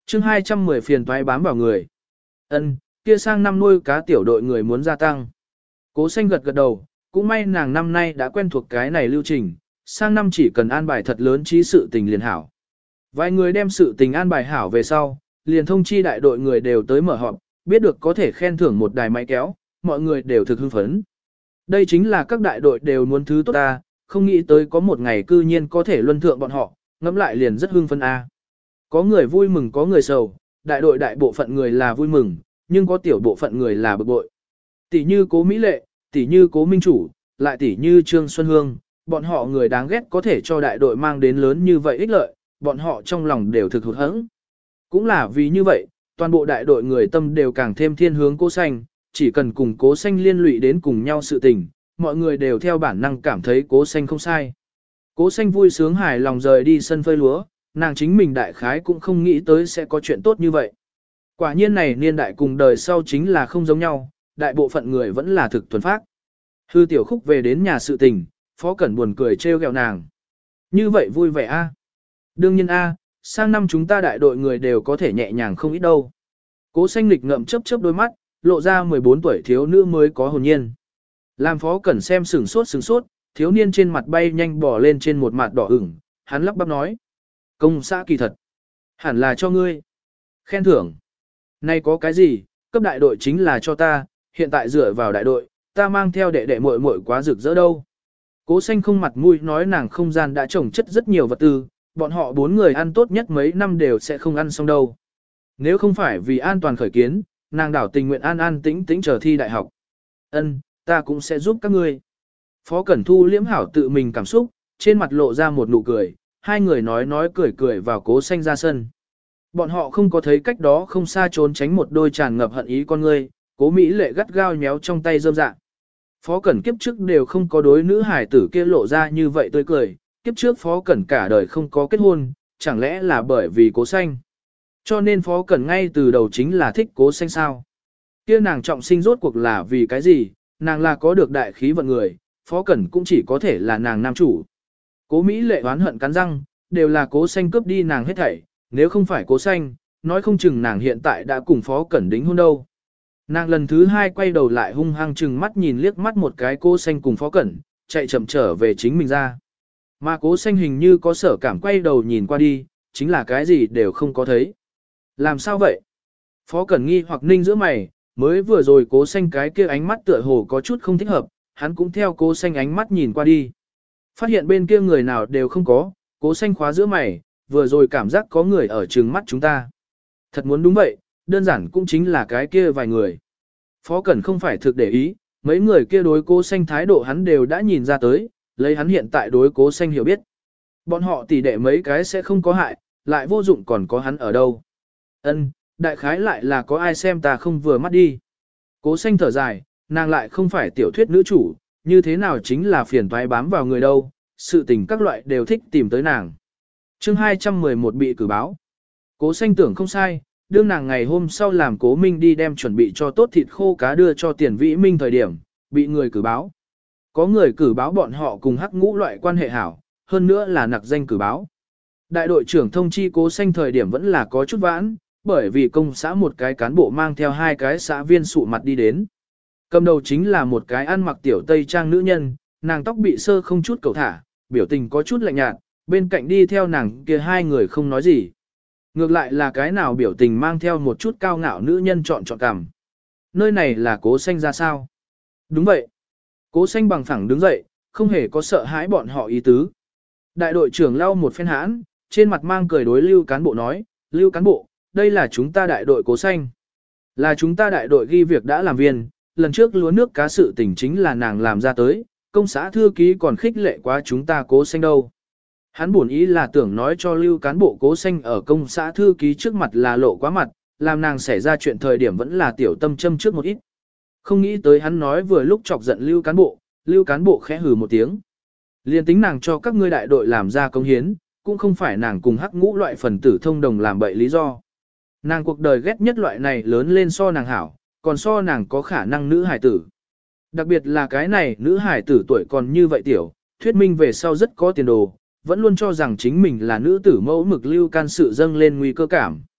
chương 210 phiền toái bám vào người. Ân, kia sang năm nuôi cá tiểu đội người muốn gia tăng. Cố Xanh gật gật đầu, cũng may nàng năm nay đã quen thuộc cái này lưu trình, sang năm chỉ cần an bài thật lớn trí sự tình liền hảo. Vài người đem sự tình an bài hảo về sau, liền thông chi đại đội người đều tới mở họp, biết được có thể khen thưởng một đài máy kéo, mọi người đều thực hưng phấn. Đây chính là các đại đội đều muốn thứ tốt ta, không nghĩ tới có một ngày cư nhiên có thể luân thượng bọn họ, ngẫm lại liền rất hưng phấn a. Có người vui mừng có người sầu, đại đội đại bộ phận người là vui mừng, nhưng có tiểu bộ phận người là bực bội. Tỷ như Cố Mỹ Lệ, tỷ như Cố Minh Chủ, lại tỷ như Trương Xuân Hương, bọn họ người đáng ghét có thể cho đại đội mang đến lớn như vậy ích lợi, bọn họ trong lòng đều thực hụt hẫng. Cũng là vì như vậy, toàn bộ đại đội người tâm đều càng thêm thiên hướng Cố Xanh, chỉ cần cùng Cố Xanh liên lụy đến cùng nhau sự tình, mọi người đều theo bản năng cảm thấy Cố Xanh không sai. Cố Xanh vui sướng hài lòng rời đi sân phơi lúa, nàng chính mình đại khái cũng không nghĩ tới sẽ có chuyện tốt như vậy. Quả nhiên này niên đại cùng đời sau chính là không giống nhau, đại bộ phận người vẫn là thực thuần phác. Hư Tiểu Khúc về đến nhà sự tình, Phó Cẩn buồn cười trêu ghẹo nàng. Như vậy vui vẻ a? Đương nhiên a, sang năm chúng ta đại đội người đều có thể nhẹ nhàng không ít đâu. Cố Xanh lịch ngậm chớp chớp đôi mắt, lộ ra 14 tuổi thiếu nữ mới có hồn nhiên. Làm Phó Cẩn xem sửng sốt, thiếu niên trên mặt bay nhanh bỏ lên trên một mặt đỏ ửng, hắn lắp bắp nói. Công xã kỳ thật. Hẳn là cho ngươi. Khen thưởng. Nay có cái gì, cấp đại đội chính là cho ta, hiện tại dựa vào đại đội, ta mang theo đệ đệ muội muội quá rực rỡ đâu. Cố Xanh không mặt mũi nói nàng không gian đã trồng chất rất nhiều vật tư, bọn họ 4 người ăn tốt nhất mấy năm đều sẽ không ăn xong đâu. Nếu không phải vì an toàn khởi kiến, nàng đảo tình nguyện an tĩnh tĩnh chờ thi đại học. Ân, ta cũng sẽ giúp các ngươi. Phó Cẩn Thu liễm hảo tự mình cảm xúc, trên mặt lộ ra một nụ cười, hai người nói cười vào Cố Xanh ra sân. Bọn họ không có thấy cách đó không xa trốn tránh một đôi tràn ngập hận ý con ngươi, Cố Mỹ Lệ gắt gao nhéo trong tay rơm dạ. Phó Cẩn kiếp trước đều không có đối nữ hải tử kia lộ ra như vậy tươi cười, kiếp trước Phó Cẩn cả đời không có kết hôn, chẳng lẽ là bởi vì Cố Xanh. Cho nên Phó Cẩn ngay từ đầu chính là thích Cố Xanh sao. Kia nàng trọng sinh rốt cuộc là vì cái gì, nàng là có được đại khí vận người, Phó Cẩn cũng chỉ có thể là nàng nam chủ. Cố Mỹ Lệ oán hận cắn răng, đều là Cố Xanh cướp đi nàng hết thảy, nếu không phải Cố Xanh, nói không chừng nàng hiện tại đã cùng Phó Cẩn đính hôn đâu. Nàng lần thứ hai quay đầu lại hung hăng chừng mắt nhìn liếc mắt một cái Cố Xanh cùng Phó Cẩn, chạy chậm trở về chính mình ra. Mà Cố Xanh hình như có sở cảm quay đầu nhìn qua đi, chính là cái gì đều không có thấy. Làm sao vậy? Phó Cẩn nghi hoặc ninh giữa mày, mới vừa rồi Cố Xanh cái kia ánh mắt tựa hồ có chút không thích hợp, hắn cũng theo Cố Xanh ánh mắt nhìn qua đi. Phát hiện bên kia người nào đều không có, Cố Xanh khóa giữa mày, vừa rồi cảm giác có người ở trừng mắt chúng ta. Thật muốn đúng vậy, đơn giản cũng chính là cái kia vài người. Phó Cẩn không phải thực để ý, mấy người kia đối Cố Xanh thái độ hắn đều đã nhìn ra tới, lấy hắn hiện tại đối Cố Xanh hiểu biết. Bọn họ tỷ đệ mấy cái sẽ không có hại, lại vô dụng còn có hắn ở đâu. Ân, đại khái lại là có ai xem ta không vừa mắt đi. Cố Xanh thở dài, nàng lại không phải tiểu thuyết nữ chủ, như thế nào chính là phiền toái bám vào người đâu, sự tình các loại đều thích tìm tới nàng. chương 211 bị cử báo. Cố Xanh tưởng không sai, đương nàng ngày hôm sau làm Cố Minh đi đem chuẩn bị cho tốt thịt khô cá đưa cho Tiền Vĩ Minh thời điểm, bị người cử báo. Có người cử báo bọn họ cùng hắc ngũ loại quan hệ hảo, hơn nữa là nặc danh cử báo. Đại đội trưởng thông chi Cố Xanh thời điểm vẫn là có chút vãn, bởi vì công xã một cái cán bộ mang theo 2 cái xã viên sụ mặt đi đến. Cầm đầu chính là một cái ăn mặc tiểu tây trang nữ nhân, nàng tóc bị sơ không chút cầu thả, biểu tình có chút lạnh nhạt, bên cạnh đi theo nàng kia 2 người không nói gì. Ngược lại là cái nào biểu tình mang theo một chút cao ngạo nữ nhân chọn cằm. Nơi này là Cố Xanh ra sao? Đúng vậy. Cố Xanh bằng phẳng đứng dậy, không hề có sợ hãi bọn họ ý tứ. Đại đội trưởng lau một phen hãn, trên mặt mang cười đối Lưu cán bộ nói, Lưu cán bộ, đây là chúng ta đại đội Cố Xanh. Là chúng ta đại đội ghi việc đã làm viên, lần trước lúa nước cá sự tình chính là nàng làm ra tới, công xã thư ký còn khích lệ quá chúng ta Cố Xanh đâu. Hắn buồn ý là tưởng nói cho Lưu cán bộ Cố Xanh ở công xã thư ký trước mặt là lộ quá mặt, làm nàng xảy ra chuyện thời điểm vẫn là tiểu tâm châm trước một ít. Không nghĩ tới hắn nói vừa lúc chọc giận Lưu cán bộ khẽ hừ một tiếng. Liên tính nàng cho các ngươi đại đội làm ra công hiến, cũng không phải nàng cùng hắc ngũ loại phần tử thông đồng làm bậy lý do. Nàng cuộc đời ghét nhất loại này lớn lên so nàng hảo, còn so nàng có khả năng nữ hải tử. Đặc biệt là cái này nữ hải tử tuổi còn như vậy tiểu, thuyết minh về sau rất có tiền đồ, vẫn luôn cho rằng chính mình là nữ tử mẫu mực Lưu can sự dâng lên nguy cơ cảm.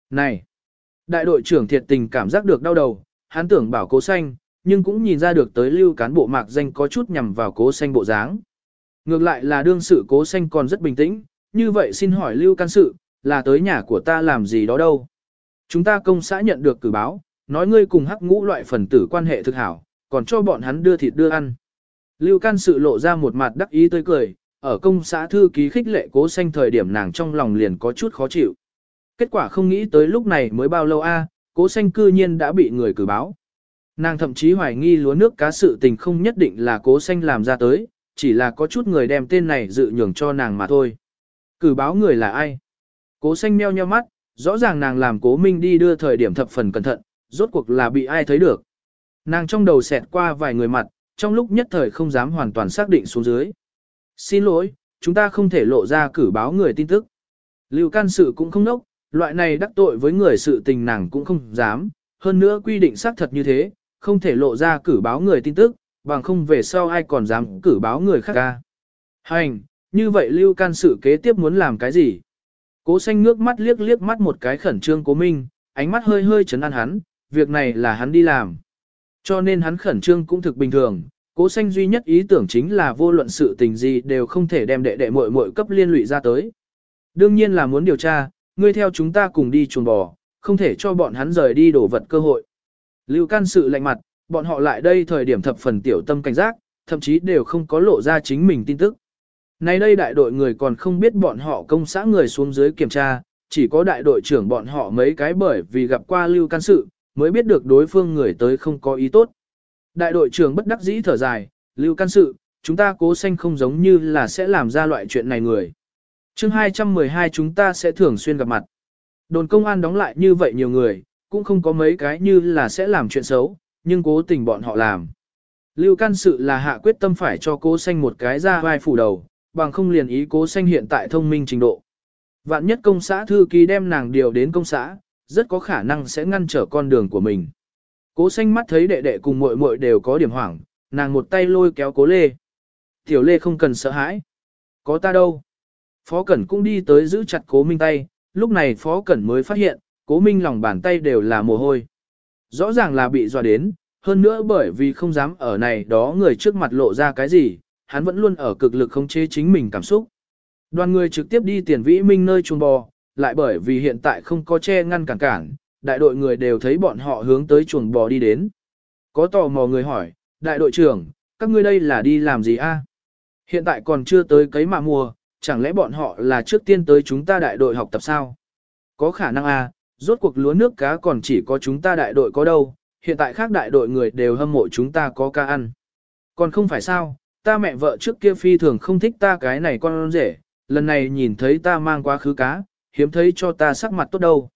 Này! Đại đội trưởng thiệt tình cảm giác được đau đầu, hắn tưởng bảo Cố Xanh, nhưng cũng nhìn ra được tới lưu cán bộ mạc danh có chút nhằm vào Cố Xanh bộ dáng. Ngược lại là đương sự Cố Xanh còn rất bình tĩnh, như vậy xin hỏi lưu can sự, là tới nhà của ta làm gì đó đâu. Chúng ta công xã nhận được cử báo, nói ngươi cùng hắc ngũ loại phần tử quan hệ thực hảo, còn cho bọn hắn đưa thịt đưa ăn. Lưu can sự lộ ra một mặt đắc ý tươi cười, ở công xã thư ký khích lệ Cố Xanh thời điểm nàng trong lòng liền có chút khó chịu. Kết quả không nghĩ tới lúc này mới bao lâu Cố Xanh cư nhiên đã bị người cử báo. Nàng thậm chí hoài nghi lúa nước cá sự tình không nhất định là Cố Xanh làm ra tới, chỉ là có chút người đem tên này dự nhường cho nàng mà thôi. Cử báo người là ai? Cố Xanh meo nheo mắt, rõ ràng nàng làm Cố Minh đi đưa thời điểm thập phần cẩn thận, rốt cuộc là bị ai thấy được. Nàng trong đầu xẹt qua vài người mặt, trong lúc nhất thời không dám hoàn toàn xác định xuống dưới. Xin lỗi, chúng ta không thể lộ ra cử báo người tin tức. Lưu can sự cũng không nốc, loại này đắc tội với người sự tình nàng cũng không dám, hơn nữa quy định xác thật như thế, không thể lộ ra cử báo người tin tức, bằng không về sau ai còn dám cử báo người khác ca. Hành, như vậy Lưu can sự kế tiếp muốn làm cái gì? Cố Xanh ngước mắt liếc mắt một cái khẩn trương Cố Minh, ánh mắt hơi hơi chấn an hắn, việc này là hắn đi làm. Cho nên hắn khẩn trương cũng thực bình thường, Cố Xanh duy nhất ý tưởng chính là vô luận sự tình gì đều không thể đem đệ đệ muội muội cấp liên lụy ra tới. Đương nhiên là muốn điều tra, ngươi theo chúng ta cùng đi chuồng bò, không thể cho bọn hắn rời đi đổ vật cơ hội. Lưu can sự lạnh mặt, bọn họ lại đây thời điểm thập phần tiểu tâm cảnh giác, thậm chí đều không có lộ ra chính mình tin tức. Nay đây đại đội người còn không biết bọn họ công xã người xuống dưới kiểm tra, chỉ có đại đội trưởng bọn họ mấy cái bởi vì gặp qua lưu can sự, mới biết được đối phương người tới không có ý tốt. Đại đội trưởng bất đắc dĩ thở dài, lưu can sự, chúng ta Cố Xanh không giống như là sẽ làm ra loại chuyện này người. Chương 212 chúng ta sẽ thường xuyên gặp mặt. Đồn công an đóng lại như vậy nhiều người, cũng không có mấy cái như là sẽ làm chuyện xấu, nhưng cố tình bọn họ làm. Lưu can sự là hạ quyết tâm phải cho Cố Xanh một cái ra vai phủ đầu, bằng không liền ý Cố Xanh hiện tại thông minh trình độ. Vạn nhất công xã thư ký đem nàng điều đến công xã, rất có khả năng sẽ ngăn trở con đường của mình. Cố Xanh mắt thấy đệ đệ cùng muội muội đều có điểm hoảng, nàng một tay lôi kéo Cố Lê. Tiểu Lê không cần sợ hãi. Có ta đâu. Phó Cẩn cũng đi tới giữ chặt Cố Minh tay, lúc này Phó Cẩn mới phát hiện, Cố Minh lòng bàn tay đều là mồ hôi. Rõ ràng là bị dọa đến, hơn nữa bởi vì không dám ở này đó người trước mặt lộ ra cái gì, hắn vẫn luôn ở cực lực khống chế chính mình cảm xúc. Đoàn người trực tiếp đi Tiền Vĩ Minh nơi chuồng bò, lại bởi vì hiện tại không có che ngăn cản, đại đội người đều thấy bọn họ hướng tới chuồng bò đi đến. Có tò mò người hỏi, đại đội trưởng, các ngươi đây là đi làm gì a? Hiện tại còn chưa tới cấy mạ mùa, chẳng lẽ bọn họ là trước tiên tới chúng ta đại đội học tập sao? Có khả năng rốt cuộc lúa nước cá còn chỉ có chúng ta đại đội có đâu, hiện tại khác đại đội người đều hâm mộ chúng ta có cá ăn. Còn không phải sao, ta mẹ vợ trước kia phi thường không thích ta cái này con rể, lần này nhìn thấy ta mang quá khứ cá, hiếm thấy cho ta sắc mặt tốt đâu.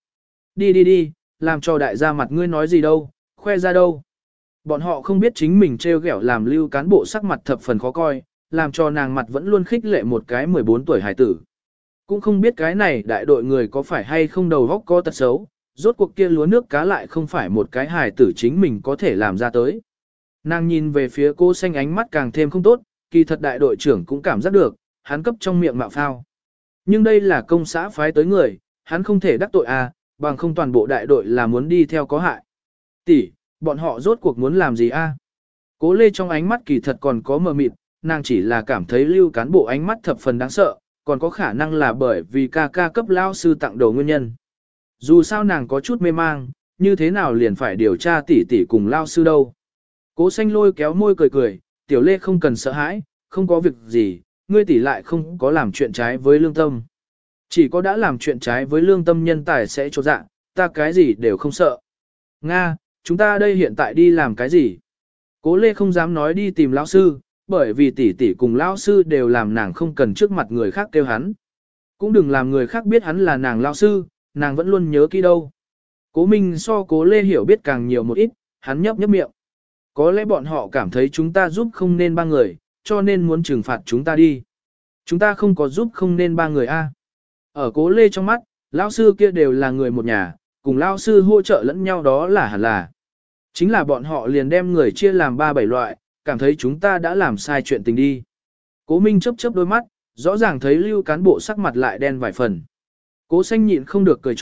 Đi, làm cho đại gia mặt ngươi nói gì đâu, khoe ra đâu. Bọn họ không biết chính mình trêu ghẹo làm lưu cán bộ sắc mặt thập phần khó coi, làm cho nàng mặt vẫn luôn khích lệ một cái 14 tuổi hải tử. Cũng không biết cái này đại đội người có phải hay không đầu góc có tật xấu, rốt cuộc kia lúa nước cá lại không phải một cái hải tử chính mình có thể làm ra tới. Nàng nhìn về phía Cố Xanh ánh mắt càng thêm không tốt, kỳ thật đại đội trưởng cũng cảm giác được, hắn cấp trong miệng mạo phao. Nhưng đây là công xã phái tới người, hắn không thể đắc tội bằng không toàn bộ đại đội là muốn đi theo có hại. Tỷ, bọn họ rốt cuộc muốn làm gì Cố Lê trong ánh mắt kỳ thật còn có mờ mịt, nàng chỉ là cảm thấy lưu cán bộ ánh mắt thập phần đáng sợ, còn có khả năng là bởi vì ca cấp lao sư tặng đồ nguyên nhân. Dù sao nàng có chút mê mang, như thế nào liền phải điều tra tỷ tỷ cùng lao sư đâu. Cố Xanh lôi kéo môi cười, Tiểu Lê không cần sợ hãi, không có việc gì, ngươi tỷ lại không có làm chuyện trái với lương tâm. Chỉ có đã làm chuyện trái với lương tâm nhân tài sẽ trột dạ, ta cái gì đều không sợ. Nga, chúng ta đây hiện tại đi làm cái gì? Cố Lê không dám nói đi tìm lão sư, bởi vì tỷ tỷ cùng lão sư đều làm nàng không cần trước mặt người khác kêu hắn. Cũng đừng làm người khác biết hắn là nàng lão sư, nàng vẫn luôn nhớ kỹ đâu. Cố Minh so Cố Lê hiểu biết càng nhiều một ít, hắn nhấp miệng. Có lẽ bọn họ cảm thấy chúng ta giúp không nên ba người, cho nên muốn trừng phạt chúng ta đi. Chúng ta không có giúp không nên ba người Ở Cố Lê trong mắt, lão sư kia đều là người một nhà, cùng lão sư hỗ trợ lẫn nhau đó là hẳn là. Chính là bọn họ liền đem người chia làm 3-7 loại, cảm thấy chúng ta đã làm sai chuyện tình đi. Cố Minh chớp đôi mắt, rõ ràng thấy lưu cán bộ sắc mặt lại đen vài phần. Cố Xanh nhịn không được cười trộm,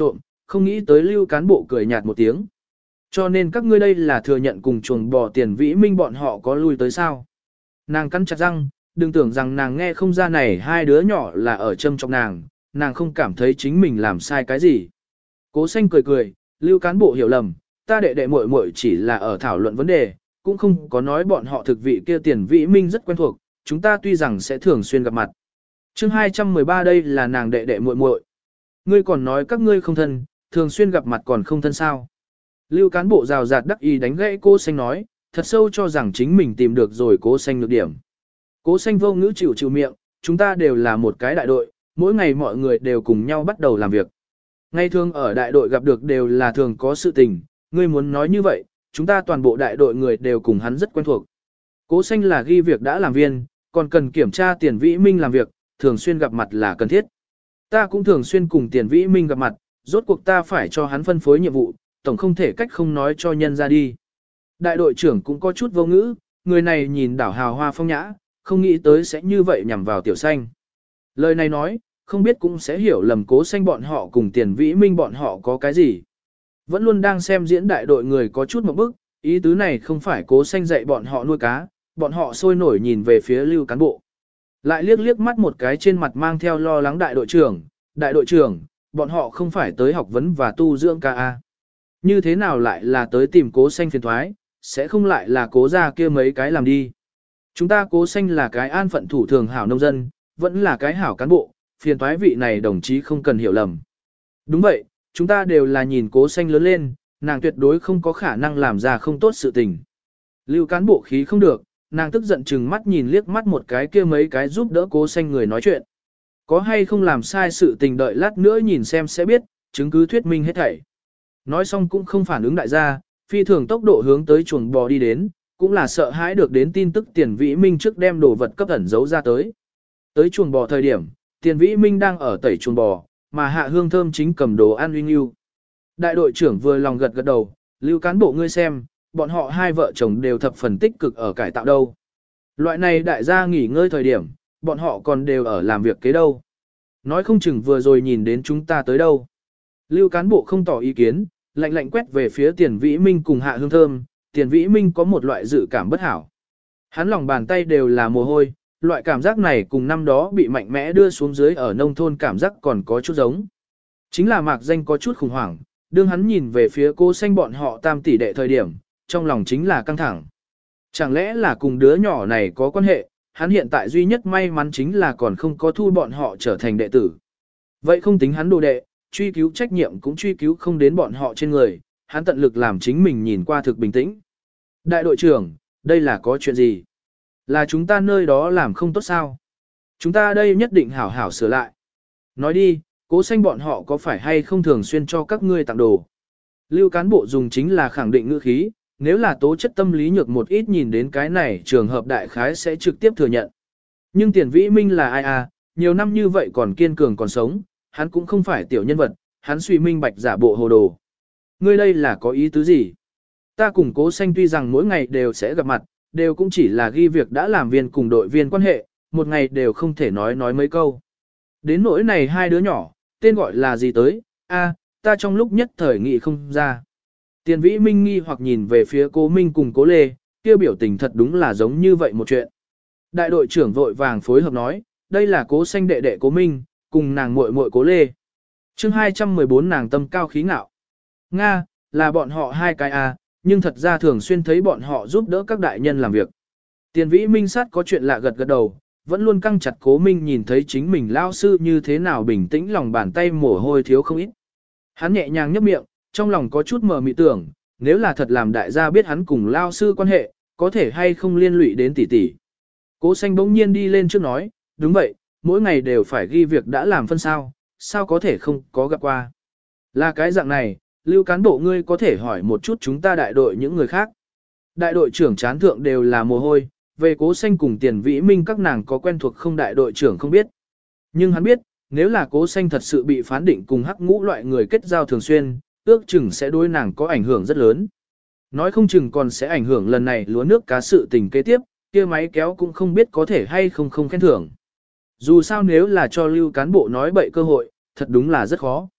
không nghĩ tới Lưu cán bộ cười nhạt một tiếng. Cho nên các ngươi đây là thừa nhận cùng chuồng bò Tiền Vĩ Minh bọn họ có lui tới sao. Nàng cắn chặt răng, đừng tưởng rằng nàng nghe không ra này hai đứa nhỏ là ở châm trong nàng không cảm thấy chính mình làm sai cái gì. Cố Xanh cười cười, Lưu cán bộ hiểu lầm, ta đệ đệ muội muội chỉ là ở thảo luận vấn đề, cũng không có nói bọn họ thực vị kia Tiền Vĩ Minh rất quen thuộc, chúng ta tuy rằng sẽ thường xuyên gặp mặt. Chương 213 đây là nàng đệ đệ muội muội. Ngươi còn nói các ngươi không thân, thường xuyên gặp mặt còn không thân sao? Lưu cán bộ rào rạt đắc ý đánh gãy Cố Xanh nói, thật sâu cho rằng chính mình tìm được rồi Cố Xanh nhược điểm. Cố Xanh vô ngữ chịu miệng, chúng ta đều là một cái đại đội, mỗi ngày mọi người đều cùng nhau bắt đầu làm việc. Ngày thường ở đại đội gặp được đều là thường có sự tình, ngươi muốn nói như vậy, chúng ta toàn bộ đại đội người đều cùng hắn rất quen thuộc. Cố Xanh là ghi việc đã làm viên, còn cần kiểm tra Tiền Vĩ Minh làm việc, thường xuyên gặp mặt là cần thiết. Ta cũng thường xuyên cùng Tiền Vĩ Minh gặp mặt, rốt cuộc ta phải cho hắn phân phối nhiệm vụ, tổng không thể cách không nói cho nhân ra đi. Đại đội trưởng cũng có chút vô ngữ, người này nhìn đảo hào hoa phong nhã, không nghĩ tới sẽ như vậy nhằm vào Tiểu Xanh. Lời này nói, không biết cũng sẽ hiểu lầm Cố Xanh bọn họ cùng Tiền Vĩ Minh bọn họ có cái gì. Vẫn luôn đang xem diễn đại đội người có chút một bức, ý tứ này không phải Cố Xanh dạy bọn họ nuôi cá, bọn họ sôi nổi nhìn về phía Lưu cán bộ. Lại liếc liếc mắt một cái trên mặt mang theo lo lắng đại đội trưởng, bọn họ không phải tới học vấn và tu dưỡng ca a. Như thế nào lại là tới tìm Cố Xanh phiền thoái, sẽ không lại là Cố gia kia mấy cái làm đi. Chúng ta Cố Xanh là cái an phận thủ thường hảo nông dân, vẫn là cái hảo cán bộ, phiền thoái vị này đồng chí không cần hiểu lầm. Đúng vậy, chúng ta đều là nhìn Cố Xanh lớn lên, nàng tuyệt đối không có khả năng làm ra không tốt sự tình. Lưu cán bộ khí không được, nàng tức giận chừng mắt nhìn liếc mắt một cái kia mấy cái giúp đỡ Cố Xanh người nói chuyện. Có hay không làm sai sự tình đợi lát nữa nhìn xem sẽ biết, chứng cứ thuyết minh hết thảy. Nói xong cũng không phản ứng đại gia, phi thường tốc độ hướng tới chuồng bò đi đến, cũng là sợ hãi được đến tin tức Tiền Vĩ Minh trước đem đồ vật cấp ẩn giấu ra tới. Tới chuồng bò thời điểm, Tiền Vĩ Minh đang ở tẩy chuồng bò, mà Hạ Hương Thơm chính cầm đồ ăn uy nghiêu. Đại đội trưởng vừa lòng gật đầu, Lưu cán bộ ngươi xem, bọn họ hai vợ chồng đều thập phần tích cực ở cải tạo đâu. Loại này đại gia nghỉ ngơi thời điểm, bọn họ còn đều ở làm việc kế đâu. Nói không chừng vừa rồi nhìn đến chúng ta tới đâu. Lưu cán bộ không tỏ ý kiến, lạnh lạnh quét về phía Tiền Vĩ Minh cùng Hạ Hương Thơm, Tiền Vĩ Minh có một loại dự cảm bất hảo. Hắn lòng bàn tay đều là mồ hôi, loại cảm giác này cùng năm đó bị mạnh mẽ đưa xuống dưới ở nông thôn cảm giác còn có chút giống. Chính là mạc danh có chút khủng hoảng, đương hắn nhìn về phía Cố Xanh bọn họ tam tỷ đệ thời điểm, trong lòng chính là căng thẳng. Chẳng lẽ là cùng đứa nhỏ này có quan hệ, hắn hiện tại duy nhất may mắn chính là còn không có thu bọn họ trở thành đệ tử. Vậy không tính hắn đồ đệ, truy cứu trách nhiệm cũng truy cứu không đến bọn họ trên người, hắn tận lực làm chính mình nhìn qua thực bình tĩnh. Đại đội trưởng, đây là có chuyện gì? Là chúng ta nơi đó làm không tốt sao? Chúng ta đây nhất định hảo hảo sửa lại. Nói đi, Cố Xanh bọn họ có phải hay không thường xuyên cho các ngươi tặng đồ? Lưu cán bộ dùng chính là khẳng định ngữ khí, nếu là tố chất tâm lý nhược một ít nhìn đến cái này trường hợp đại khái sẽ trực tiếp thừa nhận. Nhưng Tiền Vĩ Minh là ai à, nhiều năm như vậy còn kiên cường còn sống, hắn cũng không phải tiểu nhân vật, hắn suy minh bạch giả bộ hồ đồ. Ngươi đây là có ý tứ gì? Ta cùng Cố Xanh tuy rằng mỗi ngày đều sẽ gặp mặt, đều cũng chỉ là ghi việc đã làm viên cùng đội viên quan hệ, một ngày đều không thể nói mấy câu. Đến nỗi này hai đứa nhỏ, tên gọi là gì tới, ta trong lúc nhất thời nghị không ra. Tiền Vĩ Minh nghi hoặc nhìn về phía Cố Minh cùng Cố Lê, kia biểu tình thật đúng là giống như vậy một chuyện. Đại đội trưởng vội vàng phối hợp nói, đây là Cố Xanh đệ đệ Cố Minh, cùng nàng muội muội Cố Lê. Chương 214 nàng tâm cao khí ngạo. Nga, là bọn họ hai cái nhưng thật ra thường xuyên thấy bọn họ giúp đỡ các đại nhân làm việc. Tiền Vĩ Minh sát có chuyện lạ gật đầu, vẫn luôn căng chặt Cố Minh nhìn thấy chính mình lao sư như thế nào bình tĩnh lòng bàn tay mồ hôi thiếu không ít. Hắn nhẹ nhàng nhấp miệng, trong lòng có chút mờ mị tưởng, nếu là thật làm đại gia biết hắn cùng lao sư quan hệ, có thể hay không liên lụy đến tỷ tỷ. Cố Xanh bỗng nhiên đi lên trước nói, đúng vậy, mỗi ngày đều phải ghi việc đã làm phân sao có thể không có gặp qua. Là cái dạng này, Lưu cán bộ ngươi có thể hỏi một chút chúng ta đại đội những người khác. Đại đội trưởng chán thượng đều là mồ hôi, về Cố Xanh cùng Tiền Vĩ Minh các nàng có quen thuộc không đại đội trưởng không biết. Nhưng hắn biết, nếu là Cố Xanh thật sự bị phán định cùng hắc ngũ loại người kết giao thường xuyên, ước chừng sẽ đối nàng có ảnh hưởng rất lớn. Nói không chừng còn sẽ ảnh hưởng lần này lúa nước cá sự tình kế tiếp, kia máy kéo cũng không biết có thể hay không khen thưởng. Dù sao nếu là cho Lưu cán bộ nói bậy cơ hội, thật đúng là rất khó.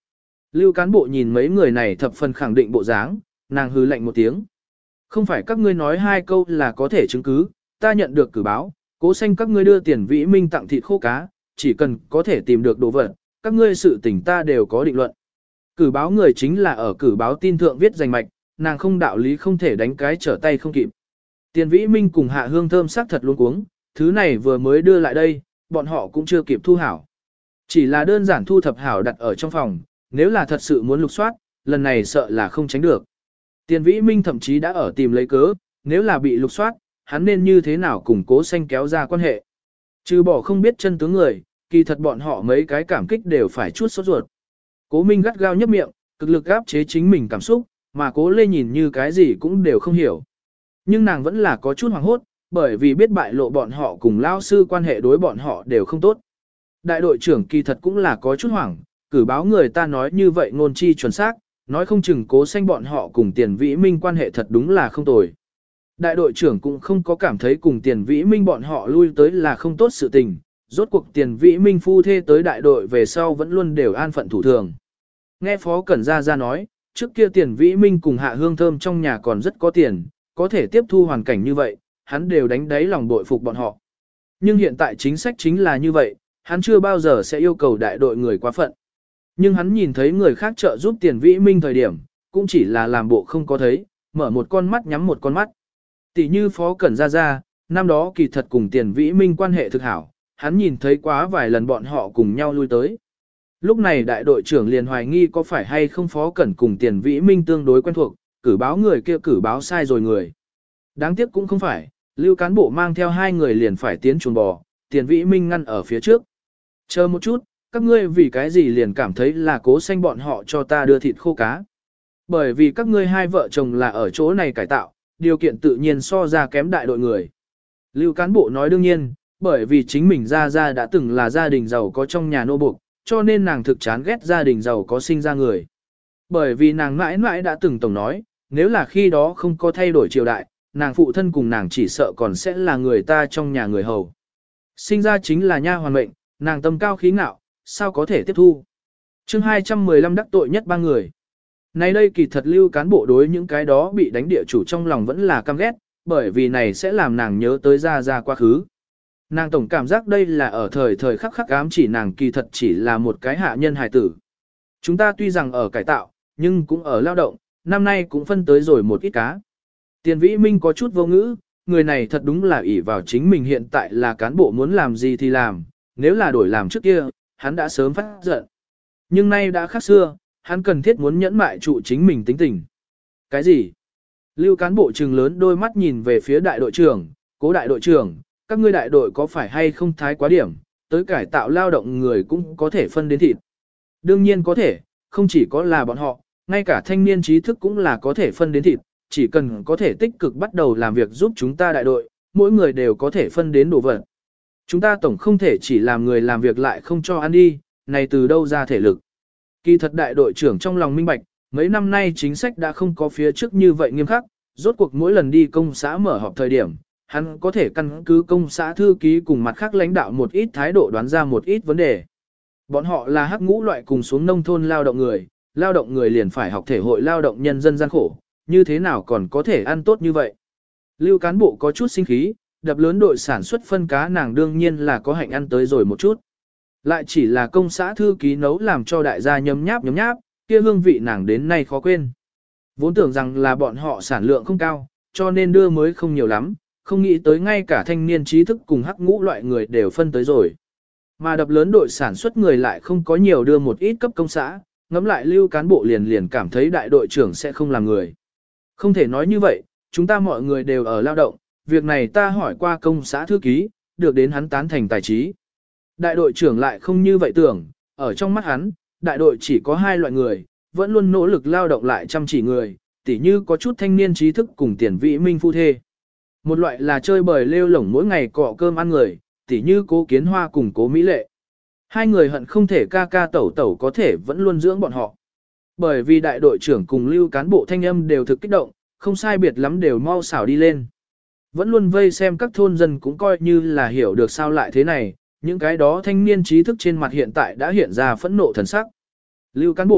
Lưu cán bộ nhìn mấy người này thập phần khẳng định bộ dáng, nàng hừ lạnh một tiếng. Không phải các ngươi nói hai câu là có thể chứng cứ, ta nhận được cử báo, Cố Xanh các ngươi đưa tiền Vĩ Minh tặng thịt khô cá, chỉ cần có thể tìm được đồ vật, các ngươi sự tình ta đều có định luận. Cử báo người chính là ở cử báo tin thượng viết danh mạch, nàng không đạo lý không thể đánh cái trở tay không kịp. Tiền Vĩ Minh cùng Hạ Hương Thơm sắc thật luôn cuống, thứ này vừa mới đưa lại đây, bọn họ cũng chưa kịp thu hảo. Chỉ là đơn giản thu thập hảo đặt ở trong phòng, nếu là thật sự muốn lục soát, lần này sợ là không tránh được. Tiền Vĩ Minh thậm chí đã ở tìm lấy cớ, nếu là bị lục soát, hắn nên như thế nào cùng Cố Xanh kéo ra quan hệ. Trừ bỏ không biết chân tướng người, kỳ thật bọn họ mấy cái cảm kích đều phải chút sốt ruột. Cố Minh gắt gao nhấp miệng, cực lực áp chế chính mình cảm xúc, mà Cố Lê nhìn như cái gì cũng đều không hiểu. Nhưng nàng vẫn là có chút hoảng hốt, bởi vì biết bại lộ bọn họ cùng lao sư quan hệ đối bọn họ đều không tốt. Đại đội trưởng kỳ thật cũng là có chút hoảng, cử báo người ta nói như vậy ngôn chi chuẩn xác, nói không chừng Cố Xanh bọn họ cùng Tiền Vĩ Minh quan hệ thật đúng là không tồi. Đại đội trưởng cũng không có cảm thấy cùng Tiền Vĩ Minh bọn họ lui tới là không tốt sự tình, rốt cuộc Tiền Vĩ Minh phu thê tới đại đội về sau vẫn luôn đều an phận thủ thường. Nghe Phó Cẩn Gia nói, trước kia Tiền Vĩ Minh cùng Hạ Hương Thơm trong nhà còn rất có tiền, có thể tiếp thu hoàn cảnh như vậy, hắn đều đánh đáy lòng bội phục bọn họ. Nhưng hiện tại chính sách chính là như vậy, hắn chưa bao giờ sẽ yêu cầu đại đội người quá phận. Nhưng hắn nhìn thấy người khác trợ giúp Tiền Vĩ Minh thời điểm, cũng chỉ là làm bộ không có thấy, mở một con mắt nhắm một con mắt. Tỷ như Phó Cẩn Gia, năm đó kỳ thật cùng Tiền Vĩ Minh quan hệ thực hảo, hắn nhìn thấy quá vài lần bọn họ cùng nhau lui tới. Lúc này đại đội trưởng liền hoài nghi có phải hay không Phó Cẩn cùng Tiền Vĩ Minh tương đối quen thuộc, cử báo người kia cử báo sai rồi người. Đáng tiếc cũng không phải, Lưu cán bộ mang theo hai người liền phải tiến chuồng bò, Tiền Vĩ Minh ngăn ở phía trước. Chờ một chút, các ngươi vì cái gì liền cảm thấy là Cố Xanh bọn họ cho ta đưa thịt khô cá. Bởi vì các ngươi hai vợ chồng là ở chỗ này cải tạo, điều kiện tự nhiên so ra kém đại đội người. Lưu cán bộ nói đương nhiên, bởi vì chính mình ra đã từng là gia đình giàu có trong nhà nô buộc, cho nên nàng thực chán ghét gia đình giàu có sinh ra người. Bởi vì nàng mãi mãi đã từng tổng nói, nếu là khi đó không có thay đổi triều đại, nàng phụ thân cùng nàng chỉ sợ còn sẽ là người ta trong nhà người hầu. Sinh ra chính là nha hoàn mệnh, nàng tâm cao khí ngạo, sao có thể tiếp thu. Chương 215 đắc tội nhất ba người. Nay đây kỳ thật Lưu cán bộ đối những cái đó bị đánh địa chủ trong lòng vẫn là căm ghét, bởi vì này sẽ làm nàng nhớ tới ra quá khứ. Nàng tổng cảm giác đây là ở thời khắc khắc ám chỉ nàng kỳ thật chỉ là một cái hạ nhân hài tử. Chúng ta tuy rằng ở cải tạo, nhưng cũng ở lao động, năm nay cũng phân tới rồi một ít cá. Tiền Vĩ Minh có chút vô ngữ, người này thật đúng là ỷ vào chính mình hiện tại là cán bộ muốn làm gì thì làm, nếu là đổi làm trước kia, hắn đã sớm phát giận. Nhưng nay đã khác xưa, hắn cần thiết muốn nhẫn mại trụ chính mình tính tình. Cái gì? Lưu cán bộ trừng lớn đôi mắt nhìn về phía đại đội trưởng, Cố đại đội trưởng, các ngươi đại đội có phải hay không thái quá điểm, tới cải tạo lao động người cũng có thể phân đến thịt. Đương nhiên có thể, không chỉ có là bọn họ, ngay cả thanh niên trí thức cũng là có thể phân đến thịt, chỉ cần có thể tích cực bắt đầu làm việc giúp chúng ta đại đội, mỗi người đều có thể phân đến đồ vật. Chúng ta tổng không thể chỉ làm người làm việc lại không cho ăn đi, này từ đâu ra thể lực. Kỳ thật đại đội trưởng trong lòng minh bạch, mấy năm nay chính sách đã không có phía trước như vậy nghiêm khắc, rốt cuộc mỗi lần đi công xã mở họp thời điểm, hắn có thể căn cứ công xã thư ký cùng mặt khác lãnh đạo một ít thái độ đoán ra một ít vấn đề. Bọn họ là hắc ngũ loại cùng xuống nông thôn lao động người liền phải học thể hội lao động nhân dân gian khổ, như thế nào còn có thể ăn tốt như vậy. Lưu cán bộ có chút sinh khí, đập lớn đội sản xuất phân cá nàng đương nhiên là có hạnh ăn tới rồi một chút. Lại chỉ là công xã thư ký nấu làm cho đại gia nhấm nháp, kia hương vị nàng đến nay khó quên. Vốn tưởng rằng là bọn họ sản lượng không cao, cho nên đưa mới không nhiều lắm, không nghĩ tới ngay cả thanh niên trí thức cùng hắc ngũ loại người đều phân tới rồi. Mà đập lớn đội sản xuất người lại không có nhiều đưa một ít cấp công xã, ngẫm lại Lưu cán bộ liền cảm thấy đại đội trưởng sẽ không làm người. Không thể nói như vậy, chúng ta mọi người đều ở lao động, việc này ta hỏi qua công xã thư ký, được đến hắn tán thành tài trí. Đại đội trưởng lại không như vậy tưởng, ở trong mắt hắn, đại đội chỉ có hai loại người, vẫn luôn nỗ lực lao động lại chăm chỉ người, tỉ như có chút thanh niên trí thức cùng Tiền Vĩ Minh phu thê. Một loại là chơi bời lêu lổng mỗi ngày cọ cơm ăn người, tỉ như Cố Kiến Hoa cùng Cố Mỹ Lệ. Hai người hận không thể ca ca tẩu tẩu có thể vẫn luôn dưỡng bọn họ. Bởi vì đại đội trưởng cùng Lưu cán bộ thanh âm đều thực kích động, không sai biệt lắm đều mau xảo đi lên. Vẫn luôn vây xem các thôn dân cũng coi như là hiểu được sao lại thế này, những cái đó thanh niên trí thức trên mặt hiện tại đã hiện ra phẫn nộ thần sắc. Lưu cán bộ,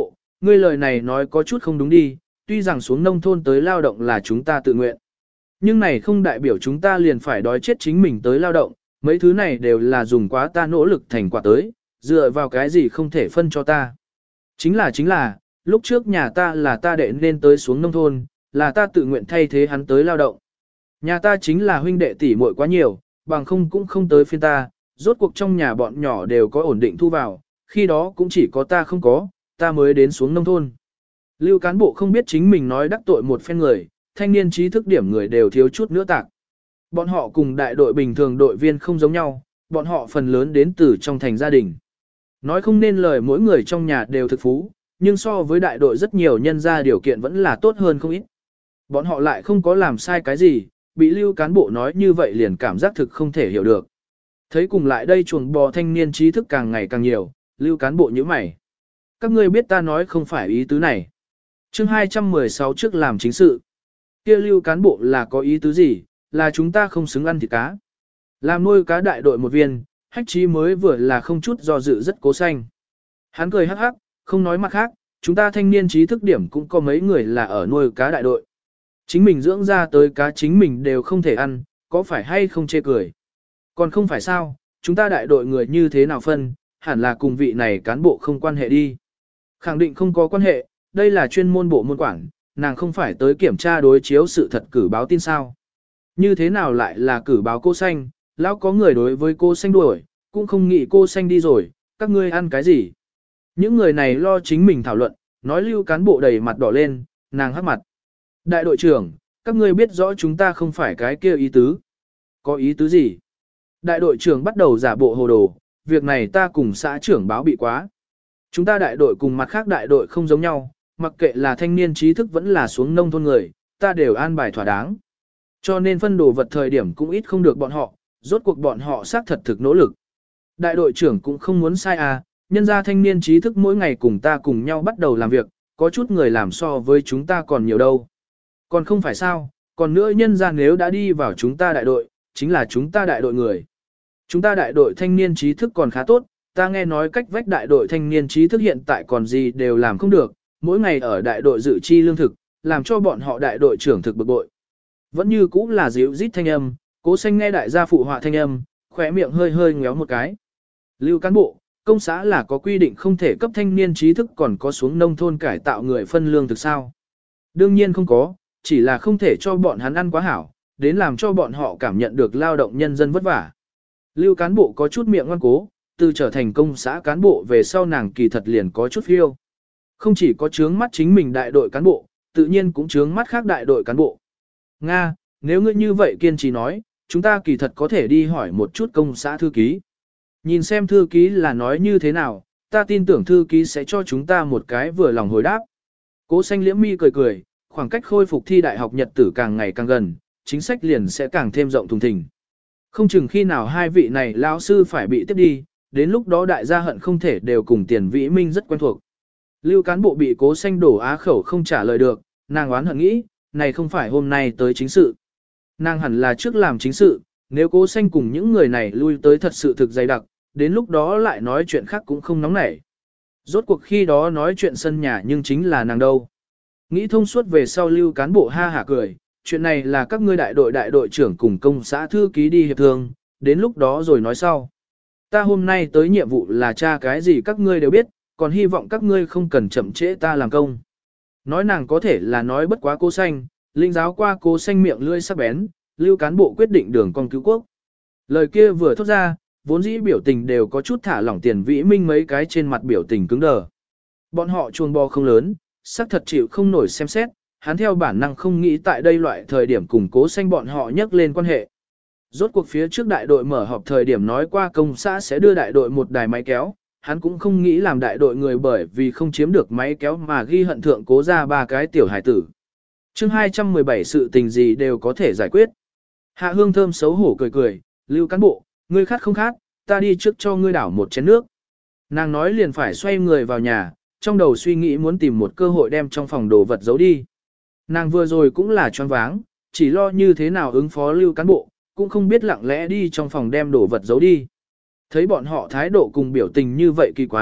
ngươi lời này nói có chút không đúng đi, tuy rằng xuống nông thôn tới lao động là chúng ta tự nguyện. Nhưng này không đại biểu chúng ta liền phải đói chết chính mình tới lao động, mấy thứ này đều là dùng quá ta nỗ lực thành quả tới, dựa vào cái gì không thể phân cho ta. Chính là, lúc trước nhà ta là ta đệ nên tới xuống nông thôn, là ta tự nguyện thay thế hắn tới lao động. Nhà ta chính là huynh đệ tỷ muội quá nhiều, bằng không cũng không tới phiên ta, rốt cuộc trong nhà bọn nhỏ đều có ổn định thu vào, khi đó cũng chỉ có ta không có, ta mới đến xuống nông thôn. Lưu cán bộ không biết chính mình nói đắc tội một phen người, thanh niên trí thức điểm người đều thiếu chút nữa tạc. Bọn họ cùng đại đội bình thường đội viên không giống nhau, bọn họ phần lớn đến từ trong thành gia đình. Nói không nên lời mỗi người trong nhà đều thực phú, nhưng so với đại đội rất nhiều nhân gia điều kiện vẫn là tốt hơn không ít. Bọn họ lại không có làm sai cái gì, bị lưu cán bộ nói như vậy liền cảm giác thực không thể hiểu được. Thấy cùng lại đây chuồng bò thanh niên trí thức càng ngày càng nhiều, lưu cán bộ như mày. Các ngươi biết ta nói không phải ý tứ này. Chương 216 trước làm chính sự. Kia lưu cán bộ là có ý tứ gì, là chúng ta không xứng ăn thịt cá. Làm nuôi cá đại đội một viên, Hách Chí mới vừa là không chút do dự rất cố xanh. Hắn cười hắc hắc, không nói mặt khác, chúng ta thanh niên trí thức điểm cũng có mấy người là ở nuôi cá đại đội. Chính mình dưỡng ra tới cá chính mình đều không thể ăn, có phải hay không chê cười. Còn không phải sao, chúng ta đại đội người như thế nào phân, hẳn là cùng vị này cán bộ không quan hệ đi. Khẳng định không có quan hệ, đây là chuyên môn bộ môn quản, nàng không phải tới kiểm tra đối chiếu sự thật cử báo tin sao. Như thế nào lại là cử báo cô xanh, lão có người đối với cô xanh đuổi, cũng không nghĩ cô xanh đi rồi, các ngươi ăn cái gì. Những người này lo chính mình thảo luận, nói lưu cán bộ đầy mặt đỏ lên, nàng hắc mặt. Đại đội trưởng, các ngươi biết rõ chúng ta không phải cái kia ý tứ. Có ý tứ gì? Đại đội trưởng bắt đầu giả bộ hồ đồ, việc này ta cùng xã trưởng báo bị quá. Chúng ta đại đội cùng mặt khác đại đội không giống nhau, mặc kệ là thanh niên trí thức vẫn là xuống nông thôn người, ta đều an bài thỏa đáng. Cho nên phân đồ vật thời điểm cũng ít không được bọn họ, rốt cuộc bọn họ xác thật thực nỗ lực. Đại đội trưởng cũng không muốn sai à, nhân ra thanh niên trí thức mỗi ngày cùng ta cùng nhau bắt đầu làm việc, có chút người làm so với chúng ta còn nhiều đâu. Còn không phải sao, còn nữa nhân ra nếu đã đi vào chúng ta đại đội, chính là chúng ta đại đội người. Chúng ta đại đội thanh niên trí thức còn khá tốt, ta nghe nói cách vách đại đội thanh niên trí thức hiện tại còn gì đều làm không được, mỗi ngày ở đại đội dự chi lương thực, làm cho bọn họ đại đội trưởng thực bực bội. Vẫn như cũ là dịu rít thanh âm, Cố Xanh nghe đại gia phụ họa thanh âm, khỏe miệng hơi hơi ngéo một cái. Lưu cán bộ, công xã là có quy định không thể cấp thanh niên trí thức còn có xuống nông thôn cải tạo người phân lương thực sao. Đương nhiên không có, chỉ là không thể cho bọn hắn ăn quá hảo, đến làm cho bọn họ cảm nhận được lao động nhân dân vất vả. Lưu cán bộ có chút miệng ngoan cố, từ trở thành công xã cán bộ về sau nàng kỳ thật liền có chút phiêu. Không chỉ có chướng mắt chính mình đại đội cán bộ, tự nhiên cũng chướng mắt khác đại đội cán bộ. Nga, nếu ngươi như vậy kiên trì nói, chúng ta kỳ thật có thể đi hỏi một chút công xã thư ký. Nhìn xem thư ký là nói như thế nào, ta tin tưởng thư ký sẽ cho chúng ta một cái vừa lòng hồi đáp. Cố Xanh liễm mi cười cười, khoảng cách khôi phục thi đại học nhật tử càng ngày càng gần, chính sách liền sẽ càng thêm rộng thùng thình. Không chừng khi nào hai vị này lão sư phải bị tiếp đi, đến lúc đó đại gia hận không thể đều cùng Tiền Vĩ Minh rất quen thuộc. Lưu cán bộ bị Cố Xanh đổ á khẩu không trả lời được, nàng oán hận nghĩ, này không phải hôm nay tới chính sự. Nàng hẳn là trước làm chính sự, nếu Cố Xanh cùng những người này lui tới thật sự thực dày đặc, đến lúc đó lại nói chuyện khác cũng không nóng nảy. Rốt cuộc khi đó nói chuyện sân nhà nhưng chính là nàng đâu. Nghĩ thông suốt về sau Lưu cán bộ ha hả cười, chuyện này là các ngươi đại đội trưởng cùng công xã thư ký đi hiệp thương, đến lúc đó rồi nói sau. Ta hôm nay tới nhiệm vụ là tra cái gì các ngươi đều biết, còn hy vọng các ngươi không cần chậm trễ ta làm công. Nói nàng có thể là nói bất quá Cố Xanh, linh giáo qua Cố Xanh miệng lưỡi sắc bén, Lưu cán bộ quyết định đường con cứu quốc. Lời kia vừa thốt ra, vốn dĩ biểu tình đều có chút thả lỏng Tiền Vĩ Minh mấy cái trên mặt biểu tình cứng đờ. Bọn họ chuồng bò không lớn, sắc thật chịu không nổi xem xét, hắn theo bản năng không nghĩ tại đây loại thời điểm cùng Cố Xanh bọn họ nhắc lên quan hệ. Rốt cuộc phía trước đại đội mở họp thời điểm nói qua công xã sẽ đưa đại đội một đài máy kéo, hắn cũng không nghĩ làm đại đội người bởi vì không chiếm được máy kéo mà ghi hận thượng Cố ra ba cái tiểu hải tử. Chương 217 sự tình gì đều có thể giải quyết. Hạ Hương Thơm xấu hổ cười cười, Lưu cán bộ, ngươi khát không khát, ta đi trước cho ngươi đảo một chén nước. Nàng nói liền phải xoay người vào nhà, trong đầu suy nghĩ muốn tìm một cơ hội đem trong phòng đồ vật giấu đi. Nàng vừa rồi cũng là choáng váng, chỉ lo như thế nào ứng phó Lưu cán bộ, cũng không biết lặng lẽ đi trong phòng đem đồ vật giấu đi. Thấy bọn họ thái độ cùng biểu tình như vậy kỳ quái,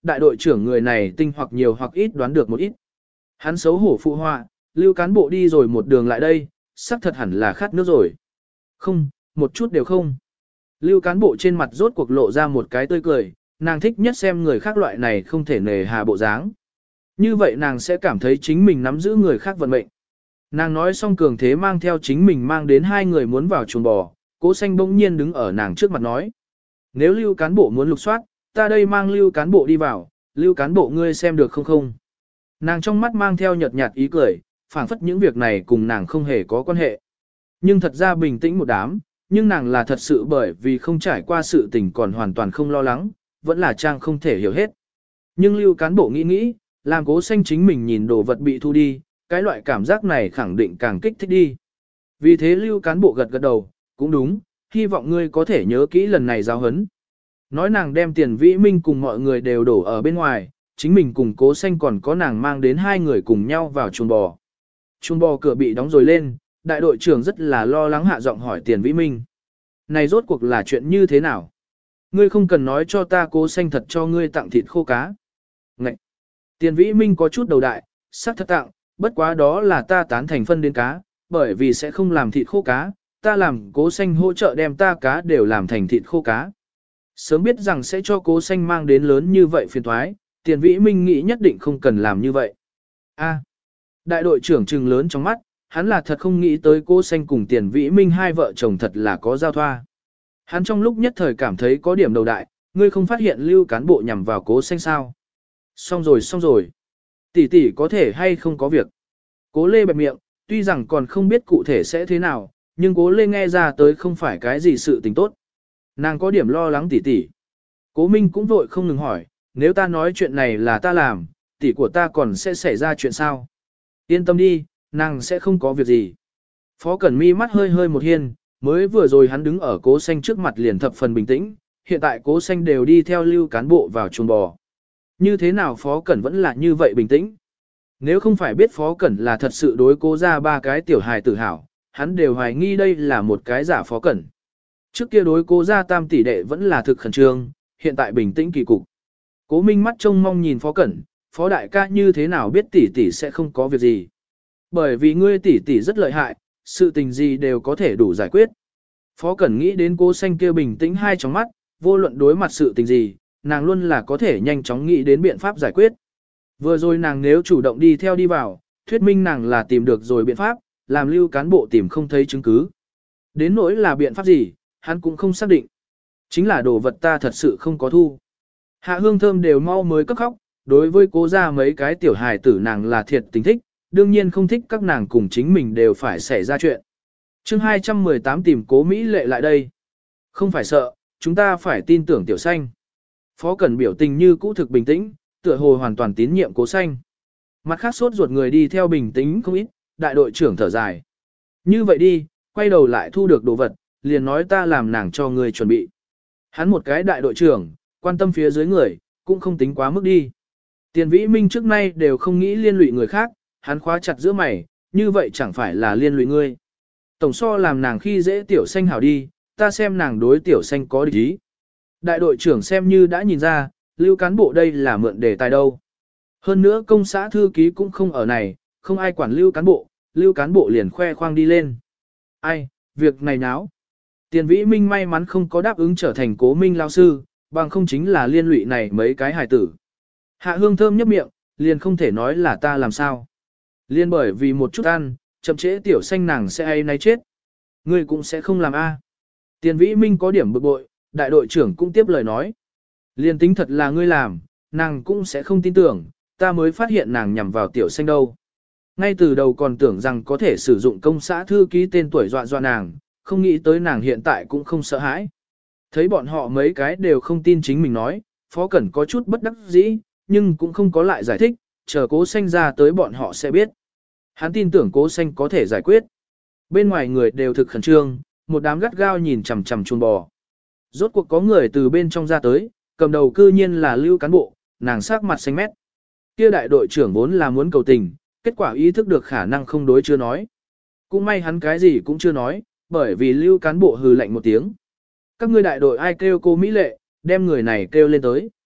đại đội trưởng người này tinh hoặc nhiều hoặc ít đoán được một ít. Hắn xấu hổ phụ họa, Lưu cán bộ đi rồi một đường lại đây, sắc thật hẳn là khát nước rồi. Không, một chút đều không. Lưu cán bộ trên mặt rốt cuộc lộ ra một cái tươi cười, nàng thích nhất xem người khác loại này không thể nề hà bộ dáng. Như vậy nàng sẽ cảm thấy chính mình nắm giữ người khác vận mệnh. Nàng nói xong cường thế mang theo chính mình mang đến hai người muốn vào chuồng bò, Cố Xanh bỗng nhiên đứng ở nàng trước mặt nói. Nếu Lưu cán bộ muốn lục soát, ta đây mang Lưu cán bộ đi vào, Lưu cán bộ ngươi xem được không không? Nàng trong mắt mang theo nhợt nhạt ý cười, phảng phất những việc này cùng nàng không hề có quan hệ. Nhưng thật ra bình tĩnh một đám, nhưng nàng là thật sự bởi vì không trải qua sự tình còn hoàn toàn không lo lắng, vẫn là trang không thể hiểu hết. Nhưng Lưu cán bộ nghĩ, làm Cố Xanh chính mình nhìn đồ vật bị thu đi, cái loại cảm giác này khẳng định càng kích thích đi. Vì thế Lưu cán bộ gật gật đầu, cũng đúng, hy vọng ngươi có thể nhớ kỹ lần này giáo huấn. Nói nàng đem Tiền Vĩ Minh cùng mọi người đều đổ ở bên ngoài, chính mình cùng Cố Xanh còn có nàng mang đến hai người cùng nhau vào chuồng bò. Chuồng bò cửa bị đóng rồi lên, đại đội trưởng rất là lo lắng hạ giọng hỏi Tiền Vĩ Minh. Này rốt cuộc là chuyện như thế nào? Ngươi không cần nói cho ta, Cố Xanh thật cho ngươi tặng thịt khô cá. Ngậy! Tiền Vĩ Minh có chút đầu đại, sắc thật tặng, bất quá đó là ta tán thành phân đến cá, bởi vì sẽ không làm thịt khô cá, ta làm Cố Xanh hỗ trợ đem ta cá đều làm thành thịt khô cá. Sớm biết rằng sẽ cho Cố Xanh mang đến lớn như vậy phiền toái, Tiền Vĩ Minh nghĩ nhất định không cần làm như vậy. A, đại đội trưởng trừng lớn trong mắt, hắn là thật không nghĩ tới Cố Xanh cùng Tiền Vĩ Minh hai vợ chồng thật là có giao thoa. Hắn trong lúc nhất thời cảm thấy có điểm đầu đại, ngươi không phát hiện Lưu cán bộ nhằm vào Cố Xanh sao? Xong rồi. Tỷ tỷ có thể hay không có việc. Cố Lê bẹp miệng, tuy rằng còn không biết cụ thể sẽ thế nào, nhưng Cố Lê nghe ra tới không phải cái gì sự tình tốt. Nàng có điểm lo lắng tỷ tỷ. Cố Minh cũng vội không ngừng hỏi, nếu ta nói chuyện này là ta làm, tỷ của ta còn sẽ xảy ra chuyện sao? Yên tâm đi, nàng sẽ không có việc gì. Phó Cẩn Mi mắt hơi một hiên, mới vừa rồi hắn đứng ở Cố Xanh trước mặt liền thập phần bình tĩnh, hiện tại Cố Xanh đều đi theo Lưu cán bộ vào chuồng bò. Như thế nào Phó Cẩn vẫn là như vậy bình tĩnh? Nếu không phải biết Phó Cẩn là thật sự đối Cố ra ba cái tiểu hài tử hảo, hắn đều hoài nghi đây là một cái giả Phó Cẩn. Trước kia đối Cố ra tam tỷ đệ vẫn là thực khẩn trương, hiện tại bình tĩnh kỳ cục. Cố Minh mắt trông mong nhìn Phó Cẩn, Phó đại ca như thế nào biết tỷ tỷ sẽ không có việc gì. Bởi vì ngươi tỷ tỷ rất lợi hại, sự tình gì đều có thể đủ giải quyết. Phó Cẩn nghĩ đến Cố Xanh kia bình tĩnh hai tròng mắt, vô luận đối mặt sự tình gì, nàng luôn là có thể nhanh chóng nghĩ đến biện pháp giải quyết. Vừa rồi nàng nếu chủ động đi theo đi vào, thuyết minh nàng là tìm được rồi biện pháp, làm Lưu cán bộ tìm không thấy chứng cứ. Đến nỗi là biện pháp gì, hắn cũng không xác định. Chính là đồ vật ta thật sự không có thu. Hạ Hương Thơm đều mau mới cấp khóc, đối với Cố ra mấy cái tiểu hài tử nàng là thiệt tình thích, đương nhiên không thích các nàng cùng chính mình đều phải xảy ra chuyện. Chương 218 tìm Cố Mỹ Lệ lại đây. Không phải sợ, chúng ta phải tin tưởng Tiểu Xanh. Phó Cẩn biểu tình như cũ thực bình tĩnh, tựa hồ hoàn toàn tín nhiệm Cố Xanh. Mặt khác sốt ruột người đi theo bình tĩnh không ít, đại đội trưởng thở dài. Như vậy đi, quay đầu lại thu được đồ vật, liền nói ta làm nàng cho người chuẩn bị. Hắn một cái đại đội trưởng, quan tâm phía dưới người, cũng không tính quá mức đi. Tiền Vĩ Minh trước nay đều không nghĩ liên lụy người khác, hắn khóa chặt giữa mày, như vậy chẳng phải là liên lụy ngươi. Tổng so làm nàng khi dễ Tiểu Xanh hảo đi, ta xem nàng đối Tiểu Xanh có địch ý. Đại đội trưởng xem như đã nhìn ra, Lưu cán bộ đây là mượn đề tài đâu. Hơn nữa công xã thư ký cũng không ở này, không ai quản Lưu cán bộ liền khoe khoang đi lên. Ai, việc này náo. Tiền Vĩ Minh may mắn không có đáp ứng trở thành Cố Minh lao sư, bằng không chính là liên lụy này mấy cái hài tử. Hạ Hương Thơm nhấp miệng, liền không thể nói là ta làm sao. Liên bởi vì một chút ăn, chậm trễ Tiểu Xanh nàng sẽ ai nay chết. Ngươi cũng sẽ không làm a. Tiền Vĩ Minh có điểm bực bội, đại đội trưởng cũng tiếp lời nói. Liên tính thật là ngươi làm, nàng cũng sẽ không tin tưởng, ta mới phát hiện nàng nhằm vào Tiểu Xanh đâu. Ngay từ đầu còn tưởng rằng có thể sử dụng công xã thư ký tên tuổi dọa nàng, không nghĩ tới nàng hiện tại cũng không sợ hãi. Thấy bọn họ mấy cái đều không tin chính mình nói, Phó Cẩn có chút bất đắc dĩ, nhưng cũng không có lại giải thích, chờ Cố Xanh ra tới bọn họ sẽ biết. Hắn tin tưởng Cố Xanh có thể giải quyết. Bên ngoài người đều thực khẩn trương, một đám gắt gao nhìn chằm chằm chuồng bò. Rốt cuộc có người từ bên trong ra tới, cầm đầu cư nhiên là Lưu cán bộ, nàng sắc mặt xanh mét. Kia đại đội trưởng vốn là muốn cầu tình, kết quả ý thức được khả năng không đối chưa nói. Cũng may hắn cái gì cũng chưa nói, bởi vì Lưu cán bộ hừ lạnh một tiếng. Các ngươi đại đội ai kêu cô Mỹ Lệ, đem người này kêu lên tới.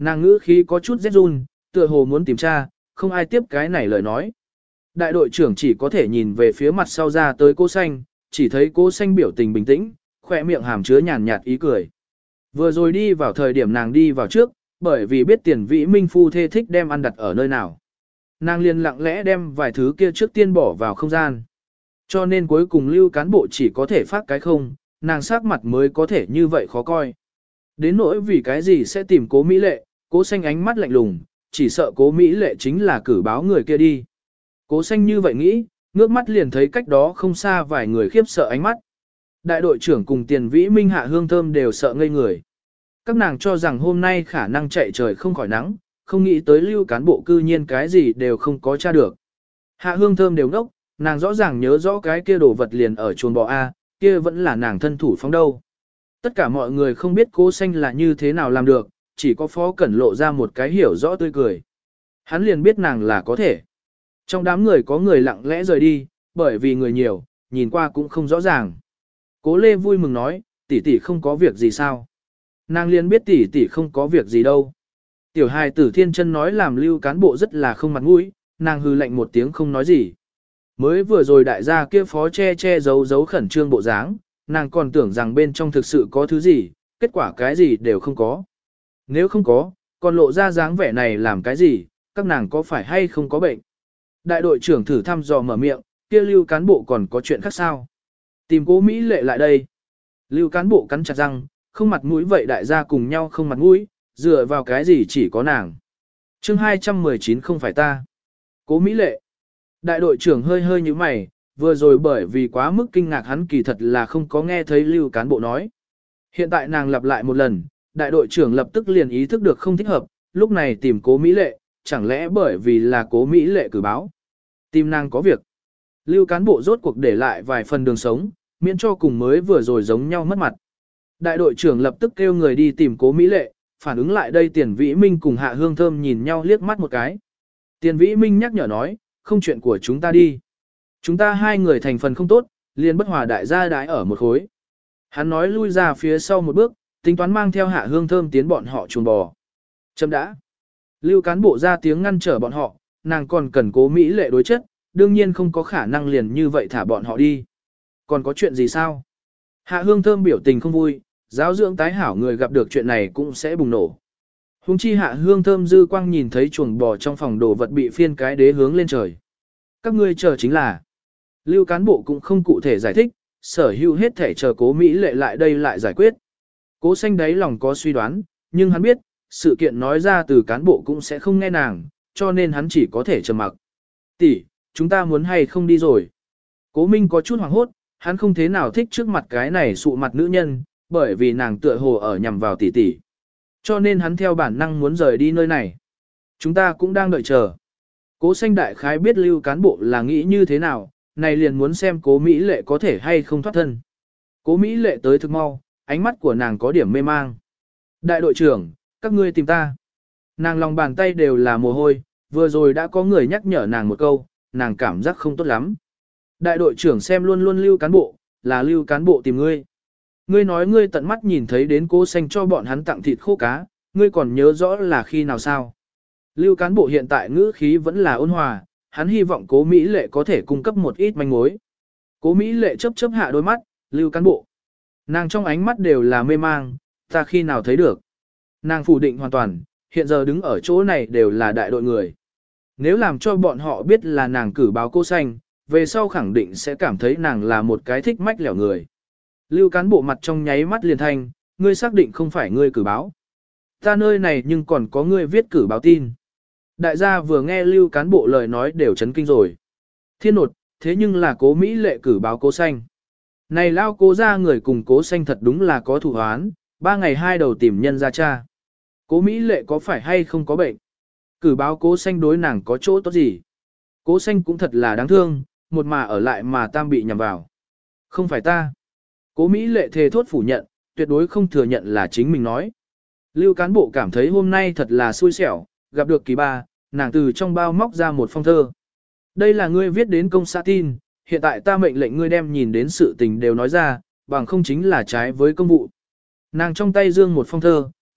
Nàng ngữ khí có chút rét run, tựa hồ muốn tìm tra, không ai tiếp cái này lời nói. Đại đội trưởng chỉ có thể nhìn về phía mặt sau ra tới cô xanh, chỉ thấy cô xanh biểu tình bình tĩnh, khỏe miệng hàm chứa nhàn nhạt ý cười. Vừa rồi đi vào thời điểm nàng đi vào trước, bởi vì biết Tiền Vĩ Minh phu thê thích đem ăn đặt ở nơi nào. Nàng liền lặng lẽ đem vài thứ kia trước tiên bỏ vào không gian. Cho nên cuối cùng Lưu Cán Bộ chỉ có thể phát cái không, nàng sắc mặt mới có thể như vậy khó coi. Đến nỗi vì cái gì sẽ tìm Cố Mỹ Lệ, Cố Xanh ánh mắt lạnh lùng, chỉ sợ Cố Mỹ Lệ chính là cử báo người kia đi. Cố Xanh như vậy nghĩ, ngước mắt liền thấy cách đó không xa vài người khiếp sợ ánh mắt. Đại đội trưởng cùng Tiền Vĩ Minh Hạ Hương Thơm đều sợ ngây người. Các nàng cho rằng hôm nay khả năng chạy trời không khỏi nắng, không nghĩ tới Lưu Cán Bộ cư nhiên cái gì đều không có tra được. Hạ Hương Thơm đều ngốc, nàng rõ ràng nhớ rõ cái kia đồ vật liền ở chuồng bò A, kia vẫn là nàng thân thủ phóng đâu. Tất cả mọi người không biết Cố Xanh là như thế nào làm được, chỉ có Phó Cẩn lộ ra một cái hiểu rõ tươi cười. Hắn liền biết nàng là có thể. Trong đám người có người lặng lẽ rời đi, bởi vì người nhiều, nhìn qua cũng không rõ ràng. Cố Lê vui mừng nói, tỷ tỷ không có việc gì sao. Nàng liền biết tỷ tỷ không có việc gì đâu. Tiểu hài tử Thiên Chân nói làm Lưu Cán Bộ rất là không mặt mũi, nàng hừ lạnh một tiếng không nói gì. Mới vừa rồi đại gia kia phó che giấu khẩn trương bộ dáng, nàng còn tưởng rằng bên trong thực sự có thứ gì, kết quả cái gì đều không có. Nếu không có, còn lộ ra dáng vẻ này làm cái gì, các nàng có phải hay không có bệnh. Đại đội trưởng thử thăm dò mở miệng, kia Lưu Cán Bộ còn có chuyện khác sao. Tìm Cố Mỹ Lệ lại đây. Lưu Cán Bộ cắn chặt răng, không mặt mũi vậy đại gia cùng nhau không mặt mũi, dựa vào cái gì chỉ có nàng. Chương 219 không phải ta. Cố Mỹ Lệ. Đại đội trưởng hơi hơi như mày, vừa rồi bởi vì quá mức kinh ngạc hắn kỳ thật là không có nghe thấy Lưu Cán Bộ nói. Hiện tại nàng lặp lại một lần, đại đội trưởng lập tức liền ý thức được không thích hợp, lúc này tìm Cố Mỹ Lệ, chẳng lẽ bởi vì là Cố Mỹ Lệ cử báo. Tìm nàng có việc. Lưu Cán Bộ rốt cuộc để lại vài phần đường sống, miễn cho cùng mới vừa rồi giống nhau mất mặt. Đại đội trưởng lập tức kêu người đi tìm Cố Mỹ Lệ, phản ứng lại đây Tiền Vĩ Minh cùng Hạ Hương Thơm nhìn nhau liếc mắt một cái. Tiền Vĩ Minh nhắc nhở nói, không chuyện của chúng ta đi. Chúng ta hai người thành phần không tốt, liền bất hòa đại gia đái ở một khối. Hắn nói lui ra phía sau một bước, tính toán mang theo Hạ Hương Thơm tiến bọn họ chuồng bò. Chấm đã. Lưu Cán Bộ ra tiếng ngăn trở bọn họ, nàng còn cần Cố Mỹ Lệ đối chất, đương nhiên không có khả năng liền như vậy thả bọn họ đi. Còn có chuyện gì sao? Hạ Hương Thơm biểu tình không vui, giáo dưỡng tái hảo người gặp được chuyện này cũng sẽ bùng nổ. Hùng chi Hạ Hương Thơm dư quang nhìn thấy chuồng bò trong phòng đồ vật bị phiên cái đế hướng lên trời. Các ngươi chờ chính là. Lưu Cán Bộ cũng không cụ thể giải thích, sở hữu hết thể chờ Cố Mỹ Lệ lại đây lại giải quyết. Cố Xanh đáy lòng có suy đoán, nhưng hắn biết, sự kiện nói ra từ cán bộ cũng sẽ không nghe nàng, cho nên hắn chỉ có thể trầm mặc. Tỷ, chúng ta muốn hay không đi rồi. Cố Minh có chút hoảng hốt, hắn không thế nào thích trước mặt cái này sụ mặt nữ nhân, bởi vì nàng tựa hồ ở nhằm vào tỷ tỷ. Cho nên hắn theo bản năng muốn rời đi nơi này. Chúng ta cũng đang đợi chờ. Cố Xanh đại khái biết Lưu Cán Bộ là nghĩ như thế nào, này liền muốn xem Cố Mỹ Lệ có thể hay không thoát thân. Cố Mỹ Lệ tới thực mau, ánh mắt của nàng có điểm mê mang. Đại đội trưởng, các ngươi tìm ta. Nàng lòng bàn tay đều là mồ hôi, vừa rồi đã có người nhắc nhở nàng một câu, nàng cảm giác không tốt lắm. Đại đội trưởng xem luôn luôn Lưu Cán Bộ, là Lưu Cán Bộ tìm ngươi. Ngươi nói ngươi tận mắt nhìn thấy đến Cố Xanh cho bọn hắn tặng thịt khô cá, ngươi còn nhớ rõ là khi nào sao? Lưu Cán Bộ hiện tại ngữ khí vẫn là ôn hòa, hắn hy vọng Cố Mỹ Lệ có thể cung cấp một ít manh mối. Cố Mỹ Lệ chớp chớp hạ đôi mắt, Lưu Cán Bộ. Nàng trong ánh mắt đều là mê mang, ta khi nào thấy được. Nàng phủ định hoàn toàn, hiện giờ đứng ở chỗ này đều là đại đội người. Nếu làm cho bọn họ biết là nàng cử báo Cố Xanh, về sau khẳng định sẽ cảm thấy nàng là một cái thích mách lẻo người. Lưu Cán Bộ mặt trong nháy mắt liền thanh, ngươi xác định không phải ngươi cử báo. Ta nơi này nhưng còn có ngươi viết cử báo tin. Đại gia vừa nghe Lưu Cán Bộ lời nói đều chấn kinh rồi. Thiên nột, thế nhưng là Cố Mỹ Lệ cử báo Cố Xanh. Này lao Cố ra người cùng Cố Xanh thật đúng là có thủ hoán, 3 ngày 2 đầu tìm nhân ra cha. Cố Mỹ Lệ có phải hay không có bệnh? Cử báo Cố Xanh đối nàng có chỗ tốt gì? Cố Xanh cũng thật là đáng thương, một mà ở lại mà tam bị nhầm vào. Không phải ta. Cố Mỹ Lệ thề thốt phủ nhận, tuyệt đối không thừa nhận là chính mình nói. Lưu Cán Bộ cảm thấy hôm nay thật là xui xẻo, gặp được kỳ ba, nàng từ trong bao móc ra một phong thơ. Đây là ngươi viết đến công xã tin, hiện tại ta mệnh lệnh ngươi đem nhìn đến sự tình đều nói ra, bằng không chính là trái với công vụ. Nàng trong tay dương một phong thơ,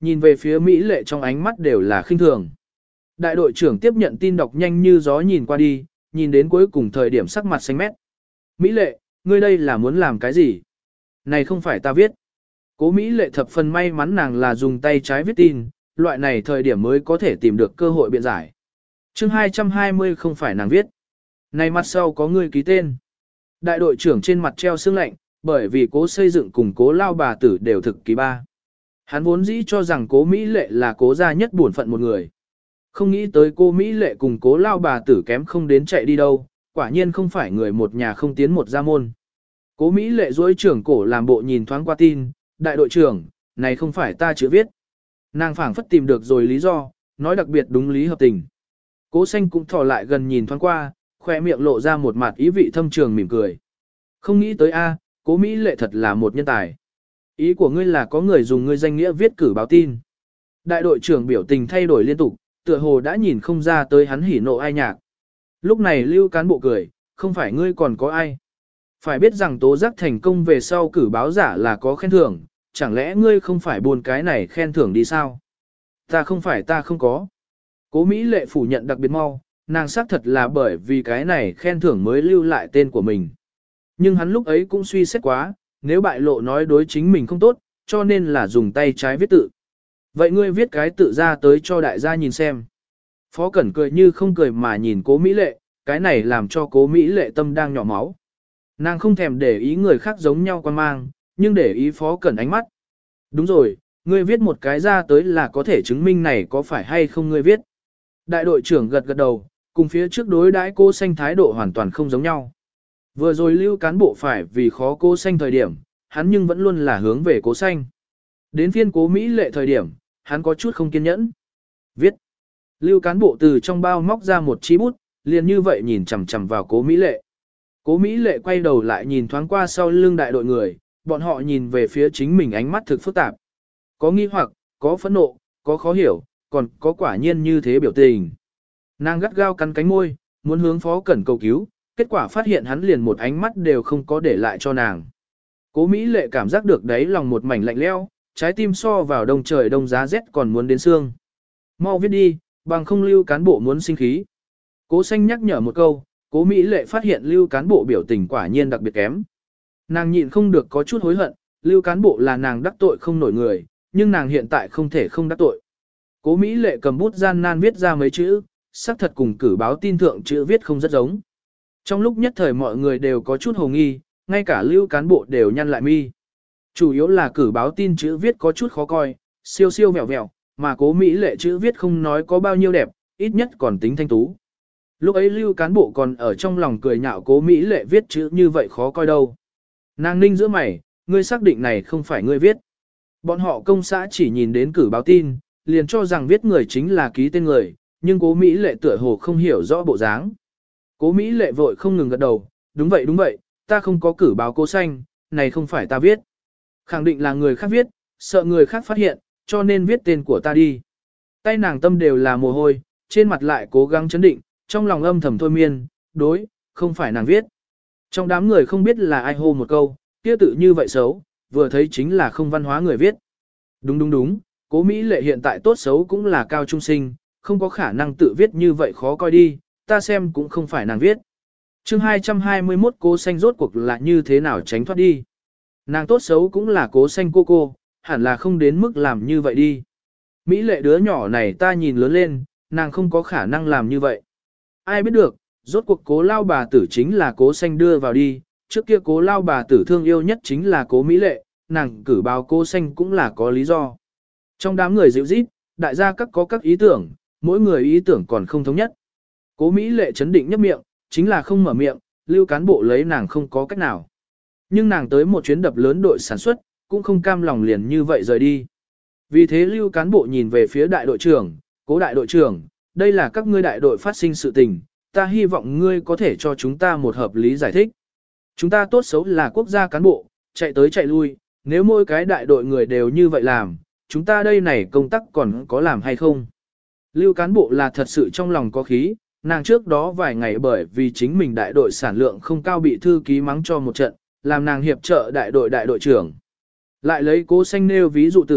nhìn về phía Mỹ lệ trong ánh mắt đều là khinh thường. Đại đội trưởng tiếp nhận tin đọc nhanh như gió nhìn qua đi, nhìn đến cuối cùng thời điểm sắc mặt xanh mét. Mỹ lệ, ngươi đây là muốn làm cái gì? Này không phải ta viết. Cố Mỹ lệ thập phần may mắn nàng là dùng tay trái viết tin, loại này thời điểm mới có thể tìm được cơ hội biện giải. Chương 220 không phải nàng viết. Này mặt sau có ngươi ký tên. Đại đội trưởng trên mặt treo sương lạnh, bởi vì cố xây dựng cùng cố lao bà tử đều thực ký ba. Hắn vốn dĩ cho rằng cố Mỹ lệ là cố gia nhất bổn phận một người. Không nghĩ tới cô Mỹ lệ cùng cố lao bà tử kém không đến chạy đi đâu, quả nhiên không phải người một nhà không tiến một gia môn. Cố Mỹ lệ duỗi trưởng cổ làm bộ nhìn thoáng qua tin, đại đội trưởng, này không phải ta chữ viết. Nàng phảng phất tìm được rồi lý do, nói đặc biệt đúng lý hợp tình. Cố xanh cũng thò lại gần nhìn thoáng qua, khoe miệng lộ ra một mặt ý vị thâm trường mỉm cười. Không nghĩ tới a, cố Mỹ lệ thật là một nhân tài. Ý của ngươi là có người dùng ngươi danh nghĩa viết cử báo tin. Đại đội trưởng biểu tình thay đổi liên tục, tựa hồ đã nhìn không ra tới hắn hỉ nộ ai nhạc. Lúc này Lưu cán bộ cười, không phải ngươi còn có ai. Phải biết rằng tố giác thành công về sau cử báo giả là có khen thưởng, chẳng lẽ ngươi không phải buồn cái này khen thưởng đi sao? Ta không có. Cố Mỹ lệ phủ nhận đặc biệt mau, nàng xác thật là bởi vì cái này khen thưởng mới lưu lại tên của mình. Nhưng hắn lúc ấy cũng suy xét quá, nếu bại lộ nói đối chính mình không tốt, cho nên là dùng tay trái viết tự. Vậy ngươi viết cái tự ra tới cho đại gia nhìn xem. Phó Cẩn cười như không cười mà nhìn cố Mỹ lệ, cái này làm cho cố Mỹ lệ tâm đang nhỏ máu. Nàng không thèm để ý người khác giống nhau quan mang, nhưng để ý Phó Cẩn ánh mắt. Đúng rồi, ngươi viết một cái ra tới là có thể chứng minh này có phải hay không ngươi viết. Đại đội trưởng gật gật đầu, cùng phía trước đối đãi cô xanh thái độ hoàn toàn không giống nhau. Vừa rồi Lưu cán bộ phải vì khó cô xanh thời điểm, hắn nhưng vẫn luôn là hướng về cố xanh. Đến phiên cố Mỹ lệ thời điểm, hắn có chút không kiên nhẫn. Viết. Lưu cán bộ từ trong bao móc ra một chi bút, liền như vậy nhìn chằm chằm vào cố Mỹ lệ. Cố Mỹ lệ quay đầu lại nhìn thoáng qua sau lưng đại đội người, bọn họ nhìn về phía chính mình ánh mắt thực phức tạp. Có nghi hoặc, có phẫn nộ, có khó hiểu, còn có quả nhiên như thế biểu tình. Nàng gắt gao cắn cánh môi, muốn hướng Phó Cẩn cầu cứu, kết quả phát hiện hắn liền một ánh mắt đều không có để lại cho nàng. Cố Mỹ lệ cảm giác được đấy lòng một mảnh lạnh lẽo, trái tim so vào đông trời đông giá rét còn muốn đến xương. Mau viết đi, bằng không Lưu cán bộ muốn sinh khí. Cố xanh nhắc nhở một câu, cố Mỹ lệ phát hiện Lưu cán bộ biểu tình quả nhiên đặc biệt kém. Nàng nhịn không được có chút hối hận, Lưu cán bộ là nàng đắc tội không nổi người, nhưng nàng hiện tại không thể không đắc tội. Cố Mỹ lệ cầm bút gian nan viết ra mấy chữ, xác thật cùng cử báo tin thượng chữ viết không rất giống. Trong lúc nhất thời mọi người đều có chút hồ nghi, ngay cả Lưu cán bộ đều nhăn lại mi. Chủ yếu là cử báo tin chữ viết có chút khó coi, siêu siêu vẹo vẹo, mà cố Mỹ lệ chữ viết không nói có bao nhiêu đẹp, ít nhất còn tính thanh tú. Lúc ấy Lưu cán bộ còn ở trong lòng cười nhạo cố Mỹ lệ viết chữ như vậy khó coi đâu. Nàng ninh giữa mày, ngươi xác định này không phải ngươi viết. Bọn họ công xã chỉ nhìn đến cử báo tin, liền cho rằng viết người chính là ký tên người, nhưng cố Mỹ lệ tựa hồ không hiểu rõ bộ dáng. Cố Mỹ lệ vội không ngừng gật đầu, đúng vậy, ta không có cử báo cô xanh, này không phải ta viết. Khẳng định là người khác viết, sợ người khác phát hiện, cho nên viết tên của ta đi. Tay nàng tâm đều là mồ hôi, trên mặt lại cố gắng chấn định, trong lòng âm thầm thôi miên, đối, không phải nàng viết. Trong đám người không biết là ai hô một câu, kia tự như vậy xấu, vừa thấy chính là không văn hóa người viết. Đúng, cố Mỹ lệ hiện tại tốt xấu cũng là cao trung sinh, không có khả năng tự viết như vậy khó coi đi, ta xem cũng không phải nàng viết. Chương 221 cố xanh rốt cuộc là như thế nào tránh thoát đi. Nàng tốt xấu cũng là cố xanh cô, hẳn là không đến mức làm như vậy đi. Mỹ lệ đứa nhỏ này ta nhìn lớn lên, nàng không có khả năng làm như vậy. Ai biết được, rốt cuộc cố lao bà tử chính là cố xanh đưa vào đi, trước kia cố lao bà tử thương yêu nhất chính là cố Mỹ lệ, nàng cử báo cố xanh cũng là có lý do. Trong đám người dịu rít, đại gia các có các ý tưởng, mỗi người ý tưởng còn không thống nhất. Cố Mỹ lệ chấn định nhấp miệng, chính là không mở miệng, Lưu cán bộ lấy nàng không có cách nào. Nhưng nàng tới một chuyến đập lớn đội sản xuất, cũng không cam lòng liền như vậy rời đi. Vì thế Lưu cán bộ nhìn về phía đại đội trưởng, cố đại đội trưởng, đây là các ngươi đại đội phát sinh sự tình, ta hy vọng ngươi có thể cho chúng ta một hợp lý giải thích. Chúng ta tốt xấu là quốc gia cán bộ, chạy tới chạy lui, nếu mỗi cái đại đội người đều như vậy làm, chúng ta đây này công tác còn có làm hay không? Lưu cán bộ là thật sự trong lòng có khí, nàng trước đó vài ngày bởi vì chính mình đại đội sản lượng không cao bị thư ký mắng cho một trận, làm nàng hiệp trợ đại đội trưởng. Lại lấy cố xanh nêu ví dụ tử,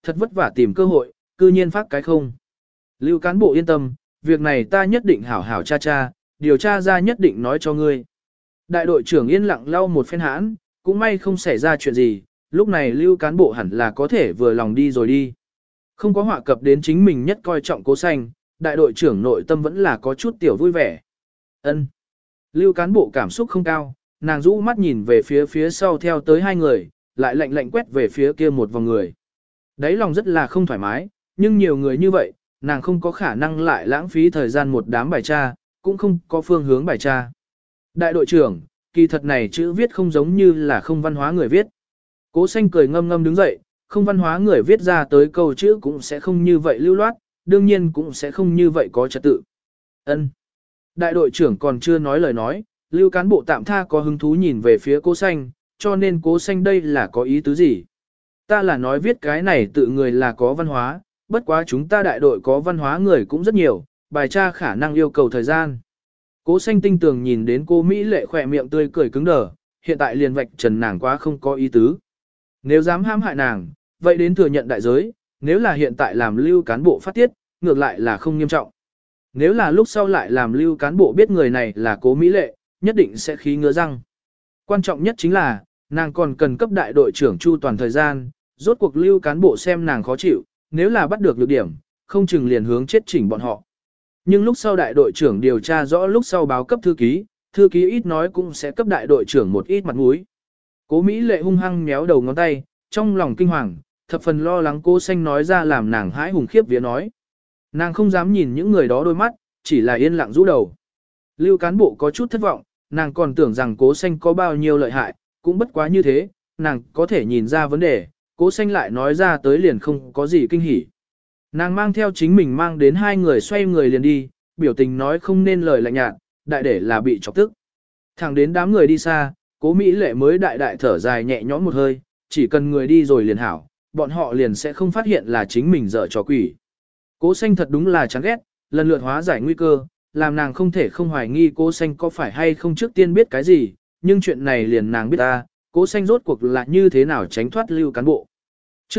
thật vất vả tìm cơ hội, cư nhiên phát cái không. Lưu cán bộ yên tâm, việc này ta nhất định hảo hảo cha cha, điều tra ra nhất định nói cho ngươi. Đại đội trưởng yên lặng lau một phen hãn, cũng may không xảy ra chuyện gì, lúc này lưu cán bộ hẳn là có thể vừa lòng đi rồi đi. Không có họa cập đến chính mình nhất coi trọng Cố Xanh, đại đội trưởng nội tâm vẫn là có chút tiểu vui vẻ. Ân. Lưu cán bộ cảm xúc không cao, nàng rũ mắt nhìn về phía sau theo tới hai người, lại lạnh lạnh quét về phía kia một vòng người. Đấy lòng rất là không thoải mái, nhưng nhiều người như vậy, nàng không có khả năng lại lãng phí thời gian một đám bài tra, cũng không có phương hướng bài tra. Đại đội trưởng, kỳ thật này chữ viết không giống như là không văn hóa người viết. Cố Xanh cười ngâm ngâm đứng dậy, không văn hóa người viết ra tới câu chữ cũng sẽ không như vậy lưu loát, đương nhiên cũng sẽ không như vậy có trật tự. Ân. Đại đội trưởng còn chưa nói lời nói, lưu cán bộ tạm tha có hứng thú nhìn về phía Cố Xanh, cho nên Cố Xanh đây là có ý tứ gì? Ta là nói viết cái này tự người là có văn hóa, bất quá chúng ta đại đội có văn hóa người cũng rất nhiều, bài tra khả năng yêu cầu thời gian. Cố Xanh tinh tường nhìn đến cô Mỹ lệ khỏe miệng tươi cười cứng đờ, hiện tại liền vạch trần nàng quá không có ý tứ. Nếu dám hãm hại nàng, vậy đến thừa nhận đại giới, nếu là hiện tại làm lưu cán bộ phát tiết, ngược lại là không nghiêm trọng. Nếu là lúc sau lại làm lưu cán bộ biết người này là Cố Mỹ lệ, nhất định sẽ khí ngứa răng. Quan trọng nhất chính là, nàng còn cần cấp đại đội trưởng chu toàn thời gian, rốt cuộc lưu cán bộ xem nàng khó chịu, nếu là bắt được lược điểm, không chừng liền hướng chết chỉnh bọn họ. Nhưng lúc sau đại đội trưởng điều tra rõ lúc sau báo cấp thư ký ít nói cũng sẽ cấp đại đội trưởng một ít mặt mũi. Cố Mỹ lệ hung hăng méo đầu ngón tay, trong lòng kinh hoàng, thập phần lo lắng Cố Xanh nói ra làm nàng hãi hùng khiếp vía nói. Nàng không dám nhìn những người đó đôi mắt, chỉ là yên lặng rũ đầu. Lưu cán bộ có chút thất vọng, nàng còn tưởng rằng Cố Xanh có bao nhiêu lợi hại, cũng bất quá như thế, nàng có thể nhìn ra vấn đề, Cố Xanh lại nói ra tới liền không có gì kinh hỉ. Nàng mang theo chính mình mang đến hai người xoay người liền đi, biểu tình nói không nên lời lạnh nhạt, đại để là bị chọc tức. Thẳng đến đám người đi xa, Cố Mỹ lệ mới đại đại thở dài nhẹ nhõm một hơi, chỉ cần người đi rồi liền hảo, bọn họ liền sẽ không phát hiện là chính mình dở trò quỷ. Cố Xanh thật đúng là chán ghét, lần lượt hóa giải nguy cơ, làm nàng không thể không hoài nghi Cố Xanh có phải hay không trước tiên biết cái gì, nhưng chuyện này liền nàng biết ta, Cố Xanh rốt cuộc là như thế nào tránh thoát lưu cán bộ. Chương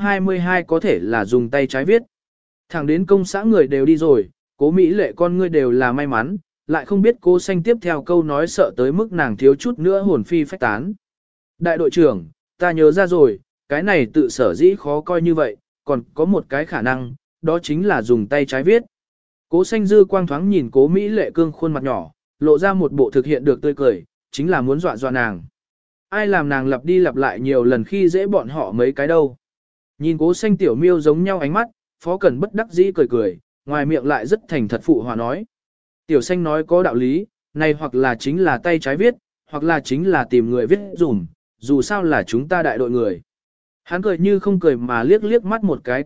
222 có thể là dùng tay trái viết. Thẳng đến công xã người đều đi rồi, Cố Mỹ lệ con ngươi đều là may mắn, lại không biết Cố Xanh tiếp theo câu nói sợ tới mức nàng thiếu chút nữa hồn phi phách tán. Đại đội trưởng, ta nhớ ra rồi, cái này tự sở dĩ khó coi như vậy, còn có một cái khả năng, đó chính là dùng tay trái viết. Cố Xanh dư quang thoáng nhìn Cố Mỹ lệ cương khuôn mặt nhỏ, lộ ra một bộ thực hiện được tươi cười, chính là muốn dọa dọa nàng. Ai làm nàng lặp đi lặp lại nhiều lần khi dễ bọn họ mấy cái đâu. Nhìn Cố Xanh tiểu miêu giống nhau ánh mắt, Phó Cẩn bất đắc dĩ cười cười, ngoài miệng lại rất thành thật phụ hòa nói. Tiểu Xanh nói có đạo lý, này hoặc là chính là tay trái viết, hoặc là chính là tìm người viết dùm, dù sao là chúng ta đại đội người. Hắn cười như không cười mà liếc liếc mắt một cái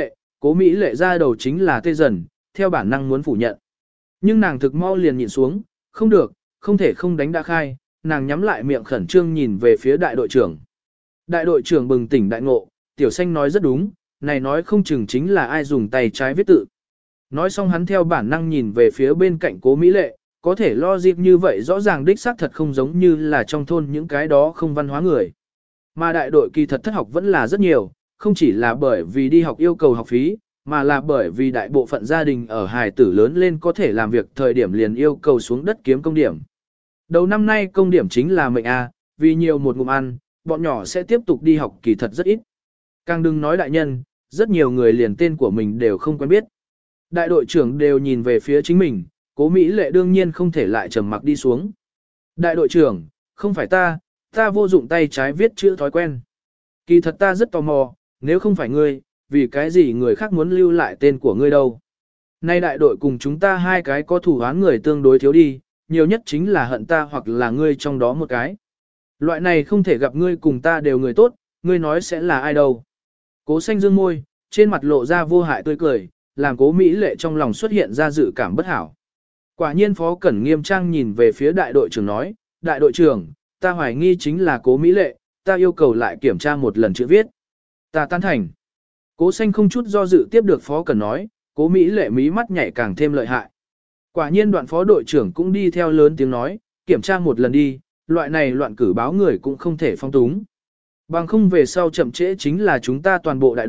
Cố Mỹ lệ ra đầu chính là tê dần, theo bản năng muốn phủ nhận. Nhưng nàng thực mau liền nhìn xuống, không được, không thể không đánh đã khai, nàng nhắm lại miệng khẩn trương nhìn về phía đại đội trưởng. Đại đội trưởng bừng tỉnh đại ngộ, Tiểu Xanh nói rất đúng, này nói không chừng chính là ai dùng tay trái viết tự. Nói xong hắn theo bản năng nhìn về phía bên cạnh Cố Mỹ lệ, có thể lo dịp như vậy rõ ràng đích xác thật không giống như là trong thôn những cái đó không văn hóa người. Mà đại đội kỳ thật thất học vẫn là rất nhiều, không chỉ là bởi vì đi học yêu cầu học phí, mà là bởi vì đại bộ phận gia đình ở hài tử lớn lên có thể làm việc thời điểm liền yêu cầu xuống đất kiếm công điểm. Đầu năm nay công điểm chính là mệnh A, vì nhiều một ngụm ăn, bọn nhỏ sẽ tiếp tục đi học kỳ thật rất ít. Càng đừng nói đại nhân, rất nhiều người liền tên của mình đều không quen biết. Đại đội trưởng đều nhìn về phía chính mình, Cố Mỹ lệ đương nhiên không thể lại trầm mặc đi xuống. Đại đội trưởng, không phải ta vô dụng tay trái viết chữ thói quen. Kỳ thật ta rất tò mò, nếu không phải ngươi, vì cái gì người khác muốn lưu lại tên của ngươi đâu. Nay đại đội cùng chúng ta hai cái có thủ án người tương đối thiếu đi, nhiều nhất chính là hận ta hoặc là ngươi trong đó một cái. Loại này không thể gặp ngươi cùng ta đều người tốt, ngươi nói sẽ là ai đâu. Cố Xanh dương môi, trên mặt lộ ra vô hại tươi cười, làm Cố Mỹ lệ trong lòng xuất hiện ra dự cảm bất hảo. Quả nhiên Phó Cẩn nghiêm trang nhìn về phía đại đội trưởng nói, đại đội trưởng, ta hoài nghi chính là Cố Mỹ lệ, ta yêu cầu lại kiểm tra một lần chữ viết. Ta tán thành. Cố Xanh không chút do dự tiếp được Phó Cẩn nói, Cố Mỹ lệ mí mắt nhảy càng thêm lợi hại. Quả nhiên đoạn phó đội trưởng cũng đi theo lớn tiếng nói, kiểm tra một lần đi, loại này loạn cử báo người cũng không thể phong túng. Bằng không về sau chậm trễ chính là chúng ta toàn bộ đại đội,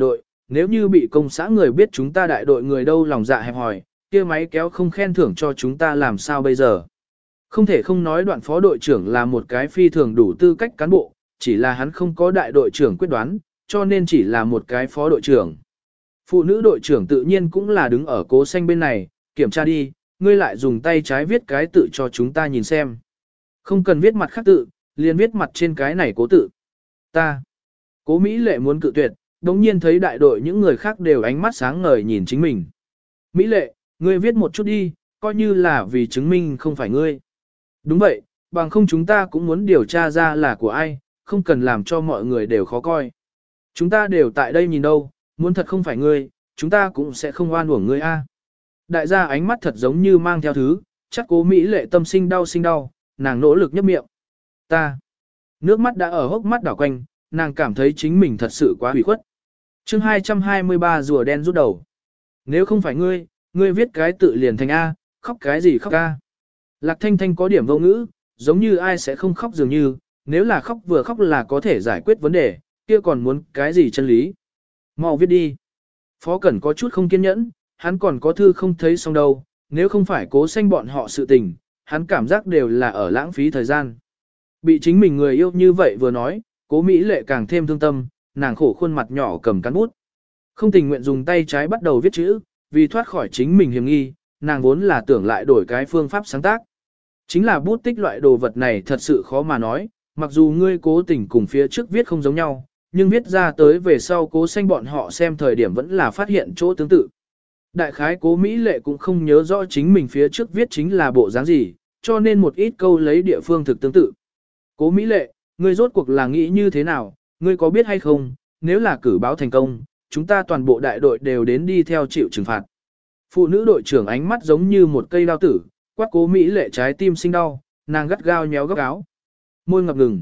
nếu như bị công xã người biết chúng ta đại đội người đâu lòng dạ hẹp hòi, kia máy kéo không khen thưởng cho chúng ta làm sao bây giờ. Không thể không nói Đoạn phó đội trưởng là một cái phi thường đủ tư cách cán bộ, chỉ là hắn không có đại đội trưởng quyết đoán, cho nên chỉ là một cái phó đội trưởng. Phụ nữ đội trưởng tự nhiên cũng là đứng ở Cố Xanh bên này, kiểm tra đi, ngươi lại dùng tay trái viết cái tự cho chúng ta nhìn xem. Không cần viết mặt khác tự, liền viết mặt trên cái này cố tự. Ta. Cố Mỹ Lệ muốn cự tuyệt, đồng nhiên thấy đại đội những người khác đều ánh mắt sáng ngời nhìn chính mình. Mỹ Lệ, ngươi viết một chút đi, coi như là vì chứng minh không phải ngươi. Đúng vậy, bằng không chúng ta cũng muốn điều tra ra là của ai, không cần làm cho mọi người đều khó coi. Chúng ta đều tại đây nhìn đâu, muốn thật không phải ngươi, chúng ta cũng sẽ không oan uổng ngươi a. Đại gia ánh mắt thật giống như mang theo thứ, chắc Cố Mỹ Lệ tâm sinh đau, nàng nỗ lực nhấp miệng. Ta. Nước mắt đã ở hốc mắt đảo quanh, nàng cảm thấy chính mình thật sự quá hủy khuất. Chương 223 rùa đen rút đầu. Nếu không phải ngươi, ngươi viết cái tự liền thành A, khóc cái gì khóc A. Lạc Thanh Thanh có điểm vô ngữ, giống như ai sẽ không khóc dường như, nếu là khóc vừa khóc là có thể giải quyết vấn đề, kia còn muốn cái gì chân lý. Mau viết đi. Phó Cẩn có chút không kiên nhẫn, hắn còn có thư không thấy xong đâu, nếu không phải Cố Xanh bọn họ sự tình, hắn cảm giác đều là ở lãng phí thời gian. Bị chính mình người yêu như vậy vừa nói, Cố Mỹ Lệ càng thêm thương tâm, nàng khổ khuôn mặt nhỏ cầm cán bút. Không tình nguyện dùng tay trái bắt đầu viết chữ, vì thoát khỏi chính mình hiểm nghi, nàng vốn là tưởng lại đổi cái phương pháp sáng tác. Chính là bút tích loại đồ vật này thật sự khó mà nói, mặc dù ngươi cố tình cùng phía trước viết không giống nhau, nhưng viết ra tới về sau Cố Xanh bọn họ xem thời điểm vẫn là phát hiện chỗ tương tự. Đại khái Cố Mỹ Lệ cũng không nhớ rõ chính mình phía trước viết chính là bộ dáng gì, cho nên một ít câu lấy địa phương thực tương tự. Cố Mỹ Lệ, ngươi rốt cuộc là nghĩ như thế nào, ngươi có biết hay không, nếu là cử báo thành công, chúng ta toàn bộ đại đội đều đến đi theo chịu trừng phạt. Phụ nữ đội trưởng ánh mắt giống như một cây đao tử, quát Cố Mỹ Lệ trái tim sinh đau, nàng gắt gao nhéo góc áo. Môi ngập ngừng,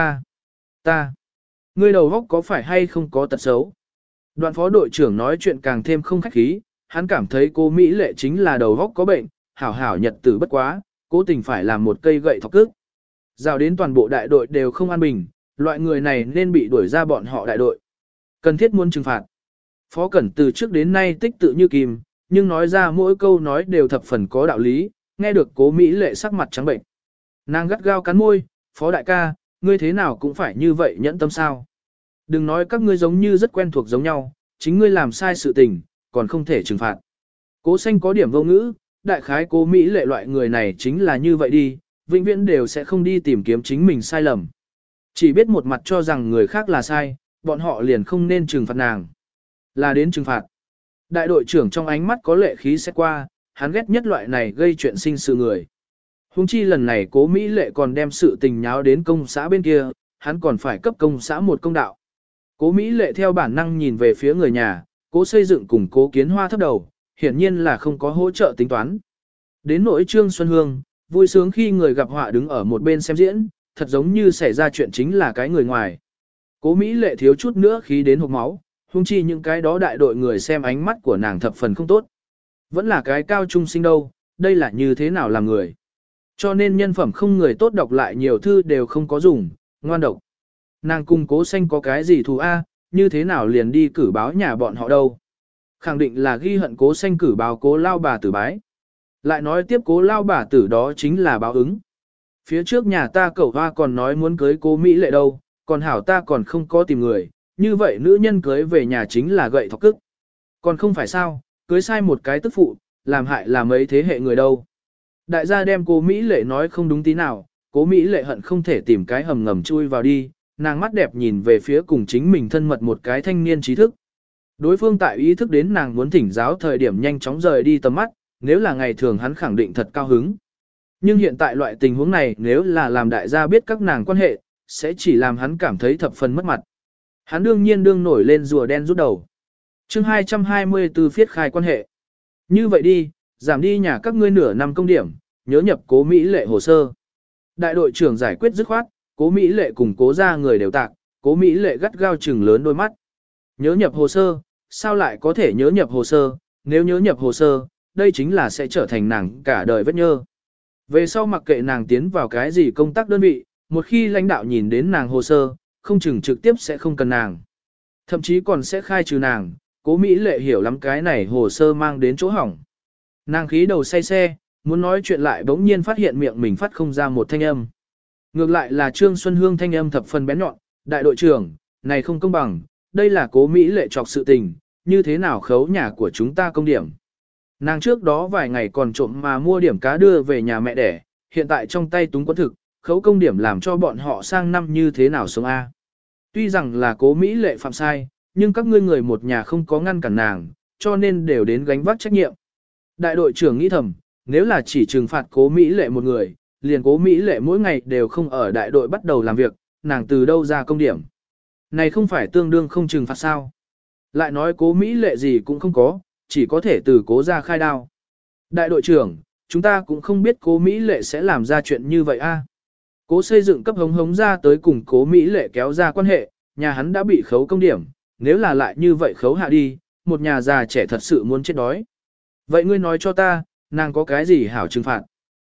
ta. Ngươi đầu góc có phải hay không có tật xấu? Đoạn phó đội trưởng nói chuyện càng thêm không khách khí, hắn cảm thấy Cố Mỹ Lệ chính là đầu góc có bệnh, hảo hảo nhật tử bất quá, cố tình phải làm một cây gậy thọc cước. Rào đến toàn bộ đại đội đều không an bình, loại người này nên bị đuổi ra bọn họ đại đội. Cần thiết muốn trừng phạt. Phó Cẩn từ trước đến nay tích tự như kim, nhưng nói ra mỗi câu nói đều thập phần có đạo lý, nghe được Cố Mỹ Lệ sắc mặt trắng bệnh. Nàng gắt gao cắn môi, Phó đại ca, ngươi thế nào cũng phải như vậy nhẫn tâm sao. Đừng nói các ngươi giống như rất quen thuộc giống nhau, chính ngươi làm sai sự tình, còn không thể trừng phạt. Cố Xanh có điểm vô ngữ, đại khái Cố Mỹ Lệ loại người này chính là như vậy đi, vĩnh viễn đều sẽ không đi tìm kiếm chính mình sai lầm. Chỉ biết một mặt cho rằng người khác là sai, bọn họ liền không nên trừng phạt nàng. Là đến trừng phạt. Đại đội trưởng trong ánh mắt có lệ khí xét qua, hắn ghét nhất loại này gây chuyện sinh sự người. Hùng chi lần này Cố Mỹ Lệ còn đem sự tình nháo đến công xã bên kia, hắn còn phải cấp công xã một công đạo. Cố Mỹ Lệ theo bản năng nhìn về phía người nhà, Cố Xây Dựng cùng Cố Kiến Hoa thấp đầu, hiển nhiên là không có hỗ trợ tính toán. Đến nỗi Trương Xuân Hương, vui sướng khi người gặp họa đứng ở một bên xem diễn, thật giống như xảy ra chuyện chính là cái người ngoài. Cố Mỹ Lệ thiếu chút nữa khí đến hộc máu, huống chi những cái đó đại đội người xem ánh mắt của nàng thập phần không tốt. Vẫn là cái cao trung sinh đâu, đây là như thế nào làm người. Cho nên nhân phẩm không người tốt đọc lại nhiều thư đều không có dùng, ngoan độc. Nàng cùng Cố Xanh có cái gì thù a, như thế nào liền đi cử báo nhà bọn họ đâu. Khẳng định là ghi hận Cố Xanh cử báo Cố lao bà tử bái. Lại nói tiếp Cố lao bà tử đó chính là báo ứng. Phía trước nhà ta cậu hoa còn nói muốn cưới Cố Mỹ Lệ đâu, còn hảo ta còn không có tìm người, như vậy nữ nhân cưới về nhà chính là gậy thọc cức. Còn không phải sao, cưới sai một cái tức phụ, làm hại là mấy thế hệ người đâu. Đại gia đem Cố Mỹ Lệ nói không đúng tí nào, Cố Mỹ Lệ hận không thể tìm cái hầm ngầm chui vào đi, nàng mắt đẹp nhìn về phía cùng chính mình thân mật một cái thanh niên trí thức. Đối phương tại ý thức đến nàng muốn thỉnh giáo thời điểm nhanh chóng rời đi tầm mắt, nếu là ngày thường hắn khẳng định thật cao hứng. Nhưng hiện tại loại tình huống này nếu là làm đại gia biết các nàng quan hệ, sẽ chỉ làm hắn cảm thấy thập phần mất mặt. Hắn đương nhiên đương nổi lên rùa đen rút đầu. Chương 224 phiết khai quan hệ. Như vậy đi, giảm đi nhà các ngươi nửa năm công điểm, nhớ nhập Cố Mỹ Lệ hồ sơ. Đại đội trưởng giải quyết dứt khoát, Cố Mỹ Lệ cùng Cố gia người đều tạc, Cố Mỹ Lệ gắt gao trừng lớn đôi mắt. Nhớ nhập hồ sơ, sao lại có thể nhớ nhập hồ sơ, nếu nhớ nhập hồ sơ, đây chính là sẽ trở thành nàng cả đời vết nhơ. Về sau mặc kệ nàng tiến vào cái gì công tác đơn vị, một khi lãnh đạo nhìn đến nàng hồ sơ, không chừng trực tiếp sẽ không cần nàng. Thậm chí còn sẽ khai trừ nàng, Cố Mỹ Lệ hiểu lắm cái này hồ sơ mang đến chỗ hỏng. Nàng khí đầu say xe, muốn nói chuyện lại bỗng nhiên phát hiện miệng mình phát không ra một thanh âm. Ngược lại là Trương Xuân Hương thanh âm thập phần bén nhọn, đại đội trưởng, này không công bằng, đây là Cố Mỹ Lệ chọc sự tình, như thế nào khấu nhà của chúng ta công điểm. Nàng trước đó vài ngày còn trộm mà mua điểm cá đưa về nhà mẹ đẻ, hiện tại trong tay túng quẫn thực, khấu công điểm làm cho bọn họ sang năm như thế nào sống a? Tuy rằng là Cố Mỹ Lệ phạm sai, nhưng các ngươi người một nhà không có ngăn cản nàng, cho nên đều đến gánh vác trách nhiệm. Đại đội trưởng nghĩ thầm, nếu là chỉ trừng phạt Cố Mỹ Lệ một người, liền Cố Mỹ Lệ mỗi ngày đều không ở đại đội bắt đầu làm việc, nàng từ đâu ra công điểm. Này không phải tương đương không trừng phạt sao? Lại nói Cố Mỹ Lệ gì cũng không có, chỉ có thể từ Cố ra khai đao. Đại đội trưởng, chúng ta cũng không biết Cố Mỹ Lệ sẽ làm ra chuyện như vậy a. Cố xây dựng cấp hống hống ra tới cùng Cố Mỹ Lệ kéo ra quan hệ, nhà hắn đã bị khấu công điểm, nếu là lại như vậy khấu hạ đi, một nhà già trẻ thật sự muốn chết đói. Vậy ngươi nói cho ta, nàng có cái gì hảo trừng phạt?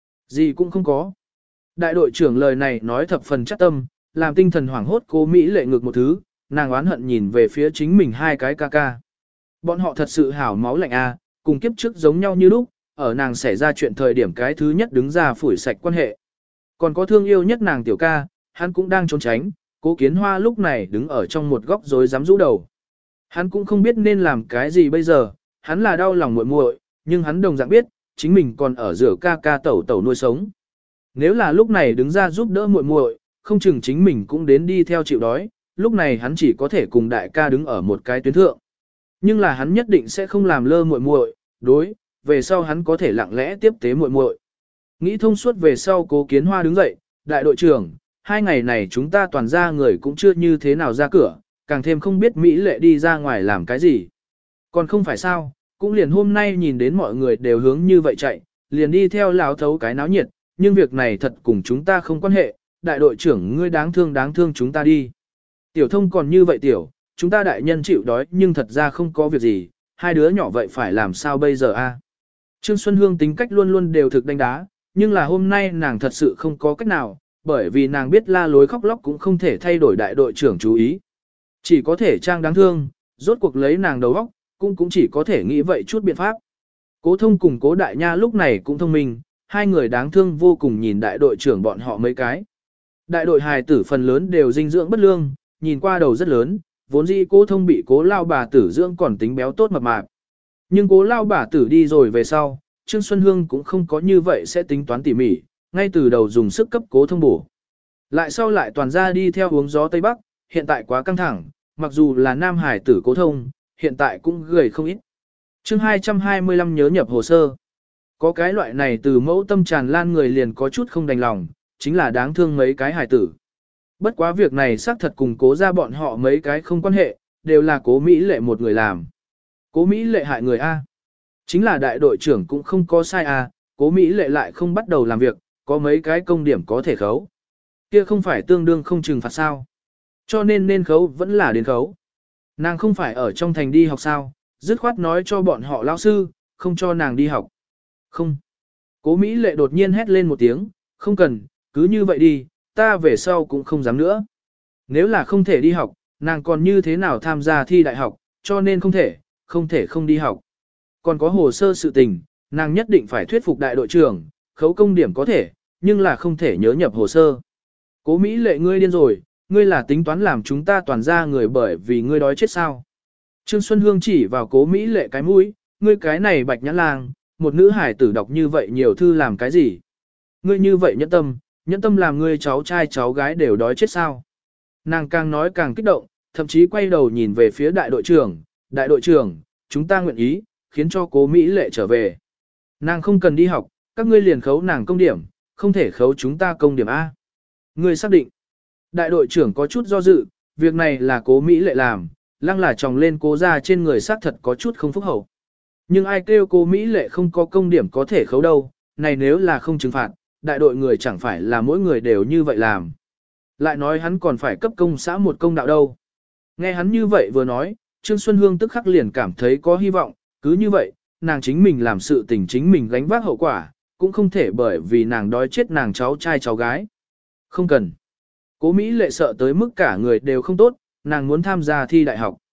Gì cũng không có. Đại đội trưởng lời này nói thập phần chắc tâm, làm tinh thần hoảng hốt Cố Mỹ Lệ ngược một thứ, nàng oán hận nhìn về phía chính mình hai cái ca ca. Bọn họ thật sự hảo máu lạnh a, cùng kiếp trước giống nhau như lúc, ở nàng xảy ra chuyện thời điểm cái thứ nhất đứng ra phủi sạch quan hệ. Còn có thương yêu nhất nàng tiểu ca, hắn cũng đang trốn tránh, Cố Kiến Hoa lúc này đứng ở trong một góc rối dám rũ đầu. Hắn cũng không biết nên làm cái gì bây giờ, hắn là đau lòng muội muội, nhưng hắn đồng dạng biết, chính mình còn ở rửa ca ca tẩu tẩu nuôi sống. Nếu là lúc này đứng ra giúp đỡ muội muội, không chừng chính mình cũng đến đi theo chịu đói, lúc này hắn chỉ có thể cùng đại ca đứng ở một cái tuyến thượng. Nhưng là hắn nhất định sẽ không làm lơ muội muội, đối, về sau hắn có thể lặng lẽ tiếp tế muội muội. Nghĩ thông suốt về sau Cố Kiến Hoa đứng dậy, đại đội trưởng, 2 ngày này chúng ta toàn ra người cũng chưa như thế nào ra cửa, càng thêm không biết Mỹ Lệ đi ra ngoài làm cái gì. Còn không phải sao, cũng liền hôm nay nhìn đến mọi người đều hướng như vậy chạy, liền đi theo lão thấu cái náo nhiệt, nhưng việc này thật cùng chúng ta không quan hệ, đại đội trưởng ngươi đáng thương chúng ta đi. Tiểu thông còn như vậy tiểu, chúng ta đại nhân chịu đói nhưng thật ra không có việc gì, hai đứa nhỏ vậy phải làm sao bây giờ a? Trương Xuân Hương tính cách luôn luôn đều thực đánh đá, nhưng là hôm nay nàng thật sự không có cách nào, bởi vì nàng biết la lối khóc lóc cũng không thể thay đổi đại đội trưởng chú ý. Chỉ có thể trang đáng thương, rốt cuộc lấy nàng đầu óc, cũng chỉ có thể nghĩ vậy chút biện pháp. Cố thông cùng Cố đại nha lúc này cũng thông minh, hai người đáng thương vô cùng nhìn đại đội trưởng bọn họ mấy cái. Đại đội hài tử phần lớn đều dinh dưỡng bất lương, nhìn qua đầu rất lớn, vốn dĩ Cố thông bị Cố lao bà tử dưỡng còn tính béo tốt mập mạp. Nhưng Cố lao bà tử đi rồi về sau, Trương Xuân Hương cũng không có như vậy sẽ tính toán tỉ mỉ, ngay từ đầu dùng sức cấp Cố thông bổ. Lại sau lại toàn ra đi theo hướng gió Tây Bắc, hiện tại quá căng thẳng, mặc dù là nam hải tử Cố thông, hiện tại cũng gầy không ít. Chương 225 nhớ nhập hồ sơ. Có cái loại này từ mẫu tâm tràn lan người liền có chút không đành lòng, chính là đáng thương mấy cái hải tử. Bất quá việc này xác thật cùng Cố ra bọn họ mấy cái không quan hệ, đều là Cố Mỹ Lệ một người làm. Cố Mỹ Lệ hại người A. Chính là đại đội trưởng cũng không có sai A, Cố Mỹ Lệ lại không bắt đầu làm việc, có mấy cái công điểm có thể khấu. Kia không phải tương đương không trừng phạt sao. Cho nên khấu vẫn là đến khấu. Nàng không phải ở trong thành đi học sao, dứt khoát nói cho bọn họ lão sư, không cho nàng đi học. Không. Cố Mỹ Lệ đột nhiên hét lên một tiếng, không cần, cứ như vậy đi, ta về sau cũng không dám nữa. Nếu là không thể đi học, nàng còn như thế nào tham gia thi đại học, cho nên không thể không đi học. Còn có hồ sơ sự tình, nàng nhất định phải thuyết phục đại đội trưởng, khấu công điểm có thể, nhưng là không thể nhớ nhập hồ sơ. Cố Mỹ Lệ ngươi điên rồi, ngươi là tính toán làm chúng ta toàn ra người bởi vì ngươi đói chết sao. Trương Xuân Hương chỉ vào Cố Mỹ Lệ cái mũi, ngươi cái này bạch nhãn lang, một nữ hải tử đọc như vậy nhiều thư làm cái gì? Ngươi như vậy nhẫn tâm làm ngươi cháu trai cháu gái đều đói chết sao? Nàng càng nói càng kích động, thậm chí quay đầu nhìn về phía đại đội trưởng, chúng ta nguyện ý, khiến cho Cố Mỹ Lệ trở về. Nàng không cần đi học, các ngươi liền khấu nàng công điểm, không thể khấu chúng ta công điểm A. Ngươi xác định. Đại đội trưởng có chút do dự, việc này là Cố Mỹ Lệ làm, lăng là tròng lên Cố ra trên người xác thật có chút không phúc hậu. Nhưng ai kêu Cố Mỹ Lệ không có công điểm có thể khấu đâu, này nếu là không trừng phạt, đại đội người chẳng phải là mỗi người đều như vậy làm. Lại nói hắn còn phải cấp công xã một công đạo đâu. Nghe hắn như vậy vừa nói, Trương Xuân Hương tức khắc liền cảm thấy có hy vọng, cứ như vậy, nàng chính mình làm sự tình chính mình gánh vác hậu quả, cũng không thể bởi vì nàng đói chết nàng cháu trai cháu gái. Không cần. Cố Mỹ Lệ sợ tới mức cả người đều không tốt, nàng muốn tham gia thi đại học.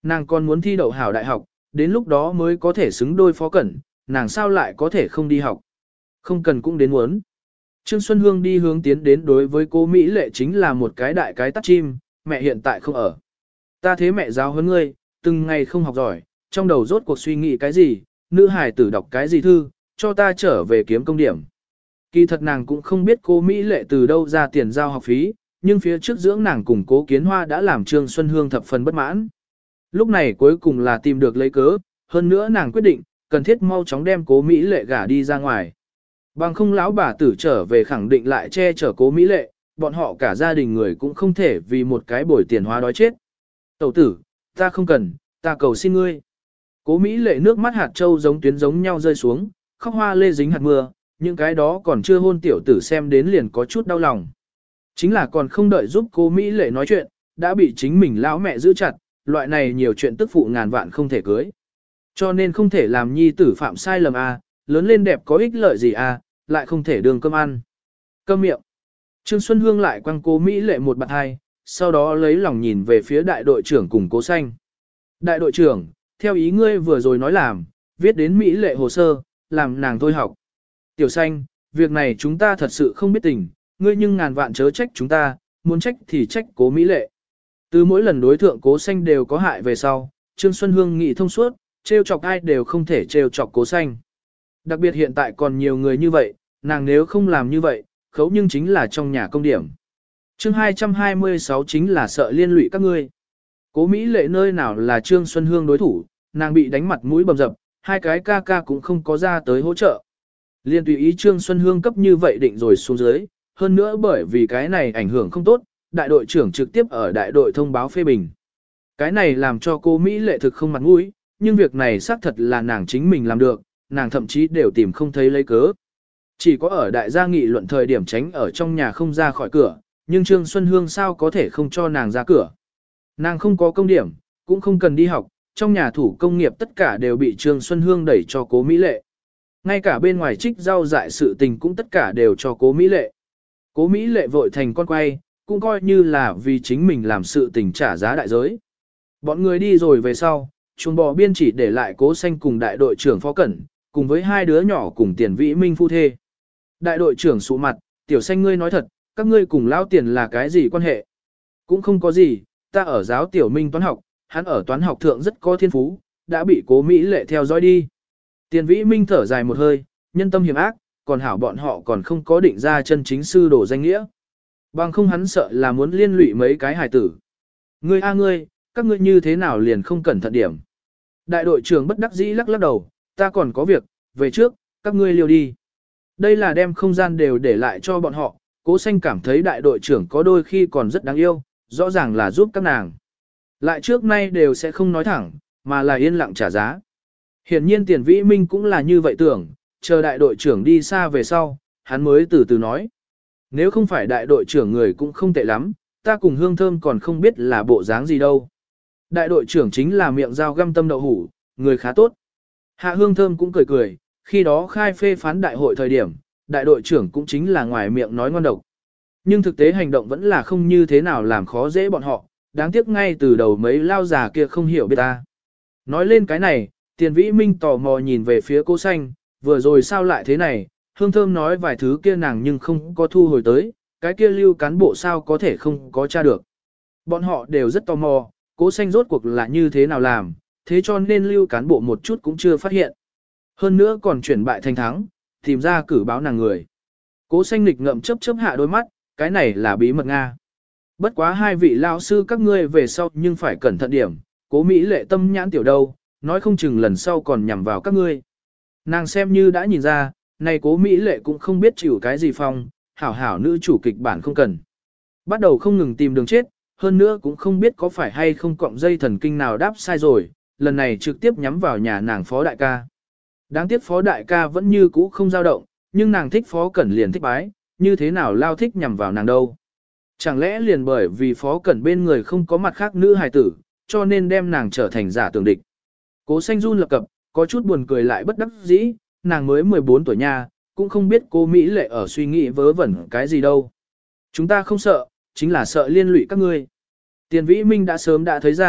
Nàng còn muốn thi đậu hảo đại học, đến lúc đó mới có thể xứng đôi Phó Cẩn, nàng sao lại có thể không đi học. Không cần cũng đến muốn. Trương Xuân Hương đi hướng tiến đến đối với cô Mỹ Lệ chính là một cái đại cái tắt chim, mẹ hiện tại không ở. Ta thế mẹ giáo huấn ngươi, từng ngày không học giỏi, trong đầu rốt cuộc suy nghĩ cái gì, nữ hài tử đọc cái gì thư, cho ta trở về kiếm công điểm. Kỳ thật nàng cũng không biết cô Mỹ Lệ từ đâu ra tiền giao học phí, nhưng phía trước dưỡng nàng cùng Cố Kiến Hoa đã làm Trương Xuân Hương thập phần bất mãn. Lúc này cuối cùng là tìm được lấy cớ, hơn nữa nàng quyết định, cần thiết mau chóng đem Cố Mỹ Lệ gả đi ra ngoài. Bằng không lão bà tử trở về khẳng định lại che chở Cố Mỹ Lệ, bọn họ cả gia đình người cũng không thể vì một cái bồi tiền hóa đói chết. Tẩu tử, ta không cần, ta cầu xin ngươi. Cố Mỹ Lệ nước mắt hạt châu giống tuyến giống nhau rơi xuống, khóc hoa lê dính hạt mưa, những cái đó còn chưa hôn tiểu tử xem đến liền có chút đau lòng. Chính là còn không đợi giúp Cố Mỹ Lệ nói chuyện, đã bị chính mình lão mẹ giữ chặt, loại này nhiều chuyện tức phụ ngàn vạn không thể cưới. Cho nên không thể làm nhi tử phạm sai lầm a, lớn lên đẹp có ích lợi gì a, lại không thể đường cơm ăn. Câm miệng. Trương Xuân Hương lại quăng Cố Mỹ Lệ một bạn hai, sau đó lấy lòng nhìn về phía đại đội trưởng cùng Cố Xanh. Đại đội trưởng, theo ý ngươi vừa rồi nói làm, viết đến Mỹ Lệ hồ sơ, làm nàng thôi học. Tiểu Xanh, việc này chúng ta thật sự không biết tình, ngươi nhưng ngàn vạn chớ trách chúng ta, muốn trách thì trách Cố Mỹ Lệ. Từ mỗi lần đối thượng Cố Xanh đều có hại về sau, Trương Xuân Hương nghĩ thông suốt, trêu chọc ai đều không thể trêu chọc Cố Xanh. Đặc biệt hiện tại còn nhiều người như vậy, nàng nếu không làm như vậy, khấu nhưng chính là trong nhà công điểm. Chương 226 chính là sợ liên lụy các ngươi. Cố Mỹ Lệ nơi nào là Trương Xuân Hương đối thủ, nàng bị đánh mặt mũi bầm dập, hai cái ca ca cũng không có ra tới hỗ trợ. Liên tùy ý Trương Xuân Hương cấp như vậy định rồi xuống dưới, hơn nữa bởi vì cái này ảnh hưởng không tốt, đại đội trưởng trực tiếp ở đại đội thông báo phê bình. Cái này làm cho cô Mỹ Lệ thực không mặt mũi, nhưng việc này xác thật là nàng chính mình làm được, nàng thậm chí đều tìm không thấy lấy cớ. Chỉ có ở đại gia nghị luận thời điểm tránh ở trong nhà không ra khỏi cửa, nhưng Trương Xuân Hương sao có thể không cho nàng ra cửa. Nàng không có công điểm, cũng không cần đi học, trong nhà thủ công nghiệp tất cả đều bị Trương Xuân Hương đẩy cho Cố Mỹ Lệ. Ngay cả bên ngoài trích rau dại sự tình cũng tất cả đều cho Cố Mỹ Lệ. Cố Mỹ Lệ vội thành con quay, cũng coi như là vì chính mình làm sự tình trả giá đại giới. Bọn người đi rồi về sau, chuồng bò biên chỉ để lại Cố Xanh cùng đại đội trưởng Phó Cẩn, cùng với hai đứa nhỏ cùng Tiền Vĩ Minh phu thê. Đại đội trưởng sụ mặt, Tiểu Xanh ngươi nói thật, các ngươi cùng lao Tiền là cái gì quan hệ? Cũng không có gì, ta ở giáo Tiểu Minh toán học, hắn ở toán học thượng rất có thiên phú, đã bị Cố Mỹ Lệ theo dõi đi. Tiền Vĩ Minh thở dài một hơi, nhân tâm hiểm ác, còn hảo bọn họ còn không có định ra chân chính sư đồ danh nghĩa. Bằng không hắn sợ là muốn liên lụy mấy cái hài tử. Ngươi a ngươi, các ngươi như thế nào liền không cẩn thận điểm. Đại đội trưởng bất đắc dĩ lắc lắc đầu, ta còn có việc, về trước, các ngươi liều đi. Đây là đem không gian đều để lại cho bọn họ, Cố Xanh cảm thấy đại đội trưởng có đôi khi còn rất đáng yêu, rõ ràng là giúp các nàng. Lại trước nay đều sẽ không nói thẳng, mà là yên lặng trả giá. Hiển nhiên Tiền Vĩ Minh cũng là như vậy tưởng, chờ đại đội trưởng đi xa về sau, hắn mới từ từ nói. Nếu không phải đại đội trưởng người cũng không tệ lắm, ta cùng Hương Thơm còn không biết là bộ dáng gì đâu. Đại đội trưởng chính là miệng dao găm tâm đậu hủ, người khá tốt. Hạ Hương Thơm cũng cười cười, khi đó khai phê phán đại hội thời điểm, đại đội trưởng cũng chính là ngoài miệng nói ngon độc. Nhưng thực tế hành động vẫn là không như thế nào làm khó dễ bọn họ, đáng tiếc ngay từ đầu mấy lao già kia không hiểu biết ta. Nói lên cái này, Tiền Vĩ Minh tò mò nhìn về phía Cố Xanh, vừa rồi sao lại thế này, Hương Thơm nói vài thứ kia nàng nhưng không có thu hồi tới, cái kia lưu cán bộ sao có thể không có tra được. Bọn họ đều rất tò mò, Cố Xanh rốt cuộc là như thế nào làm, thế cho nên lưu cán bộ một chút cũng chưa phát hiện. Hơn nữa còn chuyển bại thành thắng, tìm ra cử báo nàng người. Cố Xanh nghịch ngậm chớp chớp hạ đôi mắt, cái này là bí mật Nga. Bất quá hai vị lao sư các ngươi về sau nhưng phải cẩn thận điểm, Cố Mỹ Lệ tâm nhãn tiểu đâu, nói không chừng lần sau còn nhằm vào các ngươi. Nàng xem như đã nhìn ra, này Cố Mỹ Lệ cũng không biết chịu cái gì phong, hảo hảo nữ chủ kịch bản không cần. Bắt đầu không ngừng tìm đường chết, hơn nữa cũng không biết có phải hay không cọng dây thần kinh nào đáp sai rồi, lần này trực tiếp nhắm vào nhà nàng Phó Đại ca. Đáng tiếc Phó Đại ca vẫn như cũ không dao động, nhưng nàng thích Phó Cẩn liền thích bái, như thế nào lao thích nhằm vào nàng đâu. Chẳng lẽ liền bởi vì Phó Cẩn bên người không có mặt khác nữ hài tử, cho nên đem nàng trở thành giả tưởng địch. Cố Xanh run lập cập, có chút buồn cười lại bất đắc dĩ, nàng mới 14 tuổi nha, cũng không biết cô Mỹ Lệ ở suy nghĩ vớ vẩn cái gì đâu. Chúng ta không sợ, chính là sợ liên lụy các ngươi. Tiền Vĩ Minh đã sớm đã thấy ra,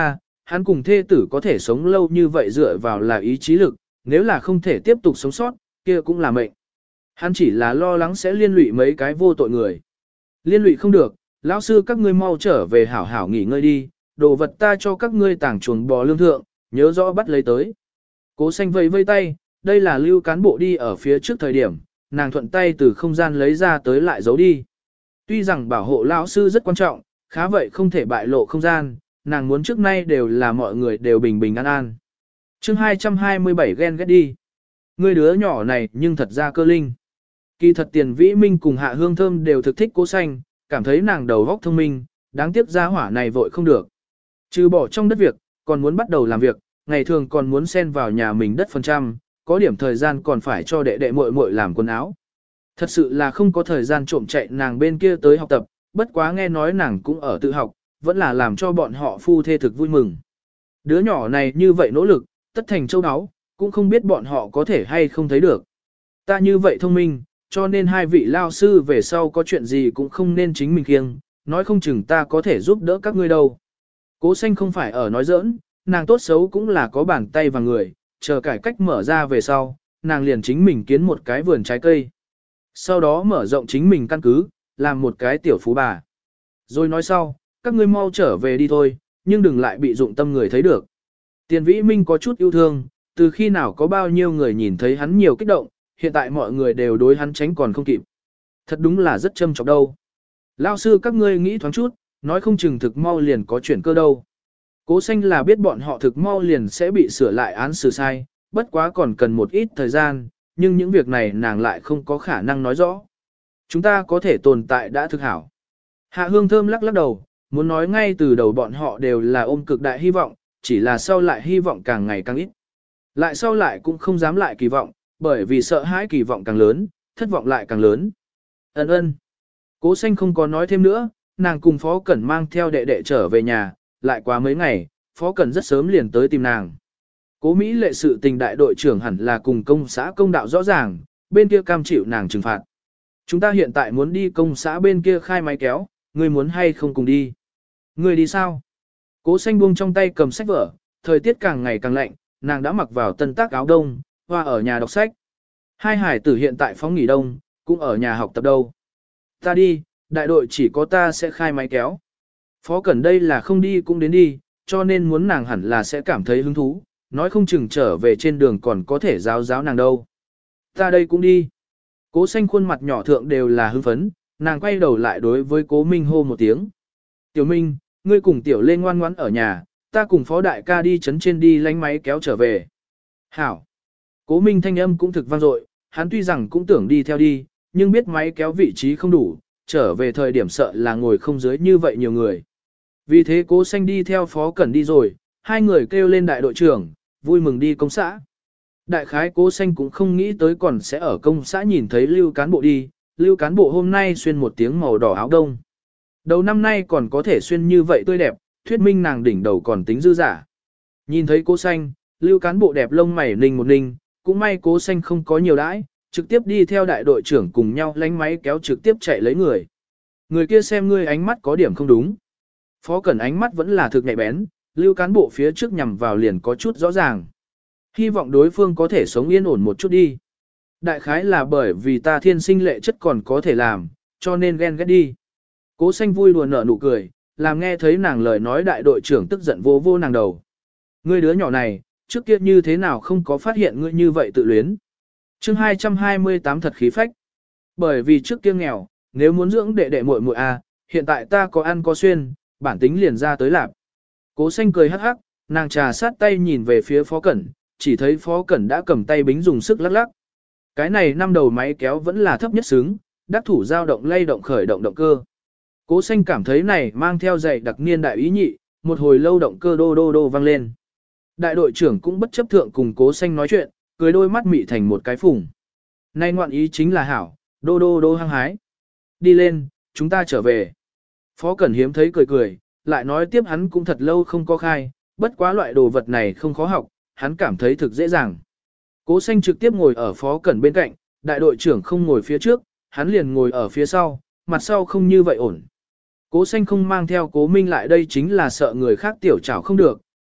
hắn cùng thê tử có thể sống lâu như vậy dựa vào là ý chí lực, nếu là không thể tiếp tục sống sót, kia cũng là mệnh. Hắn chỉ là lo lắng sẽ liên lụy mấy cái vô tội người. Liên lụy không được, lão sư các ngươi mau trở về hảo hảo nghỉ ngơi đi, đồ vật ta cho các ngươi tàng chuồng bò lương thượng, nhớ rõ bắt lấy tới. Cố Xanh vây vây tay, đây là Lưu cán bộ đi ở phía trước thời điểm, nàng thuận tay từ không gian lấy ra tới lại giấu đi. Tuy rằng bảo hộ lão sư rất quan trọng, khá vậy không thể bại lộ không gian, nàng muốn trước nay đều là mọi người đều bình bình an an. Chương 227 ghen ghét đi. Người đứa nhỏ này nhưng thật ra cơ linh. Kỳ thật Tiền Vĩ Minh cùng Hạ Hương Thơm đều thực thích Cố Xanh, cảm thấy nàng đầu óc thông minh, đáng tiếc gia hỏa này vội không được. Trừ bỏ trong đất việc, còn muốn bắt đầu làm việc, ngày thường còn muốn xen vào nhà mình đất phần trăm, có điểm thời gian còn phải cho đệ đệ muội muội làm quần áo. Thật sự là không có thời gian trộm chạy nàng bên kia tới học tập, bất quá nghe nói nàng cũng ở tự học, vẫn là làm cho bọn họ phu thê thực vui mừng. Đứa nhỏ này như vậy nỗ lực, tất thành châu áo, cũng không biết bọn họ có thể hay không thấy được. Ta như vậy thông minh, cho nên hai vị lao sư về sau có chuyện gì cũng không nên chính mình kiêng, nói không chừng ta có thể giúp đỡ các ngươi đâu. Cố Xanh không phải ở nói giỡn, nàng tốt xấu cũng là có bàn tay và người, chờ cải cách mở ra về sau, nàng liền chính mình kiến một cái vườn trái cây. Sau đó mở rộng chính mình căn cứ, làm một cái tiểu phú bà. Rồi nói sau, các ngươi mau trở về đi thôi, nhưng đừng lại bị dụng tâm người thấy được. Tiền Vĩ Minh có chút yêu thương, từ khi nào có bao nhiêu người nhìn thấy hắn nhiều kích động, hiện tại mọi người đều đối hắn tránh còn không kịp. Thật đúng là rất châm chọc đâu. Lao sư các ngươi nghĩ thoáng chút, nói không chừng thực mau liền có chuyển cơ đâu. Cố Xanh là biết bọn họ thực mau liền sẽ bị sửa lại án xử sai, bất quá còn cần một ít thời gian, nhưng những việc này nàng lại không có khả năng nói rõ. Chúng ta có thể tồn tại đã thực hảo. Hạ Hương Thơm lắc lắc đầu, muốn nói ngay từ đầu bọn họ đều là ôm cực đại hy vọng, chỉ là sau lại hy vọng càng ngày càng ít. Lại sau lại cũng không dám lại kỳ vọng, bởi vì sợ hãi kỳ vọng càng lớn, thất vọng lại càng lớn. Ân ân. Cố Xanh không có nói thêm nữa, nàng cùng Phó Cẩn mang theo đệ đệ trở về nhà, lại qua mấy ngày, Phó Cẩn rất sớm liền tới tìm nàng. Cố Mỹ lệ sự tình đại đội trưởng hẳn là cùng công xã công đạo rõ ràng, bên kia cam chịu nàng trừng phạt. Chúng ta hiện tại muốn đi công xã bên kia khai máy kéo, ngươi muốn hay không cùng đi? Ngươi đi sao? Cố Xanh buông trong tay cầm sách vở, thời tiết càng ngày càng lạnh, nàng đã mặc vào tân tác áo đông, hoa ở nhà đọc sách. Hai hải tử hiện tại phóng nghỉ đông, cũng ở nhà học tập đâu. Ta đi, đại đội chỉ có ta sẽ khai máy kéo. Phó Cẩn đây là không đi cũng đến đi, cho nên muốn nàng hẳn là sẽ cảm thấy hứng thú, nói không chừng trở về trên đường còn có thể giáo nàng đâu. Ta đây cũng đi. Cố Xanh khuôn mặt nhỏ thượng đều là hưng phấn, nàng quay đầu lại đối với Cố Minh hô một tiếng. Tiểu Minh, ngươi cùng Tiểu Lê ngoan ngoãn ở nhà, ta cùng Phó Đại ca đi trấn trên đi lánh máy kéo trở về. Hảo. Cố Minh thanh âm cũng thực vang dội, hắn tuy rằng cũng tưởng đi theo đi, nhưng biết máy kéo vị trí không đủ, trở về thời điểm sợ là ngồi không dưới như vậy nhiều người. Vì thế Cố Xanh đi theo Phó Cẩn đi rồi, hai người kêu lên đại đội trưởng, vui mừng đi công xã. Đại khái Cố Xanh cũng không nghĩ tới còn sẽ ở công xã nhìn thấy Lưu cán bộ đi, Lưu cán bộ hôm nay xuyên một tiếng màu đỏ áo đông. Đầu năm nay còn có thể xuyên như vậy tươi đẹp, thuyết minh nàng đỉnh đầu còn tính dư giả. Nhìn thấy Cố Xanh, Lưu cán bộ đẹp lông mày ninh một ninh, cũng may Cố Xanh không có nhiều đãi, trực tiếp đi theo đại đội trưởng cùng nhau lánh máy kéo trực tiếp chạy lấy người. Người kia xem ngươi ánh mắt có điểm không đúng. Phó Cẩn ánh mắt vẫn là thực nhạy bén, Lưu cán bộ phía trước nhằm vào liền có chút rõ ràng. Hy vọng đối phương có thể sống yên ổn một chút đi. Đại khái là bởi vì ta thiên sinh lệ chất còn có thể làm, cho nên ghen ghét đi. Cố Xanh vui đùa nở nụ cười, làm nghe thấy nàng lời nói đại đội trưởng tức giận vô vô nàng đầu. Ngươi đứa nhỏ này, trước kia như thế nào không có phát hiện ngươi như vậy tự luyến. Chương 228 thật khí phách. Bởi vì trước kia nghèo, nếu muốn dưỡng đệ đệ muội muội a, hiện tại ta có ăn có xuyên, bản tính liền ra tới lạp. Cố Xanh cười hắc hắc, nàng trà sát tay nhìn về phía Phó Cẩn, chỉ thấy Phó Cẩn đã cầm tay bính dùng sức lắc lắc. Cái này năm đầu máy kéo vẫn là thấp nhất xứng, đắc thủ dao động lay động khởi động động cơ. Cố Xanh cảm thấy này mang theo dạy đặc niên đại ý nhị, một hồi lâu động cơ đô đô đô vang lên. Đại đội trưởng cũng bất chấp thượng cùng Cố Xanh nói chuyện, cười đôi mắt mị thành một cái phùng. Nay ngoạn ý chính là hảo, đô đô đô hăng hái. Đi lên, chúng ta trở về. Phó Cẩn hiếm thấy cười cười, lại nói tiếp hắn cũng thật lâu không có khai, bất quá loại đồ vật này không khó học, hắn cảm thấy thực dễ dàng. Cố Xanh trực tiếp ngồi ở Phó Cẩn bên cạnh, đại đội trưởng không ngồi phía trước, hắn liền ngồi ở phía sau, mặt sau không như vậy ổn. Cố Xanh không mang theo Cố Minh lại đây chính là sợ người khác tiểu trảo không được,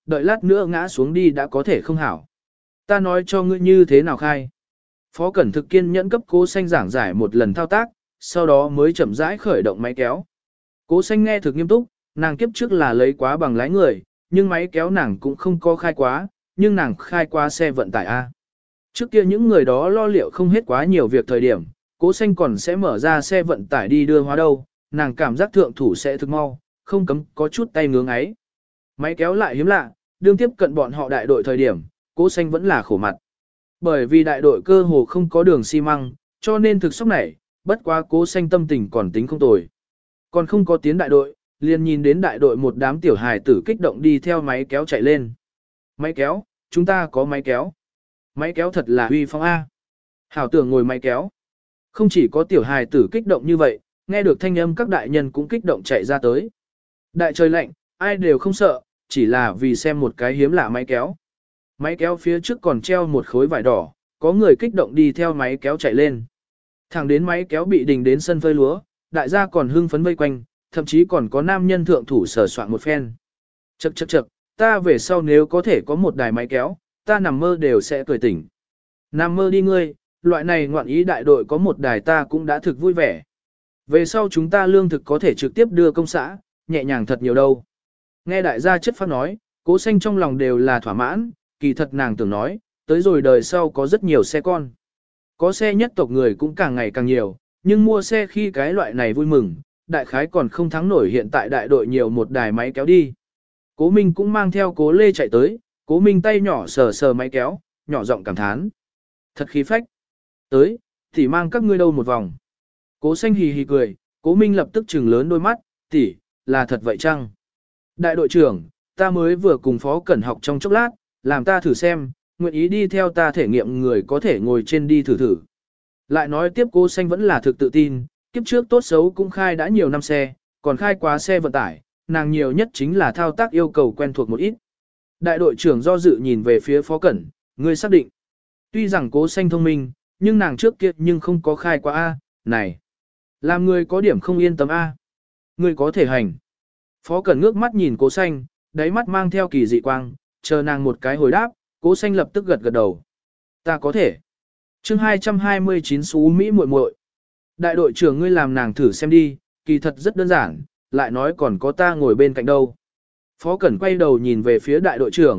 đợi lát nữa ngã xuống đi đã có thể không hảo. Ta nói cho ngươi như thế nào khai. Phó Cẩn thực kiên nhẫn cấp Cố Xanh giảng giải một lần thao tác, sau đó mới chậm rãi khởi động máy kéo. Cố Xanh nghe thực nghiêm túc, nàng kiếp trước là lấy quá bằng lái người, nhưng máy kéo nàng cũng không có khai quá, nhưng nàng khai qua xe vận tải A. Trước kia những người đó lo liệu không hết quá nhiều việc thời điểm, Cố Xanh còn sẽ mở ra xe vận tải đi đưa hóa đâu, nàng cảm giác thượng thủ sẽ thực mau, không cấm có chút tay ngưỡng ấy. Máy kéo lại hiếm lạ, đương tiếp cận bọn họ đại đội thời điểm, Cố Xanh vẫn là khổ mặt. Bởi vì đại đội cơ hồ không có đường xi măng, cho nên thực sốc này, bất quá Cố Xanh tâm tình còn tính không tồi. Còn không có tiến đại đội, liền nhìn đến đại đội một đám tiểu hài tử kích động đi theo máy kéo chạy lên. Máy kéo, chúng ta có máy kéo. Máy kéo thật là uy phong A. Hảo tưởng ngồi máy kéo. Không chỉ có tiểu hài tử kích động như vậy, nghe được thanh âm các đại nhân cũng kích động chạy ra tới. Đại trời lạnh, ai đều không sợ, chỉ là vì xem một cái hiếm lạ máy kéo. Máy kéo phía trước còn treo một khối vải đỏ, có người kích động đi theo máy kéo chạy lên. Thẳng đến máy kéo bị đình đến sân phơi lúa, đại gia còn hưng phấn vây quanh, thậm chí còn có nam nhân thượng thủ sờ soạn một phen. Chậc chậc chậc, ta về sau nếu có thể có một đài máy kéo, ta nằm mơ đều sẽ cười tỉnh. Nằm mơ đi ngươi, loại này ngoạn ý đại đội có một đài ta cũng đã thực vui vẻ. Về sau chúng ta lương thực có thể trực tiếp đưa công xã, nhẹ nhàng thật nhiều đâu. Nghe đại gia chất phát nói, Cố Xanh trong lòng đều là thỏa mãn, kỳ thật nàng tưởng nói, tới rồi đời sau có rất nhiều xe con. Có xe nhất tộc người cũng càng ngày càng nhiều, nhưng mua xe khi cái loại này vui mừng, đại khái còn không thắng nổi hiện tại đại đội nhiều một đài máy kéo đi. Cố Minh cũng mang theo Cố Lê chạy tới, Cố Minh tay nhỏ sờ sờ máy kéo, nhỏ giọng cảm thán. Thật khí phách. Tới, thì mang các ngươi đâu một vòng. Cố Xanh hì hì cười, Cố Minh lập tức trừng lớn đôi mắt, tỷ, là thật vậy chăng? Đại đội trưởng, ta mới vừa cùng Phó Cẩn học trong chốc lát, làm ta thử xem, nguyện ý đi theo ta thể nghiệm người có thể ngồi trên đi thử thử. Lại nói tiếp Cố Xanh vẫn là thực tự tin, kiếp trước tốt xấu cũng khai đã nhiều năm xe, còn khai quá xe vận tải, nàng nhiều nhất chính là thao tác yêu cầu quen thuộc một ít. Đại đội trưởng do dự nhìn về phía Phó Cẩn, ngươi xác định. Tuy rằng Cố Xanh thông minh, nhưng nàng trước kia nhưng không có khai quá A, này. Làm người có điểm không yên tâm A. Ngươi có thể hành. Phó Cẩn ngước mắt nhìn Cố Xanh, đáy mắt mang theo kỳ dị quang, chờ nàng một cái hồi đáp, Cố Xanh lập tức gật gật đầu. Ta có thể. Chương 229 Xú Mỹ muội muội. Đại đội trưởng ngươi làm nàng thử xem đi, kỳ thật rất đơn giản, lại nói còn có ta ngồi bên cạnh đâu. Phó Cẩn quay đầu nhìn về phía đại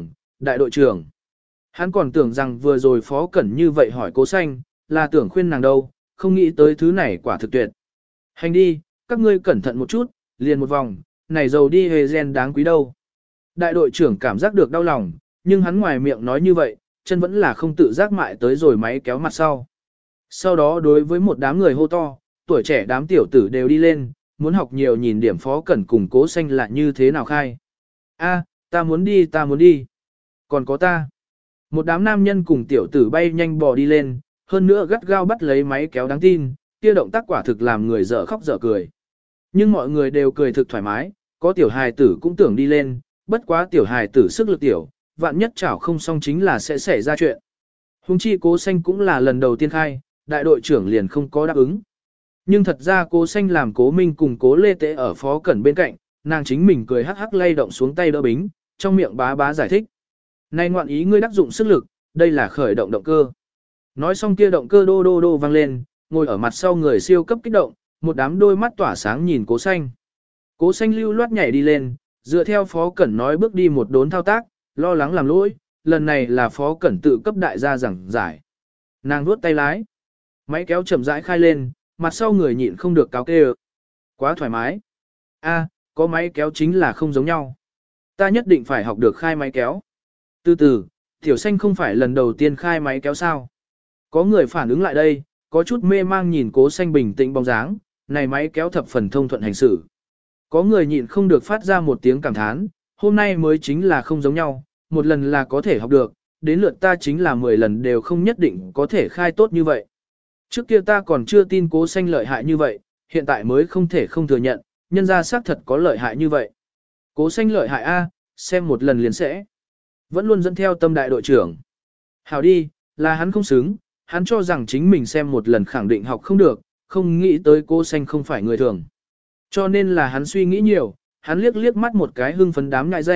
đội trưởng. Hắn còn tưởng rằng vừa rồi Phó Cẩn như vậy hỏi Cố Xanh, là tưởng khuyên nàng đâu, không nghĩ tới thứ này quả thực tuyệt. Hành đi, các ngươi cẩn thận một chút, liền một vòng, này dầu đi hề gen đáng quý đâu. Đại đội trưởng cảm giác được đau lòng, nhưng hắn ngoài miệng nói như vậy, chân vẫn là không tự giác mại tới rồi máy kéo mặt sau. Sau đó đối với một đám người hô to, tuổi trẻ đám tiểu tử đều đi lên, muốn học nhiều nhìn điểm Phó Cẩn cùng Cố Xanh là như thế nào khai. A, ta muốn đi. Còn có ta. Một đám nam nhân cùng tiểu tử bay nhanh bò đi lên, hơn nữa gắt gao bắt lấy máy kéo đáng tin, kia động tác quả thực làm người dở khóc dở cười. Nhưng mọi người đều cười thực thoải mái, có tiểu hài tử cũng tưởng đi lên, bất quá tiểu hài tử sức lực tiểu, vạn nhất chảo không xong chính là sẽ xảy ra chuyện. Hùng chi Cố Xanh cũng là lần đầu tiên khai, đại đội trưởng liền không có đáp ứng. Nhưng thật ra Cố Xanh làm Cố Minh cùng Cố Lê Tế ở Phó Cẩn bên cạnh, nàng chính mình cười hắc hắc lay động xuống tay đỡ bính, trong miệng bá bá giải thích. Này ngoạn ý ngươi đắc dụng sức lực, đây là khởi động động cơ. Nói xong kia động cơ đô đô đô vang lên, ngồi ở mặt sau người siêu cấp kích động, một đám đôi mắt tỏa sáng nhìn Cố Xanh. Cố Xanh lưu loát nhảy đi lên, dựa theo Phó Cẩn nói bước đi một đốn thao tác, lo lắng làm lỗi, lần này là Phó Cẩn tự cấp đại gia giảng giải. Nàng vuốt tay lái, máy kéo chậm rãi khai lên, mặt sau người nhịn không được cáo kêu. Quá thoải mái. A, có máy kéo chính là không giống nhau. Ta nhất định phải học được khai máy kéo. Từ từ, Tiểu Xanh không phải lần đầu tiên khai máy kéo sao. Có người phản ứng lại đây, có chút mê mang nhìn Cố Xanh bình tĩnh bóng dáng, này máy kéo thập phần thông thuận hành xử. Có người nhịn không được phát ra một tiếng cảm thán, hôm nay mới chính là không giống nhau, một lần là có thể học được, đến lượt ta chính là 10 lần đều không nhất định có thể khai tốt như vậy. Trước kia ta còn chưa tin Cố Xanh lợi hại như vậy, hiện tại mới không thể không thừa nhận, nhân ra xác thật có lợi hại như vậy. Cố Xanh lợi hại A, xem một lần liền sẽ. Vẫn luôn dẫn theo tâm đại đội trưởng. Hảo đi, là hắn không xứng, hắn cho rằng chính mình xem một lần khẳng định học không được, không nghĩ tới Cố Xanh không phải người thường. Cho nên là hắn suy nghĩ nhiều, hắn liếc liếc mắt một cái hưng phấn đám ngại danh,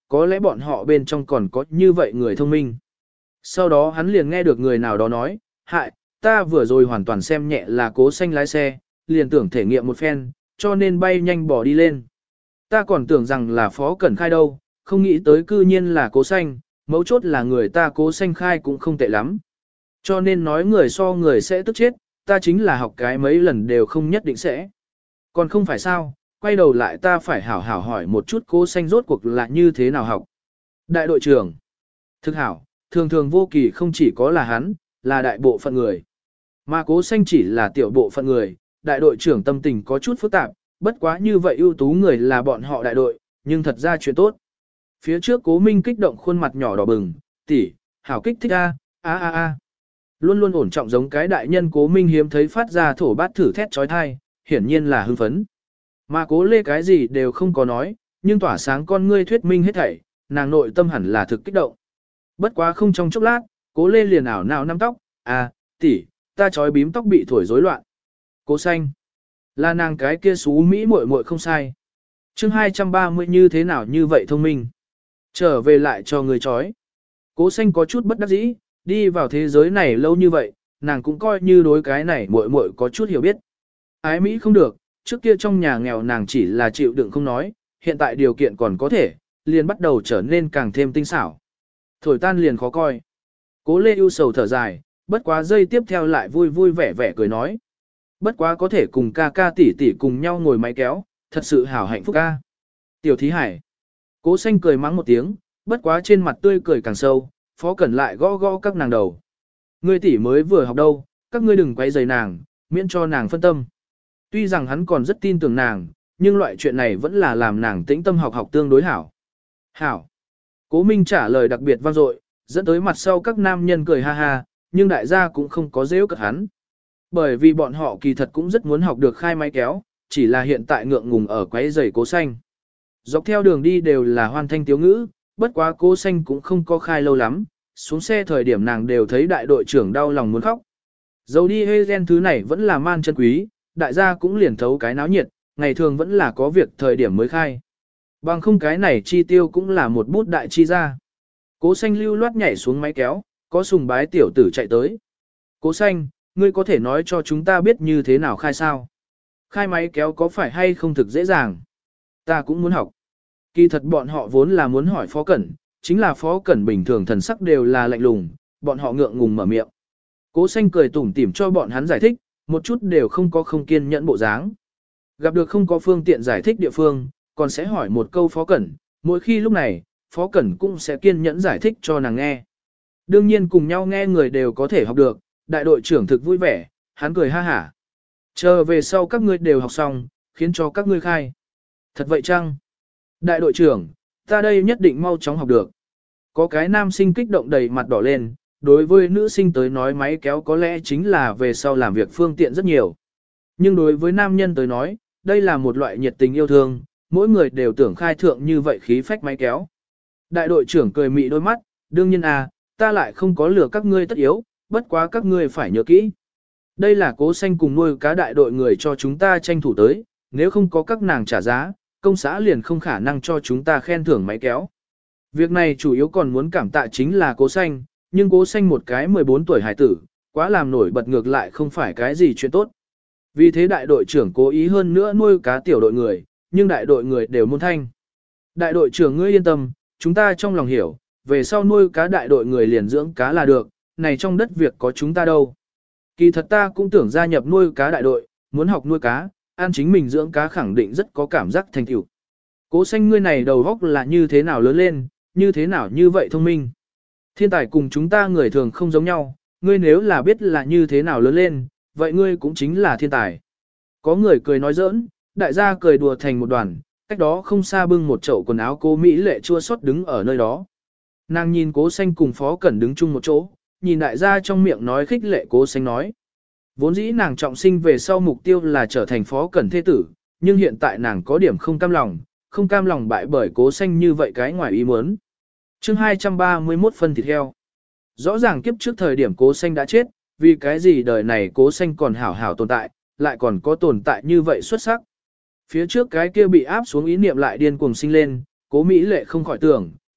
có lẽ bọn họ bên trong còn có như vậy người thông minh. Sau đó hắn liền nghe được người nào đó nói, hại, ta vừa rồi hoàn toàn xem nhẹ là Cố Xanh lái xe, liền tưởng thể nghiệm một phen, cho nên bay nhanh bỏ đi lên. Ta còn tưởng rằng là Phó Cẩn Khai đâu, không nghĩ tới cư nhiên là Cố Xanh, mấu chốt là người ta Cố Xanh khai cũng không tệ lắm. Cho nên nói người so người sẽ tức chết, ta chính là học cái mấy lần đều không nhất định sẽ. Còn không phải sao, quay đầu lại ta phải hảo hảo hỏi một chút Cố Xanh rốt cuộc là như thế nào học. Đại đội trưởng, thực hảo, thường thường vô kỳ không chỉ có là hắn, là đại bộ phận người. Mà Cố Xanh chỉ là tiểu bộ phận người, đại đội trưởng tâm tình có chút phức tạp, bất quá như vậy ưu tú người là bọn họ đại đội, nhưng thật ra chuyện tốt. Phía trước Cố Minh kích động khuôn mặt nhỏ đỏ bừng, tỷ, hảo kích thích a. Luôn luôn ổn trọng giống cái đại nhân Cố Minh hiếm thấy phát ra thổ bát thử thét trói thai, hiển nhiên là hưng phấn. Mà Cố Lê cái gì đều không có nói, nhưng tỏa sáng con ngươi thuyết minh hết thảy, nàng nội tâm hẳn là thực kích động. Bất quá không trong chốc lát, Cố Lê liền ảo nào nắm tóc, tỷ, ta trói bím tóc bị thổi rối loạn. Cố Xanh, là nàng cái kia xú Mỹ muội muội không sai. Chương 230 như thế nào như vậy thông minh. Trở về lại cho người trói. Cố Xanh có chút bất đắc dĩ, đi vào thế giới này lâu như vậy, nàng cũng coi như đối cái này muội muội có chút hiểu biết. Ái Mỹ không được, trước kia trong nhà nghèo nàng chỉ là chịu đựng không nói, hiện tại điều kiện còn có thể, liền bắt đầu trở nên càng thêm tinh xảo. Thổi tan liền khó coi. Cố Lê ưu sầu thở dài, bất quá giây tiếp theo lại vui vui vẻ vẻ cười nói. Bất quá có thể cùng ca ca tỷ tỷ cùng nhau ngồi máy kéo, thật sự hảo hạnh phúc ca. Tiểu Thí Hải. Cố Xanh cười mắng một tiếng, bất quá trên mặt tươi cười càng sâu, Phó Cẩn lại gõ gõ các nàng đầu. Ngươi tỷ mới vừa học đâu, các ngươi đừng quấy rầy nàng, miễn cho nàng phân tâm. Tuy rằng hắn còn rất tin tưởng nàng, nhưng loại chuyện này vẫn là làm nàng tĩnh tâm học tương đối hảo. Hảo. Cố Minh trả lời đặc biệt vang dội, dẫn tới mặt sau các nam nhân cười ha ha, nhưng đại gia cũng không có giễu cợt hắn. Bởi vì bọn họ kỳ thật cũng rất muốn học được khai máy kéo, chỉ là hiện tại ngượng ngùng ở quấy rầy Cố Xanh. Dọc theo đường đi đều là hoan thanh tiếu ngữ, bất quá Cố Xanh cũng không có khai lâu lắm, xuống xe thời điểm nàng đều thấy đại đội trưởng đau lòng muốn khóc. Dầu đi hê gen thứ này vẫn là man chân quý, đại gia cũng liền thấu cái náo nhiệt, ngày thường vẫn là có việc thời điểm mới khai. Bằng không cái này chi tiêu cũng là một bút đại chi ra. Cố Xanh lưu loát nhảy xuống máy kéo, có sùng bái tiểu tử chạy tới. Cố Xanh, ngươi có thể nói cho chúng ta biết như thế nào khai sao? Khai máy kéo có phải hay không thực dễ dàng? Ta cũng muốn học. Kỳ thật bọn họ vốn là muốn hỏi Phó Cẩn, chính là Phó Cẩn bình thường thần sắc đều là lạnh lùng, bọn họ ngượng ngùng mở miệng. Cố Xanh cười tủm tỉm cho bọn hắn giải thích, một chút đều không có không kiên nhẫn bộ dáng. Gặp được không có phương tiện giải thích địa phương, còn sẽ hỏi một câu Phó Cẩn, mỗi khi lúc này, Phó Cẩn cũng sẽ kiên nhẫn giải thích cho nàng nghe. Đương nhiên cùng nhau nghe người đều có thể học được, đại đội trưởng thực vui vẻ, hắn cười ha hả. Chờ về sau các ngươi đều học xong, khiến cho các ngươi khai. Thật vậy chăng? Đại đội trưởng, ta đây nhất định mau chóng học được. Có cái nam sinh kích động đầy mặt đỏ lên, đối với nữ sinh tới nói máy kéo có lẽ chính là về sau làm việc phương tiện rất nhiều. Nhưng đối với nam nhân tới nói, đây là một loại nhiệt tình yêu thương, mỗi người đều tưởng khai thượng như vậy khí phách máy kéo. Đại đội trưởng cười mị đôi mắt, đương nhiên ta lại không có lừa các ngươi tất yếu, bất quá các ngươi phải nhớ kỹ. Đây là Cố Xanh cùng nuôi cá đại đội người cho chúng ta tranh thủ tới, nếu không có các nàng trả giá, công xã liền không khả năng cho chúng ta khen thưởng máy kéo. Việc này chủ yếu còn muốn cảm tạ chính là Cố Xanh, nhưng Cố Xanh một cái 14 tuổi hải tử, quá làm nổi bật ngược lại không phải cái gì chuyện tốt. Vì thế đại đội trưởng cố ý hơn nữa nuôi cá tiểu đội người, nhưng đại đội người đều môn thanh. Đại đội trưởng ngươi yên tâm, chúng ta trong lòng hiểu, về sau nuôi cá đại đội người liền dưỡng cá là được, này trong đất việc có chúng ta đâu. Kỳ thật ta cũng tưởng gia nhập nuôi cá đại đội, muốn học nuôi cá, ăn chính mình dưỡng cá khẳng định rất có cảm giác thành tựu. Cố Xanh ngươi này đầu góc là như thế nào lớn lên, như thế nào như vậy thông minh. Thiên tài cùng chúng ta người thường không giống nhau, ngươi nếu là biết là như thế nào lớn lên, vậy ngươi cũng chính là thiên tài. Có người cười nói giỡn, đại gia cười đùa thành một đoàn, cách đó không xa bưng một chậu quần áo cô Mỹ lệ chua xót đứng ở nơi đó. Nàng nhìn Cố Xanh cùng Phó Cẩn đứng chung một chỗ, nhìn đại gia trong miệng nói khích lệ Cố Xanh nói. Vốn dĩ nàng trọng sinh về sau mục tiêu là trở thành Phó Cẩn thế tử, nhưng hiện tại nàng có điểm không cam lòng bại bởi Cố Xanh như vậy cái ngoài ý muốn. Chương 231 phân thịt heo. Rõ ràng kiếp trước thời điểm Cố Xanh đã chết, vì cái gì đời này Cố Xanh còn hảo hảo tồn tại, lại còn có tồn tại như vậy xuất sắc. Phía trước cái kia bị áp xuống ý niệm lại điên cuồng sinh lên, Cố Mỹ Lệ không khỏi tưởng,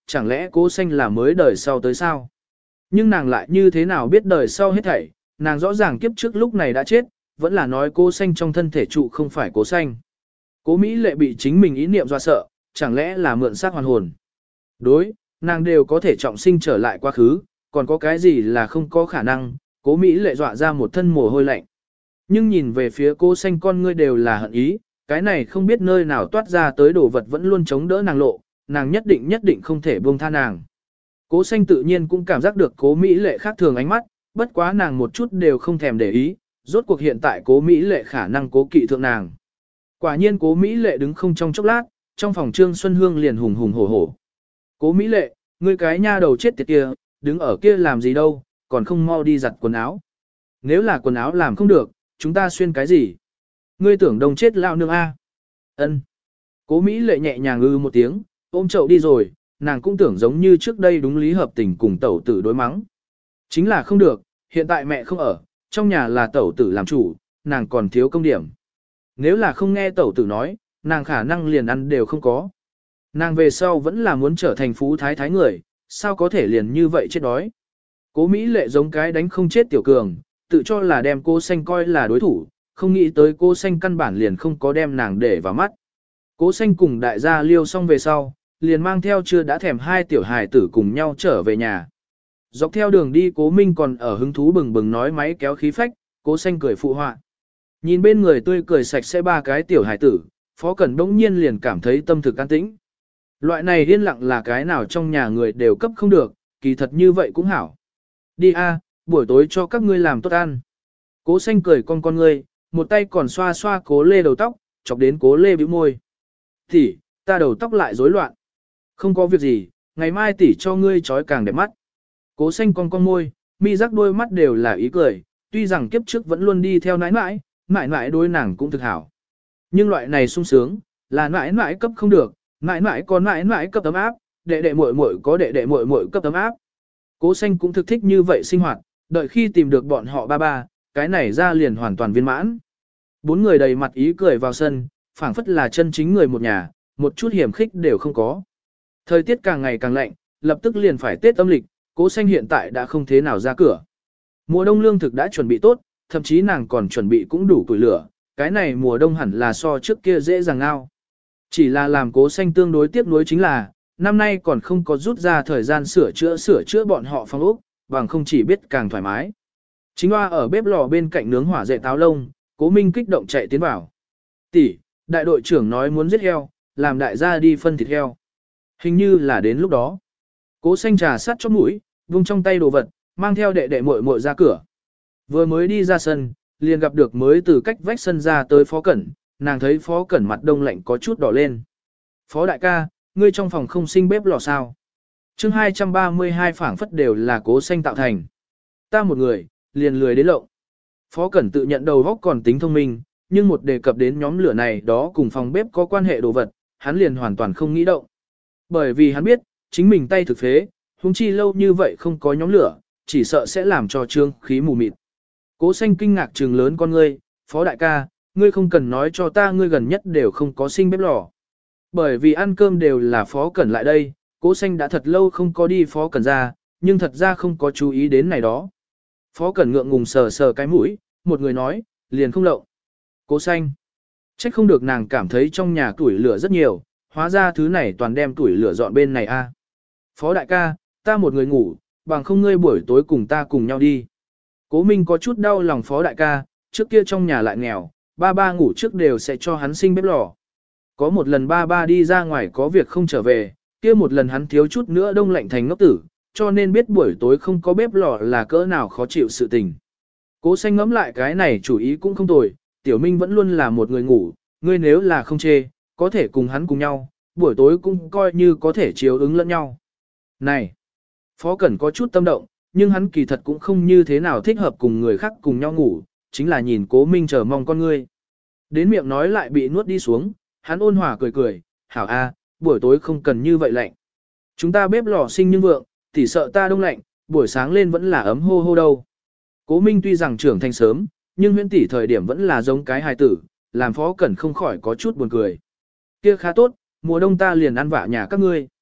chẳng lẽ Cố Xanh là mới đời sau tới sao? Nhưng nàng lại như thế nào biết đời sau hết thảy, nàng rõ ràng kiếp trước lúc này đã chết, vẫn là nói Cố Xanh trong thân thể trụ không phải Cố Xanh. Cố Mỹ Lệ bị chính mình ý niệm dọa sợ, chẳng lẽ là mượn xác hoàn hồn. Đối, nàng đều có thể trọng sinh trở lại quá khứ, còn có cái gì là không có khả năng, Cố Mỹ Lệ dọa ra một thân mồ hôi lạnh. Nhưng nhìn về phía Cố Xanh con ngươi đều là hận ý, cái này không biết nơi nào toát ra tới đồ vật vẫn luôn chống đỡ nàng lộ, nàng nhất định không thể buông tha nàng. Cố Xanh tự nhiên cũng cảm giác được Cố Mỹ Lệ khác thường ánh mắt, bất quá nàng một chút đều không thèm để ý, rốt cuộc hiện tại Cố Mỹ Lệ khả năng cố kỵ thượng nàng. Quả nhiên Cố Mỹ Lệ đứng không trong chốc lát, trong phòng Trương Xuân Hương liền hùng hùng hổ hổ. Cố Mỹ Lệ, ngươi cái nha đầu chết tiệt kia, đứng ở kia làm gì đâu, còn không mau đi giặt quần áo. Nếu là quần áo làm không được, chúng ta xuyên cái gì? Ngươi tưởng đông chết lao nương a? Ân. Cố Mỹ Lệ nhẹ nhàng một tiếng, ôm chậu đi rồi, nàng cũng tưởng giống như trước đây đúng lý hợp tình cùng tẩu tử đối mắng. Chính là không được, hiện tại mẹ không ở, trong nhà là tẩu tử làm chủ, nàng còn thiếu công điểm. Nếu là không nghe tẩu tử nói, nàng khả năng liền ăn đều không có. Nàng về sau vẫn là muốn trở thành phú thái thái người, sao có thể liền như vậy chết đói. Cố Mỹ Lệ giống cái đánh không chết tiểu cường, tự cho là đem Cố Xanh coi là đối thủ, không nghĩ tới Cố Xanh căn bản liền không có đem nàng để vào mắt. Cố Xanh cùng đại gia liêu xong về sau, liền mang theo chưa đã thèm hai tiểu hài tử cùng nhau trở về nhà. Dọc theo đường đi Cố Minh còn ở hứng thú bừng bừng nói máy kéo khí phách, Cố Xanh cười phụ họa. Nhìn bên người tươi cười sạch sẽ ba cái tiểu hài tử, Phó Cẩn đống nhiên liền cảm thấy tâm thực an tĩnh. Loại này yên lặng là cái nào trong nhà người đều cấp không được, kỳ thật như vậy cũng hảo. Đi a, buổi tối cho các ngươi làm tốt ăn. Cố Xanh cười con ngươi, một tay còn xoa xoa Cố Lê đầu tóc, chọc đến Cố Lê bĩu môi. Tỷ, ta đầu tóc lại rối loạn. Không có việc gì, ngày mai tỷ cho ngươi trói càng đẹp mắt. Cố Xanh con môi, mi rắc đôi mắt đều là ý cười, tuy rằng kiếp trước vẫn luôn đi theo nãi nãi, nãi nãi đối nàng cũng thực hảo. Nhưng loại này sung sướng, là nãi nãi cấp không được, nãi nãi có nãi nãi cấp ấm áp, đệ đệ muội muội có đệ đệ muội muội cấp ấm áp. Cố Xanh cũng thực thích như vậy sinh hoạt, đợi khi tìm được bọn họ ba, cái này ra liền hoàn toàn viên mãn. Bốn người đầy mặt ý cười vào sân, phảng phất là chân chính người một nhà, một chút hiểm khích đều không có. Thời tiết càng ngày càng lạnh, lập tức liền phải Tết âm lịch, Cố Xanh hiện tại đã không thế nào ra cửa. Mùa đông lương thực đã chuẩn bị tốt, thậm chí nàng còn chuẩn bị cũng đủ củi lửa, cái này mùa đông hẳn là so trước kia dễ dàng ngao. Chỉ là làm Cố Xanh tương đối tiếc nuối chính là, năm nay còn không có rút ra thời gian sửa chữa bọn họ phòng ốc, bằng không chỉ biết càng thoải mái. Chính Hoa ở bếp lò bên cạnh nướng hỏa dậy táo lông, Cố Minh kích động chạy tiến vào. Tỷ, đại đội trưởng nói muốn giết heo, làm đại gia đi phân thịt heo. Hình như là đến lúc đó. Cố Xanh trà sát chóp mũi, vung trong tay đồ vật, mang theo đệ đệ muội muội ra cửa. Vừa mới đi ra sân, liền gặp được mới từ cách vách sân ra tới Phó Cẩn, nàng thấy Phó Cẩn mặt đông lạnh có chút đỏ lên. Phó đại ca, ngươi trong phòng không sinh bếp lò sao? Chương 232 phảng phất đều là Cố Xanh tạo thành. Ta một người, liền lười đến lộng. Phó Cẩn tự nhận đầu óc còn tính thông minh, nhưng một đề cập đến nhóm lửa này đó cùng phòng bếp có quan hệ đồ vật, hắn liền hoàn toàn không nghĩ động. Bởi vì hắn biết, chính mình tay thực phế, huống chi lâu như vậy không có nhóm lửa, chỉ sợ sẽ làm cho trương khí mù mịt. Cố Xanh kinh ngạc trừng lớn con ngươi, Phó đại ca, ngươi không cần nói cho ta ngươi gần nhất đều không có sinh bếp lò. Bởi vì ăn cơm đều là Phó Cẩn lại đây, Cố Xanh đã thật lâu không có đi Phó Cẩn ra, nhưng thật ra không có chú ý đến này đó. Phó Cẩn ngượng ngùng sờ sờ cái mũi, một người nói, liền không lộng. Cố Xanh. Trách không được nàng cảm thấy trong nhà tuổi lửa rất nhiều, hóa ra thứ này toàn đem tuổi lửa dọn bên này a. Phó đại ca, ta một người ngủ, bằng không ngươi buổi tối cùng ta cùng nhau đi. Cố Minh có chút đau lòng Phó đại ca, trước kia trong nhà lại nghèo, ba ngủ trước đều sẽ cho hắn sinh bếp lò. Có một lần ba đi ra ngoài có việc không trở về, kia một lần hắn thiếu chút nữa đông lạnh thành ngốc tử, cho nên biết buổi tối không có bếp lò là cỡ nào khó chịu sự tình. Cố Xanh ngẫm lại cái này chủ ý cũng không tồi, Tiểu Minh vẫn luôn là một người ngủ, ngươi nếu là không chê, có thể cùng hắn cùng nhau, buổi tối cũng coi như có thể chiếu ứng lẫn nhau. Này, Phó Cẩn có chút tâm động, nhưng hắn kỳ thật cũng không như thế nào thích hợp cùng người khác cùng nhau ngủ, chính là nhìn Cố Minh chờ mong con ngươi. Đến miệng nói lại bị nuốt đi xuống, hắn ôn hòa cười, hảo a, buổi tối không cần như vậy lạnh. Chúng ta bếp lò sinh nhưng vượng, tỉ sợ ta đông lạnh, buổi sáng lên vẫn là ấm hô hô đâu. Cố Minh tuy rằng trưởng thành sớm, nhưng huyễn tỷ thời điểm vẫn là giống cái hài tử, làm Phó Cẩn không khỏi có chút buồn cười. Kia khá tốt, mùa đông ta liền ăn vạ nhà các ngươi.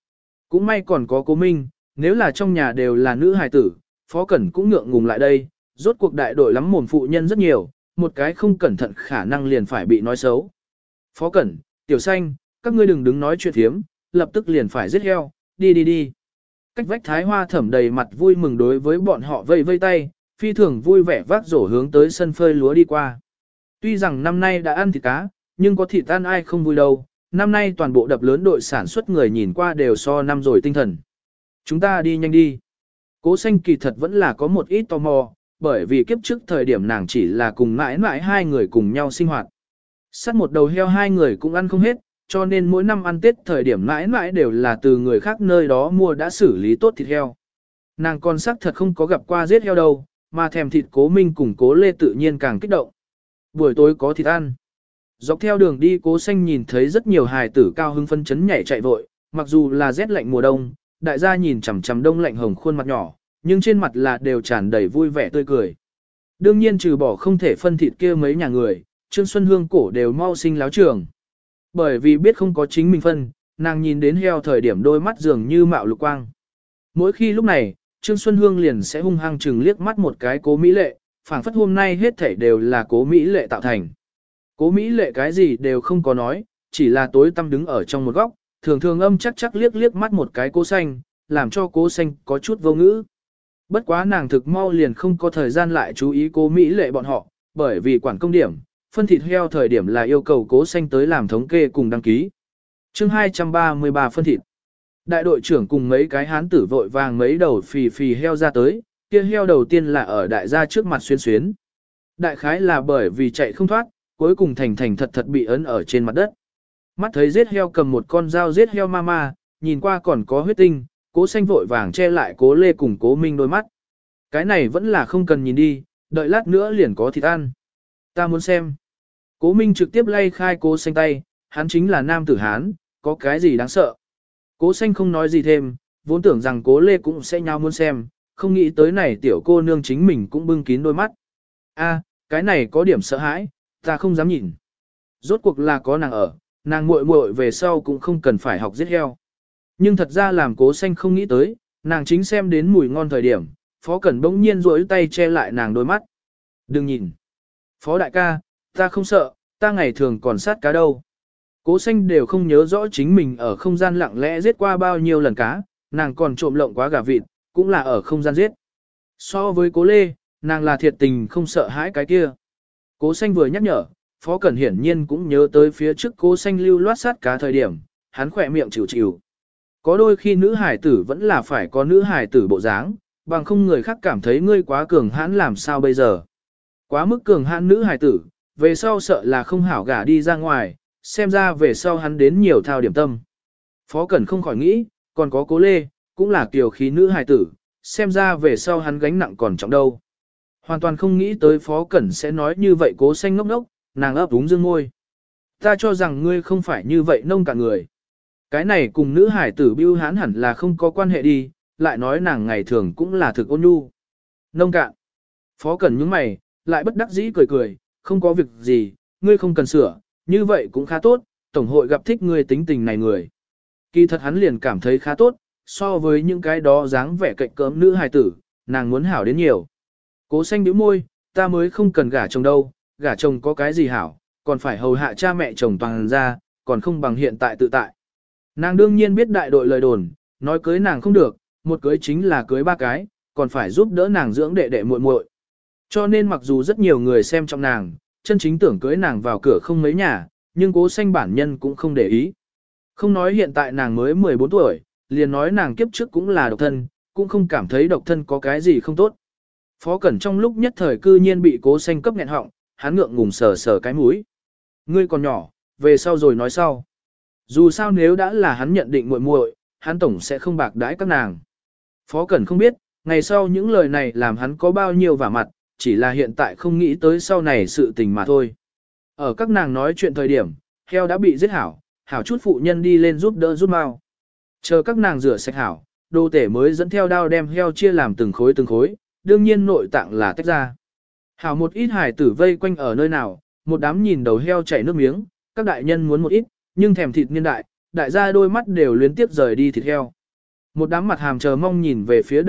Cũng may còn có Cố Minh, nếu là trong nhà đều là nữ hài tử, Phó Cẩn cũng ngượng ngùng lại đây, rốt cuộc đại đội lắm mồm phụ nhân rất nhiều, một cái không cẩn thận khả năng liền phải bị nói xấu. Phó Cẩn, Tiểu Xanh, các ngươi đừng đứng nói chuyện thiếm, lập tức liền phải giết heo, đi đi đi. Cách vách Thái Hoa Thẩm đầy mặt vui mừng đối với bọn họ vây vây tay, phi thường vui vẻ vác rổ hướng tới sân phơi lúa đi qua. Tuy rằng năm nay đã ăn thịt cá, nhưng có thịt ăn ai không vui đâu, năm nay toàn bộ đập lớn đội sản xuất người nhìn qua đều so năm rồi tinh thần. Chúng ta đi nhanh đi. Cố Xanh kỳ thật vẫn là có một ít tò mò, bởi vì kiếp trước thời điểm nàng chỉ là cùng mãi mãi hai người cùng nhau sinh hoạt. Sắt một đầu heo hai người cũng ăn không hết, cho nên mỗi năm ăn Tết thời điểm mãi mãi đều là từ người khác nơi đó mua đã xử lý tốt thịt heo. Nàng còn sắc thật không có gặp qua giết heo đâu, mà thèm thịt Cố Minh cùng Cố Lê tự nhiên càng kích động. Buổi tối có thịt ăn. Dọc theo đường đi Cố Xanh nhìn thấy rất nhiều hài tử cao hưng phân chấn nhảy chạy vội, mặc dù là rét lạnh mùa đông, đại gia nhìn chằm chằm đông lạnh hồng khuôn mặt nhỏ, nhưng trên mặt là đều tràn đầy vui vẻ tươi cười. Đương nhiên trừ bỏ không thể phân thịt kia mấy nhà người, Trương Xuân Hương cổ đều mau sinh láo trường. Bởi vì biết không có chính mình phân, nàng nhìn đến heo thời điểm đôi mắt dường như mạo lục quang. Mỗi khi lúc này, Trương Xuân Hương liền sẽ hung hăng chừng liếc mắt một cái Cố Mỹ Lệ, phảng phất hôm nay hết thảy đều là Cố Mỹ Lệ tạo thành. Cố Mỹ Lệ cái gì đều không có nói, chỉ là tối tăm đứng ở trong một góc, thường thường âm chắc chắc liếc liếc mắt một cái Cố Xanh, làm cho Cố Xanh có chút vô ngữ. Bất quá nàng thực mau liền không có thời gian lại chú ý Cố Mỹ Lệ bọn họ, bởi vì quản công điểm, phân thịt heo thời điểm là yêu cầu Cố Xanh tới làm thống kê cùng đăng ký. Chương 233 phân thịt. Đại đội trưởng cùng mấy cái hán tử vội vàng mấy đầu phì phì heo ra tới, kia heo đầu tiên là ở đại gia trước mặt xuyên xuyến. Đại khái là bởi vì chạy không thoát, cuối cùng thành thành thật thật bị ấn ở trên mặt đất. Mắt thấy giết heo cầm một con dao giết heo mama, nhìn qua còn có huyết tinh, Cố Xanh vội vàng che lại Cố Lê cùng Cố Minh đôi mắt. Cái này vẫn là không cần nhìn đi, đợi lát nữa liền có thịt ăn. Ta muốn xem. Cố Minh trực tiếp lay khai Cố Xanh tay, hắn chính là nam tử Hán, có cái gì đáng sợ. Cố Xanh không nói gì thêm, vốn tưởng rằng Cố Lê cũng sẽ nhau muốn xem, không nghĩ tới này tiểu cô nương chính mình cũng bưng kín đôi mắt. A, cái này có điểm sợ hãi, ta không dám nhìn. Rốt cuộc là có nàng ở, nàng muội muội về sau cũng không cần phải học giết heo. Nhưng thật ra làm Cố Xanh không nghĩ tới, nàng chính xem đến mùi ngon thời điểm, Phó Cẩn bỗng nhiên duỗi tay che lại nàng đôi mắt. Đừng nhìn. Phó đại ca, ta không sợ, ta ngày thường còn sát cá đâu. Cố Xanh đều không nhớ rõ chính mình ở không gian lặng lẽ giết qua bao nhiêu lần cá, nàng còn trộm lộng quá gà vịt, cũng là ở không gian giết. So với Cố Lê, nàng là thiệt tình không sợ hãi cái kia. Cố Xanh vừa nhắc nhở, Phó Cẩn hiển nhiên cũng nhớ tới phía trước Cố Xanh lưu loát sát cá thời điểm, hắn khỏe miệng chịu chịu. Có đôi khi nữ hải tử vẫn là phải có nữ hải tử bộ dáng, bằng không người khác cảm thấy ngươi quá cường hãn làm sao bây giờ. Quá mức cường hãn nữ hải tử, về sau sợ là không hảo gả đi ra ngoài, xem ra về sau hắn đến nhiều thao điểm tâm. Phó Cẩn không khỏi nghĩ, còn có Cố Lê, cũng là kiều khí nữ hài tử, xem ra về sau hắn gánh nặng còn trọng đâu. Hoàn toàn không nghĩ tới Phó Cẩn sẽ nói như vậy. Cố Xanh ngốc ngốc, nàng ấp úng dương môi. Ta cho rằng ngươi không phải như vậy nông cạn người. Cái này cùng nữ hải tử bưu hán hẳn là không có quan hệ đi, lại nói nàng ngày thường cũng là thực ôn nhu. Nông cạn. Phó Cẩn nhướng mày, lại bất đắc dĩ cười cười, không có việc gì, ngươi không cần sửa, như vậy cũng khá tốt, tổng hội gặp thích ngươi tính tình này người. Kỳ thật hắn liền cảm thấy khá tốt, so với những cái đó dáng vẻ cạnh cỡm nữ hài tử, nàng muốn hảo đến nhiều. Cố Xanh bĩu môi, ta mới không cần gả chồng đâu, gả chồng có cái gì hảo, còn phải hầu hạ cha mẹ chồng toàn ra, còn không bằng hiện tại tự tại. Nàng đương nhiên biết đại đội lời đồn, nói cưới nàng không được, một cưới chính là cưới ba cái, còn phải giúp đỡ nàng dưỡng đệ đệ muội muội. Cho nên mặc dù rất nhiều người xem trong nàng, chân chính tưởng cưới nàng vào cửa không mấy nhà, nhưng Cố Xanh bản nhân cũng không để ý. Không nói hiện tại nàng mới 14 tuổi, liền nói nàng kiếp trước cũng là độc thân, cũng không cảm thấy độc thân có cái gì không tốt. Phó Cẩn trong lúc nhất thời cư nhiên bị Cố Xanh cấp nghẹn họng, hắn ngượng ngùng sờ sờ cái mũi. Ngươi còn nhỏ, về sau rồi nói sau. Dù sao nếu đã là hắn nhận định muội muội, hắn tổng sẽ không bạc đãi các nàng. Phó Cẩn không biết, ngày sau những lời này làm hắn có bao nhiêu vả mặt, chỉ là hiện tại không nghĩ tới sau này sự tình mà thôi. Ở các nàng nói chuyện thời điểm, heo đã bị giết hảo, hảo chút phụ nhân đi lên giúp đỡ rút mau. Chờ các nàng rửa sạch hảo, đô tể mới dẫn theo đao đem heo chia làm từng khối, đương nhiên nội tạng là tách ra. Hảo một ít hải tử vây quanh ở nơi nào, một đám nhìn đầu heo chảy nước miếng, các đại nhân muốn một ít, nhưng thèm thịt niên đại, đại gia đôi mắt đều luyến tiếp rời đi thịt heo. Một đám mặt hàm chờ mong nhìn về phía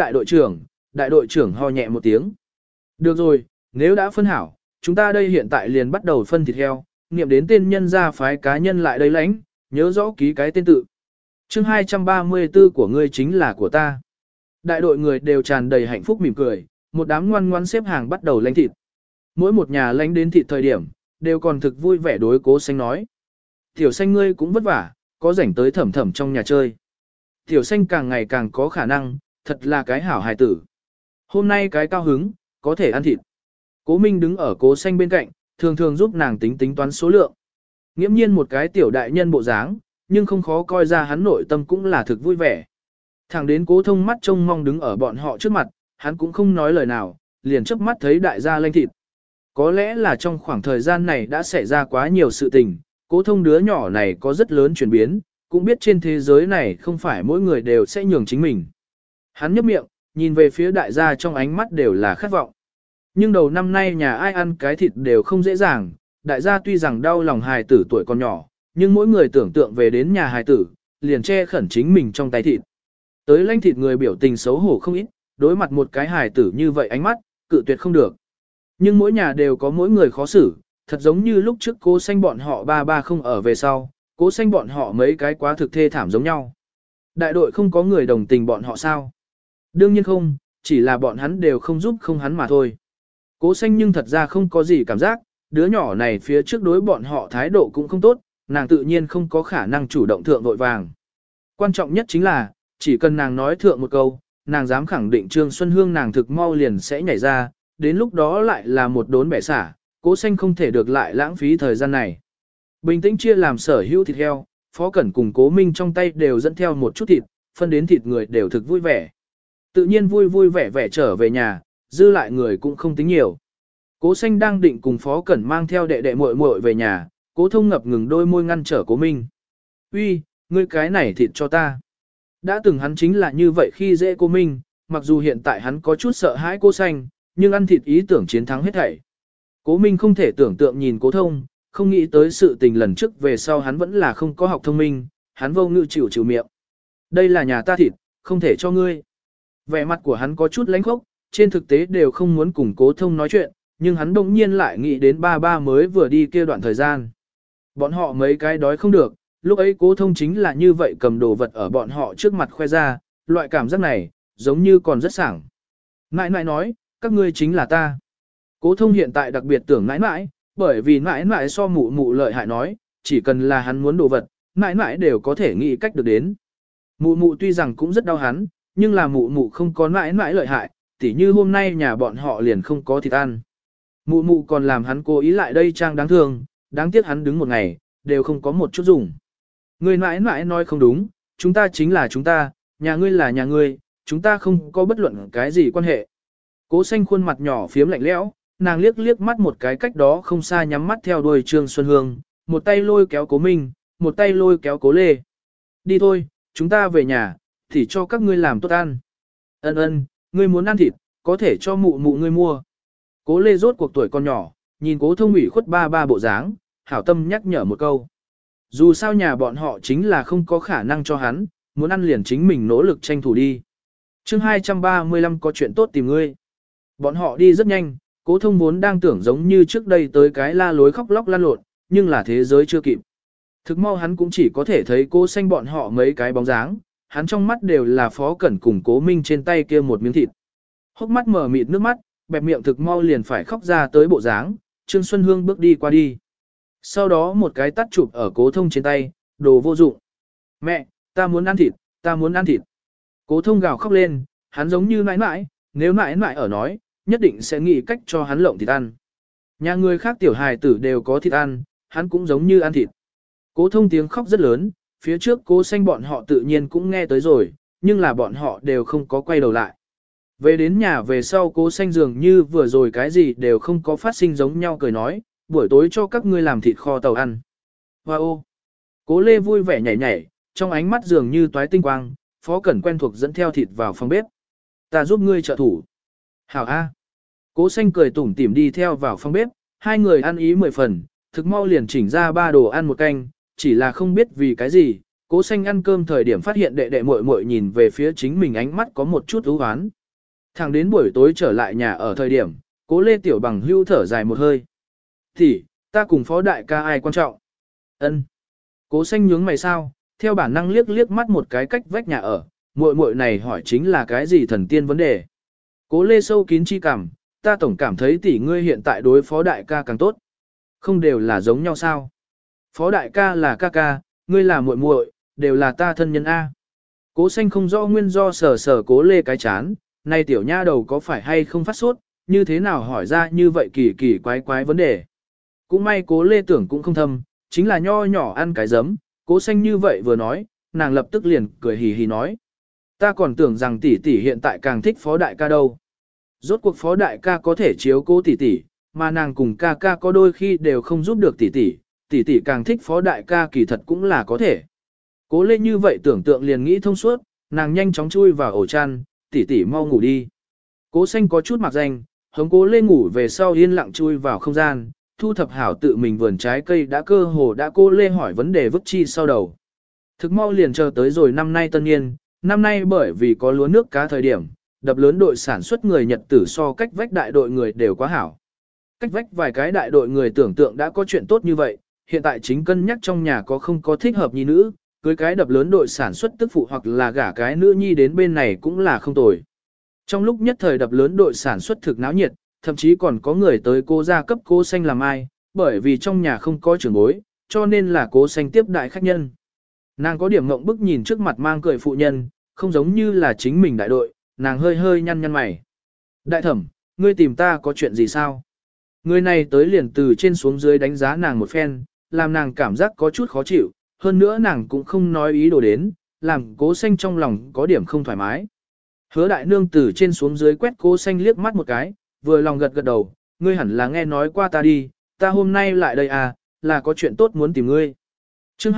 đại đội trưởng ho nhẹ một tiếng. Được rồi, nếu đã phân hảo, chúng ta đây hiện tại liền bắt đầu phân thịt heo, niệm đến tên nhân gia phái cá nhân lại đây lãnh, nhớ rõ ký cái tên tự. Chương 234 của ngươi chính là của ta. Đại đội người đều tràn đầy hạnh phúc mỉm cười, một đám ngoan ngoan xếp hàng bắt đầu lãnh thịt. Mỗi một nhà lãnh đến thịt thời điểm, đều còn thực vui vẻ đối Cố Xanh nói. Tiểu Xanh ngươi cũng vất vả, có rảnh tới thẩm thẩm trong nhà chơi. Tiểu Xanh càng ngày càng có khả năng, thật là cái hảo hài tử. Hôm nay cái cao hứng, có thể ăn thịt. Cố Minh đứng ở Cố Xanh bên cạnh, thường thường giúp nàng tính tính toán số lượng. Nghiễm nhiên một cái tiểu đại nhân bộ dáng, nhưng không khó coi ra hắn nội tâm cũng là thực vui vẻ. Thẳng đến Cố Thông mắt trông mong đứng ở bọn họ trước mặt, hắn cũng không nói lời nào, liền chớp mắt thấy đại gia lanh thịt. Có lẽ là trong khoảng thời gian này đã xảy ra quá nhiều sự tình, Cố Thông đứa nhỏ này có rất lớn chuyển biến, cũng biết trên thế giới này không phải mỗi người đều sẽ nhường chính mình. Hắn nhấp miệng, nhìn về phía đại gia trong ánh mắt đều là khát vọng. Nhưng đầu năm nay nhà ai ăn cái thịt đều không dễ dàng, đại gia tuy rằng đau lòng hài tử tuổi còn nhỏ, nhưng mỗi người tưởng tượng về đến nhà hài tử, liền che khẩn chính mình trong tay thịt. Tới lãnh thịt người biểu tình xấu hổ không ít, đối mặt một cái hài tử như vậy ánh mắt, cự tuyệt không được. Nhưng mỗi nhà đều có mỗi người khó xử, thật giống như lúc trước Cố Xanh bọn họ ba không ở về sau, Cố Xanh bọn họ mấy cái quá thực thê thảm giống nhau. Đại đội không có người đồng tình bọn họ sao? Đương nhiên không, chỉ là bọn hắn đều không giúp không hắn mà thôi. Cố Xanh nhưng thật ra không có gì cảm giác, đứa nhỏ này phía trước đối bọn họ thái độ cũng không tốt, nàng tự nhiên không có khả năng chủ động thượng vội vàng. Quan trọng nhất chính là, chỉ cần nàng nói thượng một câu, nàng dám khẳng định Trương Xuân Hương nàng thực mau liền sẽ nhảy ra, đến lúc đó lại là một đốn bẻ xả, Cố Xanh không thể được lại lãng phí thời gian này. Bình tĩnh chia làm sở hữu thịt heo, Phó Cẩn cùng Cố Minh trong tay đều dẫn theo một chút thịt, phân đến thịt người đều thực vui vẻ. Tự nhiên vui vui vẻ vẻ trở về nhà, dư lại người cũng không tính nhiều. Cố Xanh đang định cùng Phó Cẩn mang theo đệ đệ muội muội về nhà, Cố Thông ngập ngừng đôi môi ngăn trở Cố Minh. Uy, ngươi cái này thịt cho ta. Đã từng hắn chính là như vậy khi dễ Cố Minh, mặc dù hiện tại hắn có chút sợ hãi Cố Xanh, nhưng ăn thịt ý tưởng chiến thắng hết thảy. Cố Minh không thể tưởng tượng nhìn Cố Thông, không nghĩ tới sự tình lần trước về sau hắn vẫn là không có học thông minh, hắn vô ngữ chịu miệng. Đây là nhà ta thịt, không thể cho ngươi. Vẻ mặt của hắn có chút lánh khốc, trên thực tế đều không muốn cùng Cố Thông nói chuyện, nhưng hắn bỗng nhiên lại nghĩ đến ba mới vừa đi kia đoạn thời gian. Bọn họ mấy cái đói không được, lúc ấy Cố Thông chính là như vậy cầm đồ vật ở bọn họ trước mặt khoe ra, loại cảm giác này, giống như còn rất sảng. Nãi nãi nói, các ngươi chính là ta. Cố Thông hiện tại đặc biệt tưởng nãi nãi, bởi vì nãi nãi so mụ mụ lợi hại nói, chỉ cần là hắn muốn đồ vật, nãi nãi đều có thể nghĩ cách được đến. Mụ mụ tuy rằng cũng rất đau hắn, nhưng là mụ mụ không có nãi nãi lợi hại, tỉ như hôm nay nhà bọn họ liền không có thịt ăn. Mụ mụ còn làm hắn cố ý lại đây trang đáng thương, đáng tiếc hắn đứng một ngày, đều không có một chút dùng. Người nãi nãi nói không đúng, chúng ta chính là chúng ta, nhà ngươi là nhà ngươi, chúng ta không có bất luận cái gì quan hệ. Cố Xanh khuôn mặt nhỏ phiếm lạnh lẽo, nàng liếc liếc mắt một cái cách đó không xa nhắm mắt theo đuôi Trương Xuân Hương, một tay lôi kéo Cố Minh, một tay lôi kéo Cố Lê. Đi thôi, chúng ta về nhà, thì cho các ngươi làm tốt ăn. Ân, ngươi muốn ăn thịt, có thể cho mụ mụ ngươi mua. Cố Lê rốt cuộc tuổi còn nhỏ, nhìn Cố Thông ủy khuất ba bộ dáng, hảo tâm nhắc nhở một câu. Dù sao nhà bọn họ chính là không có khả năng cho hắn, muốn ăn liền chính mình nỗ lực tranh thủ đi. Chương 235 có chuyện tốt tìm ngươi. Bọn họ đi rất nhanh, Cố Thông vốn đang tưởng giống như trước đây tới cái la lối khóc lóc lan lộn, nhưng là thế giới chưa kịp. Thực mau hắn cũng chỉ có thể thấy Cố Xanh bọn họ mấy cái bóng dáng, hắn trong mắt đều là Phó Cẩn cùng Cố Minh trên tay kia một miếng thịt. Hốc mắt mở mịt nước mắt, bẹp miệng thực mau liền phải khóc ra tới bộ dáng, Trương Xuân Hương bước đi qua đi. Sau đó một cái tắt chụp ở Cố Thông trên tay, đồ vô dụng. Mẹ, ta muốn ăn thịt, ta muốn ăn thịt. Cố Thông gào khóc lên, hắn giống như nãi nãi, nếu nãi nãi ở nói, nhất định sẽ nghĩ cách cho hắn lộng thịt ăn. Nhà người khác tiểu hài tử đều có thịt ăn, hắn cũng giống như ăn thịt. Cố Thông tiếng khóc rất lớn, phía trước Cố Xanh bọn họ tự nhiên cũng nghe tới rồi, nhưng là bọn họ đều không có quay đầu lại. Về đến nhà về sau Cố Xanh dường như vừa rồi cái gì đều không có phát sinh giống nhau cười nói, buổi tối cho các ngươi làm thịt kho tàu ăn. Wow! Cố Lê vui vẻ nhảy nhảy, trong ánh mắt dường như toái tinh quang, Phó Cẩn quen thuộc dẫn theo thịt vào phòng bếp. Ta giúp ngươi trợ thủ. Hảo A. Cố Xanh cười tủm tỉm đi theo vào phòng bếp, hai người ăn ý 10 phần, thực mau liền chỉnh ra 3 đồ ăn một canh, chỉ là không biết vì cái gì, Cố Xanh ăn cơm thời điểm phát hiện đệ đệ muội muội nhìn về phía chính mình ánh mắt có một chút ưu hoán. Thẳng đến buổi tối trở lại nhà ở thời điểm, Cố Lê Tiểu Bằng hưu thở dài một hơi. Thì, ta cùng phó đại ca ai quan trọng? Ân. Cố Xanh nhướng mày sao, theo bản năng liếc liếc mắt một cái cách vách nhà ở, muội muội này hỏi chính là cái gì thần tiên vấn đề. Cố Lê sâu kín chi cảm, ta tổng cảm thấy tỷ ngươi hiện tại đối phó đại ca càng tốt. Không đều là giống nhau sao? Phó đại ca là ca ca, ngươi là muội muội, đều là ta thân nhân A. Cố Xanh không rõ nguyên do sờ sờ Cố Lê cái chán, này tiểu nha đầu có phải hay không phát sốt, như thế nào hỏi ra như vậy kỳ kỳ quái quái vấn đề. Cũng may Cố Lê tưởng cũng không thâm, chính là nho nhỏ ăn cái giấm, Cố Xanh như vậy vừa nói, nàng lập tức liền cười hì hì nói. Ta còn tưởng rằng tỷ tỷ hiện tại càng thích phó đại ca đâu. Rốt cuộc phó đại ca có thể chiếu cố tỷ tỷ, mà nàng cùng ca ca có đôi khi đều không giúp được tỷ tỷ, tỷ tỷ càng thích phó đại ca kỳ thật cũng là có thể. Cố Lê như vậy tưởng tượng liền nghĩ thông suốt, nàng nhanh chóng chui vào ổ chăn, tỷ tỷ mau ngủ đi. Cố Xanh có chút mặc danh, hống Cố Lê ngủ về sau yên lặng chui vào không gian, thu thập hảo tự mình vườn trái cây đã cơ hồ đã Cố Lê hỏi vấn đề vứt chi sau đầu. Thực mau liền chờ tới rồi năm nay tân niên, năm nay bởi vì có lúa nước cá thời điểm, đập lớn đội sản xuất người Nhật tử so cách vách đại đội người đều quá hảo. Cách vách vài cái đại đội người tưởng tượng đã có chuyện tốt như vậy, hiện tại chính cân nhắc trong nhà có không có thích hợp nhi nữ, cưới cái đập lớn đội sản xuất tức phụ hoặc là gả cái nữ nhi đến bên này cũng là không tồi. Trong lúc nhất thời đập lớn đội sản xuất thực náo nhiệt, thậm chí còn có người tới Cố gia cấp Cố Xanh làm ai, bởi vì trong nhà không có trưởng bối, cho nên là Cố Xanh tiếp đại khách nhân. Nàng có điểm ngộng bức nhìn trước mặt mang cười phụ nhân, không giống như là chính mình đại đội, nàng hơi hơi nhăn nhăn mày. Đại thẩm, ngươi tìm ta có chuyện gì sao? Người này tới liền từ trên xuống dưới đánh giá nàng một phen, làm nàng cảm giác có chút khó chịu, hơn nữa nàng cũng không nói ý đồ đến, làm Cố Xanh trong lòng có điểm không thoải mái. Hứa đại nương từ trên xuống dưới quét Cố Xanh liếc mắt một cái, vừa lòng gật gật đầu, ngươi hẳn là nghe nói qua ta đi, ta hôm nay lại đây à, là có chuyện tốt muốn tìm ngươi. Chương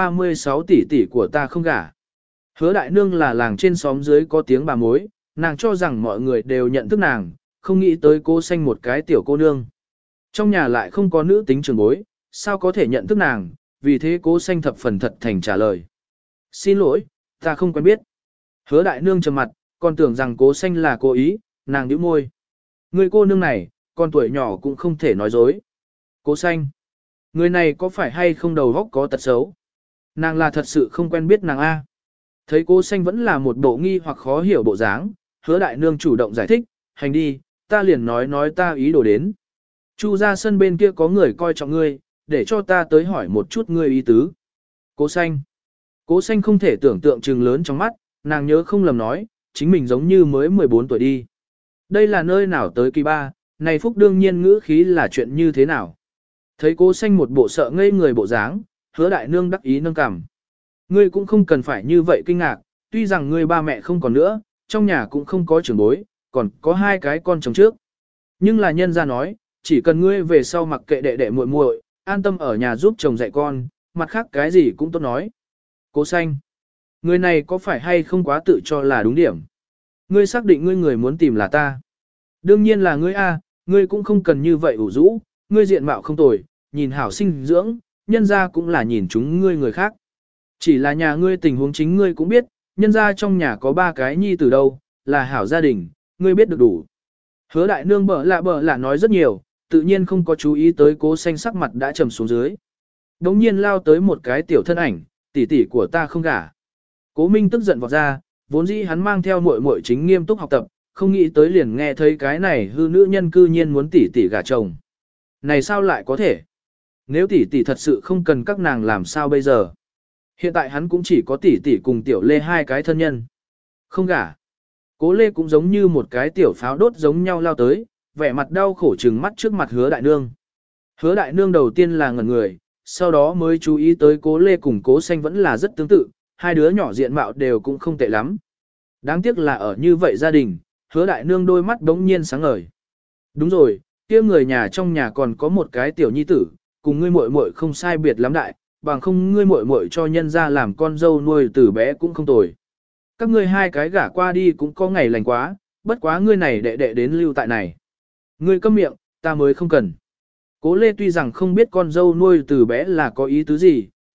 236 tỷ tỷ của ta không gả. Hứa đại nương là làng trên xóm dưới có tiếng bà mối, nàng cho rằng mọi người đều nhận thức nàng, không nghĩ tới Cố Xanh một cái tiểu cô nương. Trong nhà lại không có nữ tính trưởng bối, sao có thể nhận thức nàng, vì thế Cố Xanh thập phần thật thành trả lời. Xin lỗi, ta không quen biết. Hứa đại nương trầm mặt, còn tưởng rằng Cố Xanh là cố ý, nàng nhíu môi. Người cô nương này, con tuổi nhỏ cũng không thể nói dối. Cố Xanh, người này có phải hay không đầu óc có tật xấu? Nàng là thật sự không quen biết nàng A. Thấy Cố Xanh vẫn là một bộ nghi hoặc khó hiểu bộ dáng, hứa đại nương chủ động giải thích, hành đi, ta liền nói ta ý đồ đến. Chu ra sân bên kia có người coi trọng ngươi, để cho ta tới hỏi một chút ngươi ý tứ. Cố Xanh. Cố Xanh không thể tưởng tượng trừng lớn trong mắt, nàng nhớ không lầm nói, chính mình giống như mới 14 tuổi đi. Đây là nơi nào tới kỳ ba, này phúc đương nhiên ngữ khí là chuyện như thế nào. Thấy Cố Xanh một bộ sợ ngây người bộ dáng, hứa đại nương đắc ý nâng cằm. Ngươi cũng không cần phải như vậy kinh ngạc, tuy rằng ngươi ba mẹ không còn nữa, trong nhà cũng không có trưởng bối, còn có hai cái con chồng trước. Nhưng là nhân gia nói, chỉ cần ngươi về sau mặc kệ đệ đệ muội muội, an tâm ở nhà giúp chồng dạy con, mặt khác cái gì cũng tốt nói. Cố Xanh, người này có phải hay không quá tự cho là đúng điểm? Ngươi xác định ngươi người muốn tìm là ta. Đương nhiên là ngươi a, ngươi cũng không cần như vậy ủ rũ, ngươi diện mạo không tồi, nhìn hảo sinh dưỡng, nhân gia cũng là nhìn chúng ngươi người khác. Chỉ là nhà ngươi tình huống chính ngươi cũng biết, nhân gia trong nhà có 3 cái nhi từ đâu, là hảo gia đình, ngươi biết được đủ. Hứa đại nương bở lạ nói rất nhiều, tự nhiên không có chú ý tới Cố Xanh sắc mặt đã trầm xuống dưới. Đống nhiên lao tới một cái tiểu thân ảnh, tỷ tỷ của ta không gả. Cố Minh tức giận vọt ra, vốn dĩ hắn mang theo muội muội chính nghiêm túc học tập, không nghĩ tới liền nghe thấy cái này hư nữ nhân cư nhiên muốn tỷ tỷ gả chồng. Này sao lại có thể? Nếu tỷ tỷ thật sự không cần các nàng làm sao bây giờ? Hiện tại hắn cũng chỉ có tỷ tỷ cùng tiểu Lê hai cái thân nhân. Không gả. Cố Lê cũng giống như một cái tiểu pháo đốt giống nhau lao tới, vẻ mặt đau khổ trừng mắt trước mặt hứa đại nương. Hứa đại nương đầu tiên là ngẩn người, sau đó mới chú ý tới Cố Lê cùng Cố Xanh vẫn là rất tương tự, hai đứa nhỏ diện mạo đều cũng không tệ lắm. Đáng tiếc là ở như vậy gia đình, hứa đại nương đôi mắt đống nhiên sáng ngời. Đúng rồi, kia người nhà trong nhà còn có một cái tiểu nhi tử, cùng ngươi muội muội không sai biệt lắm đại, bằng không ngươi muội muội cho nhân ra làm con dâu nuôi từ bé cũng không tồi. Các ngươi hai cái gả qua đi cũng có ngày lành quá, bất quá ngươi này đệ đệ đến lưu tại này. Ngươi câm miệng, ta mới không cần. Cố Lê tuy rằng không biết con dâu nuôi từ bé là có ý tứ gì,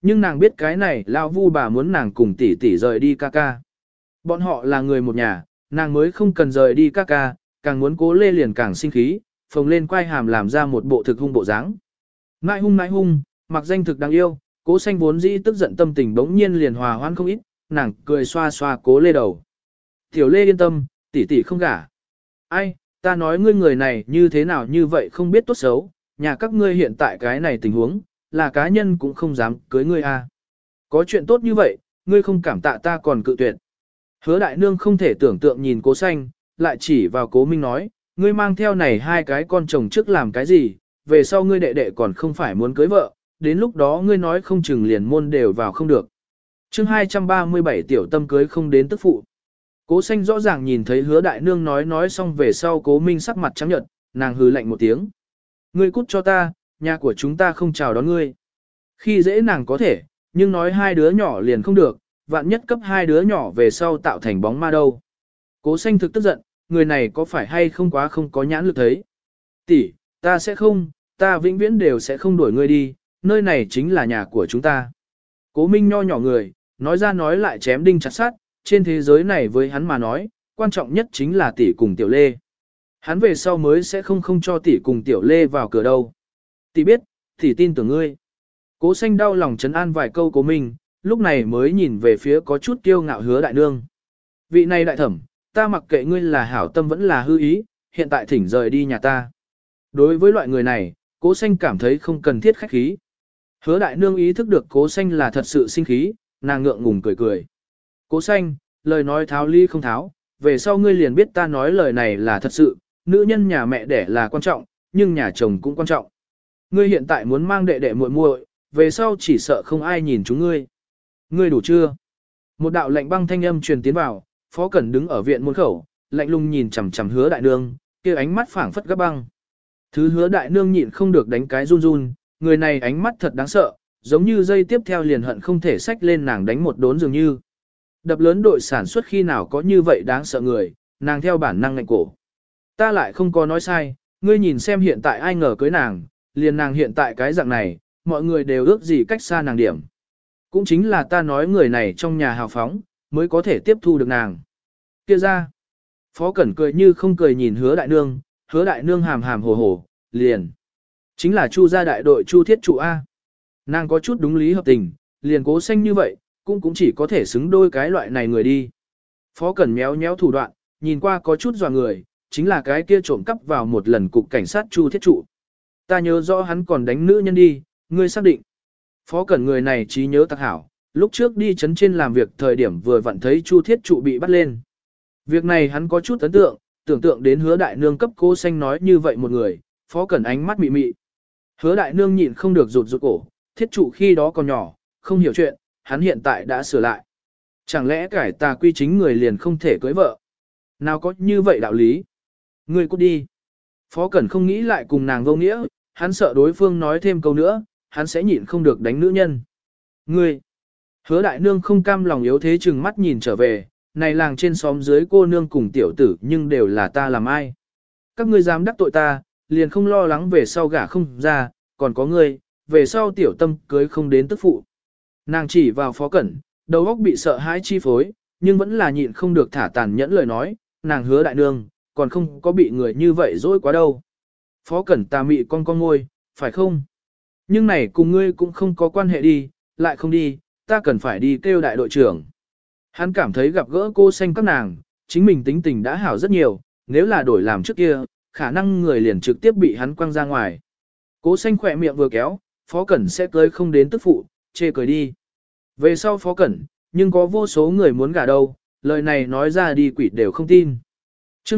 nhưng nàng biết cái này lão vu bà muốn nàng cùng tỷ tỷ rời đi ca ca. Bọn họ là người một nhà, nàng mới không cần rời đi ca ca, càng muốn Cố Lê liền càng sinh khí, phồng lên quai hàm làm ra một bộ thực hung bộ dáng. Nãi hung, mặc danh thực đáng yêu, Cố Xanh vốn dĩ tức giận tâm tình bỗng nhiên liền hòa hoãn không ít, nàng cười xoa xoa Cố Lê đầu. Tiểu Lê yên tâm, tỷ tỷ không gả. Ai, ta nói ngươi người này như thế nào như vậy không biết tốt xấu, nhà các ngươi hiện tại cái này tình huống, là cá nhân cũng không dám cưới ngươi a. Có chuyện tốt như vậy, ngươi không cảm tạ ta còn cự tuyệt. Hứa đại nương không thể tưởng tượng nhìn Cố Xanh, lại chỉ vào Cố Minh nói, ngươi mang theo này hai cái con chồng trước làm cái gì, về sau ngươi đệ đệ còn không phải muốn cưới vợ, đến lúc đó ngươi nói không chừng liền môn đều vào không được. Chương 237 tiểu tâm cưới không đến tức phụ. Cố Xanh rõ ràng nhìn thấy Hứa đại nương nói xong về sau Cố Minh sắc mặt trắng nhợt, nàng hừ lạnh một tiếng. Ngươi cút cho ta, nhà của chúng ta không chào đón ngươi. Khi dễ nàng có thể, nhưng nói hai đứa nhỏ liền không được, vạn nhất cấp hai đứa nhỏ về sau tạo thành bóng ma đâu. Cố Xanh thực tức giận, người này có phải hay không quá không có nhãn lực thấy. Tỷ, ta sẽ không, ta vĩnh viễn đều sẽ không đuổi ngươi đi, nơi này chính là nhà của chúng ta. Cố Minh nho nhỏ người, nói ra nói lại chém đinh chặt sắt, trên thế giới này với hắn mà nói, quan trọng nhất chính là tỷ cùng Tiểu Lê. Hắn về sau mới sẽ không cho tỷ cùng Tiểu Lê vào cửa đâu. Tỷ biết, tỷ tin tưởng ngươi. Cố Xanh đau lòng trấn an vài câu Cố Minh, lúc này mới nhìn về phía có chút kiêu ngạo Hứa đại nương. Vị này đại thẩm, ta mặc kệ ngươi là hảo tâm vẫn là hư ý, hiện tại thỉnh rời đi nhà ta. Đối với loại người này, Cố Xanh cảm thấy không cần thiết khách khí. Hứa đại nương ý thức được Cố Xanh là thật sự sinh khí, nàng ngượng ngùng cười cười. Cố Xanh, lời nói tháo ly không tháo, về sau ngươi liền biết ta nói lời này là thật sự, nữ nhân nhà mẹ đẻ là quan trọng, nhưng nhà chồng cũng quan trọng. Ngươi hiện tại muốn mang đệ đệ muội muội, về sau chỉ sợ không ai nhìn chúng ngươi. Ngươi đủ chưa? Một đạo lạnh băng thanh âm truyền tiến vào, Phó Cẩn đứng ở viện môn khẩu, lạnh lùng nhìn chằm chằm Hứa đại nương, kia ánh mắt phảng phất gấp băng. Thứ Hứa đại nương nhịn không được đánh cái run run, người này ánh mắt thật đáng sợ, giống như dây tiếp theo liền hận không thể xách lên nàng đánh một đốn dường như. Đập lớn đội sản xuất khi nào có như vậy đáng sợ người, nàng theo bản năng ngạnh cổ. Ta lại không có nói sai, ngươi nhìn xem hiện tại ai ngờ cưới nàng, liền nàng hiện tại cái dạng này, mọi người đều ước gì cách xa nàng điểm. Cũng chính là ta nói người này trong nhà hào phóng, mới có thể tiếp thu được nàng. Kia ra, Phó Cẩn cười như không cười nhìn Hứa đại nương hàm hàm hồ hồ, liền. Chính là Chu gia đại đội Chu thiết trụ A. Nàng có chút đúng lý hợp tình, liền Cố Xanh như vậy, cũng chỉ có thể xứng đôi cái loại này người đi. Phó Cẩn méo méo thủ đoạn, nhìn qua có chút dọa người, chính là cái kia trộm cắp vào một lần cục cảnh sát Chu thiết trụ. Ta nhớ rõ hắn còn đánh nữ nhân đi, ngươi xác định. Phó Cẩn người này trí nhớ tặc hảo, lúc trước đi chấn trên làm việc thời điểm vừa vặn thấy Chu thiết trụ bị bắt lên. Việc này hắn có chút ấn tượng, tưởng tượng đến Hứa đại nương cấp Cố Xanh nói như vậy một người, Phó Cẩn ánh mắt mị mị. Hứa đại nương nhịn không được rụt cổ, thiết trụ khi đó còn nhỏ, không hiểu chuyện, hắn hiện tại đã sửa lại. Chẳng lẽ cải tà quy chính người liền không thể cưới vợ? Nào có như vậy đạo lý? Ngươi cút đi. Phó Cẩn không nghĩ lại cùng nàng vô nghĩa, hắn sợ đối phương nói thêm câu nữa, hắn sẽ nhịn không được đánh nữ nhân. Ngươi! Hứa đại nương không cam lòng yếu thế chừng mắt nhìn trở về, này làng trên xóm dưới cô nương cùng tiểu tử nhưng đều là ta làm ai. Các ngươi dám đắc tội ta, liền không lo lắng về sau gả không ra, còn có ngươi, về sau tiểu tâm cưới không đến tức phụ. Nàng chỉ vào Phó Cẩn, đầu óc bị sợ hãi chi phối, nhưng vẫn là nhịn không được thả tàn nhẫn lời nói, nàng Hứa đại nương, còn không có bị người như vậy dối quá đâu. Phó Cẩn tà mị con ngôi, phải không? Nhưng này cùng ngươi cũng không có quan hệ đi, lại không đi, ta cần phải đi kêu đại đội trưởng. Hắn cảm thấy gặp gỡ Cô Xanh các nàng, chính mình tính tình đã hảo rất nhiều, nếu là đổi làm trước kia, khả năng người liền trực tiếp bị hắn quăng ra ngoài. Cố Xanh khỏe miệng vừa kéo, Phó Cẩn sẽ cưới không đến tức phụ, chê cười đi. Về sau Phó Cẩn, nhưng có vô số người muốn gả đâu, lời này nói ra đi quỷ đều không tin. Chương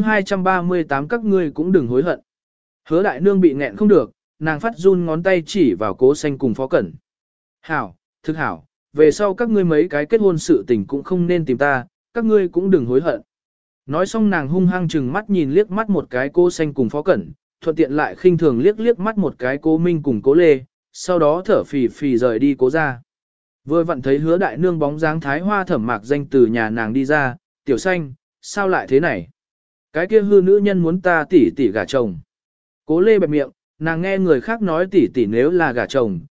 238 các ngươi cũng đừng hối hận. Hứa đại nương bị nghẹn không được, nàng phát run ngón tay chỉ vào Cố Xanh cùng Phó Cẩn. Hảo, thực hảo, về sau các ngươi mấy cái kết hôn sự tình cũng không nên tìm ta, các ngươi cũng đừng hối hận. Nói xong nàng hung hăng chừng mắt nhìn liếc mắt một cái Cố Xanh cùng Phó Cẩn, thuận tiện lại khinh thường liếc mắt một cái Cố Minh cùng Cố Lê, sau đó thở phì phì rời đi Cố ra. Vừa vặn thấy Hứa đại nương bóng dáng Thái Hoa Thẩm Mạc Danh từ nhà nàng đi ra, tiểu Xanh, sao lại thế này? Cái kia hư nữ nhân muốn ta tỉ gả chồng. Cố Lê bẹp miệng, nàng nghe người khác nói tỉ nếu là gả chồng,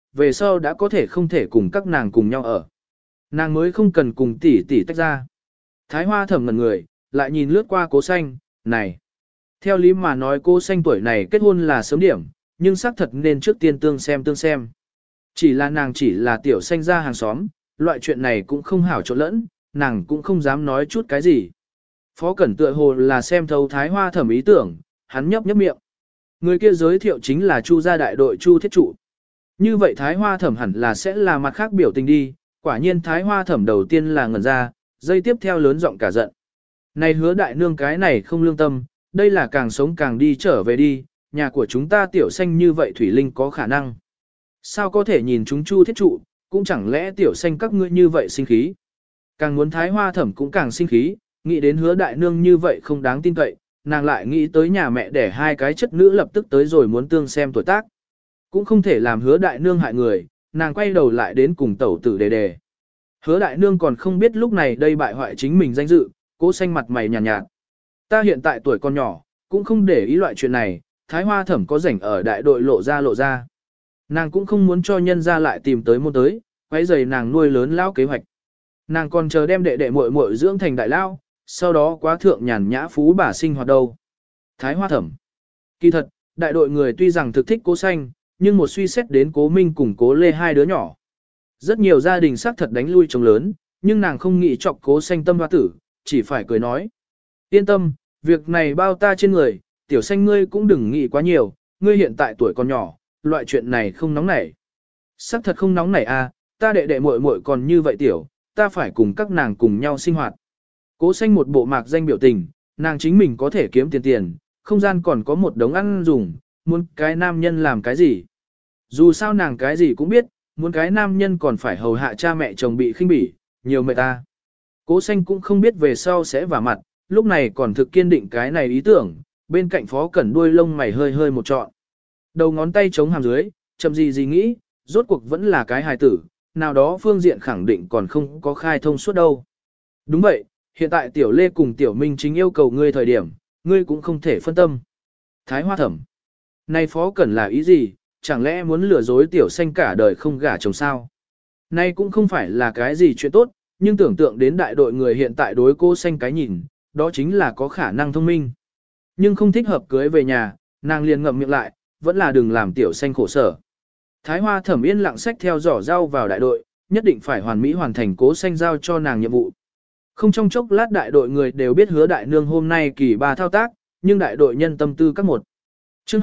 về sau đã có thể không thể cùng các nàng cùng nhau ở. Nàng mới không cần cùng tỷ tỷ tách ra. Thái Hoa Thẩm ngẩn người, lại nhìn lướt qua Cố Xanh, này. Theo lý mà nói Cố Xanh tuổi này kết hôn là sớm điểm, nhưng xác thật nên trước tiên tương xem. Chỉ là nàng chỉ là tiểu Xanh ra hàng xóm, loại chuyện này cũng không hảo trộn lẫn, nàng cũng không dám nói chút cái gì. Phó Cẩn tựa hồ là xem thấu Thái Hoa Thẩm ý tưởng, hắn nhấp miệng. Người kia giới thiệu chính là Chu gia đại đội Chu Thiết Trụ. Như vậy Thái Hoa Thẩm hẳn là sẽ là mặt khác biểu tình đi, quả nhiên Thái Hoa Thẩm đầu tiên là ngẩn ra, dây tiếp theo lớn giọng cả giận. Này Hứa đại nương cái này không lương tâm, đây là càng sống càng đi trở về đi, nhà của chúng ta tiểu Xanh như vậy Thủy Linh có khả năng. Sao có thể nhìn chúng Chu Thiết Trụ, cũng chẳng lẽ tiểu Xanh các ngươi như vậy sinh khí. Càng muốn Thái Hoa Thẩm cũng càng sinh khí, nghĩ đến Hứa đại nương như vậy không đáng tin cậy, nàng lại nghĩ tới nhà mẹ để hai cái chất nữ lập tức tới rồi muốn tương xem tuổi tác. Cũng không thể làm Hứa đại nương hại người, nàng quay đầu lại đến cùng tẩu tử đề. Hứa đại nương còn không biết lúc này đây bại hoại chính mình danh dự, Cố Xanh mặt mày nhàn nhạt. Ta hiện tại tuổi còn nhỏ, cũng không để ý loại chuyện này, Thái Hoa Thẩm có rảnh ở đại đội lộ ra. Nàng cũng không muốn cho nhân ra lại tìm tới môn tới, quấy rầy nàng nuôi lớn lão kế hoạch. Nàng còn chờ đem đệ đệ muội muội dưỡng thành đại lao, sau đó quá thượng nhàn nhã phú bà sinh hoạt đâu. Thái Hoa Thẩm. Kỳ thật, đại đội người tuy rằng thực thích Cố Xanh, nhưng một suy xét đến Cố Minh cùng Cố Lê hai đứa nhỏ. Rất nhiều gia đình xác thật đánh lui chồng lớn, nhưng nàng không nghĩ chọc Cố Xanh tâm hoa tử, chỉ phải cười nói. Yên tâm, việc này bao ta trên người, tiểu Xanh ngươi cũng đừng nghĩ quá nhiều, ngươi hiện tại tuổi còn nhỏ, loại chuyện này không nóng nảy. Xác thật không nóng nảy à, ta đệ đệ muội muội còn như vậy tiểu, ta phải cùng các nàng cùng nhau sinh hoạt. Cố Xanh một bộ mạc danh biểu tình, nàng chính mình có thể kiếm tiền, không gian còn có một đống ăn dùng, muốn cái nam nhân làm cái gì. Dù sao nàng cái gì cũng biết, muốn cái nam nhân còn phải hầu hạ cha mẹ chồng bị khinh bỉ, nhiều mệt ta. Cố Xanh cũng không biết về sau sẽ vả mặt, lúc này còn thực kiên định cái này ý tưởng, bên cạnh Phó Cẩn đuôi lông mày hơi một trọn. Đầu ngón tay chống hàm dưới, chậm gì nghĩ, rốt cuộc vẫn là cái hài tử, nào đó phương diện khẳng định còn không có khai thông suốt đâu. Đúng vậy, hiện tại Tiểu Lê cùng Tiểu Minh chính yêu cầu ngươi thời điểm, ngươi cũng không thể phân tâm. Thái Hoa Thẩm. Này Phó Cẩn là ý gì, chẳng lẽ muốn lừa dối Tiểu Xanh cả đời không gả chồng sao? Này cũng không phải là cái gì chuyện tốt, nhưng tưởng tượng đến đại đội người hiện tại đối Cố Xanh cái nhìn, đó chính là có khả năng thông minh. Nhưng không thích hợp cưới về nhà, nàng liền ngậm miệng lại, vẫn là đừng làm Tiểu Xanh khổ sở. Thái Hoa Thẩm yên lặng xách theo giỏ rau vào đại đội, nhất định phải hoàn mỹ hoàn thành Cố Xanh giao cho nàng nhiệm vụ. Không trong chốc lát đại đội người đều biết Hứa đại nương hôm nay kỳ ba thao tác, nhưng đại đội nhân tâm tư các một. Chương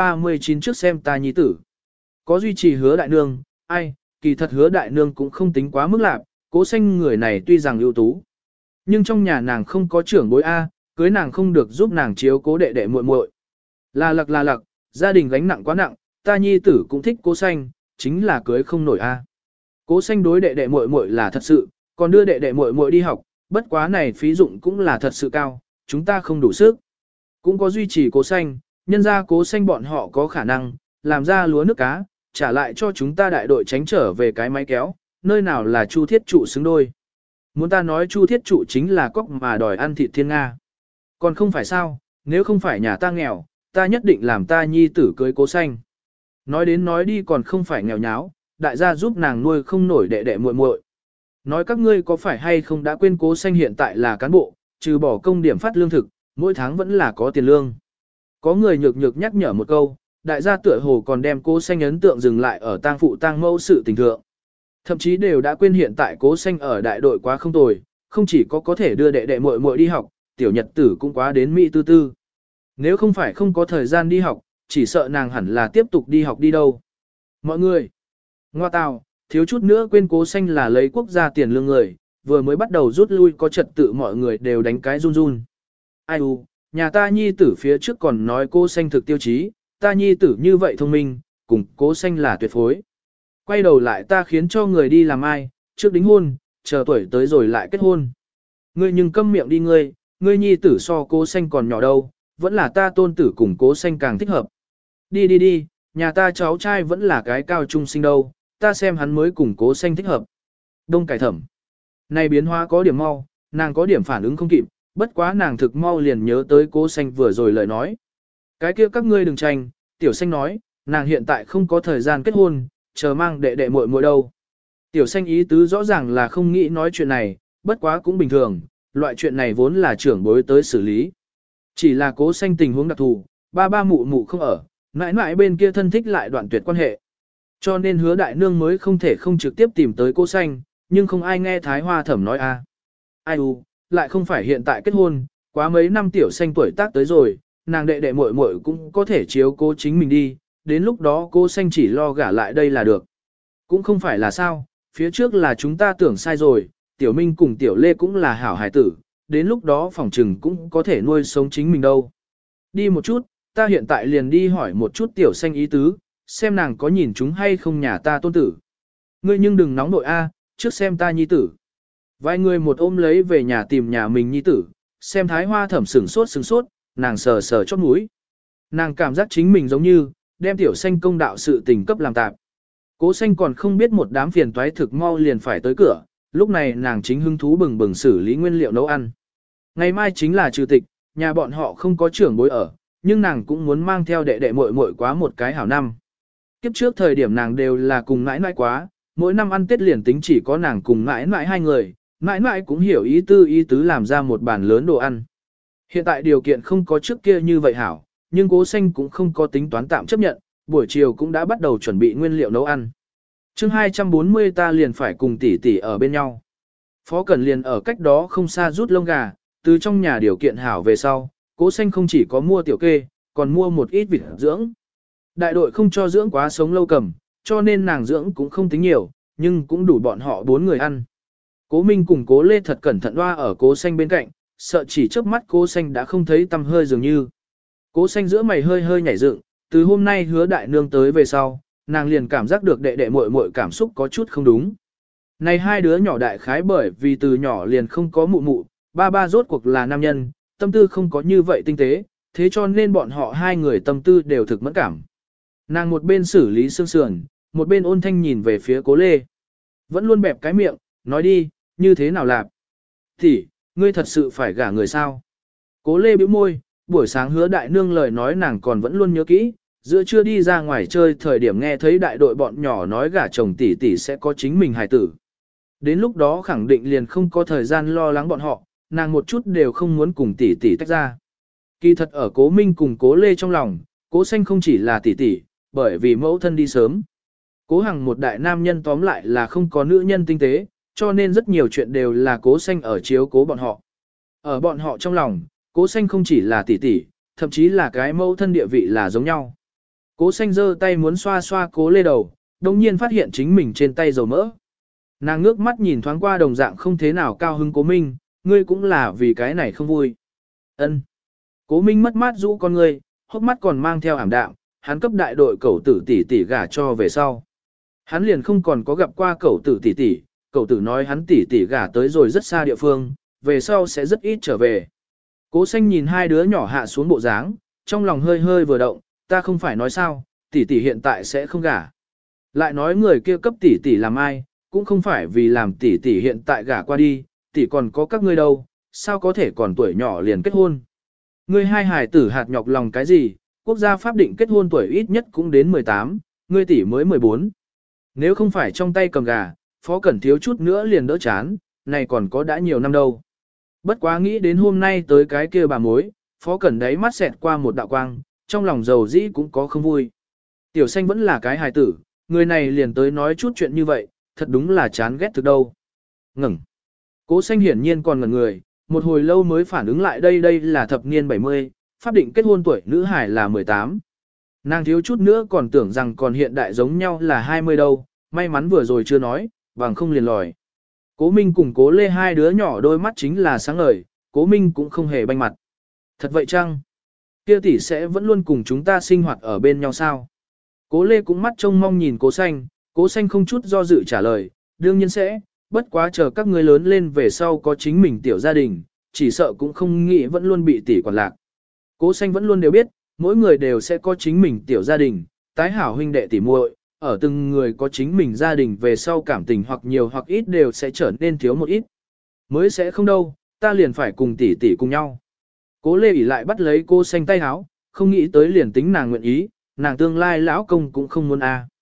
239 trước xem ta nhi tử. Có duy trì Hứa đại nương, ai, kỳ thật Hứa đại nương cũng không tính quá mức lạc, Cố Xanh người này tuy rằng ưu tú, nhưng trong nhà nàng không có trưởng bối A, cưới nàng không được giúp nàng chiếu cố đệ đệ muội muội. Là lặc, gia đình gánh nặng quá nặng, ta nhi tử cũng thích Cố Xanh, chính là cưới không nổi A. Cố Xanh đối đệ đệ muội muội là thật sự, còn đưa đệ đệ muội muội đi học, bất quá này phí dụng cũng là thật sự cao, chúng ta không đủ sức. Cũng có duy trì Cố Xanh, nhân ra Cố Xanh bọn họ có khả năng, làm ra lúa nước cá, trả lại cho chúng ta đại đội tránh trở về cái máy kéo, nơi nào là Chu Thiết Trụ xứng đôi. Muốn ta nói Chu Thiết Trụ chính là cóc mà đòi ăn thịt thiên Nga. Còn không phải sao, nếu không phải nhà ta nghèo, ta nhất định làm ta nhi tử cưới Cố Xanh. Nói đến nói đi còn không phải nghèo nháo, đại gia giúp nàng nuôi không nổi đệ đệ muội muội. Nói các ngươi có phải hay không đã quên Cố Xanh hiện tại là cán bộ, trừ bỏ công điểm phát lương thực, mỗi tháng vẫn là có tiền lương. Có người nhược nhắc nhở một câu, đại gia tựa hồ còn đem Cố Xanh ấn tượng dừng lại ở tang phụ tang mẫu sự tình thượng. Thậm chí đều đã quên hiện tại Cố Xanh ở đại đội quá không tồi, không chỉ có thể đưa đệ đệ muội muội đi học, tiểu nhật tử cũng quá đến mỹ tư tư. Nếu không phải không có thời gian đi học, chỉ sợ nàng hẳn là tiếp tục đi học đi đâu. Mọi người, ngoa tào, thiếu chút nữa quên Cố Xanh là lấy quốc gia tiền lương người, vừa mới bắt đầu rút lui có trật tự mọi người đều đánh cái run run. Ai u, nhà ta nhi tử phía trước còn nói Cố Xanh thực tiêu chí, ta nhi tử như vậy thông minh, cùng Cố Xanh là tuyệt phối. Quay đầu lại ta khiến cho người đi làm ai, trước đính hôn, chờ tuổi tới rồi lại kết hôn. Ngươi nhưng câm miệng đi ngươi nhi tử so Cố Xanh còn nhỏ đâu, vẫn là ta tôn tử cùng Cố Xanh càng thích hợp. Đi, nhà ta cháu trai vẫn là cái cao trung sinh đâu, ta xem hắn mới cùng Cố Xanh thích hợp. Đông Cải Thẩm. Này biến hóa có điểm mau, nàng có điểm phản ứng không kịp, bất quá nàng thực mau liền nhớ tới Cố Xanh vừa rồi lời nói. Cái kia các ngươi đừng tranh, Tiểu Xanh nói, nàng hiện tại không có thời gian kết hôn, chờ mang đệ đệ muội muội đâu. Tiểu xanh ý tứ rõ ràng là không nghĩ nói chuyện này, bất quá cũng bình thường, loại chuyện này vốn là trưởng bối tới xử lý. Chỉ là cố xanh tình huống đặc thù, ba ba mụ mụ không ở, mãi mãi bên kia thân thích lại đoạn tuyệt quan hệ. Cho nên hứa đại nương mới không thể không trực tiếp tìm tới cố xanh, nhưng không ai nghe Thái Hoa Thẩm nói a. Ai u, lại không phải hiện tại kết hôn, quá mấy năm tiểu xanh tuổi tác tới rồi, nàng đệ đệ muội muội cũng có thể chiếu cố chính mình đi, đến lúc đó cô xanh chỉ lo gả lại đây là được. Cũng không phải là sao, phía trước là chúng ta tưởng sai rồi, tiểu minh cùng tiểu lê cũng là hảo hài tử, đến lúc đó phòng trừng cũng có thể nuôi sống chính mình đâu. Đi một chút, ta hiện tại liền đi hỏi một chút tiểu xanh ý tứ, xem nàng có nhìn chúng hay không nhà ta tôn tử. Ngươi nhưng đừng nóng nội a, trước xem ta nhi tử. Vài người một ôm lấy về nhà tìm nhà mình nhi tử, xem Thái Hoa Thẩm sửng sốt, nàng sờ sờ chót mũi. Nàng cảm giác chính mình giống như, đem tiểu xanh công đạo sự tình cấp làm tạp. Cố xanh còn không biết một đám phiền toái thực mau liền phải tới cửa, lúc này nàng chính hứng thú bừng bừng xử lý nguyên liệu nấu ăn. Ngày mai chính là trừ tịch, nhà bọn họ không có trưởng bối ở, nhưng nàng cũng muốn mang theo đệ đệ muội muội quá một cái hảo năm. Kiếp trước thời điểm nàng đều là cùng mãi mãi quá, mỗi năm ăn Tết liền tính chỉ có nàng cùng mãi mãi hai người, mãi mãi cũng hiểu ý tứ làm ra một bàn lớn đồ ăn. Hiện tại điều kiện không có trước kia như vậy hảo, nhưng cố xanh cũng không có tính toán tạm chấp nhận, buổi chiều cũng đã bắt đầu chuẩn bị nguyên liệu nấu ăn. Chương 240 ta liền phải cùng tỷ tỷ ở bên nhau. Phó Cẩn liền ở cách đó không xa rút lông gà, từ trong nhà điều kiện hảo về sau, cố xanh không chỉ có mua tiểu kê, còn mua một ít vịt dưỡng. Đại đội không cho dưỡng quá sống lâu cầm, cho nên nàng dưỡng cũng không tính nhiều, nhưng cũng đủ bọn họ 4 người ăn. Cố Minh cùng Cố Lê thật cẩn thận đoa ở Cố xanh bên cạnh, sợ chỉ chớp mắt Cố xanh đã không thấy tăm hơi dường như. Cố xanh giữa mày hơi hơi nhảy dựng, từ hôm nay hứa đại nương tới về sau, nàng liền cảm giác được đệ đệ muội muội cảm xúc có chút không đúng. Này hai đứa nhỏ đại khái bởi vì từ nhỏ liền không có mụ mụ, ba ba rốt cuộc là nam nhân, tâm tư không có như vậy tinh tế, thế cho nên bọn họ hai người tâm tư đều thực mẫn cảm. Nàng một bên xử lý xương sườn, một bên ôn thanh nhìn về phía Cố Lê. Vẫn luôn bẹp cái miệng, nói đi, như thế nào lạp? Thì, ngươi thật sự phải gả người sao? Cố Lê bĩu môi, buổi sáng hứa đại nương lời nói nàng còn vẫn luôn nhớ kỹ, giữa trưa đi ra ngoài chơi thời điểm nghe thấy đại đội bọn nhỏ nói gả chồng tỷ tỷ sẽ có chính mình hài tử. Đến lúc đó khẳng định liền không có thời gian lo lắng bọn họ, nàng một chút đều không muốn cùng tỷ tỷ tách ra. Kỳ thật ở Cố Minh cùng Cố Lê trong lòng, Cố xanh không chỉ là tỷ tỷ, bởi vì mẫu thân đi sớm. Cố Hằng một đại nam nhân tóm lại là không có nữ nhân tinh tế, cho nên rất nhiều chuyện đều là Cố xanh ở chiếu cố bọn họ. Ở bọn họ trong lòng, Cố xanh không chỉ là tỷ tỷ, thậm chí là cái mẫu thân địa vị là giống nhau. Cố xanh giơ tay muốn xoa xoa Cố Lê đầu, đồng nhiên phát hiện chính mình trên tay dầu mỡ. Nàng ngước mắt nhìn thoáng qua đồng dạng không thế nào cao hứng Cố Minh, ngươi cũng là vì cái này không vui. Ân. Cố Minh mất mát rũ con ngươi, hốc mắt còn mang theo ảm đạm, hắn cấp đại đội cẩu tử tỷ tỷ gả cho về sau. Hắn liền không còn có gặp qua cẩu tử tỷ tỷ, cẩu tử nói hắn tỷ tỷ gả tới rồi rất xa địa phương, về sau sẽ rất ít trở về. Cố xanh nhìn hai đứa nhỏ hạ xuống bộ dáng, trong lòng hơi hơi vừa động, ta không phải nói sao, tỷ tỷ hiện tại sẽ không gả. Lại nói người kia cấp tỷ tỷ làm ai, cũng không phải vì làm tỷ tỷ hiện tại gả qua đi, tỷ còn có các ngươi đâu, sao có thể còn tuổi nhỏ liền kết hôn. Ngươi hai hài tử hạt nhọc lòng cái gì, quốc gia pháp định kết hôn tuổi ít nhất cũng đến 18, ngươi tỷ mới 14. Nếu không phải trong tay cầm gà, Phó Cẩn thiếu chút nữa liền đỡ chán, này còn có đã nhiều năm đâu. Bất quá nghĩ đến hôm nay tới cái kia bà mối, Phó Cẩn đấy mắt xẹt qua một đạo quang, trong lòng dầu dĩ cũng có không vui. Tiểu xanh vẫn là cái hài tử, người này liền tới nói chút chuyện như vậy, thật đúng là chán ghét thực đâu. Ngừng. Cố xanh hiển nhiên còn ngẩn người, một hồi lâu mới phản ứng lại đây là thập niên 70, pháp định kết hôn tuổi nữ hải là 18. Nàng thiếu chút nữa còn tưởng rằng còn hiện đại giống nhau là 20 đâu, may mắn vừa rồi chưa nói, bằng không liền lòi. Cố Minh cùng Cố Lê hai đứa nhỏ đôi mắt chính là sáng ngời, Cố Minh cũng không hề banh mặt. Thật vậy chăng? Kia tỷ sẽ vẫn luôn cùng chúng ta sinh hoạt ở bên nhau sao? Cố Lê cũng mắt trông mong nhìn Cố xanh không chút do dự trả lời, đương nhiên sẽ, bất quá chờ các ngươi lớn lên về sau có chính mình tiểu gia đình, chỉ sợ cũng không nghĩ vẫn luôn bị tỷ quản lạc. Cố xanh vẫn luôn đều biết, mỗi người đều sẽ có chính mình tiểu gia đình, tái hảo huynh đệ tỷ muội, ở từng người có chính mình gia đình về sau cảm tình hoặc nhiều hoặc ít đều sẽ trở nên thiếu một ít. Mới sẽ không đâu, ta liền phải cùng tỷ tỷ cùng nhau. Cố Lê ỉ lại bắt lấy cô xanh tay háo, không nghĩ tới liền tính nàng nguyện ý, nàng tương lai lão công cũng không muốn a.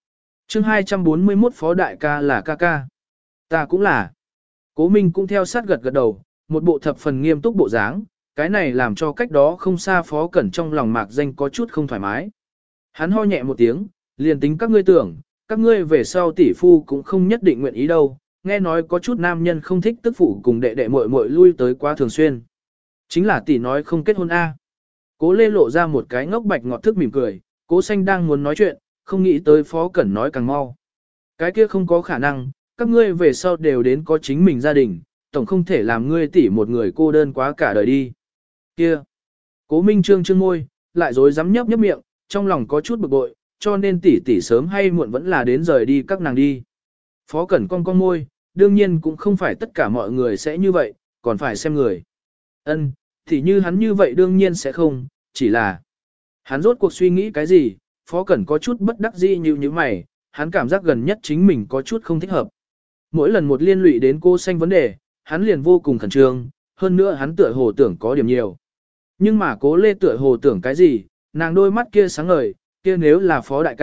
chương 241 phó đại ca là ca ca. Ta cũng là. Cố Minh cũng theo sát gật gật đầu, một bộ thập phần nghiêm túc bộ dáng, cái này làm cho cách đó không xa phó cẩn trong lòng mạc danh có chút không thoải mái. Hắn ho nhẹ một tiếng, liền tính các ngươi tưởng, các ngươi về sau tỷ phu cũng không nhất định nguyện ý đâu, nghe nói có chút nam nhân không thích tức phụ cùng đệ đệ muội muội lui tới quá thường xuyên. Chính là tỷ nói không kết hôn a. Cố Lê lộ ra một cái ngốc bạch ngọt thức mỉm cười, Cố Xanh đang muốn nói chuyện, không nghĩ tới phó cẩn nói càng mau. Cái kia không có khả năng, các ngươi về sau đều đến có chính mình gia đình, tổng không thể làm ngươi tỷ một người cô đơn quá cả đời đi. Kia. Cố Minh trương trương môi, lại dối dám nhấp nhấp miệng, trong lòng có chút bực bội, cho nên tỷ tỷ sớm hay muộn vẫn là đến rời đi các nàng đi. Phó Cẩn cong môi, đương nhiên cũng không phải tất cả mọi người sẽ như vậy, còn phải xem người. Ân, thì như hắn như vậy đương nhiên sẽ không, chỉ là hắn rốt cuộc suy nghĩ cái gì, Phó Cẩn có chút bất đắc dĩ như mày, hắn cảm giác gần nhất chính mình có chút không thích hợp. Mỗi lần một liên lụy đến cô Xanh vấn đề, hắn liền vô cùng khẩn trương, hơn nữa hắn tựa hồ tưởng có điểm nhiều. Nhưng mà Cố Lê tựa hồ tưởng cái gì, nàng đôi mắt kia sáng ngời, kia nếu là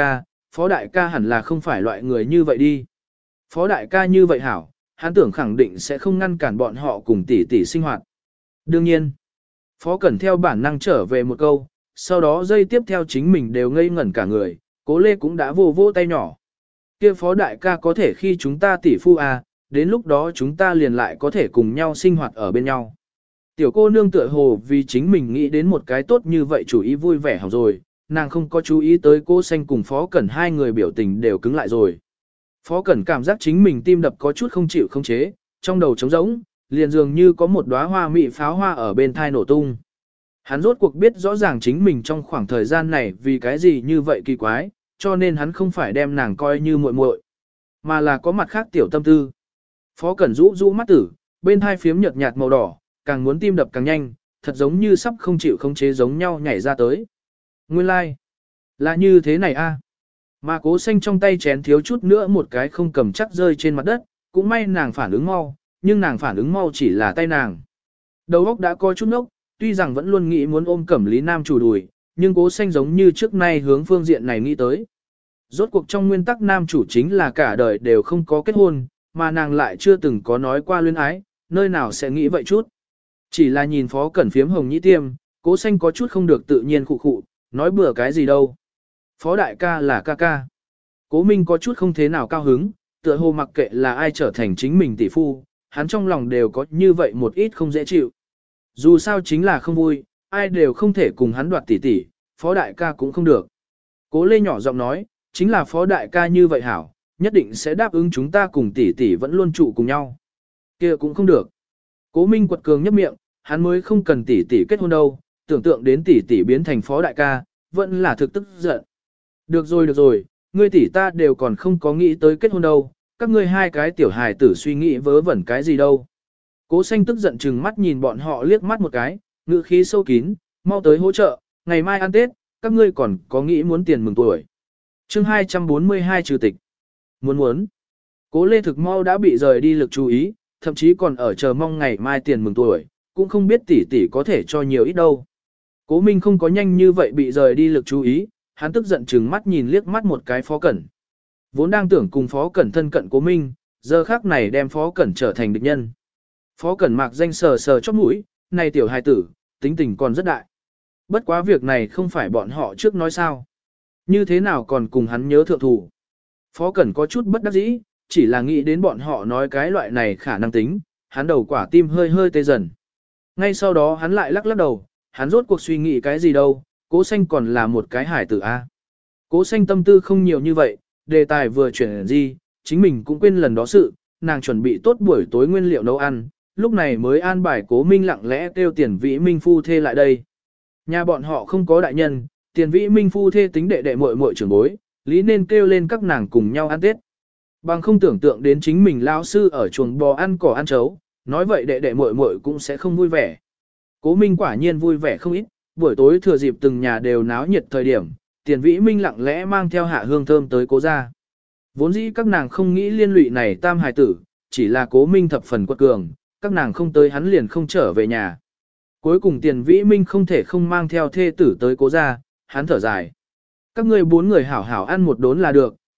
Phó đại ca hẳn là không phải loại người như vậy đi. Phó đại ca như vậy hảo, hắn tưởng khẳng định sẽ không ngăn cản bọn họ cùng tỷ tỷ sinh hoạt. Đương nhiên, Phó Cẩn theo bản năng trở về một câu, sau đó giây tiếp theo chính mình đều ngây ngẩn cả người, Cố Lê cũng đã vô tay nhỏ. Kia Phó đại ca có thể khi chúng ta tỷ phu à, đến lúc đó chúng ta liền lại có thể cùng nhau sinh hoạt ở bên nhau. Tiểu cô nương tựa hồ vì chính mình nghĩ đến một cái tốt như vậy chủ ý vui vẻ hỏng rồi, nàng không có chú ý tới cô Xanh cùng Phó Cẩn hai người biểu tình đều cứng lại rồi. Phó Cẩn cảm giác chính mình tim đập có chút không chịu không chế, trong đầu trống rỗng, liền dường như có một đóa hoa mị pháo hoa ở bên thai nổ tung. Hắn rốt cuộc biết rõ ràng chính mình trong khoảng thời gian này vì cái gì như vậy kỳ quái, cho nên hắn không phải đem nàng coi như muội muội, mà là có mặt khác tiểu tâm tư. Phó Cẩn rũ mắt tử, bên thai phiếm nhợt nhạt màu đỏ, càng muốn tim đập càng nhanh, thật giống như sắp không chịu không chế giống nhau nhảy ra tới. Nguyên lai, like. Là như thế này a. Mà Cố Xanh trong tay chén thiếu chút nữa một cái không cầm chắc rơi trên mặt đất, cũng may nàng phản ứng mau, nhưng nàng phản ứng mau chỉ là tay nàng. Đầu óc đã coi chút nốc, tuy rằng vẫn luôn nghĩ muốn ôm Cẩm Lý Nam chủ đùi, nhưng Cố Xanh giống như trước nay hướng phương diện này nghĩ tới. Rốt cuộc trong nguyên tắc nam chủ chính là cả đời đều không có kết hôn, mà nàng lại chưa từng có nói qua luyến ái, nơi nào sẽ nghĩ vậy chút. Chỉ là nhìn Phó Cẩn phiếm hồng nhĩ tiêm, Cố Xanh có chút không được tự nhiên khụ khụ, nói bừa cái gì đâu. Phó đại ca là ca ca. Cố Minh có chút không thế nào cao hứng, tựa hồ mặc kệ là ai trở thành chính mình tỷ phu, hắn trong lòng đều có như vậy một ít không dễ chịu. Dù sao chính là không vui, ai đều không thể cùng hắn đoạt tỷ tỷ, Phó đại ca cũng không được. Cố Lê nhỏ giọng nói, chính là Phó đại ca như vậy hảo, nhất định sẽ đáp ứng chúng ta cùng tỷ tỷ vẫn luôn trụ cùng nhau. Kia cũng không được. Cố Minh quật cường nhấp miệng, hắn mới không cần tỷ tỷ kết hôn đâu, tưởng tượng đến tỷ tỷ biến thành Phó đại ca, vẫn là thực tức giận. Được rồi, ngươi tỷ ta đều còn không có nghĩ tới kết hôn đâu, các ngươi hai cái tiểu hài tử suy nghĩ vớ vẩn cái gì đâu. Cố Xanh tức giận chừng mắt nhìn bọn họ liếc mắt một cái, ngữ khí sâu kín, mau tới hỗ trợ, ngày mai ăn Tết, các ngươi còn có nghĩ muốn tiền mừng tuổi. chương 242 trừ tịch. Muốn. Cố Lê thực mau đã bị rời đi lực chú ý, thậm chí còn ở chờ mong ngày mai tiền mừng tuổi, cũng không biết tỷ tỷ có thể cho nhiều ít đâu. Cố Minh không có nhanh như vậy bị rời đi lực chú ý, hắn tức giận chừng mắt nhìn liếc mắt một cái Phó Cẩn. Vốn đang tưởng cùng Phó Cẩn thân cận Cố Minh, giờ khắc này đem Phó Cẩn trở thành địch nhân. Phó Cẩn mạc danh sờ chóp mũi, này tiểu hài tử, tính tình còn rất đại. Bất quá việc này không phải bọn họ trước nói sao. Như thế nào còn cùng hắn nhớ thượng thủ. Phó Cẩn có chút bất đắc dĩ, chỉ là nghĩ đến bọn họ nói cái loại này khả năng tính, hắn đầu quả tim hơi tê dần. Ngay sau đó hắn lại lắc đầu, hắn rốt cuộc suy nghĩ cái gì đâu, Cố Xanh còn là một cái hải tử a. Cố Xanh tâm tư không nhiều như vậy, đề tài vừa chuyển gì, chính mình cũng quên lần đó sự, nàng chuẩn bị tốt buổi tối nguyên liệu nấu ăn, lúc này mới an bài Cố Minh lặng lẽ kêu Tiền Vĩ Minh phu thê lại đây. Nhà bọn họ không có đại nhân, Tiền Vĩ Minh phu thê tính đệ đệ muội muội trưởng bối, lý nên kêu lên các nàng cùng nhau ăn Tết. Bằng không tưởng tượng đến chính mình lão sư ở chuồng bò ăn cỏ ăn chấu, nói vậy đệ đệ muội muội cũng sẽ không vui vẻ. Cố Minh quả nhiên vui vẻ không ít, buổi tối thừa dịp từng nhà đều náo nhiệt thời điểm, Tiền Vĩ Minh lặng lẽ mang theo hạ hương thơm tới Cố gia. Vốn dĩ các nàng không nghĩ liên lụy này tam hài tử, chỉ là Cố Minh thập phần quật cường, các nàng không tới hắn liền không trở về nhà. Cuối cùng Tiền Vĩ Minh không thể không mang theo thê tử tới Cố gia, hắn thở dài. Các ngươi bốn người hảo hảo ăn một đốn là được,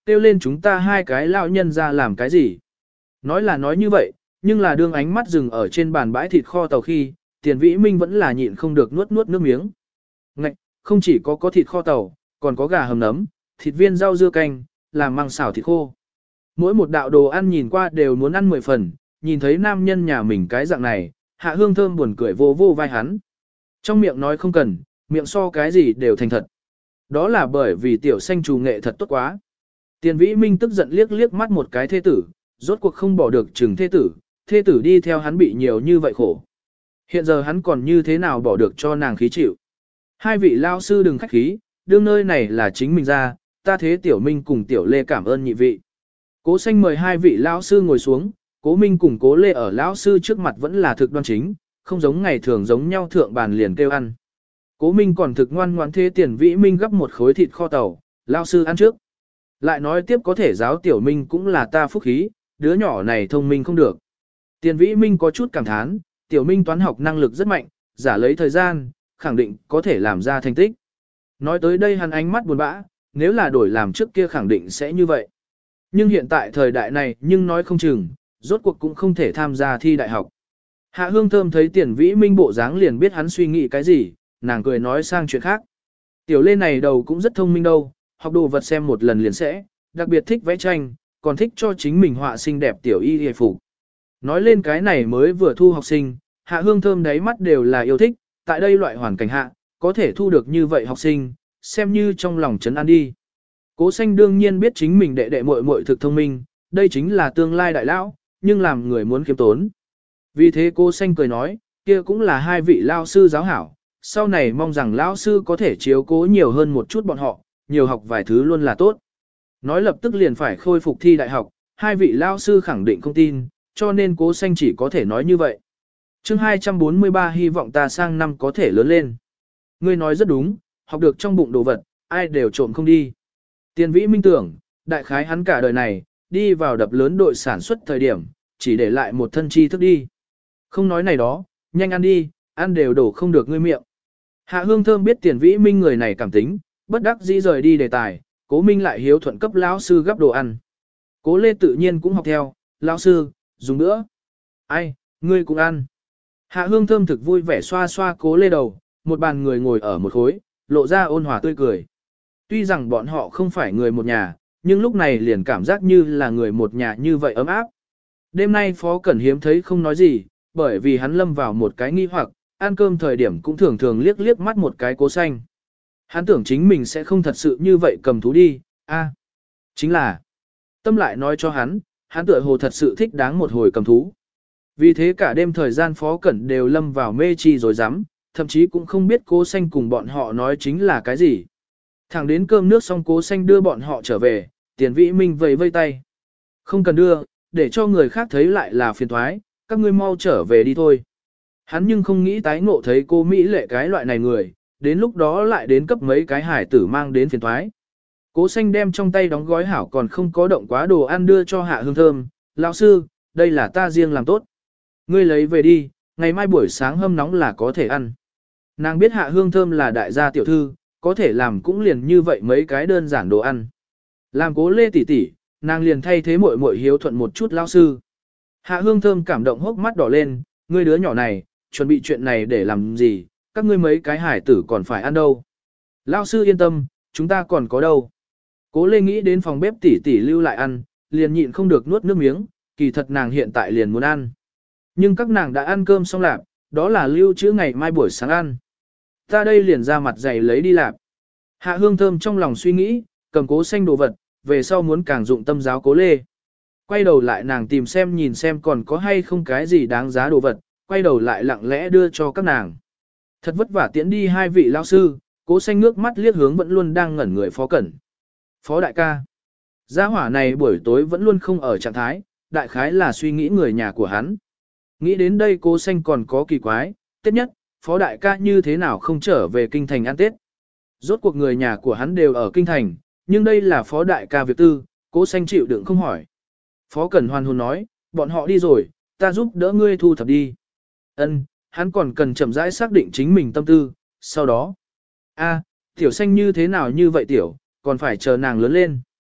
kêu lên chúng ta hai cái lão nhân ra làm cái gì. Nói là nói như vậy, nhưng là đương ánh mắt dừng ở trên bàn bãi thịt kho tàu khi, Tiền Vĩ Minh vẫn là nhịn không được nuốt nuốt nước miếng. Ngạch, không chỉ có thịt kho tàu, còn có gà hầm nấm, thịt viên rau dưa canh, làm măng xào thịt khô. Mỗi một đạo đồ ăn nhìn qua đều muốn ăn 10 phần, nhìn thấy nam nhân nhà mình cái dạng này, Hạ Hương Thơm buồn cười vô vô vai hắn. Trong miệng nói không cần, miệng so cái gì đều thành thật. Đó là bởi vì tiểu xanh trù nghệ thật tốt quá. Tiền Vĩ Minh tức giận liếc liếc mắt một cái thê tử, rốt cuộc không bỏ được chừng thê tử đi theo hắn bị nhiều như vậy khổ. Hiện giờ hắn còn như thế nào bỏ được cho nàng khí chịu. Hai vị lao sư đừng khách khí, đương nơi này là chính mình ra, ta thế tiểu Minh cùng tiểu Lê cảm ơn nhị vị. Cố Xanh mời hai vị lao sư ngồi xuống, Cố Minh cùng Cố Lê ở lão sư trước mặt vẫn là thực đoan chính, không giống ngày thường giống nhau thượng bàn liền kêu ăn. Cố Minh còn thực ngoan ngoãn thế Tiền Vĩ Minh gấp một khối thịt kho tàu, lao sư ăn trước. Lại nói tiếp có thể giáo tiểu Minh cũng là ta phúc khí, đứa nhỏ này thông minh không được. Tiền Vĩ Minh có chút cảm thán, tiểu Minh toán học năng lực rất mạnh, giả lấy thời gian, khẳng định có thể làm ra thành tích. Nói tới đây hắn ánh mắt buồn bã, nếu là đổi làm trước kia khẳng định sẽ như vậy. Nhưng hiện tại thời đại này nhưng nói không chừng, rốt cuộc cũng không thể tham gia thi đại học. Hạ Hương Thơm thấy Tiền Vĩ Minh bộ dáng liền biết hắn suy nghĩ cái gì, nàng cười nói sang chuyện khác. Tiểu Lê này đầu cũng rất thông minh đâu, học đồ vật xem một lần liền sẽ, đặc biệt thích vẽ tranh, còn thích cho chính mình họa xinh đẹp tiểu y hề phục. Nói lên cái này mới vừa thu học sinh, Hạ Hương Thơm đáy mắt đều là yêu thích, tại đây loại hoàn cảnh hạ, có thể thu được như vậy học sinh, xem như trong lòng trấn an đi. Cố Xanh đương nhiên biết chính mình đệ đệ muội muội thực thông minh, đây chính là tương lai đại lão, nhưng làm người muốn kiếm tốn. Vì thế Cố Xanh cười nói, kia cũng là hai vị lao sư giáo hảo, sau này mong rằng lão sư có thể chiếu cố nhiều hơn một chút bọn họ, nhiều học vài thứ luôn là tốt. Nói lập tức liền phải khôi phục thi đại học, hai vị lao sư khẳng định không tin, cho nên Cố Xanh chỉ có thể nói như vậy. Chương 243 hy vọng ta sang năm có thể lớn lên. Ngươi nói rất đúng, học được trong bụng đồ vật, ai đều trộm không đi. Tiền Vĩ Minh tưởng, đại khái hắn cả đời này, đi vào đập lớn đội sản xuất thời điểm, chỉ để lại một thân chi thức đi. Không nói này đó, nhanh ăn đi, ăn đều đổ không được ngươi miệng. Hạ Hương Thơm biết Tiền Vĩ Minh người này cảm tính, bất đắc dĩ rời đi đề tài, Cố Minh lại hiếu thuận cấp lão sư gấp đồ ăn. Cố Lê tự nhiên cũng học theo, lão sư, dùng nữa. Ai, ngươi cũng ăn. Hạ Hương Thơm thực vui vẻ xoa xoa Cố Lê đầu, một bàn người ngồi ở một khối, lộ ra ôn hòa tươi cười. Tuy rằng bọn họ không phải người một nhà, nhưng lúc này liền cảm giác như là người một nhà như vậy ấm áp. Đêm nay Phó Cẩn hiếm thấy không nói gì, bởi vì hắn lâm vào một cái nghi hoặc, ăn cơm thời điểm cũng thường thường liếc liếc mắt một cái Cố Xanh. Hắn tưởng chính mình sẽ không thật sự như vậy cầm thú đi, chính là, tâm lại nói cho hắn tựa hồ thật sự thích đáng một hồi cầm thú. Vì thế cả đêm thời gian Phó Cẩn đều lâm vào mê chi rồi dám, thậm chí cũng không biết Cố Xanh cùng bọn họ nói chính là cái gì. Thẳng đến cơm nước xong Cố Xanh đưa bọn họ trở về, Tiền Vĩ Minh vẫy vây tay. Không cần đưa, để cho người khác thấy lại là phiền toái, các ngươi mau trở về đi thôi. Hắn nhưng không nghĩ tái ngộ thấy cô Mỹ lệ cái loại này người, đến lúc đó lại đến cấp mấy cái hải tử mang đến phiền toái. Cố Xanh đem trong tay đóng gói hảo còn không có động quá đồ ăn đưa cho Hạ Hương Thơm. Lão sư, đây là ta riêng làm tốt. Ngươi lấy về đi, ngày mai buổi sáng hâm nóng là có thể ăn. Nàng biết Hạ Hương Thơm là đại gia tiểu thư, có thể làm cũng liền như vậy mấy cái đơn giản đồ ăn. Làm Cố Lê tỷ tỷ, nàng liền thay thế muội muội hiếu thuận một chút lão sư. Hạ Hương Thơm cảm động hốc mắt đỏ lên, ngươi đứa nhỏ này, chuẩn bị chuyện này để làm gì, các ngươi mấy cái hải tử còn phải ăn đâu. Lão sư yên tâm, chúng ta còn có đâu. Cố Lê nghĩ đến phòng bếp tỷ tỷ lưu lại ăn, liền nhịn không được nuốt nước miếng, kỳ thật nàng hiện tại liền muốn ăn. Nhưng các nàng đã ăn cơm xong lạp, đó là lưu trữ ngày mai buổi sáng ăn. Ta đây liền ra mặt dày lấy đi lạp. Hạ Hương Thơm trong lòng suy nghĩ, cầm Cố Xanh đồ vật, về sau muốn càng dụng tâm giáo Cố Lê. Quay đầu lại nàng tìm xem nhìn xem còn có hay không cái gì đáng giá đồ vật, quay đầu lại lặng lẽ đưa cho các nàng. Thật vất vả tiễn đi hai vị lão sư, Cố Xanh ngước mắt liếc hướng vẫn luôn đang ngẩn người Phó Cẩn. Phó đại ca. Gia hỏa này buổi tối vẫn luôn không ở trạng thái, đại khái là suy nghĩ người nhà của hắn. Nghĩ đến đây Cố Xanh còn có kỳ quái, Tết nhất, Phó đại ca như thế nào không trở về kinh thành ăn Tết. Rốt cuộc người nhà của hắn đều ở kinh thành, nhưng đây là Phó đại ca việc tư, Cố Xanh chịu đựng không hỏi. Phó Cẩn hoan hồn nói, bọn họ đi rồi, ta giúp đỡ ngươi thu thập đi. Ân, hắn còn cần chậm rãi xác định chính mình tâm tư, sau đó. Tiểu Xanh như thế nào như vậy tiểu, còn phải chờ nàng lớn lên.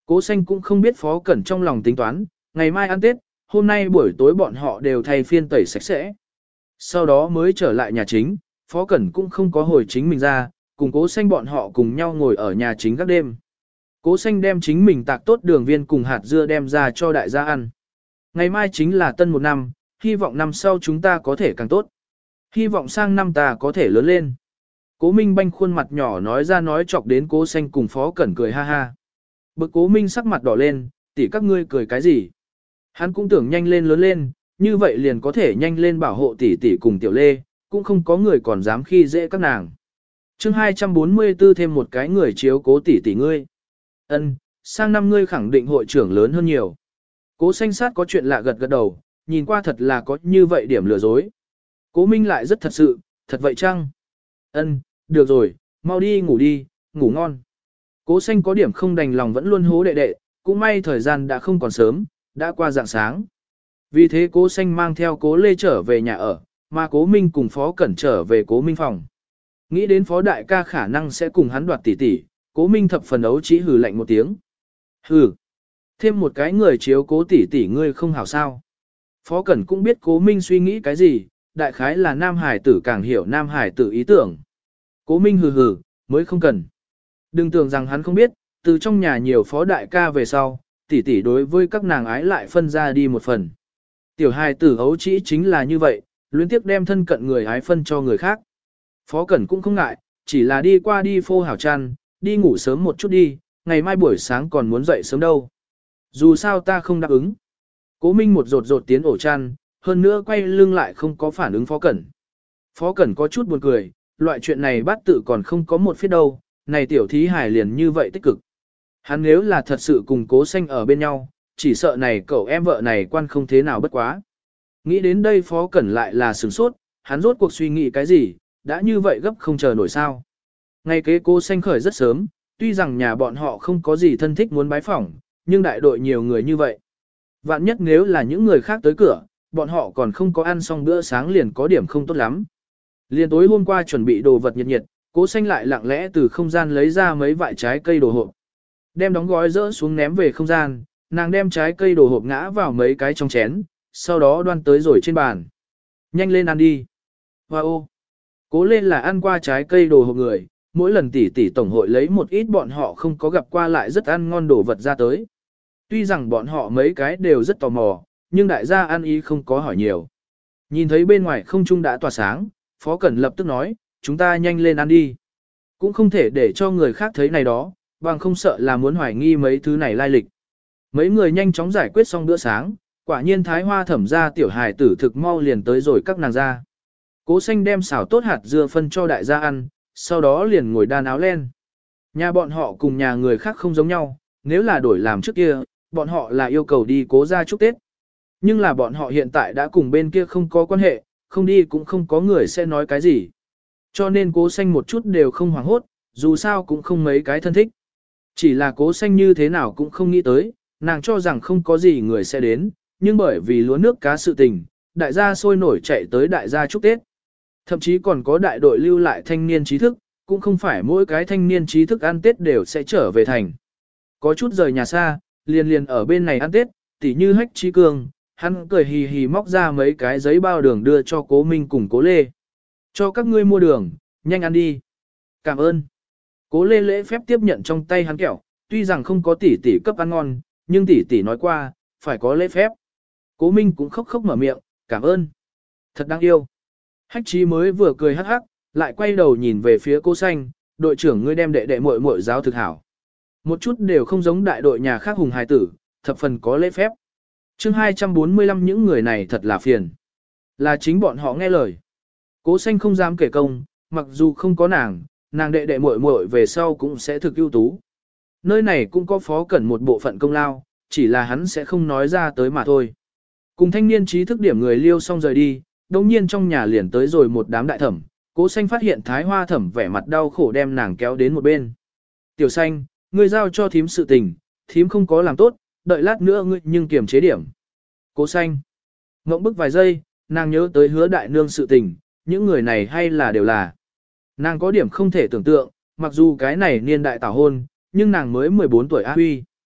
Cố Xanh cũng không biết Phó Cẩn trong lòng tính toán, ngày mai ăn Tết, hôm nay buổi tối bọn họ đều thay phiên tẩy sạch sẽ. Sau đó mới trở lại nhà chính, Phó Cẩn cũng không có hồi chính mình ra, cùng Cố Xanh bọn họ cùng nhau ngồi ở nhà chính các đêm. Cố Xanh đem chính mình tạc tốt đường viên cùng hạt dưa đem ra cho đại gia ăn. Ngày mai chính là tân một năm, hy vọng năm sau chúng ta có thể càng tốt. Hy vọng sang năm ta có thể lớn lên. Cố Minh banh khuôn mặt nhỏ nói ra nói chọc đến Cố Xanh cùng Phó Cẩn cười ha ha. Bực Cố Minh sắc mặt đỏ lên, tỷ các ngươi cười cái gì? Hắn cũng tưởng nhanh lên lớn lên, như vậy liền có thể nhanh lên bảo hộ tỷ tỷ cùng Tiểu Lê, cũng không có người còn dám khi dễ các nàng. Chương 244 thêm một cái người chiếu cố tỷ tỷ ngươi. Ân, sang năm ngươi khẳng định hội trưởng lớn hơn nhiều. Cố Xanh sát có chuyện lạ gật gật đầu, nhìn qua thật là có như vậy điểm lừa dối. Cố Minh lại rất thật sự, thật vậy chăng? Ân, được rồi, mau đi, ngủ ngon. Cố Xanh có điểm không đành lòng vẫn luôn hố đệ đệ, cũng may thời gian đã không còn sớm, đã qua rạng sáng. Vì thế Cố Xanh mang theo Cố Lê trở về nhà ở, mà Cố Minh cùng Phó Cẩn trở về Cố Minh phòng. Nghĩ đến Phó đại ca khả năng sẽ cùng hắn đoạt tỷ tỷ, Cố Minh thập phần ấu chỉ hừ lạnh một tiếng. Hừ, thêm một cái người chiếu cố tỷ tỷ ngươi không hảo sao. Phó Cẩn cũng biết Cố Minh suy nghĩ cái gì, đại khái là nam hải tử càng hiểu nam hải tử ý tưởng. Cố Minh hừ hừ, mới không cần. Đừng tưởng rằng hắn không biết, từ trong nhà nhiều Phó đại ca về sau, tỷ tỷ đối với các nàng ái lại phân ra đi một phần. Tiểu hài tử ấu trĩ chính là như vậy, luyến tiếc đem thân cận người ái phân cho người khác. Phó Cẩn cũng không ngại, chỉ là đi qua đi phô hảo chăn, đi ngủ sớm một chút đi, ngày mai buổi sáng còn muốn dậy sớm đâu. Dù sao ta không đáp ứng. Cố Minh một rột tiến ổ chăn, hơn nữa quay lưng lại không có phản ứng Phó Cẩn. Phó Cẩn có chút buồn cười, loại chuyện này bát tự còn không có một phía đâu, này tiểu thí hài liền như vậy tích cực. Hắn nếu là thật sự cùng Cố Xanh ở bên nhau, chỉ sợ này cậu em vợ này quan không thế nào bất quá. Nghĩ đến đây Phó Cẩn lại là sửng sốt, hắn rốt cuộc suy nghĩ cái gì, đã như vậy gấp không chờ nổi sao. Ngày kế Cố Xanh khởi rất sớm, tuy rằng nhà bọn họ không có gì thân thích muốn bái phỏng, nhưng đại đội nhiều người như vậy. Vạn nhất nếu là những người khác tới cửa, bọn họ còn không có ăn xong bữa sáng liền có điểm không tốt lắm. Liền tối hôm qua chuẩn bị đồ vật nhiệt nhiệt, Cố Xanh lại lặng lẽ từ không gian lấy ra mấy vại trái cây đồ hộp. Đem đóng gói rỡ xuống ném về không gian, nàng đem trái cây đồ hộp ngã vào mấy cái trong chén, sau đó đoan tới rồi trên bàn. Nhanh lên ăn đi. Wow. Cố lên là ăn qua trái cây đồ hộp người, mỗi lần tỷ tỷ tổng hội lấy một ít bọn họ không có gặp qua lại rất ăn ngon đồ vật ra tới. Tuy rằng bọn họ mấy cái đều rất tò mò, nhưng đại gia ăn ý không có hỏi nhiều. Nhìn thấy bên ngoài không trung đã tỏa sáng, Phó Cẩn lập tức nói, chúng ta nhanh lên ăn đi. Cũng không thể để cho người khác thấy này đó, bằng không sợ là muốn hoài nghi mấy thứ này lai lịch. Mấy người nhanh chóng giải quyết xong bữa sáng, quả nhiên Thái Hoa Thẩm ra tiểu hài tử thực mau liền tới rồi các nàng ra. Cố Xanh đem xào tốt hạt dưa phân cho đại gia ăn, sau đó liền ngồi đan áo len. Nhà bọn họ cùng nhà người khác không giống nhau, nếu là đổi làm trước kia, bọn họ là yêu cầu đi Cố gia chúc Tết. Nhưng là bọn họ hiện tại đã cùng bên kia không có quan hệ, không đi cũng không có người sẽ nói cái gì. Cho nên Cố Xanh một chút đều không hoảng hốt, dù sao cũng không mấy cái thân thích. Chỉ là Cố Xanh như thế nào cũng không nghĩ tới, nàng cho rằng không có gì người sẽ đến, nhưng bởi vì lúa nước cá sự tình, đại gia sôi nổi chạy tới đại gia chúc Tết. Thậm chí còn có đại đội lưu lại thanh niên trí thức, cũng không phải mỗi cái thanh niên trí thức ăn Tết đều sẽ trở về thành. Có chút rời nhà xa, liền ở bên này ăn Tết, tỉ như Hách Trí Cường, hắn cười hì hì móc ra mấy cái giấy bao đường đưa cho Cố Minh cùng Cố Lê. Cho các ngươi mua đường, nhanh ăn đi. Cảm ơn. Cố Lê lễ phép tiếp nhận trong tay hắn kẹo, tuy rằng không có tỷ tỷ cấp ăn ngon, nhưng tỷ tỷ nói qua, phải có lễ phép. Cố Minh cũng khóc khóc mở miệng, cảm ơn. Thật đáng yêu. Hách Chí mới vừa cười hắc hắc, lại quay đầu nhìn về phía Cố Xanh, đội trưởng ngươi đem đệ đệ muội muội giáo thực hảo. Một chút đều không giống đại đội nhà khác hùng hài tử, thập phần có lễ phép. Chương 245 những người này thật là phiền. Là chính bọn họ nghe lời. Cố Xanh không dám kể công, mặc dù không có nàng đệ đệ muội muội về sau cũng sẽ thực ưu tú. Nơi này cũng có Phó Cẩn một bộ phận công lao, chỉ là hắn sẽ không nói ra tới mà thôi. Cùng thanh niên trí thức điểm người liêu xong rời đi, đồng nhiên trong nhà liền tới rồi một đám đại thẩm, Cố Xanh phát hiện Thái Hoa Thẩm vẻ mặt đau khổ đem nàng kéo đến một bên. Tiểu Xanh, ngươi giao cho thím sự tình, thím không có làm tốt, đợi lát nữa ngươi nhưng kiềm chế điểm. Cố Xanh, ngậm bức vài giây, nàng nhớ tới Hứa đại nương sự tình, những người này hay là đều là. Nàng có điểm không thể tưởng tượng, mặc dù cái này niên đại tảo hôn, nhưng nàng mới 14 tuổi A Huy.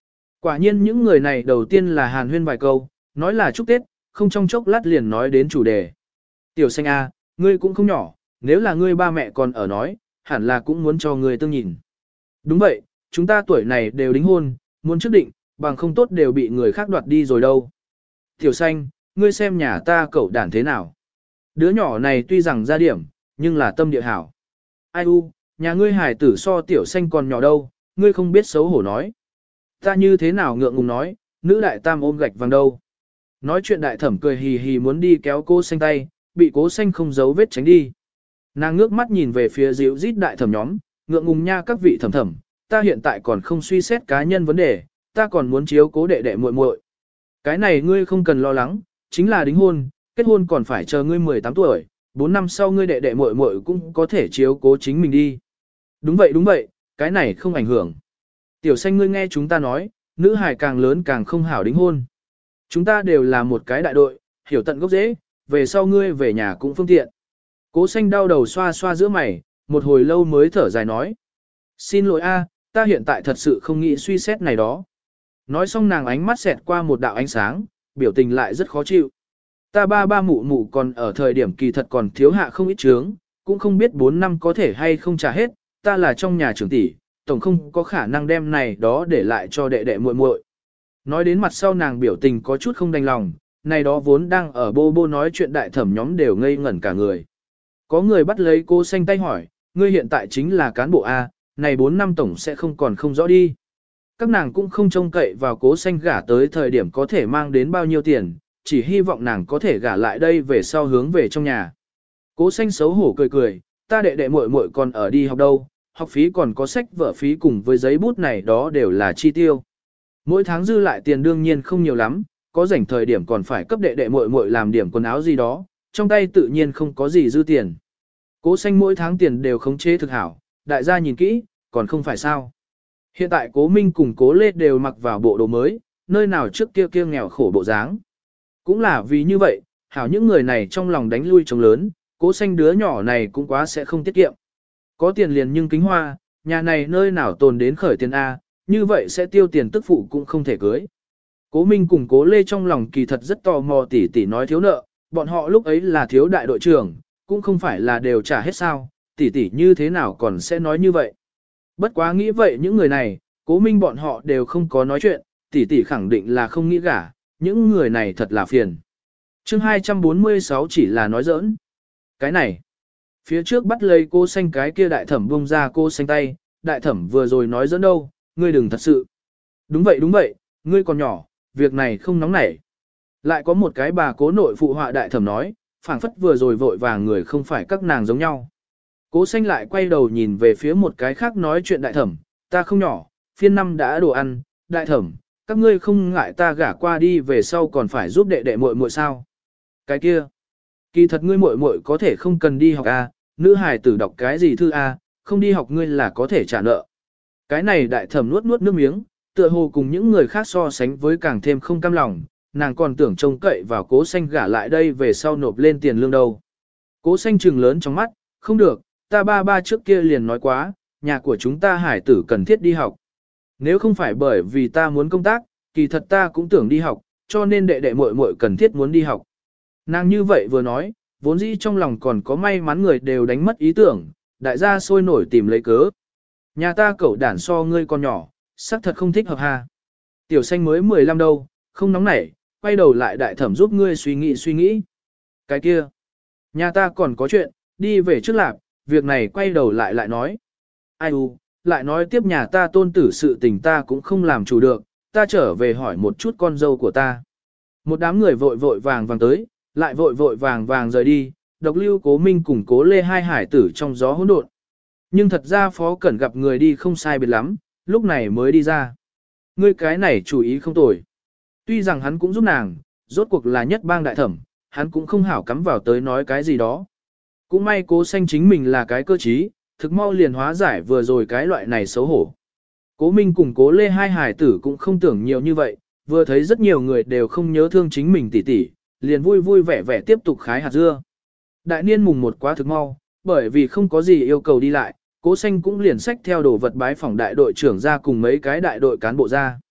Quả nhiên những người này đầu tiên là hàn huyên vài câu, nói là chúc Tết, không trong chốc lát liền nói đến chủ đề. Tiểu Xanh A, ngươi cũng không nhỏ, nếu là ngươi ba mẹ còn ở nói, hẳn là cũng muốn cho ngươi tương nhìn. Đúng vậy, chúng ta tuổi này đều đính hôn, muốn trước định, bằng không tốt đều bị người khác đoạt đi rồi đâu. Tiểu Xanh, ngươi xem nhà ta cậu đản thế nào. Đứa nhỏ này tuy rằng ra điểm, nhưng là tâm địa hảo. Ai u, nhà ngươi hải tử so Tiểu Xanh còn nhỏ đâu, ngươi không biết xấu hổ nói. Ta như thế nào ngượng ngùng nói, nữ đại tam ôm gạch vàng đâu. Nói chuyện đại thẩm cười hì hì muốn đi kéo cô Xanh tay, bị cố Xanh không giấu vết tránh đi. Nàng ngước mắt nhìn về phía dịu rít đại thẩm nhóm, ngượng ngùng nha các vị thẩm thẩm, ta hiện tại còn không suy xét cá nhân vấn đề, ta còn muốn chiếu cố đệ đệ muội muội. Cái này ngươi không cần lo lắng, chính là đính hôn, kết hôn còn phải chờ ngươi 18 tuổi, 4 năm sau ngươi đệ đệ muội muội cũng có thể chiếu cố chính mình đi. Đúng vậy, cái này không ảnh hưởng. Tiểu Xanh ngươi nghe chúng ta nói, nữ hài càng lớn càng không hảo đính hôn. Chúng ta đều là một cái đại đội, hiểu tận gốc dễ, về sau ngươi về nhà cũng phương tiện. Cố Xanh đau đầu xoa xoa giữa mày, một hồi lâu mới thở dài nói. Xin lỗi a, ta hiện tại thật sự không nghĩ suy xét này đó. Nói xong nàng ánh mắt xẹt qua một đạo ánh sáng, biểu tình lại rất khó chịu. Ta ba mụ mụ còn ở thời điểm kỳ thật còn thiếu hạ không ít trướng, cũng không biết 4 năm có thể hay không trả hết, ta là trong nhà trưởng tỷ, tổng không có khả năng đem này đó để lại cho đệ đệ muội muội. Nói đến mặt sau nàng biểu tình có chút không đành lòng, này đó vốn đang ở bô bô nói chuyện đại thẩm nhóm đều ngây ngẩn cả người. Có người bắt lấy cô Xanh tay hỏi, ngươi hiện tại chính là cán bộ A, này 4 năm tổng sẽ không còn không rõ đi. Các nàng cũng không trông cậy vào cố Xanh gả tới thời điểm có thể mang đến bao nhiêu tiền, chỉ hy vọng nàng có thể gả lại đây về sau hướng về trong nhà. Cố Xanh xấu hổ cười cười, ta đệ đệ muội muội còn ở đi học đâu, học phí còn có sách vở phí cùng với giấy bút này đó đều là chi tiêu. Mỗi tháng dư lại tiền đương nhiên không nhiều lắm, có rảnh thời điểm còn phải cấp đệ đệ muội muội làm điểm quần áo gì đó, trong tay tự nhiên không có gì dư tiền. Cố Xanh mỗi tháng tiền đều khống chế thực hảo, đại gia nhìn kỹ, còn không phải sao. Hiện tại Cố Minh cùng Cố Lê đều mặc vào bộ đồ mới, nơi nào trước kia kia nghèo khổ bộ dáng. Cũng là vì như vậy, hảo những người này trong lòng đánh lui trống lớn, Cố Xanh đứa nhỏ này cũng quá sẽ không tiết kiệm. Có tiền liền nhưng kính hoa, nhà này nơi nào tồn đến khởi tiền A, như vậy sẽ tiêu tiền tức phụ cũng không thể cưới. Cố Minh cùng Cố Lê trong lòng kỳ thật rất tò mò tỷ tỷ nói thiếu nợ, bọn họ lúc ấy là thiếu đại đội trưởng, cũng không phải là đều trả hết sao, tỷ tỷ như thế nào còn sẽ nói như vậy. Bất quá nghĩ vậy những người này, Cố Minh bọn họ đều không có nói chuyện, tỷ tỷ khẳng định là không nghĩ gả, những người này thật là phiền. Chương 246 chỉ là nói giỡn. Cái này, phía trước bắt lấy cô Xanh cái kia đại thẩm buông ra cô Xanh tay, đại thẩm vừa rồi nói giỡn đâu, ngươi đừng thật sự. Đúng vậy, ngươi còn nhỏ, việc này không nóng nảy. Lại có một cái bà Cố nội phụ họa đại thẩm nói, phảng phất vừa rồi vội vàng người không phải các nàng giống nhau. Cố Xanh lại quay đầu nhìn về phía một cái khác nói chuyện đại thẩm, ta không nhỏ, phiên năm đã đồ ăn, đại thẩm, các ngươi không ngại ta gả qua đi về sau còn phải giúp đệ đệ muội muội sao? Cái kia, kỳ thật ngươi muội muội có thể không cần đi học a, nữ hài tử đọc cái gì thư a, không đi học ngươi là có thể trả nợ. Cái này đại thẩm nuốt nuốt nước miếng, tựa hồ cùng những người khác so sánh với càng thêm không cam lòng, nàng còn tưởng trông cậy vào Cố Xanh gả lại đây về sau nộp lên tiền lương đâu. Cố Xanh trừng lớn trong mắt, không được, ta ba trước kia liền nói quá, nhà của chúng ta hải tử cần thiết đi học. Nếu không phải bởi vì ta muốn công tác, kỳ thật ta cũng tưởng đi học, cho nên đệ đệ muội muội cần thiết muốn đi học. Nàng như vậy vừa nói, vốn dĩ trong lòng còn có may mắn người đều đánh mất ý tưởng, đại gia sôi nổi tìm lấy cớ. Nhà ta cẩu đản so ngươi con nhỏ, xác thật không thích hợp ha. Tiểu Xanh mới 15 đâu, không nóng nảy, quay đầu lại đại thẩm giúp ngươi suy nghĩ. Cái kia, nhà ta còn có chuyện, đi về trước lạp, việc này quay đầu lại nói. Ai u, lại nói tiếp nhà ta tôn tử sự tình ta cũng không làm chủ được, ta trở về hỏi một chút con dâu của ta. Một đám người vội vàng tới, lại vội vàng rời đi, độc lưu Cố Minh cùng Cố Lê hai hải tử trong gió hỗn độn. Nhưng thật ra Phó Cẩn gặp người đi không sai biệt lắm, lúc này mới đi ra. Ngươi cái này chủ ý không tồi. Tuy rằng hắn cũng giúp nàng, rốt cuộc là nhất bang đại thẩm, hắn cũng không hảo cắm vào tới nói cái gì đó. Cũng may Cố Xanh chính mình là cái cơ trí, thực mau liền hóa giải vừa rồi cái loại này xấu hổ. Cố Minh cùng Cố Lê hai hải tử cũng không tưởng nhiều như vậy, vừa thấy rất nhiều người đều không nhớ thương chính mình tỉ tỉ, liền vui vẻ tiếp tục khái hạt dưa. Đại niên mùng 1 quá thực mau, bởi vì không có gì yêu cầu đi lại, Cố Xanh cũng liền xách theo đồ vật bái phỏng đại đội trưởng ra cùng mấy cái đại đội cán bộ ra.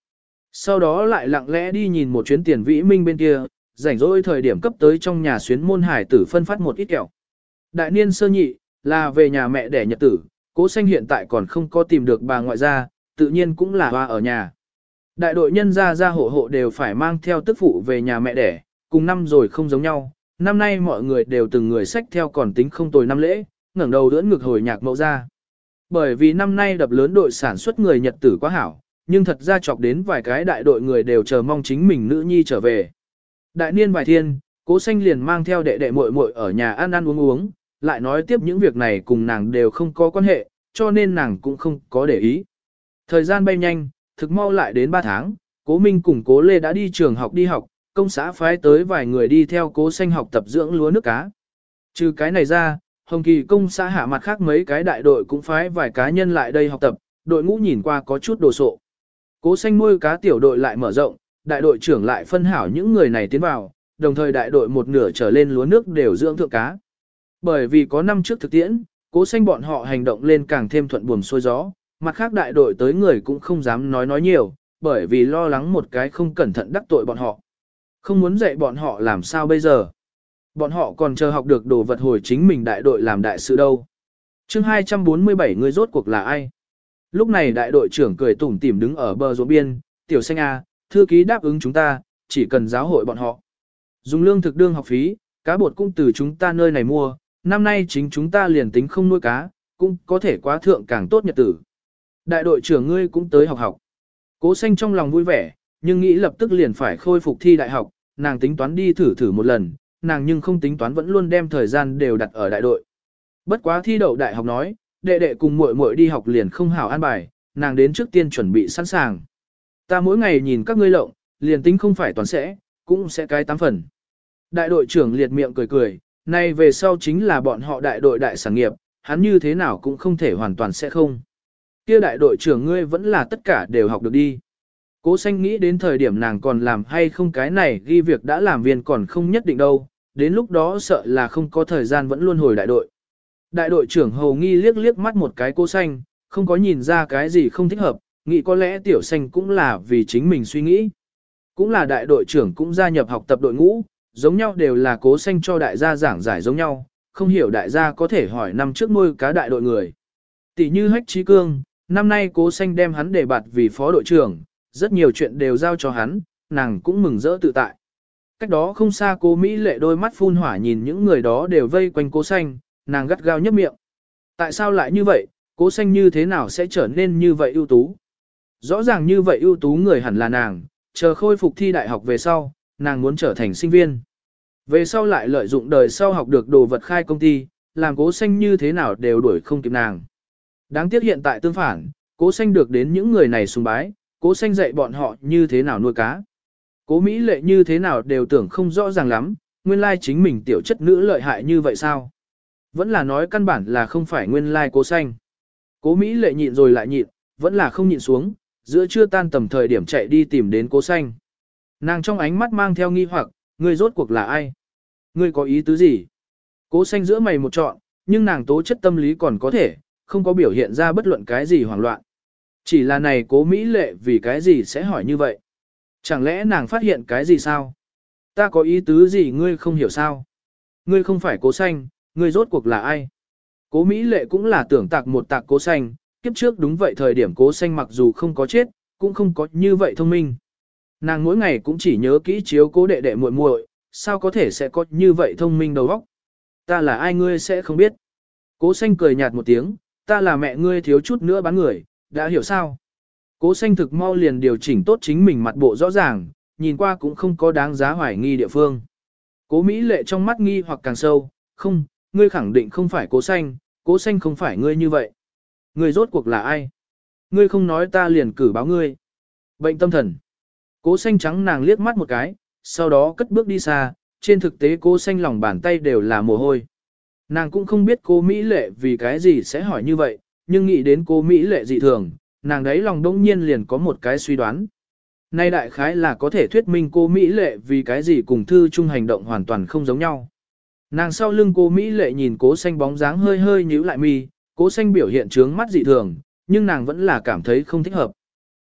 Sau đó lại lặng lẽ đi nhìn một chuyến Tiền Vĩ Minh bên kia, rảnh rỗi thời điểm cấp tới trong nhà xuyến môn hải tử phân phát một ít kẹo. Đại niên sơ nhị, là về nhà mẹ đẻ nhật tử, Cố Xanh hiện tại còn không có tìm được bà ngoại gia, tự nhiên cũng là hoa ở nhà. Đại đội nhân gia hộ hộ đều phải mang theo tức phụ về nhà mẹ đẻ, cùng năm rồi không giống nhau, năm nay mọi người đều từng người xách theo còn tính không tồi năm lễ, ngẩng đầu đỡ ngực hồi nhạc mẫu ra. Bởi vì năm nay đập lớn đội sản xuất người Nhật tử quá hảo, nhưng thật ra chọc đến vài cái đại đội người đều chờ mong chính mình nữ nhi trở về. Đại niên vài thiên, Cố Xanh liền mang theo đệ đệ muội muội ở nhà ăn ăn uống uống, lại nói tiếp những việc này cùng nàng đều không có quan hệ, cho nên nàng cũng không có để ý. Thời gian bay nhanh, thực mau lại đến 3 tháng, Cố Minh cùng Cố Lê đã đi trường học đi học, công xã phái tới vài người đi theo Cố Xanh học tập dưỡng lúa nước cá. Trừ cái này ra, Hồng Kỳ công xã hạ mặt khác mấy cái đại đội cũng phái vài cá nhân lại đây học tập, đội ngũ nhìn qua có chút đồ sộ. Cố Xanh nuôi cá tiểu đội lại mở rộng, đại đội trưởng lại phân hảo những người này tiến vào, đồng thời đại đội một nửa trở lên lúa nước đều dưỡng thượng cá. Bởi vì có năm trước thực tiễn, Cố Xanh bọn họ hành động lên càng thêm thuận buồm xuôi gió, mặt khác đại đội tới người cũng không dám nói nhiều, bởi vì lo lắng một cái không cẩn thận đắc tội bọn họ. Không muốn dạy bọn họ làm sao bây giờ. Bọn họ còn chờ học được đồ vật hồi chính mình đại đội làm đại sự đâu. chương 247 người rốt cuộc là ai? Lúc này đại đội trưởng cười tủm tỉm đứng ở bờ ruộng biên, Tiểu Xanh A, thư ký đáp ứng chúng ta, chỉ cần giáo hội bọn họ. Dùng lương thực đương học phí, cá bột cũng từ chúng ta nơi này mua, năm nay chính chúng ta liền tính không nuôi cá, cũng có thể quá thượng càng tốt nhật tử. Đại đội trưởng ngươi cũng tới học học. Cố Xanh trong lòng vui vẻ, nhưng nghĩ lập tức liền phải khôi phục thi đại học, nàng tính toán đi thử một lần, nàng nhưng không tính toán vẫn luôn đem thời gian đều đặt ở đại đội. Bất quá thi đậu đại học nói, đệ đệ cùng muội muội đi học liền không hảo an bài, nàng đến trước tiên chuẩn bị sẵn sàng. Ta mỗi ngày nhìn các ngươi lộng, liền tính không phải toàn sẽ, cũng sẽ cái 8 phần. Đại đội trưởng liệt miệng cười cười, nay về sau chính là bọn họ đại đội đại sản nghiệp, hắn như thế nào cũng không thể hoàn toàn sẽ không. Kia đại đội trưởng ngươi vẫn là tất cả đều học được đi. Cố Xanh nghĩ đến thời điểm nàng còn làm hay không cái này ghi việc đã làm viên còn không nhất định đâu, đến lúc đó sợ là không có thời gian vẫn luôn hồi đại đội. Đại đội trưởng hầu nghi liếc mắt một cái Cố Xanh, không có nhìn ra cái gì không thích hợp, nghĩ có lẽ Tiểu Xanh cũng là vì chính mình suy nghĩ. Cũng là đại đội trưởng cũng gia nhập học tập đội ngũ, giống nhau đều là Cố Xanh cho đại gia giảng giải giống nhau, không hiểu đại gia có thể hỏi năm trước nuôi cá đại đội người. Tỷ như Hách Chí Cương, năm nay Cố Xanh đem hắn đề bạt vì phó đội trưởng, rất nhiều chuyện đều giao cho hắn, nàng cũng mừng rỡ tự tại. Cách đó không xa Cố Mỹ Lệ đôi mắt phun hỏa nhìn những người đó đều vây quanh Cố Xanh, nàng gắt gao nhấp miệng. Tại sao lại như vậy, Cố Xanh như thế nào sẽ trở nên như vậy ưu tú? Rõ ràng như vậy ưu tú người hẳn là nàng, chờ khôi phục thi đại học về sau, nàng muốn trở thành sinh viên. Về sau lại lợi dụng đời sau học được đồ vật khai công ty, làm Cố Xanh như thế nào đều đuổi không kịp nàng. Đáng tiếc hiện tại tương phản, Cố Xanh được đến những người này sùng bái, Cố Xanh dạy bọn họ như thế nào nuôi cá. Cố Mỹ Lệ như thế nào đều tưởng không rõ ràng lắm, nguyên lai chính mình tiểu chất nữ lợi hại như vậy sao? Vẫn là nói căn bản là không phải nguyên lai Cố Xanh. Cố Mỹ Lệ nhịn rồi lại nhịn, vẫn là không nhịn xuống, giữa trưa tan tầm thời điểm chạy đi tìm đến Cố Xanh. Nàng trong ánh mắt mang theo nghi hoặc, ngươi rốt cuộc là ai? Ngươi có ý tứ gì? Cố Xanh giữa mày một trọn, nhưng nàng tố chất tâm lý còn có thể, không có biểu hiện ra bất luận cái gì hoảng loạn. Chỉ là này Cố Mỹ Lệ vì cái gì sẽ hỏi như vậy? Chẳng lẽ nàng phát hiện cái gì sao? Ta có ý tứ gì ngươi không hiểu sao? Ngươi không phải Cố Xanh, ngươi rốt cuộc là ai? Cố Mỹ Lệ cũng là tưởng tạc một tạc Cố Xanh, kiếp trước đúng vậy thời điểm Cố Xanh mặc dù không có chết, cũng không có như vậy thông minh. Nàng mỗi ngày cũng chỉ nhớ kỹ chiếu cố đệ đệ muội muội, sao có thể sẽ có như vậy thông minh đầu óc? Ta là ai ngươi sẽ không biết. Cố Xanh cười nhạt một tiếng, ta là mẹ ngươi thiếu chút nữa bán người, đã hiểu sao? Cố Xanh thực mau liền điều chỉnh tốt chính mình mặt bộ rõ ràng, nhìn qua cũng không có đáng giá hoài nghi địa phương. Cố Mỹ Lệ trong mắt nghi hoặc càng sâu, không, ngươi khẳng định không phải Cố Xanh không phải ngươi như vậy. Ngươi rốt cuộc là ai? Ngươi không nói ta liền cử báo ngươi. Bệnh tâm thần. Cố Xanh trắng nàng liếc mắt một cái, sau đó cất bước đi xa, trên thực tế Cố Xanh lòng bàn tay đều là mồ hôi. Nàng cũng không biết Cố Mỹ Lệ vì cái gì sẽ hỏi như vậy, nhưng nghĩ đến Cố Mỹ Lệ dị thường, nàng đấy lòng đông nhiên liền có một cái suy đoán. Nay đại khái là có thể thuyết minh Cố Mỹ Lệ vì cái gì cùng Thư Trung hành động hoàn toàn không giống nhau. Nàng sau lưng Cố Mỹ Lệ nhìn Cố Xanh bóng dáng hơi hơi nhíu lại mi, Cố Xanh biểu hiện trướng mắt dị thường, nhưng nàng vẫn là cảm thấy không thích hợp.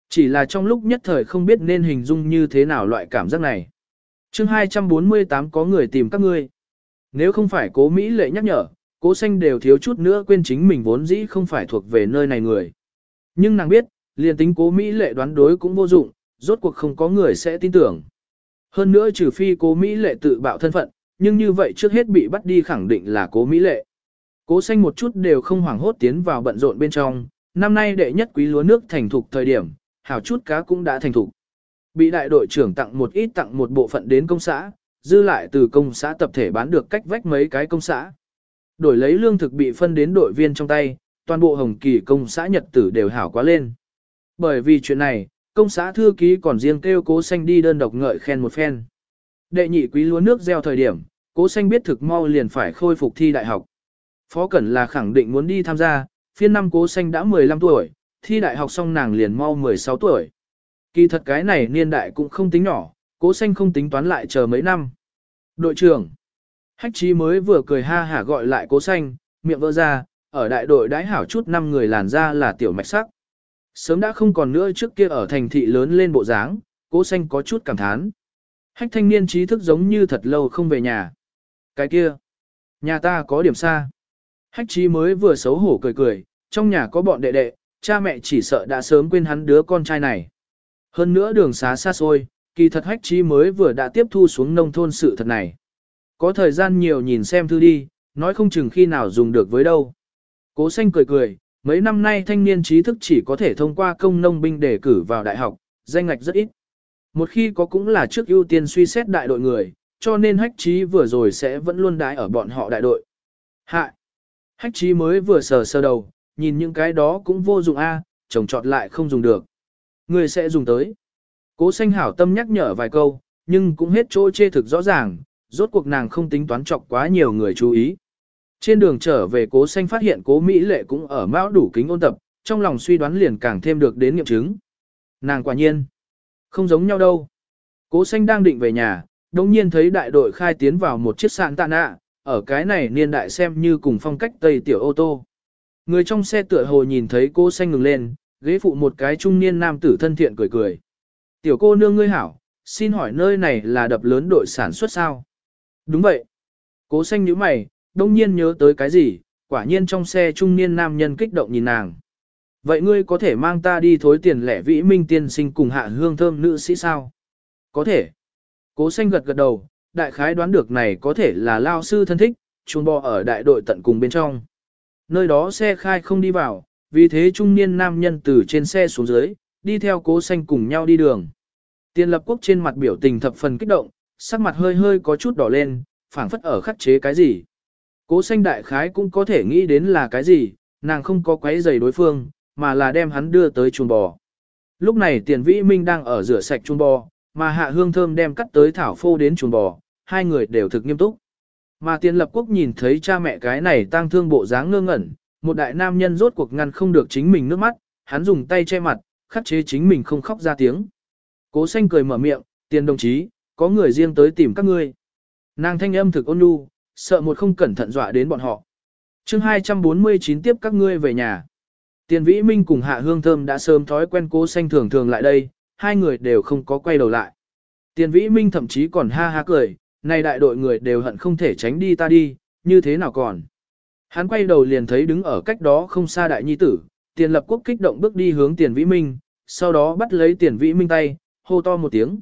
Chỉ là trong lúc nhất thời không biết nên hình dung như thế nào loại cảm giác này. chương 248 có người tìm các ngươi. Nếu không phải Cố Mỹ Lệ nhắc nhở, Cố Xanh đều thiếu chút nữa quên chính mình vốn dĩ không phải thuộc về nơi này người. Nhưng nàng biết, liền tính Cố Mỹ Lệ đoán đối cũng vô dụng, rốt cuộc không có người sẽ tin tưởng. Hơn nữa trừ phi Cố Mỹ Lệ tự bạo thân phận, nhưng như vậy trước hết bị bắt đi khẳng định là Cố Mỹ Lệ. Cố Xanh một chút đều không hoảng hốt tiến vào bận rộn bên trong, năm nay đệ nhất quý lúa nước thành thục thời điểm, hảo chút cá cũng đã thành thục. Bị đại đội trưởng tặng một bộ phận đến công xã, dư lại từ công xã tập thể bán được cách vách mấy cái công xã. Đổi lấy lương thực bị phân đến đội viên trong tay, toàn bộ Hồng Kỳ công xã nhật tử đều hảo quá lên. Bởi vì chuyện này, công xã thư ký còn riêng kêu Cố Xanh đi đơn độc ngợi khen một phen. Đệ nhị quý lúa nước gieo thời điểm, Cố Xanh biết thực mau liền phải khôi phục thi đại học. Phó Cẩn là khẳng định muốn đi tham gia, phiên năm Cố Xanh đã 15 tuổi, thi đại học xong nàng liền mau 16 tuổi. Kỳ thật cái này niên đại cũng không tính nhỏ, Cố Xanh không tính toán lại chờ mấy năm. Đội trưởng, Hách Chí mới vừa cười ha hả gọi lại Cố Xanh, miệng vỡ ra, ở đại đội đãi hảo chút năm người làn ra là tiểu mạch sắc. Sớm đã không còn nữa trước kia ở thành thị lớn lên bộ dáng, Cố Xanh có chút cảm thán. Hách thanh niên trí thức giống như thật lâu không về nhà. Cái kia, nhà ta có điểm xa. Hách Chí mới vừa xấu hổ cười cười, trong nhà có bọn đệ đệ, cha mẹ chỉ sợ đã sớm quên hắn đứa con trai này. Hơn nữa đường xá xa xôi, kỳ thật Hách Chí mới vừa đã tiếp thu xuống nông thôn sự thật này. Có thời gian nhiều nhìn xem thư đi, nói không chừng khi nào dùng được với đâu. Cố Xanh cười cười, mấy năm nay thanh niên trí thức chỉ có thể thông qua công nông binh để cử vào đại học, danh ngạch rất ít. Một khi có cũng là trước ưu tiên suy xét đại đội người, cho nên Hách Chí vừa rồi sẽ vẫn luôn đái ở bọn họ đại đội. Hạ! Hách Chí mới vừa sờ đầu, nhìn những cái đó cũng vô dụng a, trồng trọt lại không dùng được. Người sẽ dùng tới. Cố Xanh hảo tâm nhắc nhở vài câu, nhưng cũng hết chỗ chê thực rõ ràng, rốt cuộc nàng không tính toán chọc quá nhiều người chú ý. Trên đường trở về Cố Xanh phát hiện Cố Mỹ Lệ cũng ở mão đủ kính ôn tập, trong lòng suy đoán liền càng thêm được đến nghiệm chứng. Nàng quả nhiên, không giống nhau đâu. Cố Xanh đang định về nhà, đồng nhiên thấy đại đội khai tiến vào một chiếc sạn tạ nạ, ở cái này niên đại xem như cùng phong cách Tây tiểu ô tô. Người trong xe tựa hồ nhìn thấy Cố Xanh ngừng lên, ghế phụ một cái trung niên nam tử thân thiện cười cười. Tiểu cô nương ngươi hảo, xin hỏi nơi này là đập lớn đội sản xuất sao? Đúng vậy. Cố Xanh nhíu mày, đông nhiên nhớ tới cái gì, quả nhiên trong xe trung niên nam nhân kích động nhìn nàng. Vậy ngươi có thể mang ta đi thối tiền lẻ Vĩ Minh tiên sinh cùng Hạ Hương Thơm nữ sĩ sao? Có thể. Cố Xanh gật gật đầu, đại khái đoán được này có thể là lao sư thân thích, chuồng bò ở đại đội tận cùng bên trong. Nơi đó xe khai không đi vào, vì thế trung niên nam nhân từ trên xe xuống dưới, đi theo Cố Xanh cùng nhau đi đường. Tiền Lập Quốc trên mặt biểu tình thập phần kích động, sắc mặt hơi hơi có chút đỏ lên, phảng phất ở khắc chế cái gì. Cố Xanh đại khái cũng có thể nghĩ đến là cái gì, nàng không có quấy rầy đối phương, mà là đem hắn đưa tới chuồng bò. Lúc này Tiền Vĩ Minh đang ở rửa sạch chuồng bò, mà Hạ Hương Thơm đem cắt tới thảo phô đến chuồng bò, hai người đều thực nghiêm túc. Mà Tiền Lập Quốc nhìn thấy cha mẹ cái này tang thương bộ dáng ngơ ngẩn, một đại nam nhân rốt cuộc ngăn không được chính mình nước mắt, hắn dùng tay che mặt, khắc chế chính mình không khóc ra tiếng. Cố Xanh cười mở miệng, Tiền đồng chí, có người riêng tới tìm các ngươi. Nàng thanh âm thực ôn nhu, sợ một không cẩn thận dọa đến bọn họ. chương 249 tiếp các ngươi về nhà. Tiền Vĩ Minh cùng Hạ Hương Thơm đã sớm thói quen Cố Xanh thường thường lại đây, hai người đều không có quay đầu lại. Tiền Vĩ Minh thậm chí còn ha ha cười, này đại đội người đều hận không thể tránh đi ta đi, như thế nào còn. Hắn quay đầu liền thấy đứng ở cách đó không xa đại nhi tử, Tiền Lập Quốc kích động bước đi hướng Tiền Vĩ Minh, sau đó bắt lấy Tiền Vĩ Minh tay, hô to một tiếng.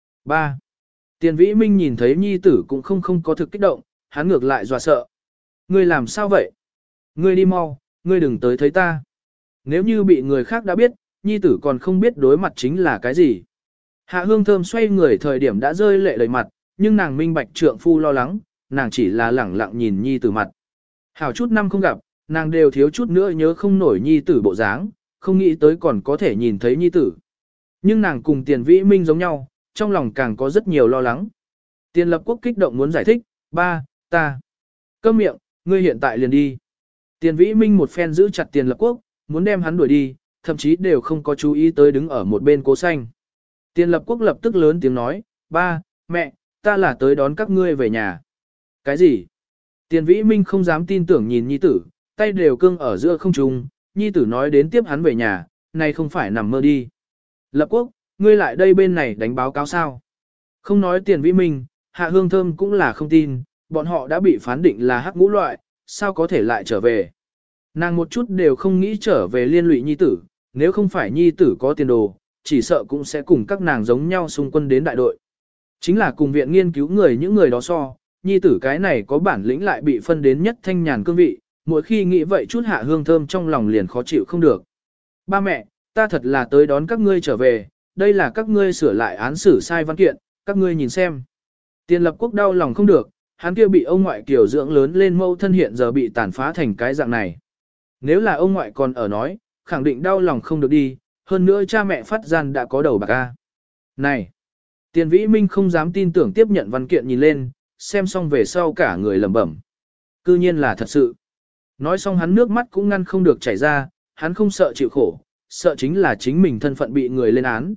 3. Tiền Vĩ Minh nhìn thấy nhi tử cũng không có thực kích động, hắn ngược lại dọa sợ. Ngươi làm sao vậy? Ngươi đi mau, ngươi đừng tới thấy ta. Nếu như bị người khác đã biết, nhi tử còn không biết đối mặt chính là cái gì. Hạ Hương Thơm xoay người thời điểm đã rơi lệ đầy mặt, nhưng nàng minh bạch trượng phu lo lắng, nàng chỉ là lẳng lặng nhìn nhi tử mặt. Hảo chút năm không gặp, nàng đều thiếu chút nữa nhớ không nổi nhi tử bộ dáng, không nghĩ tới còn có thể nhìn thấy nhi tử. Nhưng nàng cùng Tiền Vĩ Minh giống nhau, trong lòng càng có rất nhiều lo lắng. Tiền Lập Quốc kích động muốn giải thích, ba, ta. Câm miệng, ngươi hiện tại liền đi. Tiền Vĩ Minh một phen giữ chặt Tiền Lập Quốc, muốn đem hắn đuổi đi, thậm chí đều không có chú ý tới đứng ở một bên Cố Xanh. Tiền Lập Quốc lập tức lớn tiếng nói, ba, mẹ, ta là tới đón các ngươi về nhà. Cái gì? Tiền Vĩ Minh không dám tin tưởng nhìn nhi tử, tay đều cương ở giữa không trung, nhi tử nói đến tiếp hắn về nhà, này không phải nằm mơ đi. Lập Quốc, ngươi lại đây bên này đánh báo cáo sao? Không nói Tiền Vĩ Minh, Hạ Hương Thơm cũng là không tin, bọn họ đã bị phán định là hắc ngũ loại, sao có thể lại trở về? Nàng một chút đều không nghĩ trở về liên lụy nhi tử, nếu không phải nhi tử có tiền đồ, chỉ sợ cũng sẽ cùng các nàng giống nhau xung quân đến đại đội. Chính là cùng viện nghiên cứu người những người đó so, nhi tử cái này có bản lĩnh lại bị phân đến nhất thanh nhàn cương vị, mỗi khi nghĩ vậy chút Hạ Hương Thơm trong lòng liền khó chịu không được. Ba mẹ, ta thật là tới đón các ngươi trở về, đây là các ngươi sửa lại án xử sai văn kiện, các ngươi nhìn xem. Tiền Lập Quốc đau lòng không được, hắn kia bị ông ngoại kiểu dưỡng lớn lên mâu thân hiện giờ bị tàn phá thành cái dạng này. Nếu là ông ngoại còn ở nói, khẳng định đau lòng không được đi, hơn nữa cha mẹ phát gian đã có đầu bạc a. Này! Tiền Vĩ Minh không dám tin tưởng tiếp nhận văn kiện nhìn lên, xem xong về sau cả người lẩm bẩm. Cư nhiên là thật sự. Nói xong hắn nước mắt cũng ngăn không được chảy ra, hắn không sợ chịu khổ, sợ chính là chính mình thân phận bị người lên án.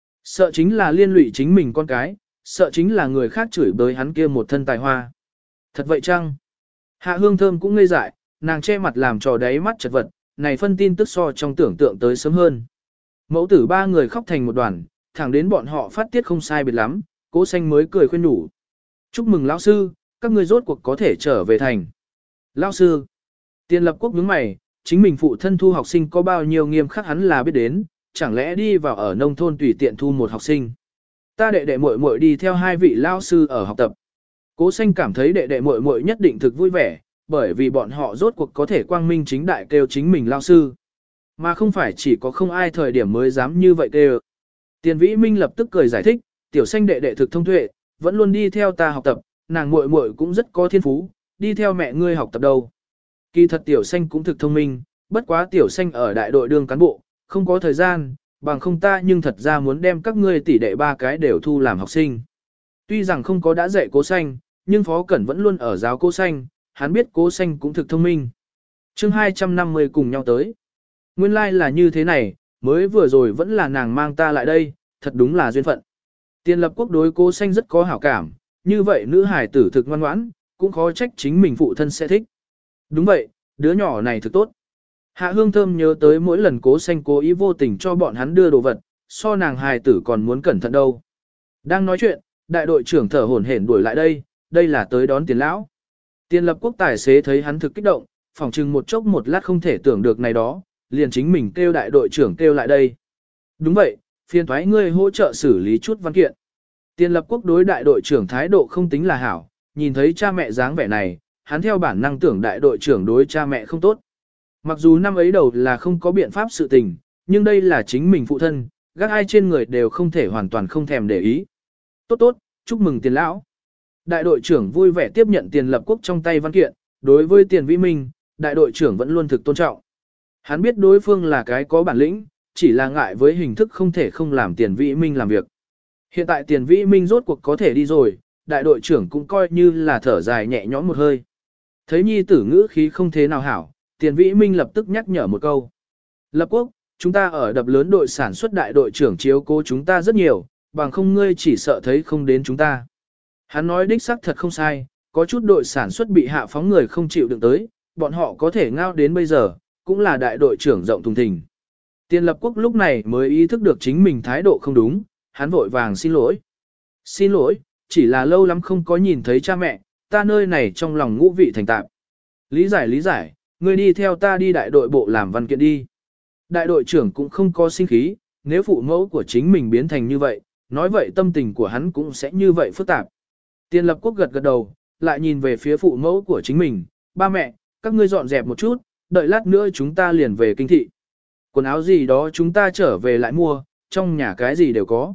Sợ chính là liên lụy chính mình con cái, sợ chính là người khác chửi bới hắn kia một thân tài hoa. Thật vậy chăng? Hạ Hương Thơm cũng ngây dại, nàng che mặt làm trò đáy mắt chật vật, này phân tin tức so trong tưởng tượng tới sớm hơn. Mẫu tử ba người khóc thành một đoàn, thẳng đến bọn họ phát tiết không sai biệt lắm, Cố Xanh mới cười khuyên nhủ. Chúc mừng lão sư, các ngươi rốt cuộc có thể trở về thành. Lão sư, Tiền Lập Quốc nhướng mày, chính mình phụ thân thu học sinh có bao nhiêu nghiêm khắc hắn là biết đến, chẳng lẽ đi vào ở nông thôn tùy tiện thu một học sinh. Ta đệ đệ muội muội đi theo hai vị lão sư ở học tập. Cố Xanh cảm thấy đệ đệ muội muội nhất định thực vui vẻ, bởi vì bọn họ rốt cuộc có thể quang minh chính đại kêu chính mình lão sư. Mà không phải chỉ có không ai thời điểm mới dám như vậy kêu. Tiền Vĩ Minh lập tức cười giải thích, tiểu Xanh đệ đệ thực thông tuệ, vẫn luôn đi theo ta học tập, nàng muội muội cũng rất có thiên phú, đi theo mẹ ngươi học tập đâu. Kỳ thật tiểu Xanh cũng thực thông minh, bất quá tiểu Xanh ở đại đội đương cán bộ, không có thời gian, bằng không ta nhưng thật ra muốn đem các ngươi tỷ đệ ba cái đều thu làm học sinh. Tuy rằng không có đã dạy Cố Xanh, nhưng Phó Cẩn vẫn luôn ở giáo Cố Xanh, hắn biết Cố Xanh cũng thực thông minh. Chương 250 cùng nhau tới. Nguyên lai là như thế này, mới vừa rồi vẫn là nàng mang ta lại đây, thật đúng là duyên phận. Tiền Lập Quốc đối Cố Xanh rất có hảo cảm, như vậy nữ hải tử thực ngoan ngoãn, cũng khó trách chính mình phụ thân sẽ thích. Đúng vậy, đứa nhỏ này thực tốt. Hạ Hương Thơm nhớ tới mỗi lần Cố Xanh cố ý vô tình cho bọn hắn đưa đồ vật, so nàng hài tử còn muốn cẩn thận đâu. Đang nói chuyện, đại đội trưởng thở hổn hển đuổi lại đây là tới đón Tiền lão. Tiền Lập Quốc tài xế thấy hắn thực kích động, phỏng chừng một chốc một lát không thể tưởng được này đó, liền chính mình kêu đại đội trưởng kêu lại đây. Đúng vậy, phiền thoái ngươi hỗ trợ xử lý chút văn kiện. Tiền Lập Quốc đối đại đội trưởng thái độ không tính là hảo, nhìn thấy cha mẹ dáng vẻ này, hắn theo bản năng tưởng đại đội trưởng đối cha mẹ không tốt. Mặc dù năm ấy đầu là không có biện pháp sự tình, nhưng đây là chính mình phụ thân, gác ai trên người đều không thể hoàn toàn không thèm để ý. Tốt tốt, chúc mừng Tiền lão. Đại đội trưởng vui vẻ tiếp nhận Tiền Lập Quốc trong tay văn kiện, đối với Tiền Vĩ Minh, đại đội trưởng vẫn luôn thực tôn trọng. Hắn biết đối phương là cái có bản lĩnh, chỉ là ngại với hình thức không thể không làm Tiền Vĩ Minh làm việc. Hiện tại Tiền Vĩ Minh rốt cuộc có thể đi rồi, đại đội trưởng cũng coi như là thở dài nhẹ nhõm một hơi. Thấy nhi tử ngữ khí không thế nào hảo, Tiền Vĩ Minh lập tức nhắc nhở một câu. Lập Quốc, chúng ta ở đập lớn đội sản xuất đại đội trưởng chiếu cố chúng ta rất nhiều, bằng không ngươi chỉ sợ thấy không đến chúng ta. Hắn nói đích xác thật không sai, có chút đội sản xuất bị hạ phóng người không chịu đựng tới, bọn họ có thể ngao đến bây giờ, cũng là đại đội trưởng rộng thùng thình. Tiền Lập Quốc lúc này mới ý thức được chính mình thái độ không đúng, hắn vội vàng xin lỗi. Xin lỗi, chỉ là lâu lắm không có nhìn thấy cha mẹ, ta nơi này trong lòng ngũ vị thành tạp. Lý giải, ngươi đi theo ta đi đại đội bộ làm văn kiện đi. Đại đội trưởng cũng không có sinh khí, nếu phụ mẫu của chính mình biến thành như vậy, nói vậy tâm tình của hắn cũng sẽ như vậy phức tạp. Tiền Lập Quốc gật đầu, lại nhìn về phía phụ mẫu của chính mình, ba mẹ, các ngươi dọn dẹp một chút, đợi lát nữa chúng ta liền về kinh thị. Quần áo gì đó chúng ta trở về lại mua, trong nhà cái gì đều có.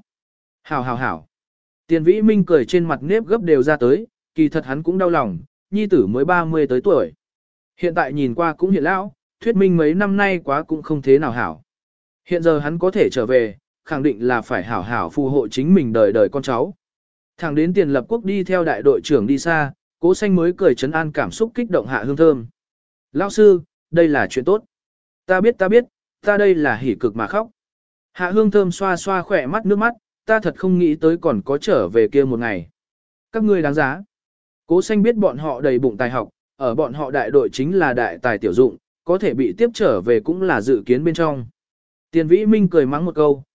Hảo. Tiền Vĩ Minh cười trên mặt nếp gấp đều ra tới, kỳ thật hắn cũng đau lòng, nhi tử mới 30 tới tuổi. Hiện tại nhìn qua cũng hiện lão, thuyết minh mấy năm nay quá cũng không thế nào hảo. Hiện giờ hắn có thể trở về, khẳng định là phải hảo phù hộ chính mình đời đời con cháu. Thẳng đến Tiền Lập Quốc đi theo đại đội trưởng đi xa, Cố Xanh mới cười trấn an cảm xúc kích động Hạ Hương Thơm. Lão sư, đây là chuyện tốt. Ta biết, ta đây là hỉ cực mà khóc. Hạ Hương Thơm xoa xoa khỏe mắt nước mắt, ta thật không nghĩ tới còn có trở về kia một ngày. Các ngươi đáng giá. Cố Xanh biết bọn họ đầy bụng tài học, ở bọn họ đại đội chính là đại tài tiểu dụng, có thể bị tiếp trở về cũng là dự kiến bên trong. Tiền Vĩ Minh cười mắng một câu,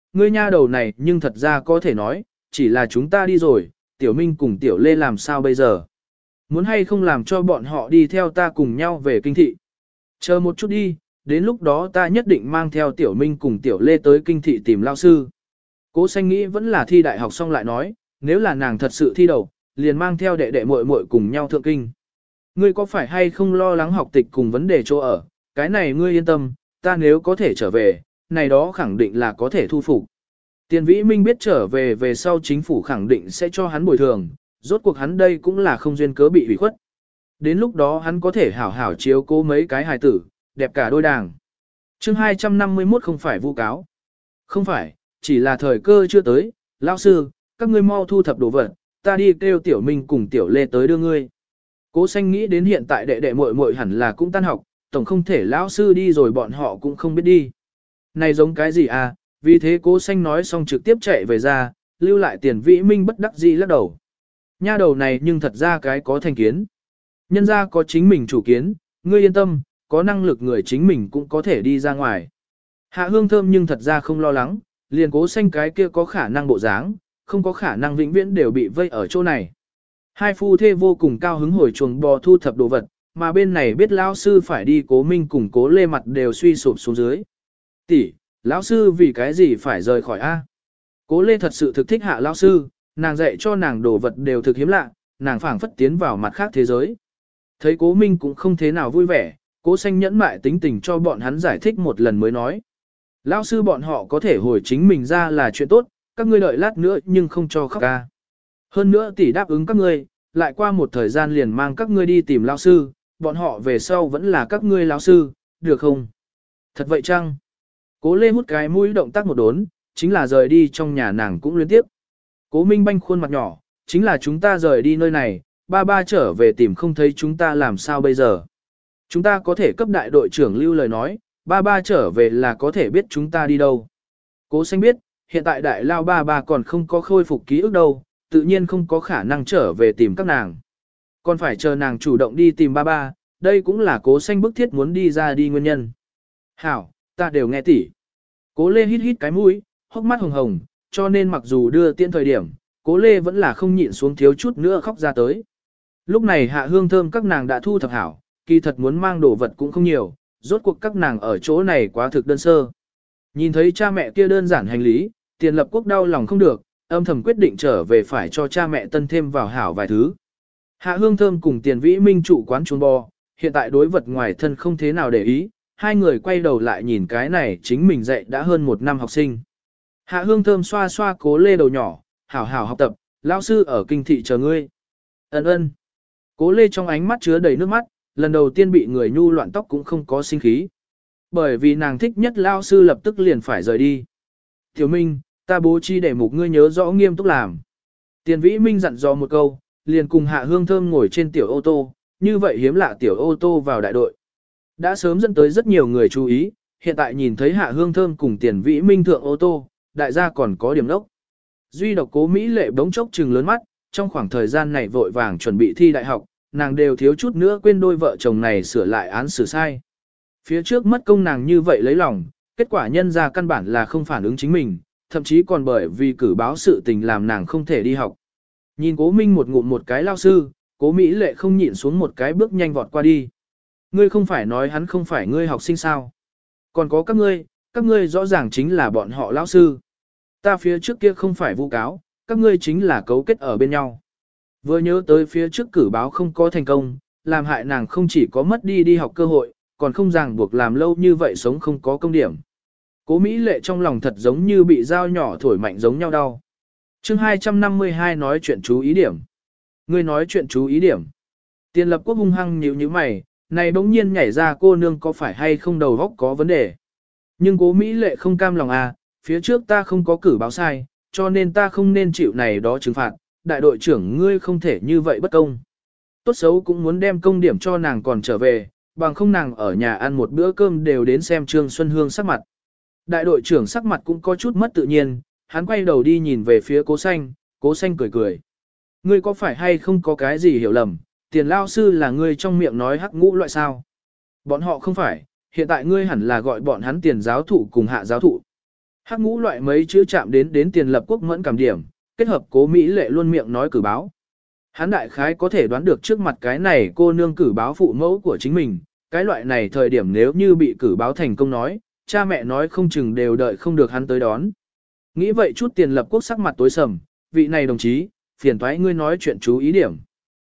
ngươi nha đầu này nhưng thật ra có thể nói, chỉ là chúng ta đi rồi, Tiểu Minh cùng Tiểu Lê làm sao bây giờ? Muốn hay không làm cho bọn họ đi theo ta cùng nhau về kinh thị? Chờ một chút đi, đến lúc đó ta nhất định mang theo Tiểu Minh cùng Tiểu Lê tới kinh thị tìm lao sư. Cố Xanh nghĩ vẫn là thi đại học xong lại nói, nếu là nàng thật sự thi đầu, liền mang theo đệ đệ muội muội cùng nhau thượng kinh. Ngươi có phải hay không lo lắng học tịch cùng vấn đề chỗ ở, cái này ngươi yên tâm, ta nếu có thể trở về, này đó khẳng định là có thể thu phục. Tiền Vĩ Minh biết trở về về sau chính phủ khẳng định sẽ cho hắn bồi thường, rốt cuộc hắn đây cũng là không duyên cớ bị hủy khuất. Đến lúc đó hắn có thể hảo hảo chiếu cố mấy cái hài tử, đẹp cả đôi đàng. Chương 251 không phải vu cáo. Không phải, chỉ là thời cơ chưa tới, lão sư, các ngươi mau thu thập đồ vật, ta đi kêu Tiểu Minh cùng Tiểu Lê tới đưa ngươi. Cố Xanh nghĩ đến hiện tại đệ đệ muội muội hẳn là cũng tan học, tổng không thể lão sư đi rồi bọn họ cũng không biết đi. Này giống cái gì à, vì thế Cố Xanh nói xong trực tiếp chạy về ra, lưu lại Tiền Vĩ Minh bất đắc dĩ lắc đầu. Nha đầu này nhưng thật ra cái có thành kiến. Nhân ra có chính mình chủ kiến, ngươi yên tâm, có năng lực người chính mình cũng có thể đi ra ngoài. Hạ Hương Thơm nhưng thật ra không lo lắng, liền Cố Xanh cái kia có khả năng bộ dáng, không có khả năng vĩnh viễn đều bị vây ở chỗ này. Hai phu thê vô cùng cao hứng hồi chuồng bò thu thập đồ vật, mà bên này biết lão sư phải đi Cố Minh cùng Cố Lê mặt đều suy sụp xuống dưới. Tỷ, lão sư vì cái gì phải rời khỏi A? Cố Lê thật sự thực thích Hạ lão sư, nàng dạy cho nàng đồ vật đều thực hiếm lạ, nàng phảng phất tiến vào mặt khác thế giới. Thấy Cố Minh cũng không thế nào vui vẻ, Cố Xanh nhẫn mại tính tình cho bọn hắn giải thích một lần mới nói. Lão sư bọn họ có thể hồi chính mình ra là chuyện tốt, các ngươi đợi lát nữa nhưng không cho khóc ca. Hơn nữa tỷ đáp ứng các ngươi, lại qua một thời gian liền mang các ngươi đi tìm lão sư, bọn họ về sau vẫn là các ngươi lão sư, được không? Thật vậy chăng? Cố Lê hút cái mũi động tác một đốn, chính là rời đi trong nhà nàng cũng liên tiếp. Cố Minh banh khuôn mặt nhỏ, chính là chúng ta rời đi nơi này, ba ba trở về tìm không thấy chúng ta làm sao bây giờ. Chúng ta có thể cấp đại đội trưởng lưu lời nói, ba ba trở về là có thể biết chúng ta đi đâu. Cố Xanh biết, hiện tại đại lao ba ba còn không có khôi phục ký ức đâu, tự nhiên không có khả năng trở về tìm các nàng. Còn phải chờ nàng chủ động đi tìm ba ba, đây cũng là Cố Xanh bức thiết muốn đi ra đi nguyên nhân. Hảo, ta đều nghe tỷ. Cố Lê hít hít cái mũi, hốc mắt hồng hồng, cho nên mặc dù đưa tiễn thời điểm, Cố Lê vẫn là không nhịn xuống thiếu chút nữa khóc ra tới. Lúc này Hạ Hương Thơm các nàng đã thu thập hảo, kỳ thật muốn mang đồ vật cũng không nhiều, rốt cuộc các nàng ở chỗ này quá thực đơn sơ. Nhìn thấy cha mẹ kia đơn giản hành lý, Tiền Lập Quốc đau lòng không được, âm thầm quyết định trở về phải cho cha mẹ tân thêm vào hảo vài thứ. Hạ Hương Thơm cùng Tiền Vĩ Minh trụ quán chuồng bò, hiện tại đối vật ngoài thân không thế nào để ý, hai người quay đầu lại nhìn cái này chính mình dạy đã hơn một năm học sinh. Hạ Hương Thơm xoa xoa Cố Lê đầu nhỏ, hảo hảo học tập, lão sư ở kinh thị chờ ngươi. Ấn ơn. Cố Lê trong ánh mắt chứa đầy nước mắt, lần đầu tiên bị người nhu loạn tóc cũng không có sinh khí. Bởi vì nàng thích nhất lão sư lập tức liền phải rời đi. Tiểu Minh, ta bố trí để mục ngươi nhớ rõ nghiêm túc làm. Tiền Vĩ Minh dặn dò một câu, liền cùng Hạ Hương Thơm ngồi trên tiểu ô tô, như vậy hiếm lạ tiểu ô tô vào đại đội. Đã sớm dẫn tới rất nhiều người chú ý, hiện tại nhìn thấy Hạ Hương Thơm cùng Tiền Vĩ Minh thượng ô tô, đại gia còn có điểm đốc. Duy độc Cố Mỹ Lệ bỗng chốc trừng lớn mắt, trong khoảng thời gian này vội vàng chuẩn bị thi đại học, nàng đều thiếu chút nữa quên đôi vợ chồng này sửa lại án xử sai. Phía trước mất công nàng như vậy lấy lòng, kết quả nhân ra căn bản là không phản ứng chính mình, thậm chí còn bởi vì cử báo sự tình làm nàng không thể đi học. Nhìn Cố Minh một ngụm một cái lao sư, Cố Mỹ Lệ không nhịn xuống một cái bước nhanh vọt qua đi. Ngươi không phải nói hắn không phải ngươi học sinh sao? Còn có các ngươi rõ ràng chính là bọn họ lão sư. Ta phía trước kia không phải vu cáo, các ngươi chính là cấu kết ở bên nhau. Vừa nhớ tới phía trước cử báo không có thành công, làm hại nàng không chỉ có mất đi học cơ hội, còn không ràng buộc làm lâu như vậy sống không có công điểm. Cố Mỹ Lệ trong lòng thật giống như bị dao nhỏ thổi mạnh giống nhau đau. Chương 252 nói chuyện chú ý điểm. Ngươi nói chuyện chú ý điểm. Tiền Lập Quốc hung hăng nhíu nhíu mày, này bỗng nhiên nhảy ra cô nương có phải hay không đầu óc có vấn đề. Nhưng Cố Mỹ Lệ không cam lòng à, phía trước ta không có cử báo sai, cho nên ta không nên chịu này đó trừng phạt, đại đội trưởng ngươi không thể như vậy bất công. Tốt xấu cũng muốn đem công điểm cho nàng còn trở về, bằng không nàng ở nhà ăn một bữa cơm đều đến xem Trương Xuân Hương sắc mặt. Đại đội trưởng sắc mặt cũng có chút mất tự nhiên, hắn quay đầu đi nhìn về phía Cố Xanh cười cười. Ngươi có phải hay không có cái gì hiểu lầm, Tiền lao sư là ngươi trong miệng nói hắc ngũ loại sao? Bọn họ không phải, hiện tại ngươi hẳn là gọi bọn hắn Tiền giáo thụ cùng Hạ giáo thụ. Hắc ngũ loại mấy chữ chạm đến Tiền Lập Quốc mẫn cảm điểm, kết hợp Cố Mỹ Lệ luôn miệng nói cử báo. Hắn đại khái có thể đoán được trước mặt cái này cô nương cử báo phụ mẫu của chính mình, cái loại này thời điểm nếu như bị cử báo thành công nói, cha mẹ nói không chừng đều đợi không được hắn tới đón. Nghĩ vậy chút Tiền Lập Quốc sắc mặt tối sầm, vị này đồng chí, phiền toái ngươi nói chuyện chú ý điểm.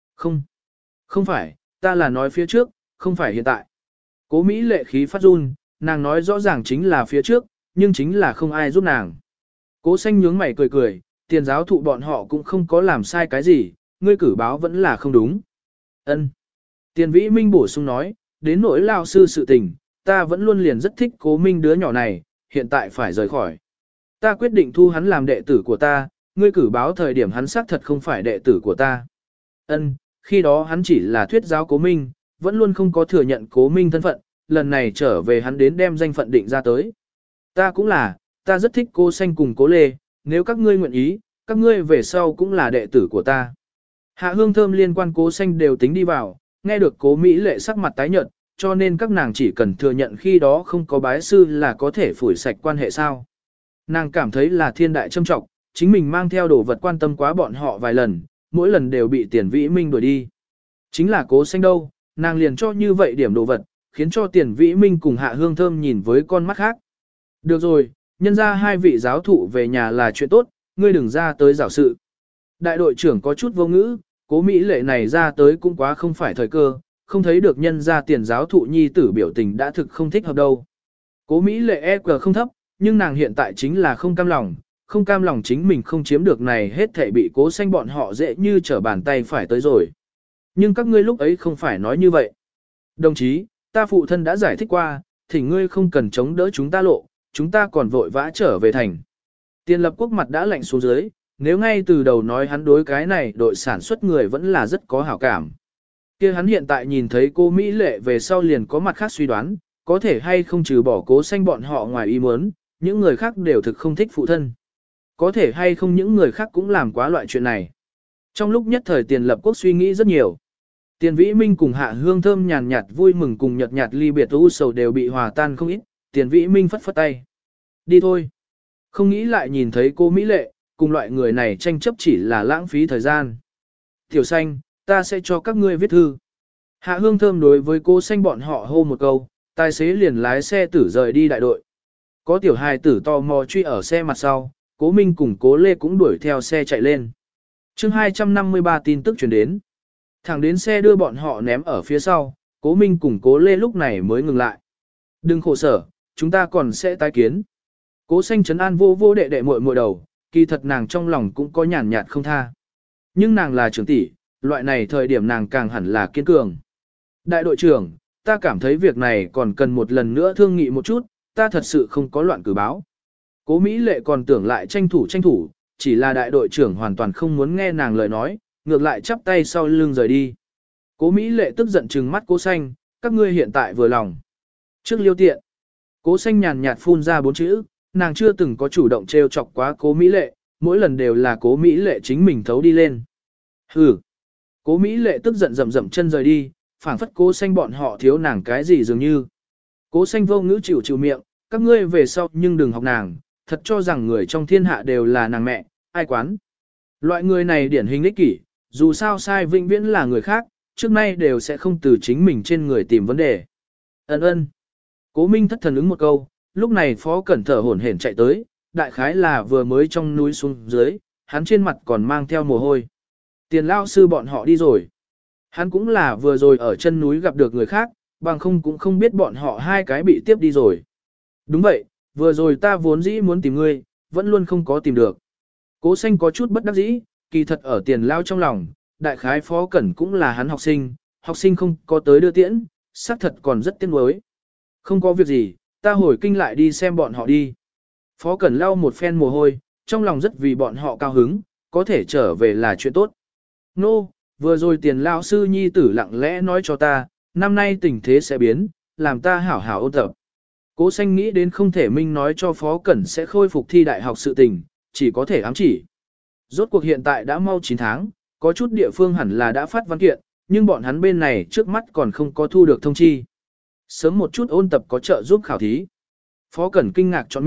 Không phải, ta là nói phía trước, không phải hiện tại. Cố Mỹ Lệ khí phát run, nàng nói rõ ràng chính là phía trước, nhưng chính là không ai giúp nàng. Cố Xanh nhướng mày cười cười, Tiền giáo thụ bọn họ cũng không có làm sai cái gì, ngươi cử báo vẫn là không đúng. Ân. Tiền Vĩ Minh bổ sung nói, đến nỗi lao sư sự tình, ta vẫn luôn liền rất thích Cố Minh đứa nhỏ này, hiện tại phải rời khỏi. Ta quyết định thu hắn làm đệ tử của ta, ngươi cử báo thời điểm hắn xác thật không phải đệ tử của ta. Ân, khi đó hắn chỉ là thuyết giáo Cố Minh, vẫn luôn không có thừa nhận Cố Minh thân phận, lần này trở về hắn đến đem danh phận định ra tới. Ta cũng là, ta rất thích Cô Xanh cùng Cố Lê, nếu các ngươi nguyện ý, các ngươi về sau cũng là đệ tử của ta. Hạ Hương Thơm liên quan Cố Xanh đều tính đi vào, nghe được Cố Mỹ Lệ sắc mặt tái nhợt, cho nên các nàng chỉ cần thừa nhận khi đó không có bái sư là có thể phủi sạch quan hệ sao. Nàng cảm thấy là thiên đại châm trọng, chính mình mang theo đồ vật quan tâm quá bọn họ vài lần, mỗi lần đều bị Tiền Vĩ Minh đuổi đi. Chính là Cố Xanh đâu, nàng liền cho như vậy điểm đồ vật, khiến cho Tiền Vĩ Minh cùng Hạ Hương Thơm nhìn với con mắt khác. Được rồi, nhân ra hai vị giáo thụ về nhà là chuyện tốt, ngươi đừng ra tới giảo sự. Đại đội trưởng có chút vô ngữ, Cố Mỹ Lệ này ra tới cũng quá không phải thời cơ, không thấy được nhân ra Tiền giáo thụ nhi tử biểu tình đã thực không thích hợp đâu. Cố Mỹ Lệ EQ không thấp, nhưng nàng hiện tại chính là không cam lòng chính mình không chiếm được này hết thể bị Cố Xanh bọn họ dễ như trở bàn tay phải tới rồi. Nhưng các ngươi lúc ấy không phải nói như vậy. Đồng chí, ta phụ thân đã giải thích qua, thỉnh ngươi không cần chống đỡ chúng ta lộ, chúng ta còn vội vã trở về thành. Tiền Lập Quốc mặt đã lạnh xuống dưới, nếu ngay từ đầu nói hắn đối cái này đội sản xuất người vẫn là rất có hảo cảm. Kia hắn hiện tại nhìn thấy cô Mỹ Lệ về sau liền có mặt khác suy đoán, có thể hay không trừ bỏ Cố Xanh bọn họ ngoài ý muốn, những người khác đều thực không thích phụ thân. Có thể hay không những người khác cũng làm quá loại chuyện này. Trong lúc nhất thời Tiền Lập Quốc suy nghĩ rất nhiều. Tiền Vĩ Minh cùng Hạ Hương Thơm nhàn nhạt vui mừng cùng nhợt nhạt ly biệt u sầu đều bị hòa tan không ít, Tiền Vĩ Minh phất phất tay. Đi thôi. Không nghĩ lại nhìn thấy cô Mỹ Lệ, cùng loại người này tranh chấp chỉ là lãng phí thời gian. Tiểu Xanh, ta sẽ cho các ngươi viết thư. Hạ Hương Thơm đối với cô Xanh bọn họ hô một câu, tài xế liền lái xe tử rời đi đại đội. Có tiểu hài tử tò mò truy ở xe mặt sau, Cố Minh cùng Cố Lê cũng đuổi theo xe chạy lên. chương 253 tin tức truyền đến. Thẳng đến xe đưa bọn họ ném ở phía sau, Cố Minh cùng Cố Lê lúc này mới ngừng lại. Đừng khổ sở, chúng ta còn sẽ tái kiến. Cố Xanh trấn an vô vô đệ đệ muội muội đầu, kỳ thật nàng trong lòng cũng có nhàn nhạt không tha. Nhưng nàng là trưởng tỷ, loại này thời điểm nàng càng hẳn là kiên cường. Đại đội trưởng, ta cảm thấy việc này còn cần một lần nữa thương nghị một chút, ta thật sự không có loạn cử báo. Cố Mỹ Lệ còn tưởng lại tranh thủ, chỉ là đại đội trưởng hoàn toàn không muốn nghe nàng lời nói, ngược lại chắp tay sau lưng rời đi. Cố Mỹ Lệ tức giận trừng mắt Cố Xanh, các ngươi hiện tại vừa lòng. Trước liêu tiện, Cố Xanh nhàn nhạt phun ra 4 chữ, nàng chưa từng có chủ động trêu chọc quá Cố Mỹ Lệ, mỗi lần đều là Cố Mỹ Lệ chính mình thấu đi lên. Hừ. Cố Mỹ Lệ tức giận rầm chân rời đi, phảng phất Cố Xanh bọn họ thiếu nàng cái gì dường như. Cố Xanh vô ngữ chịu miệng, các ngươi về sau nhưng đừng học nàng, thật cho rằng người trong thiên hạ đều là nàng mẹ, ai quán. Loại người này điển hình ích kỷ, dù sao sai vĩnh viễn là người khác, trước nay đều sẽ không từ chính mình trên người tìm vấn đề. Ân. Cố Minh thất thần ứng một câu, lúc này Phó Cẩn thở hổn hển chạy tới, đại khái là vừa mới trong núi xuống dưới, hắn trên mặt còn mang theo mồ hôi. Tiền lao sư bọn họ đi rồi. Hắn cũng là vừa rồi ở chân núi gặp được người khác, bằng không cũng không biết bọn họ hai cái bị tiếp đi rồi. Đúng vậy, vừa rồi ta vốn dĩ muốn tìm ngươi, vẫn luôn không có tìm được. Cố Xanh có chút bất đắc dĩ, kỳ thật ở Tiền lao trong lòng, đại khái Phó Cẩn cũng là hắn học sinh không có tới đưa tiễn, xác thật còn rất tiếc nuối. Không có việc gì, ta hồi kinh lại đi xem bọn họ đi. Phó Cẩn lau một phen mồ hôi, trong lòng rất vì bọn họ cao hứng, có thể trở về là chuyện tốt. Nô, vừa rồi Tiền lao sư nhi tử lặng lẽ nói cho ta, năm nay tình thế sẽ biến, làm ta hảo hảo ôn tập. Cố Xanh nghĩ đến không thể minh nói cho Phó Cẩn sẽ khôi phục thi đại học sự tình, chỉ có thể ám chỉ. Rốt cuộc hiện tại đã mau 9 tháng, có chút địa phương hẳn là đã phát văn kiện, nhưng bọn hắn bên này trước mắt còn không có thu được thông chi. Sớm một chút ôn tập có trợ giúp khảo thí. Phó Cẩn kinh ngạc trọn mi,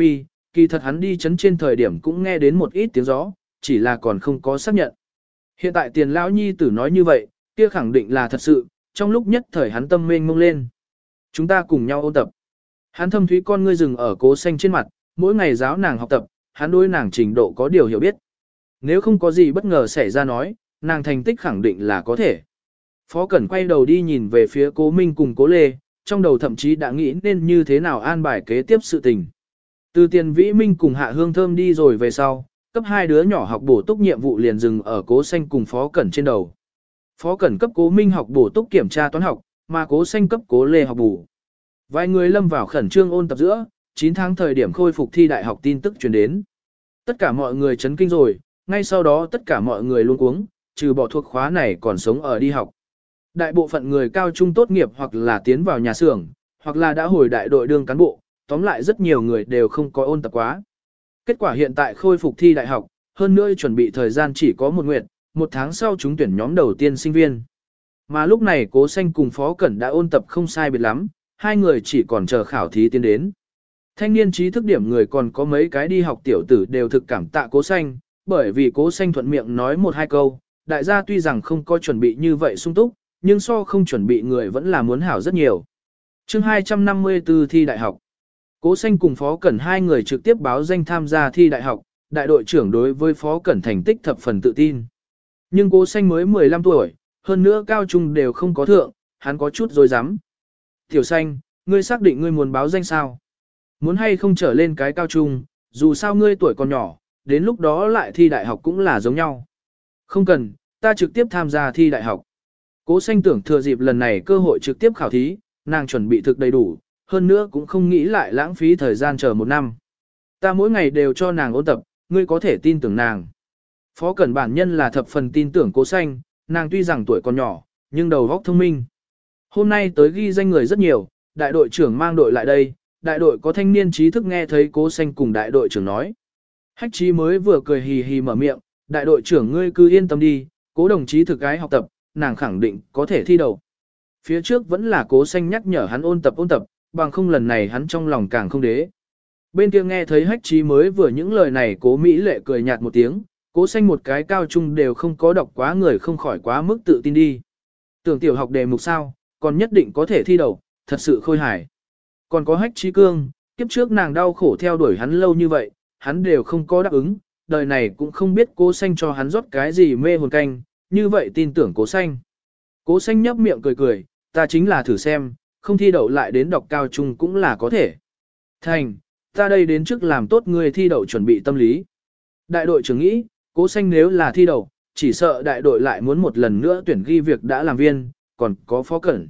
kỳ thật hắn đi chấn trên thời điểm cũng nghe đến một ít tiếng gió, chỉ là còn không có xác nhận. Hiện tại Tiền lão nhi tử nói như vậy, kia khẳng định là thật sự, trong lúc nhất thời hắn tâm mênh mông lên. Chúng ta cùng nhau ôn tập. Hắn thâm thúy con ngươi dừng ở Cố Xanh trên mặt, mỗi ngày giáo nàng học tập, hắn đối nàng trình độ có điều hiểu biết. Nếu không có gì bất ngờ xảy ra nói, nàng thành tích khẳng định là có thể. Phó Cẩn quay đầu đi nhìn về phía Cố Minh cùng Cố Lê, trong đầu thậm chí đã nghĩ nên như thế nào an bài kế tiếp sự tình. Từ Tiền Vĩ Minh cùng Hạ Hương Thơm đi rồi về sau, cấp 2 đứa nhỏ học bổ túc nhiệm vụ liền dừng ở Cố Xanh cùng Phó Cẩn trên đầu. Phó Cẩn cấp Cố Minh học bổ túc kiểm tra toán học, mà Cố Xanh cấp Cố Lê học bù. Vài người lâm vào khẩn trương ôn tập giữa, 9 tháng thời điểm khôi phục thi đại học tin tức truyền đến. Tất cả mọi người chấn kinh rồi, ngay sau đó tất cả mọi người luôn cuống, trừ bỏ thuộc khóa này còn sống ở đi học. Đại bộ phận người cao trung tốt nghiệp hoặc là tiến vào nhà xưởng, hoặc là đã hồi đại đội đương cán bộ, tóm lại rất nhiều người đều không có ôn tập quá. Kết quả hiện tại khôi phục thi đại học, hơn nữa chuẩn bị thời gian chỉ có 1 nguyệt, 1 tháng sau chúng tuyển nhóm đầu tiên sinh viên. Mà lúc này Cố Xanh cùng Phó Cẩn đã ôn tập không sai biệt lắm, hai người chỉ còn chờ khảo thí tiến đến. Thanh niên trí thức điểm người còn có mấy cái đi học tiểu tử đều thực cảm tạ Cố Xanh, bởi vì Cố Xanh thuận miệng nói 1-2 câu, đại gia tuy rằng không có chuẩn bị như vậy sung túc, nhưng so không chuẩn bị người vẫn là muốn hảo rất nhiều. Chương 254 thi đại học. Cố Xanh cùng Phó Cẩn hai người trực tiếp báo danh tham gia thi đại học, đại đội trưởng đối với Phó Cẩn thành tích thập phần tự tin. Nhưng Cố Xanh mới 15 tuổi, hơn nữa cao trung đều không có thượng, hắn có chút dối rắm. Tiểu Xanh, ngươi xác định ngươi muốn báo danh sao? Muốn hay không trở lên cái cao trung, dù sao ngươi tuổi còn nhỏ, đến lúc đó lại thi đại học cũng là giống nhau. Không cần, ta trực tiếp tham gia thi đại học. Cố Xanh tưởng thừa dịp lần này cơ hội trực tiếp khảo thí, nàng chuẩn bị thực đầy đủ, hơn nữa cũng không nghĩ lại lãng phí thời gian chờ 1 năm. Ta mỗi ngày đều cho nàng ôn tập, ngươi có thể tin tưởng nàng. Phó Cẩn bản nhân là thập phần tin tưởng Cố Xanh, nàng tuy rằng tuổi còn nhỏ, nhưng đầu óc thông minh. Hôm nay tới ghi danh người rất nhiều, đại đội trưởng mang đội lại đây, đại đội có thanh niên trí thức nghe thấy Cố Xanh cùng đại đội trưởng nói. Hách Chí mới vừa cười hì hì mở miệng, đại đội trưởng ngươi cứ yên tâm đi, Cố đồng chí thực gái học tập, nàng khẳng định có thể thi đầu. Phía trước vẫn là Cố Xanh nhắc nhở hắn ôn tập, bằng không lần này hắn trong lòng càng không đế. Bên kia nghe thấy Hách Chí mới vừa những lời này Cố Mỹ Lệ cười nhạt một tiếng, Cố Xanh một cái cao trung đều không có đọc quá người không khỏi quá mức tự tin đi. Tưởng tiểu học đề mục sao, còn nhất định có thể thi đầu, thật sự khôi hài. Còn có Hách Chí Cương, kiếp trước nàng đau khổ theo đuổi hắn lâu như vậy, hắn đều không có đáp ứng, đời này cũng không biết Cố Xanh cho hắn rót cái gì mê hồn canh, như vậy tin tưởng Cố Xanh. Cố Xanh nhấp miệng cười cười, ta chính là thử xem, không thi đậu lại đến đọc cao trung cũng là có thể. Thành, ta đây đến trước làm tốt người thi đậu chuẩn bị tâm lý. Đại đội trưởng nghĩ, Cố Xanh nếu là thi đậu, chỉ sợ đại đội lại muốn một lần nữa tuyển ghi việc đã làm viên, còn có Phó Cẩn.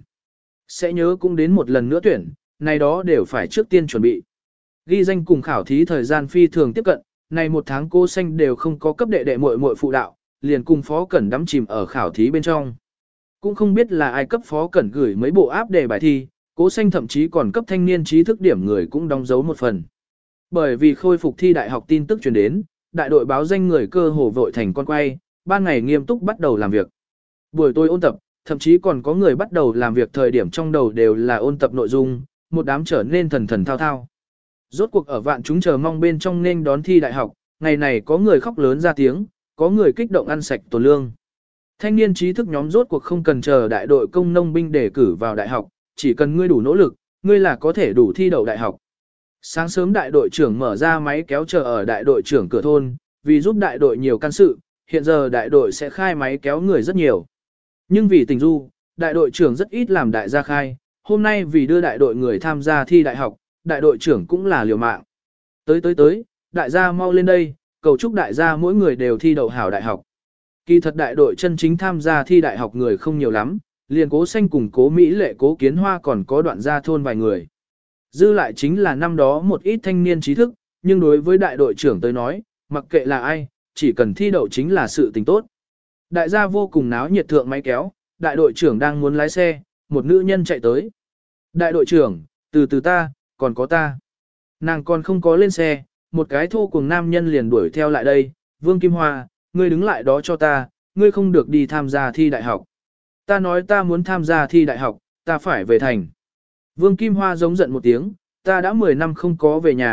Sẽ nhớ cũng đến một lần nữa tuyển, này đó đều phải trước tiên chuẩn bị. Ghi danh cùng khảo thí thời gian phi thường tiếp cận, này 1 tháng Cố Xanh đều không có cấp đệ muội muội phụ đạo, liền cùng Phó Cẩn đắm chìm ở khảo thí bên trong. Cũng không biết là ai cấp Phó Cẩn gửi mấy bộ áp đề bài thi, Cố Xanh thậm chí còn cấp thanh niên trí thức điểm người cũng đóng dấu một phần. Bởi vì khôi phục thi đại học tin tức truyền đến, đại đội báo danh người cơ hồ vội thành con quay, ban ngày nghiêm túc bắt đầu làm việc. Buổi tối ôn tập, thậm chí còn có người bắt đầu làm việc thời điểm trong đầu đều là ôn tập nội dung, một đám trở nên thần thần thao thao. Rốt cuộc ở vạn chúng chờ mong bên trong nên đón thi đại học, ngày này có người khóc lớn ra tiếng, có người kích động ăn sạch tổ lương. Thanh niên trí thức nhóm rốt cuộc không cần chờ đại đội công nông binh để cử vào đại học, chỉ cần ngươi đủ nỗ lực, ngươi là có thể đủ thi đậu đại học. Sáng sớm đại đội trưởng mở ra máy kéo chờ ở đại đội trưởng cửa thôn, vì giúp đại đội nhiều can sự, hiện giờ đại đội sẽ khai máy kéo người rất nhiều. Nhưng vì tình du, đại đội trưởng rất ít làm đại gia khai, hôm nay vì đưa đại đội người tham gia thi đại học, đại đội trưởng cũng là liều mạng. Tới, đại gia mau lên đây, cầu chúc đại gia mỗi người đều thi đậu hảo đại học. Kỳ thật đại đội chân chính tham gia thi đại học người không nhiều lắm, liền Cố Xanh cùng Cố Mỹ Lệ Cố Kiến Hoa còn có đoạn gia thôn vài người. Dư lại chính là năm đó một ít thanh niên trí thức, nhưng đối với đại đội trưởng tới nói, mặc kệ là ai, chỉ cần thi đậu chính là sự tình tốt. Đại gia vô cùng náo nhiệt thượng máy kéo, đại đội trưởng đang muốn lái xe, một nữ nhân chạy tới. Đại đội trưởng, từ ta, còn có ta. Nàng còn không có lên xe, một cái thô cùng nam nhân liền đuổi theo lại đây, Vương Kim Hoa, ngươi đứng lại đó cho ta, ngươi không được đi tham gia thi đại học. Ta nói ta muốn tham gia thi đại học, ta phải về thành. Vương Kim Hoa giống giận một tiếng, ta đã 10 năm không có về nhà,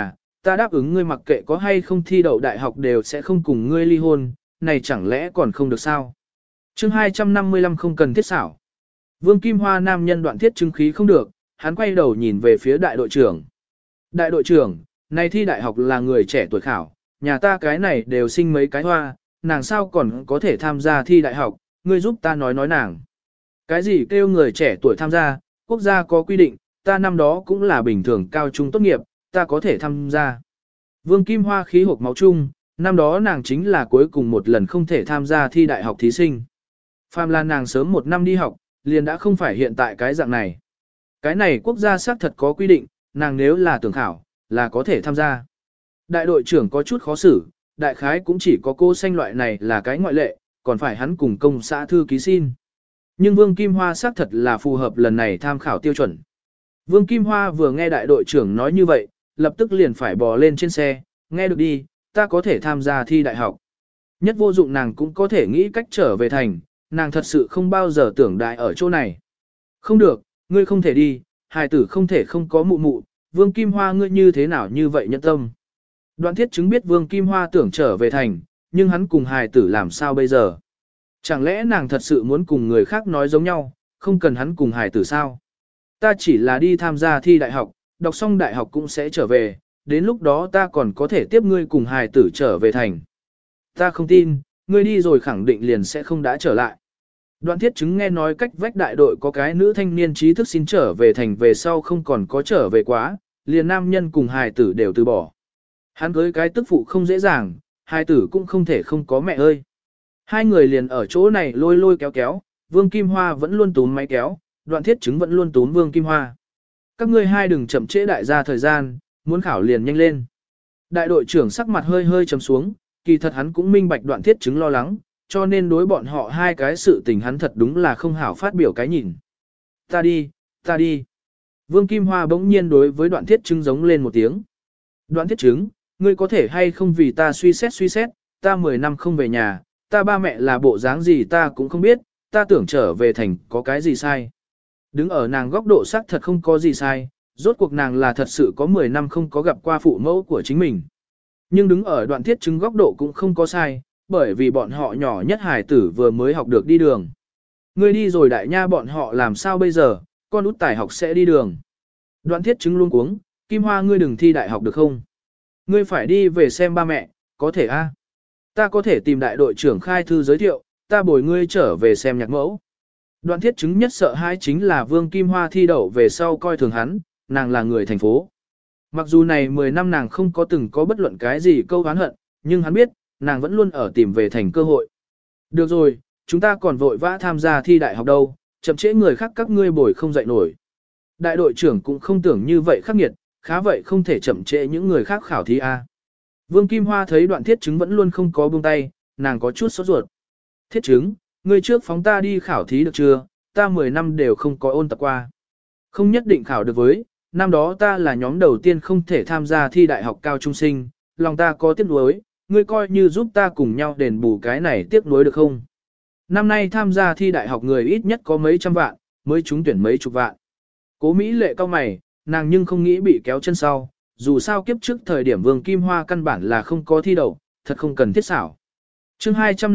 ta đáp ứng ngươi mặc kệ có hay không thi đậu đại học đều sẽ không cùng ngươi ly hôn, này chẳng lẽ còn không được sao? Chương 255 không cần thiết xảo. Vương Kim Hoa nam nhân Đoạn Thiết Chứng khí không được, hắn quay đầu nhìn về phía đại đội trưởng. Đại đội trưởng, này thi đại học là người trẻ tuổi khảo, nhà ta cái này đều sinh mấy cái hoa, nàng sao còn có thể tham gia thi đại học, ngươi giúp ta nói nàng. Cái gì kêu người trẻ tuổi tham gia, quốc gia có quy định, ta năm đó cũng là bình thường cao trung tốt nghiệp, ta có thể tham gia. Vương Kim Hoa khí hộp máu chung, năm đó nàng chính là cuối cùng một lần không thể tham gia thi đại học thí sinh. Phàm là nàng sớm một năm đi học, liền đã không phải hiện tại cái dạng này. Cái này quốc gia xác thật có quy định, nàng nếu là tưởng khảo, là có thể tham gia. Đại đội trưởng có chút khó xử, đại khái cũng chỉ có cô xanh loại này là cái ngoại lệ, còn phải hắn cùng công xã thư ký xin. Nhưng Vương Kim Hoa xác thật là phù hợp lần này tham khảo tiêu chuẩn. Vương Kim Hoa vừa nghe đại đội trưởng nói như vậy, lập tức liền phải bò lên trên xe, nghe được đi, ta có thể tham gia thi đại học. Nhất vô dụng nàng cũng có thể nghĩ cách trở về thành, nàng thật sự không bao giờ tưởng đại ở chỗ này. Không được, ngươi không thể đi, hài tử không thể không có mụ mụ, Vương Kim Hoa ngươi như thế nào như vậy nhẫn tâm. Đoạn Thiết Chứng biết Vương Kim Hoa tưởng trở về thành, nhưng hắn cùng hài tử làm sao bây giờ? Chẳng lẽ nàng thật sự muốn cùng người khác nói giống nhau, không cần hắn cùng hài tử sao? Ta chỉ là đi tham gia thi đại học, đọc xong đại học cũng sẽ trở về, đến lúc đó ta còn có thể tiếp ngươi cùng hài tử trở về thành. Ta không tin, ngươi đi rồi khẳng định liền sẽ không đã trở lại. Đoạn Thiết Chứng nghe nói cách vách đại đội có cái nữ thanh niên trí thức xin trở về thành về sau không còn có trở về quá, liền nam nhân cùng hài tử đều từ bỏ. Hắn cưới cái tức phụ không dễ dàng, hài tử cũng không thể không có mẹ ơi. Hai người liền ở chỗ này lôi lôi kéo kéo, Vương Kim Hoa vẫn luôn túm máy kéo, Đoạn Thiết Chứng vẫn luôn túm Vương Kim Hoa. Các ngươi hai đừng chậm trễ đại gia thời gian, muốn khảo liền nhanh lên. Đại đội trưởng sắc mặt hơi hơi trầm xuống, kỳ thật hắn cũng minh bạch Đoạn Thiết Chứng lo lắng, cho nên đối bọn họ hai cái sự tình hắn thật đúng là không hảo phát biểu cái nhìn. Ta đi, ta đi. Vương Kim Hoa bỗng nhiên đối với Đoạn Thiết Chứng giống lên một tiếng. Đoạn Thiết Chứng, ngươi có thể hay không vì ta suy xét, ta 10 năm không về nhà, ta ba mẹ là bộ dáng gì ta cũng không biết, ta tưởng trở về thành có cái gì sai. Đứng ở nàng góc độ xác thật không có gì sai, rốt cuộc nàng là thật sự có 10 năm không có gặp qua phụ mẫu của chính mình. Nhưng đứng ở Đoạn Thiết Chứng góc độ cũng không có sai, bởi vì bọn họ nhỏ nhất hài tử vừa mới học được đi đường. Ngươi đi rồi đại nha bọn họ làm sao bây giờ, con út tài học sẽ đi đường. Đoạn Thiết Chứng luôn cuống, Kim Hoa ngươi đừng thi đại học được không? Ngươi phải đi về xem ba mẹ, có thể a? Ta có thể tìm đại đội trưởng khai thư giới thiệu, ta bồi ngươi trở về xem nhạc mẫu. Đoạn Thiết Chứng nhất sợ hãi chính là Vương Kim Hoa thi đậu về sau coi thường hắn, nàng là người thành phố. Mặc dù này 10 năm nàng không có từng có bất luận cái gì câu oán hận, nhưng hắn biết, nàng vẫn luôn ở tìm về thành cơ hội. Được rồi, chúng ta còn vội vã tham gia thi đại học đâu, chậm trễ người khác các ngươi bồi không dậy nổi. Đại đội trưởng cũng không tưởng như vậy khắc nghiệt, khá vậy không thể chậm trễ những người khác khảo thí A. Vương Kim Hoa thấy Đoạn Thiết Chứng vẫn luôn không có buông tay, nàng có chút sốt ruột. Thiết Chứng, ngươi trước phóng ta đi khảo thí được chưa, ta 10 năm đều không có ôn tập qua. Không nhất định khảo được với, năm đó ta là nhóm đầu tiên không thể tham gia thi đại học cao trung sinh, lòng ta có tiếc nuối, ngươi coi như giúp ta cùng nhau đền bù cái này tiếc nuối được không? Năm nay tham gia thi đại học người ít nhất có mấy trăm vạn, mới trúng tuyển mấy chục vạn. Cố Mỹ Lệ cao mày, nàng nhưng không nghĩ bị kéo chân sau, dù sao kiếp trước thời điểm Vương Kim Hoa căn bản là không có thi đậu, thật không cần thiết xảo. Chương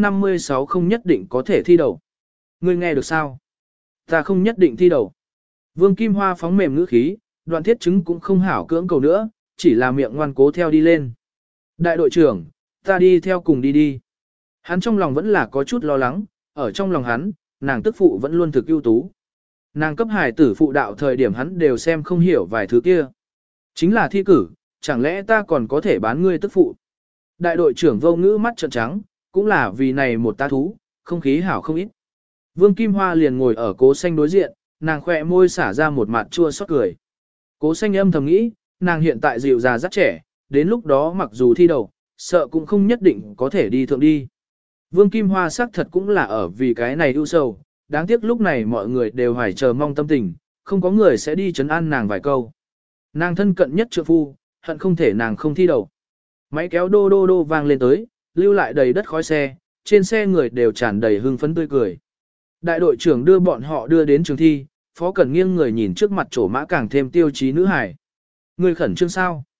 256 không nhất định có thể thi đậu. Ngươi nghe được sao? Ta không nhất định thi đậu. Vương Kim Hoa phóng mềm ngữ khí, Đoạn Thiết Chứng cũng không hảo cưỡng cầu nữa, chỉ là miệng ngoan cố theo đi lên. Đại đội trưởng, ta đi theo cùng đi đi. Hắn trong lòng vẫn là có chút lo lắng, ở trong lòng hắn, nàng tức phụ vẫn luôn thực ưu tú. Nàng cấp hài tử phụ đạo thời điểm hắn đều xem không hiểu vài thứ kia. Chính là thi cử, chẳng lẽ ta còn có thể bán ngươi tức phụ. Đại đội trưởng vô ngữ mắt trợn trắng, cũng là vì này một tá thú, không khí hảo không ít. Vương Kim Hoa liền ngồi ở Cố Xanh đối diện, nàng khỏe môi xả ra một mặt chua xót cười. Cố Xanh âm thầm nghĩ, nàng hiện tại dịu già rất trẻ, đến lúc đó mặc dù thi đầu, sợ cũng không nhất định có thể đi thượng đi. Vương Kim Hoa xác thật cũng là ở vì cái này ưu sầu, đáng tiếc lúc này mọi người đều hoài chờ mong tâm tình, không có người sẽ đi trấn an nàng vài câu. Nàng thân cận nhất trượng phu, hận không thể nàng không thi đầu. Máy kéo đô đô đô vang lên tới, lưu lại đầy đất khói xe, trên xe người đều tràn đầy hưng phấn tươi cười. Đại đội trưởng đưa bọn họ đưa đến trường thi, Phó Cẩn nghiêng người nhìn trước mặt chỗ mã càng thêm tiêu chí nữ hải. Người khẩn trương sao?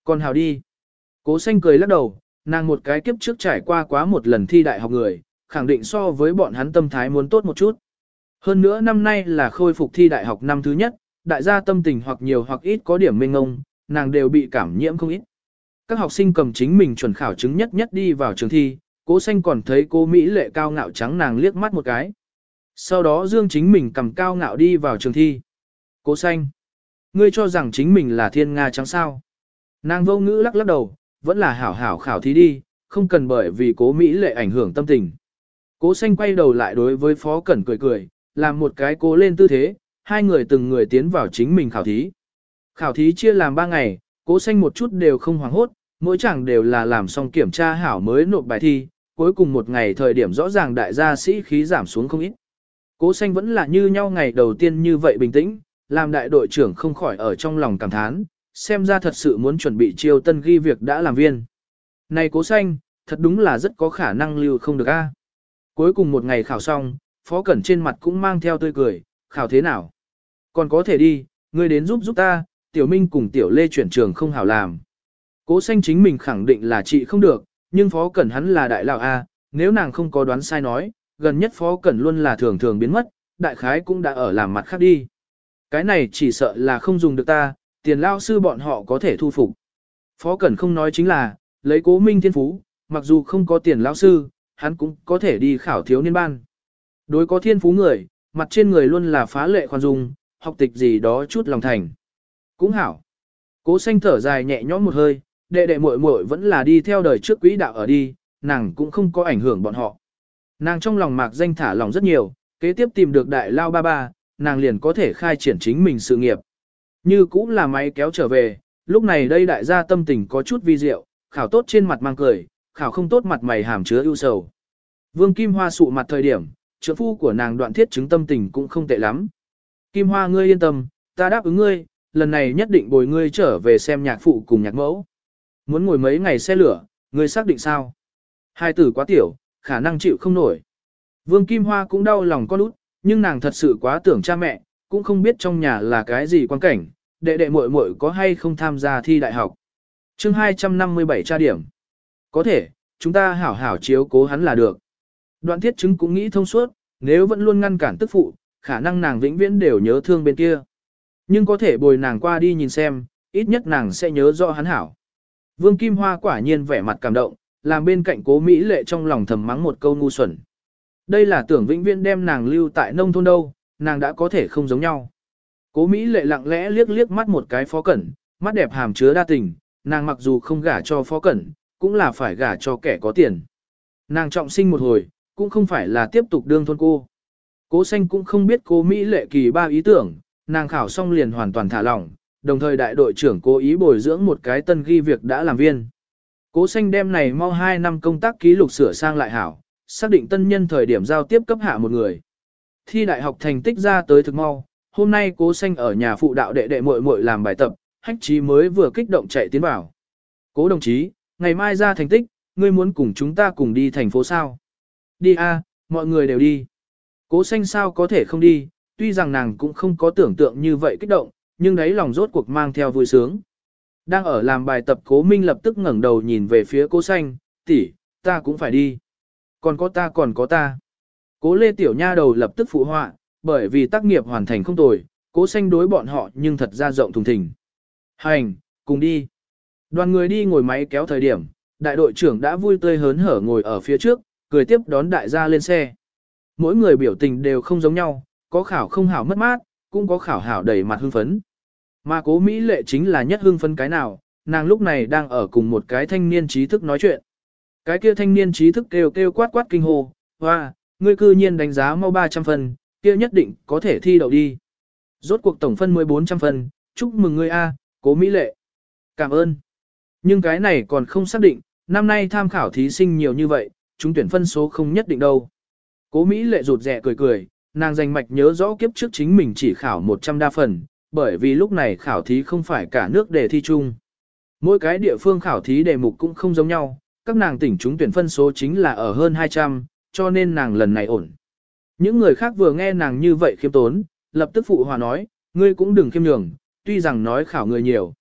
Còn hào đi. Cố xanh cười lắc đầu, nàng một cái kiếp trước trải qua quá một lần thi đại học người, khẳng định so với bọn hắn tâm thái muốn tốt một chút. Hơn nữa năm nay là khôi phục thi đại học năm thứ nhất, đại gia tâm tình hoặc nhiều hoặc ít có điểm mênh ngông, nàng đều bị cảm nhiễm không ít. Các học sinh cầm chính mình chuẩn khảo chứng nhất nhất đi vào trường thi, cố xanh còn thấy cô Mỹ lệ cao ngạo trắng nàng liếc mắt một cái. Sau đó dương chính mình cầm cao ngạo đi vào trường thi. Cố xanh, ngươi cho rằng chính mình là thiên nga trắng sao? Nàng vô ngữ lắc lắc đầu, vẫn là hảo hảo khảo thí đi, không cần bởi vì cố Mỹ lệ ảnh hưởng tâm tình. Cố xanh quay đầu lại đối với Phó Cẩn cười cười, làm một cái cố lên tư thế, hai người từng người tiến vào chính mình khảo thí. Khảo thí chia làm 3 ngày, cố xanh một chút đều không hoảng hốt, mỗi chàng đều là làm xong kiểm tra hảo mới nộp bài thi, cuối cùng một ngày thời điểm rõ ràng đại gia sĩ khí giảm xuống không ít. Cố xanh vẫn là như nhau ngày đầu tiên như vậy bình tĩnh, làm đại đội trưởng không khỏi ở trong lòng cảm thán, xem ra thật sự muốn chuẩn bị chiêu tân ghi việc đã làm viên. Này cố xanh, thật đúng là rất có khả năng lưu không được a. Cuối cùng một ngày khảo xong, Phó Cẩn trên mặt cũng mang theo tươi cười, khảo thế nào? Còn có thể đi, ngươi đến giúp ta, Tiểu Minh cùng Tiểu Lê chuyển trường không hảo làm. Cố xanh chính mình khẳng định là chị không được, nhưng Phó Cẩn hắn là đại lão A, nếu nàng không có đoán sai nói, gần nhất Phó Cẩn luôn là thường thường biến mất, đại khái cũng đã ở làm mặt khác đi. Cái này chỉ sợ là không dùng được ta, tiền lao sư bọn họ có thể thu phục. Phó Cẩn không nói chính là, lấy Cố Minh thiên phú, mặc dù không có tiền lao sư, hắn cũng có thể đi khảo thiếu niên ban. Đối có thiên phú người, mặt trên người luôn là phá lệ khoan dung, học tịch gì đó chút lòng thành. Cũng hảo. Cố xanh thở dài nhẹ nhõm một hơi, đệ đệ muội muội vẫn là đi theo đời trước quỹ đạo ở đi, nàng cũng không có ảnh hưởng bọn họ. Nàng trong lòng mạc danh thả lòng rất nhiều, kế tiếp tìm được đại lao ba ba, nàng liền có thể khai triển chính mình sự nghiệp. Như cũng là máy kéo trở về, lúc này đây đại gia tâm tình có chút vi diệu, khảo tốt trên mặt mang cười, khảo không tốt mặt mày hàm chứa ưu sầu. Vương Kim Hoa sụ mặt thời điểm, trưởng phu của nàng Đoạn Thiết chứng tâm tình cũng không tệ lắm. Kim Hoa ngươi yên tâm, ta đáp ứng ngươi, lần này nhất định bồi ngươi trở về xem nhạc phụ cùng nhạc mẫu. Muốn ngồi mấy ngày xe lửa, ngươi xác định sao? Hai tử quá tiểu, khả năng chịu không nổi. Vương Kim Hoa cũng đau lòng con út, nhưng nàng thật sự quá tưởng cha mẹ, cũng không biết trong nhà là cái gì quan cảnh, đệ đệ muội muội có hay không tham gia thi đại học. Chương 257 tra điểm. Có thể, chúng ta hảo hảo chiếu cố hắn là được. Đoạn Thiết chứng cũng nghĩ thông suốt, nếu vẫn luôn ngăn cản tức phụ, khả năng nàng vĩnh viễn đều nhớ thương bên kia. Nhưng có thể bồi nàng qua đi nhìn xem, ít nhất nàng sẽ nhớ rõ hắn hảo. Vương Kim Hoa quả nhiên vẻ mặt cảm động, làm bên cạnh Cố Mỹ Lệ trong lòng thầm mắng một câu ngu xuẩn. Đây là tưởng vĩnh viễn đem nàng lưu tại nông thôn đâu, nàng đã có thể không giống nhau. Cố Mỹ Lệ lặng lẽ liếc liếc mắt một cái Phó Cẩn, mắt đẹp hàm chứa đa tình, nàng mặc dù không gả cho Phó Cẩn, cũng là phải gả cho kẻ có tiền. Nàng trọng sinh một hồi, cũng không phải là tiếp tục đương thôn cô. Cố xanh cũng không biết Cố Mỹ Lệ kỳ ba ý tưởng, nàng khảo xong liền hoàn toàn thả lỏng, đồng thời đại đội trưởng cố ý bồi dưỡng một cái tân ghi việc đã làm viên. Cố xanh đem này mau 2 năm công tác ký lục sửa sang lại hảo, xác định tân nhân thời điểm giao tiếp cấp hạ một người. Thi đại học thành tích ra tới thực mau, hôm nay Cố xanh ở nhà phụ đạo đệ đệ muội muội làm bài tập, Hách Chí mới vừa kích động chạy tiến vào. Cố đồng chí, ngày mai ra thành tích, ngươi muốn cùng chúng ta cùng đi thành phố sao? Đi a, mọi người đều đi. Cố xanh sao có thể không đi, tuy rằng nàng cũng không có tưởng tượng như vậy kích động, nhưng đấy lòng rốt cuộc mang theo vui sướng. Đang ở làm bài tập Cố Minh lập tức ngẩng đầu nhìn về phía Cố xanh, tỷ, ta cũng phải đi. Còn có ta. Cố Lê Tiểu Nha đầu lập tức phụ họa, bởi vì tác nghiệp hoàn thành không tồi, Cố xanh đối bọn họ nhưng thật ra rộng thùng thình. Hành, cùng đi. Đoàn người đi ngồi máy kéo thời điểm, đại đội trưởng đã vui tươi hớn hở ngồi ở phía trước, cười tiếp đón đại gia lên xe. Mỗi người biểu tình đều không giống nhau, có khảo không hảo mất mát, cũng có khảo hảo đầy mặt hưng phấn. Mà Cố Mỹ Lệ chính là nhất hưng phấn cái nào, nàng lúc này đang ở cùng một cái thanh niên trí thức nói chuyện. Cái kia thanh niên trí thức kêu kêu quát quát kinh hô, hoa, ngươi cư nhiên đánh giá mau 300 phân, kia nhất định có thể thi đậu đi. Rốt cuộc tổng phân 1400 phân, chúc mừng ngươi a, Cố Mỹ Lệ. Cảm ơn. Nhưng cái này còn không xác định, năm nay tham khảo thí sinh nhiều như vậy, chúng tuyển phân số không nhất định đâu. Cố Mỹ Lệ rụt rè cười cười, nàng dành mạch nhớ rõ kiếp trước chính mình chỉ khảo 100 đa phần, bởi vì lúc này khảo thí không phải cả nước đề thi chung. Mỗi cái địa phương khảo thí đề mục cũng không giống nhau, các nàng tỉnh chúng tuyển phân số chính là ở hơn 200, cho nên nàng lần này ổn. Những người khác vừa nghe nàng như vậy khiêm tốn, lập tức phụ hòa nói, ngươi cũng đừng khiêm nhường, tuy rằng nói khảo người nhiều.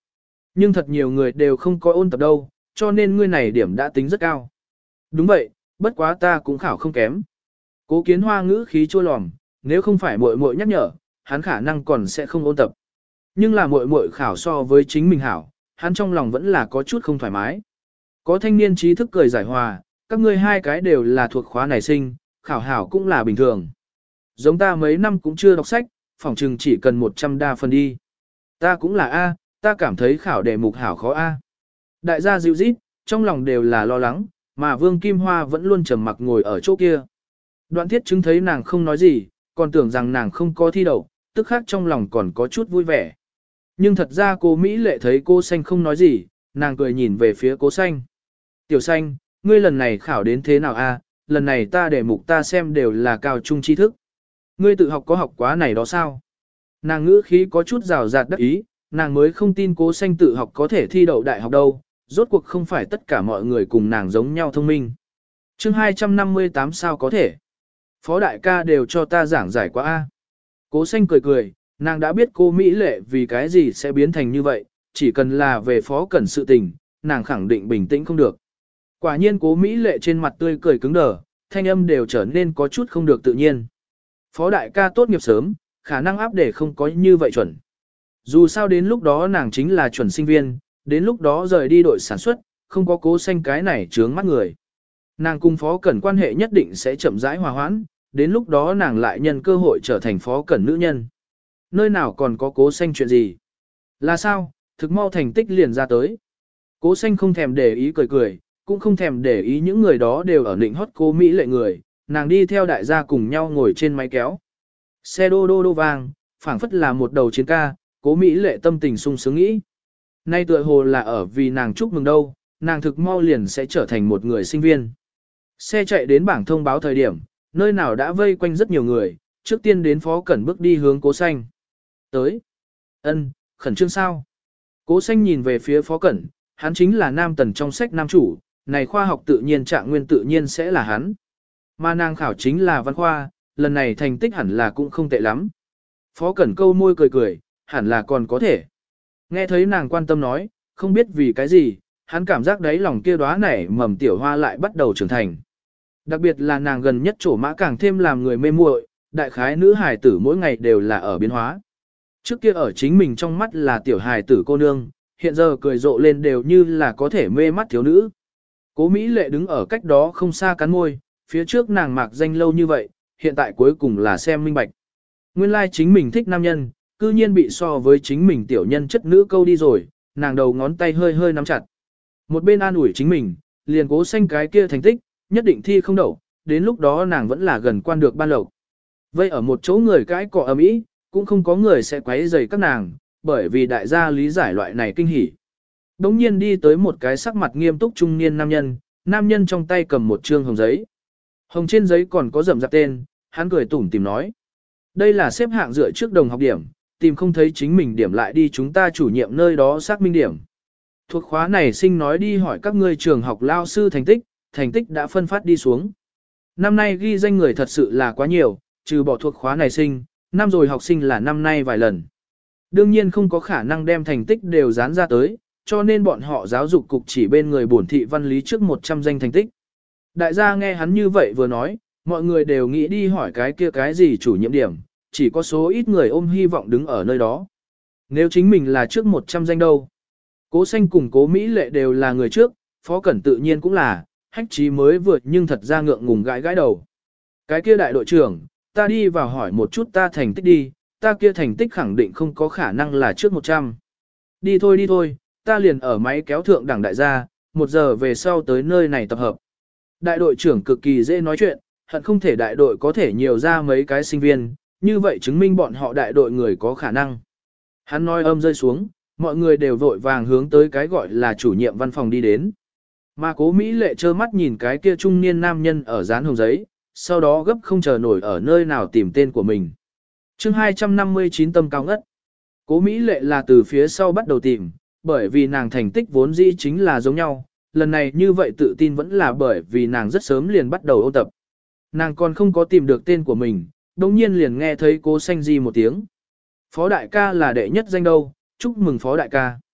Nhưng thật nhiều người đều không có ôn tập đâu, cho nên ngươi này điểm đã tính rất cao. Đúng vậy, bất quá ta cũng khảo không kém. Cố Kiến Hoa ngữ khí chua lòm, nếu không phải muội muội nhắc nhở, hắn khả năng còn sẽ không ôn tập. Nhưng là muội muội khảo so với chính mình hảo, hắn trong lòng vẫn là có chút không thoải mái. Có thanh niên trí thức cười giải hòa, các ngươi hai cái đều là thuộc khóa nảy sinh, khảo hảo cũng là bình thường. Giống ta mấy năm cũng chưa đọc sách, phỏng chừng chỉ cần 100 đa phần đi. Ta cũng là A, ta cảm thấy khảo đề mục hảo khó A. Đại gia dịu rít, trong lòng đều là lo lắng, mà Vương Kim Hoa vẫn luôn trầm mặc ngồi ở chỗ kia. Đoạn thiết chứng thấy nàng không nói gì, còn tưởng rằng nàng không có thi đậu, tức khác trong lòng còn có chút vui vẻ. Nhưng thật ra cô Mỹ lệ thấy cô Xanh không nói gì, nàng cười nhìn về phía cô Xanh. Tiểu Xanh, ngươi lần này khảo đến thế nào a? Lần này ta đề mục ta xem đều là cao trung tri thức. Ngươi tự học có học quá này đó sao? Nàng ngữ khí có chút rào rạt đắc ý, nàng mới không tin cô Xanh tự học có thể thi đậu đại học đâu, rốt cuộc không phải tất cả mọi người cùng nàng giống nhau thông minh. chương 258 sao có thể? Phó đại ca đều cho ta giảng giải quá a. Cố Xanh cười cười, nàng đã biết cô Mỹ lệ vì cái gì sẽ biến thành như vậy, chỉ cần là về phó cẩn sự tình, nàng khẳng định bình tĩnh không được. Quả nhiên cố Mỹ lệ trên mặt tươi cười cứng đờ, thanh âm đều trở nên có chút không được tự nhiên. Phó đại ca tốt nghiệp sớm, khả năng áp để không có như vậy chuẩn. Dù sao đến lúc đó nàng chính là chuẩn sinh viên, đến lúc đó rời đi đội sản xuất, không có Cố Xanh cái này trướng mắt người. Nàng cùng phó cẩn quan hệ nhất định sẽ chậm rãi hòa hoãn, đến lúc đó nàng lại nhân cơ hội trở thành phó cẩn nữ nhân. Nơi nào còn có Cố Xanh chuyện gì? Là sao, thực mau thành tích liền ra tới. Cố Xanh không thèm để ý cười cười, cũng không thèm để ý những người đó đều ở nịnh hót cô Mỹ lệ người, nàng đi theo đại gia cùng nhau ngồi trên máy kéo. Xe đô đô đô vang, phảng phất là một đầu chiến ca, Cố Mỹ lệ tâm tình sung sướng nghĩ. Nay tựa hồ là ở vì nàng chúc mừng đâu, nàng thực mau liền sẽ trở thành một người sinh viên. Xe chạy đến bảng thông báo thời điểm, nơi nào đã vây quanh rất nhiều người, trước tiên đến phó cẩn bước đi hướng Cố Xanh. Tới. Ân, khẩn trương sao? Cố Xanh nhìn về phía phó cẩn, hắn chính là nam tần trong sách nam chủ, này khoa học tự nhiên trạng nguyên tự nhiên sẽ là hắn. Mà nàng khảo chính là văn khoa, lần này thành tích hẳn là cũng không tệ lắm. Phó cẩn câu môi cười cười, hẳn là còn có thể. Nghe thấy nàng quan tâm nói, không biết vì cái gì, hắn cảm giác đấy lòng kia đóa nảy mầm tiểu hoa lại bắt đầu trưởng thành. Đặc biệt là nàng gần nhất trổ mã càng thêm làm người mê muội, đại khái nữ hài tử mỗi ngày đều là ở biến hóa. Trước kia ở chính mình trong mắt là tiểu hài tử cô nương, hiện giờ cười rộ lên đều như là có thể mê mắt thiếu nữ. Cố Mỹ lệ đứng ở cách đó không xa cắn môi, phía trước nàng mạc danh lâu như vậy, hiện tại cuối cùng là xem minh bạch. Nguyên lai chính mình thích nam nhân, cư nhiên bị so với chính mình tiểu nhân chất nữ câu đi rồi, nàng đầu ngón tay hơi hơi nắm chặt. Một bên an ủi chính mình, liền Cố Xanh cái kia thành tích, nhất định thi không đậu, đến lúc đó nàng vẫn là gần quan được ban lộc. Vây ở một chỗ người cãi cọ ầm ĩ, cũng không có người sẽ quấy rầy các nàng, bởi vì đại gia lý giải loại này kinh hỉ. Đống nhiên đi tới một cái sắc mặt nghiêm túc trung niên nam nhân trong tay cầm một trương hồng giấy. Hồng trên giấy còn có rậm rạp tên, hắn cười tủm tìm nói. Đây là xếp hạng dựa trước đồng học điểm, tìm không thấy chính mình điểm lại đi chúng ta chủ nhiệm nơi đó xác minh điểm. Thuộc khóa này sinh nói đi hỏi các ngươi trường học lao sư thành tích đã phân phát đi xuống. Năm nay ghi danh người thật sự là quá nhiều, trừ bỏ thuộc khóa này sinh, năm rồi học sinh là năm nay vài lần. Đương nhiên không có khả năng đem thành tích đều dán ra tới, cho nên bọn họ giáo dục cục chỉ bên người bổn thị văn lý trước 100 danh thành tích. Đại gia nghe hắn như vậy vừa nói, mọi người đều nghĩ đi hỏi cái kia cái gì chủ nhiệm điểm, chỉ có số ít người ôm hy vọng đứng ở nơi đó. Nếu chính mình là trước 100 danh đâu? Cố Xanh cùng Cố Mỹ lệ đều là người trước, Phó Cẩn tự nhiên cũng là, Hách Chí mới vượt nhưng thật ra ngượng ngùng gãi gãi đầu. Cái kia đại đội trưởng, ta đi vào hỏi một chút ta thành tích đi, ta kia thành tích khẳng định không có khả năng là trước 100. Đi thôi, ta liền ở máy kéo thượng đẳng đại gia, 1 giờ về sau tới nơi này tập hợp. Đại đội trưởng cực kỳ dễ nói chuyện, hận không thể đại đội có thể nhiều ra mấy cái sinh viên, như vậy chứng minh bọn họ đại đội người có khả năng. Hắn nói âm rơi xuống, mọi người đều vội vàng hướng tới cái gọi là chủ nhiệm văn phòng đi đến. Mà Cố Mỹ lệ trơ mắt nhìn cái kia trung niên nam nhân ở dán hồng giấy, sau đó gấp không chờ nổi ở nơi nào tìm tên của mình. chương 259 tâm cao ngất. Cố Mỹ lệ là từ phía sau bắt đầu tìm, bởi vì nàng thành tích vốn dĩ chính là giống nhau, lần này như vậy tự tin vẫn là bởi vì nàng rất sớm liền bắt đầu ôn tập. Nàng còn không có tìm được tên của mình, đồng nhiên liền nghe thấy Cố Xanh di một tiếng. Phó đại ca là đệ nhất danh đâu, chúc mừng phó đại ca.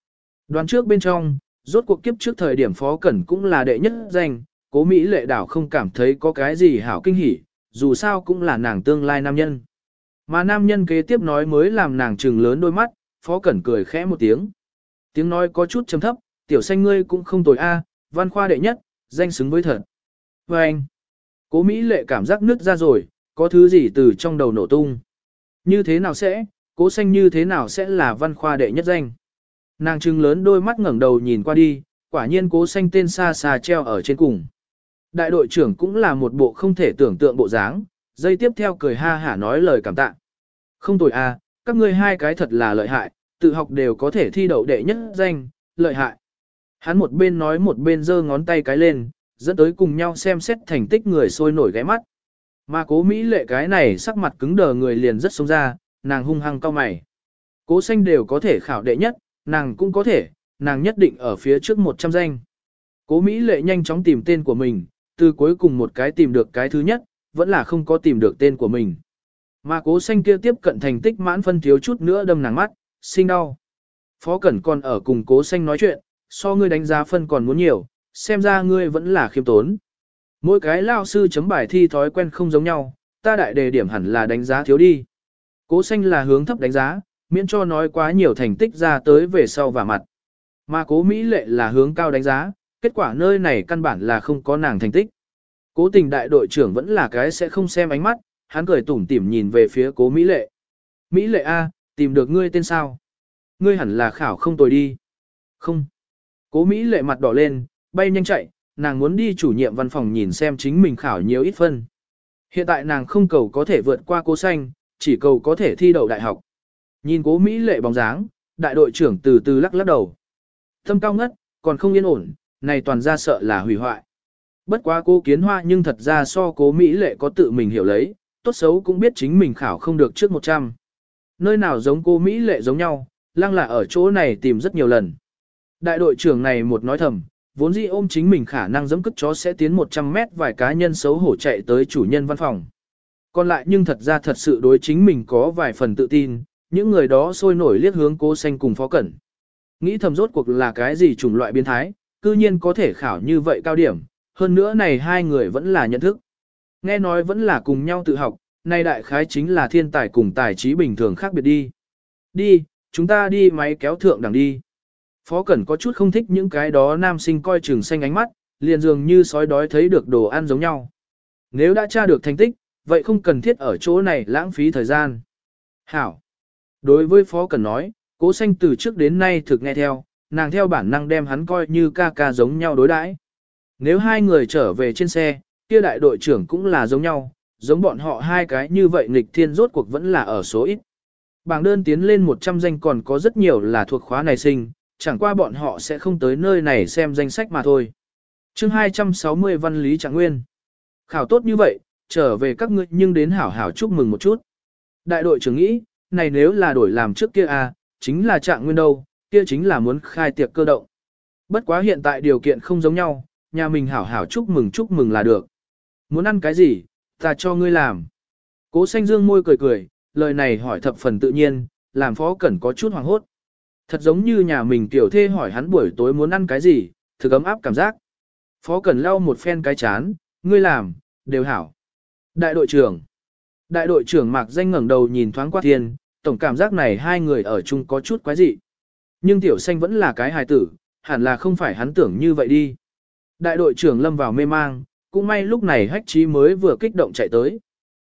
Đoàn trước bên trong, rốt cuộc kiếp trước thời điểm Phó Cẩn cũng là đệ nhất danh, Cố Mỹ Lệ đảo không cảm thấy có cái gì hảo kinh hỉ, dù sao cũng là nàng tương lai nam nhân. Mà nam nhân kế tiếp nói mới làm nàng trừng lớn đôi mắt, Phó Cẩn cười khẽ một tiếng. Tiếng nói có chút trầm thấp, tiểu xanh ngươi cũng không tồi a, văn khoa đệ nhất, danh xứng với thật. Và anh, Cố Mỹ Lệ cảm giác nứt ra rồi, có thứ gì từ trong đầu nổ tung. Như thế nào sẽ, Cố xanh như thế nào sẽ là văn khoa đệ nhất danh. Nàng trừng lớn đôi mắt ngẩng đầu nhìn qua đi, quả nhiên Cố xanh tên xa xa treo ở trên cùng. Đại đội trưởng cũng là một bộ không thể tưởng tượng bộ dáng, dây tiếp theo cười ha hả nói lời cảm tạ. Không tồi a, các ngươi hai cái thật là lợi hại, tự học đều có thể thi đậu đệ nhất danh, lợi hại. Hắn một bên nói một bên giơ ngón tay cái lên, dẫn tới cùng nhau xem xét thành tích người sôi nổi ghé mắt. Mà Cố Mỹ Lệ cái này sắc mặt cứng đờ người liền rất sống ra, nàng hung hăng cau mày. Cố xanh đều có thể khảo đệ nhất, nàng cũng có thể, nàng nhất định ở phía trước 100 danh. Cố Mỹ Lệ nhanh chóng tìm tên của mình, từ cuối cùng một cái tìm được cái thứ nhất, vẫn là không có tìm được tên của mình. Mà Cố xanh kia tiếp cận thành tích mãn phân thiếu chút nữa đâm nàng mắt, sinh đau. Phó Cẩn còn ở cùng Cố xanh nói chuyện, so ngươi đánh giá phân còn muốn nhiều, xem ra ngươi vẫn là khiêm tốn. Mỗi cái lao sư chấm bài thi thói quen không giống nhau, ta đại đề điểm hẳn là đánh giá thiếu đi. Cố xanh là hướng thấp đánh giá, miễn cho nói quá nhiều thành tích ra tới về sau và mặt. Mà Cố Mỹ Lệ là hướng cao đánh giá, kết quả nơi này căn bản là không có nàng thành tích. Cố Tình đại đội trưởng vẫn là cái sẽ không xem ánh mắt, hắn cười tủm tỉm nhìn về phía Cố Mỹ Lệ. Mỹ Lệ A, tìm được ngươi tên sao? Ngươi hẳn là khảo không tồi đi. Không. Cố Mỹ Lệ mặt đỏ lên, bay nhanh chạy, nàng muốn đi chủ nhiệm văn phòng nhìn xem chính mình khảo nhiều ít phân. Hiện tại nàng không cầu có thể vượt qua Cố xanh, chỉ cầu có thể thi đậu đại học. Nhìn Cố Mỹ Lệ bóng dáng, đại đội trưởng từ từ lắc lắc đầu. Tâm cao ngất, còn không yên ổn, này toàn ra sợ là hủy hoại. Bất quá Cố Kiến Hoa nhưng thật ra so Cố Mỹ Lệ có tự mình hiểu lấy, tốt xấu cũng biết chính mình khảo không được trước 100. Nơi nào giống Cố Mỹ Lệ giống nhau, lăng là ở chỗ này tìm rất nhiều lần. Đại đội trưởng này một nói thầm, vốn dĩ ôm chính mình khả năng giẫm cất chó sẽ tiến 100 mét vài cá nhân xấu hổ chạy tới chủ nhân văn phòng. Còn lại nhưng thật ra thật sự đối chính mình có vài phần tự tin, những người đó sôi nổi liếc hướng Cố xanh cùng Phó Cẩn. Nghĩ thầm rốt cuộc là cái gì chủng loại biến thái, cư nhiên có thể khảo như vậy cao điểm, hơn nữa này hai người vẫn là nhận thức. Nghe nói vẫn là cùng nhau tự học, này đại khái chính là thiên tài cùng tài trí bình thường khác biệt đi. Đi, chúng ta đi máy kéo thượng đẳng đi. Phó Cẩn có chút không thích những cái đó nam sinh coi trường xanh ánh mắt, liền dường như sói đói thấy được đồ ăn giống nhau. Nếu đã tra được thành tích, vậy không cần thiết ở chỗ này lãng phí thời gian. Hảo. Đối với Phó Cẩn nói, Cố xanh từ trước đến nay thực nghe theo, nàng theo bản năng đem hắn coi như ca ca giống nhau đối đãi. Nếu hai người trở về trên xe, kia đại đội trưởng cũng là giống nhau, giống bọn họ hai cái như vậy nghịch thiên rốt cuộc vẫn là ở số ít. Bảng đơn tiến lên 100 danh còn có rất nhiều là thuộc khóa này sinh, chẳng qua bọn họ sẽ không tới nơi này xem danh sách mà thôi. Chương 260 Văn lý Trạng Nguyên. Khảo tốt như vậy, trở về các ngươi nhưng đến hảo hảo chúc mừng một chút. Đại đội trưởng nghĩ, này nếu là đổi làm trước kia chính là Trạng Nguyên đâu, kia chính là muốn khai tiệc cơ động. Bất quá hiện tại điều kiện không giống nhau, nhà mình hảo hảo chúc mừng là được. Muốn ăn cái gì, ta cho ngươi làm. Cố xanh dương môi cười cười, lời này hỏi thập phần tự nhiên, làm Phó Cẩn có chút hoảng hốt. Thật giống như nhà mình tiểu thê hỏi hắn buổi tối muốn ăn cái gì, thực ấm áp cảm giác. Phó Cẩn lau một phen cái chán, ngươi làm, đều hảo. Đại đội trưởng Mạc Danh ngẩng đầu nhìn thoáng qua thiên, tổng cảm giác này hai người ở chung có chút quái dị. Nhưng tiểu xanh vẫn là cái hài tử, hẳn là không phải hắn tưởng như vậy đi. Đại đội trưởng lâm vào mê mang, cũng may lúc này Hách Chí mới vừa kích động chạy tới.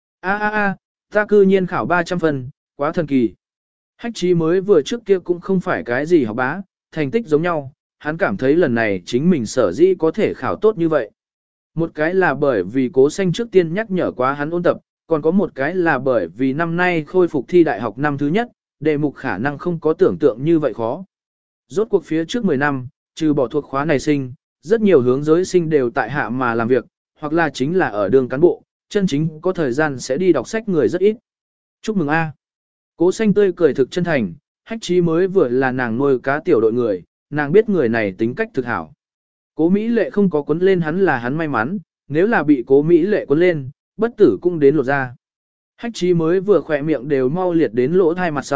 Ta cư nhiên khảo 300 phần, quá thần kỳ. Hách Chí mới vừa trước kia cũng không phải cái gì học bá, thành tích giống nhau, hắn cảm thấy lần này chính mình sở dĩ có thể khảo tốt như vậy. Một cái là bởi vì Cố xanh trước tiên nhắc nhở quá hắn ôn tập, còn có một cái là bởi vì năm nay khôi phục thi đại học năm thứ nhất, đề mục khả năng không có tưởng tượng như vậy khó. Rốt cuộc phía trước 10 năm, trừ bỏ thuộc khóa này sinh, rất nhiều hướng giới sinh đều tại hạ mà làm việc, hoặc là chính là ở đường cán bộ, chân chính có thời gian sẽ đi đọc sách người rất ít. Chúc mừng a. Cố xanh tươi cười thực chân thành, Hách Chí mới vừa là nàng nuôi cá tiểu đội người, nàng biết người này tính cách thực hảo. Cố Mỹ Lệ không có cuốn lên hắn là hắn may mắn, nếu là bị Cố Mỹ Lệ cuốn lên, bất tử cũng đến lột ra. Hách Chí mới vừa khỏe miệng đều mau liệt đến lỗ thai mặt sau,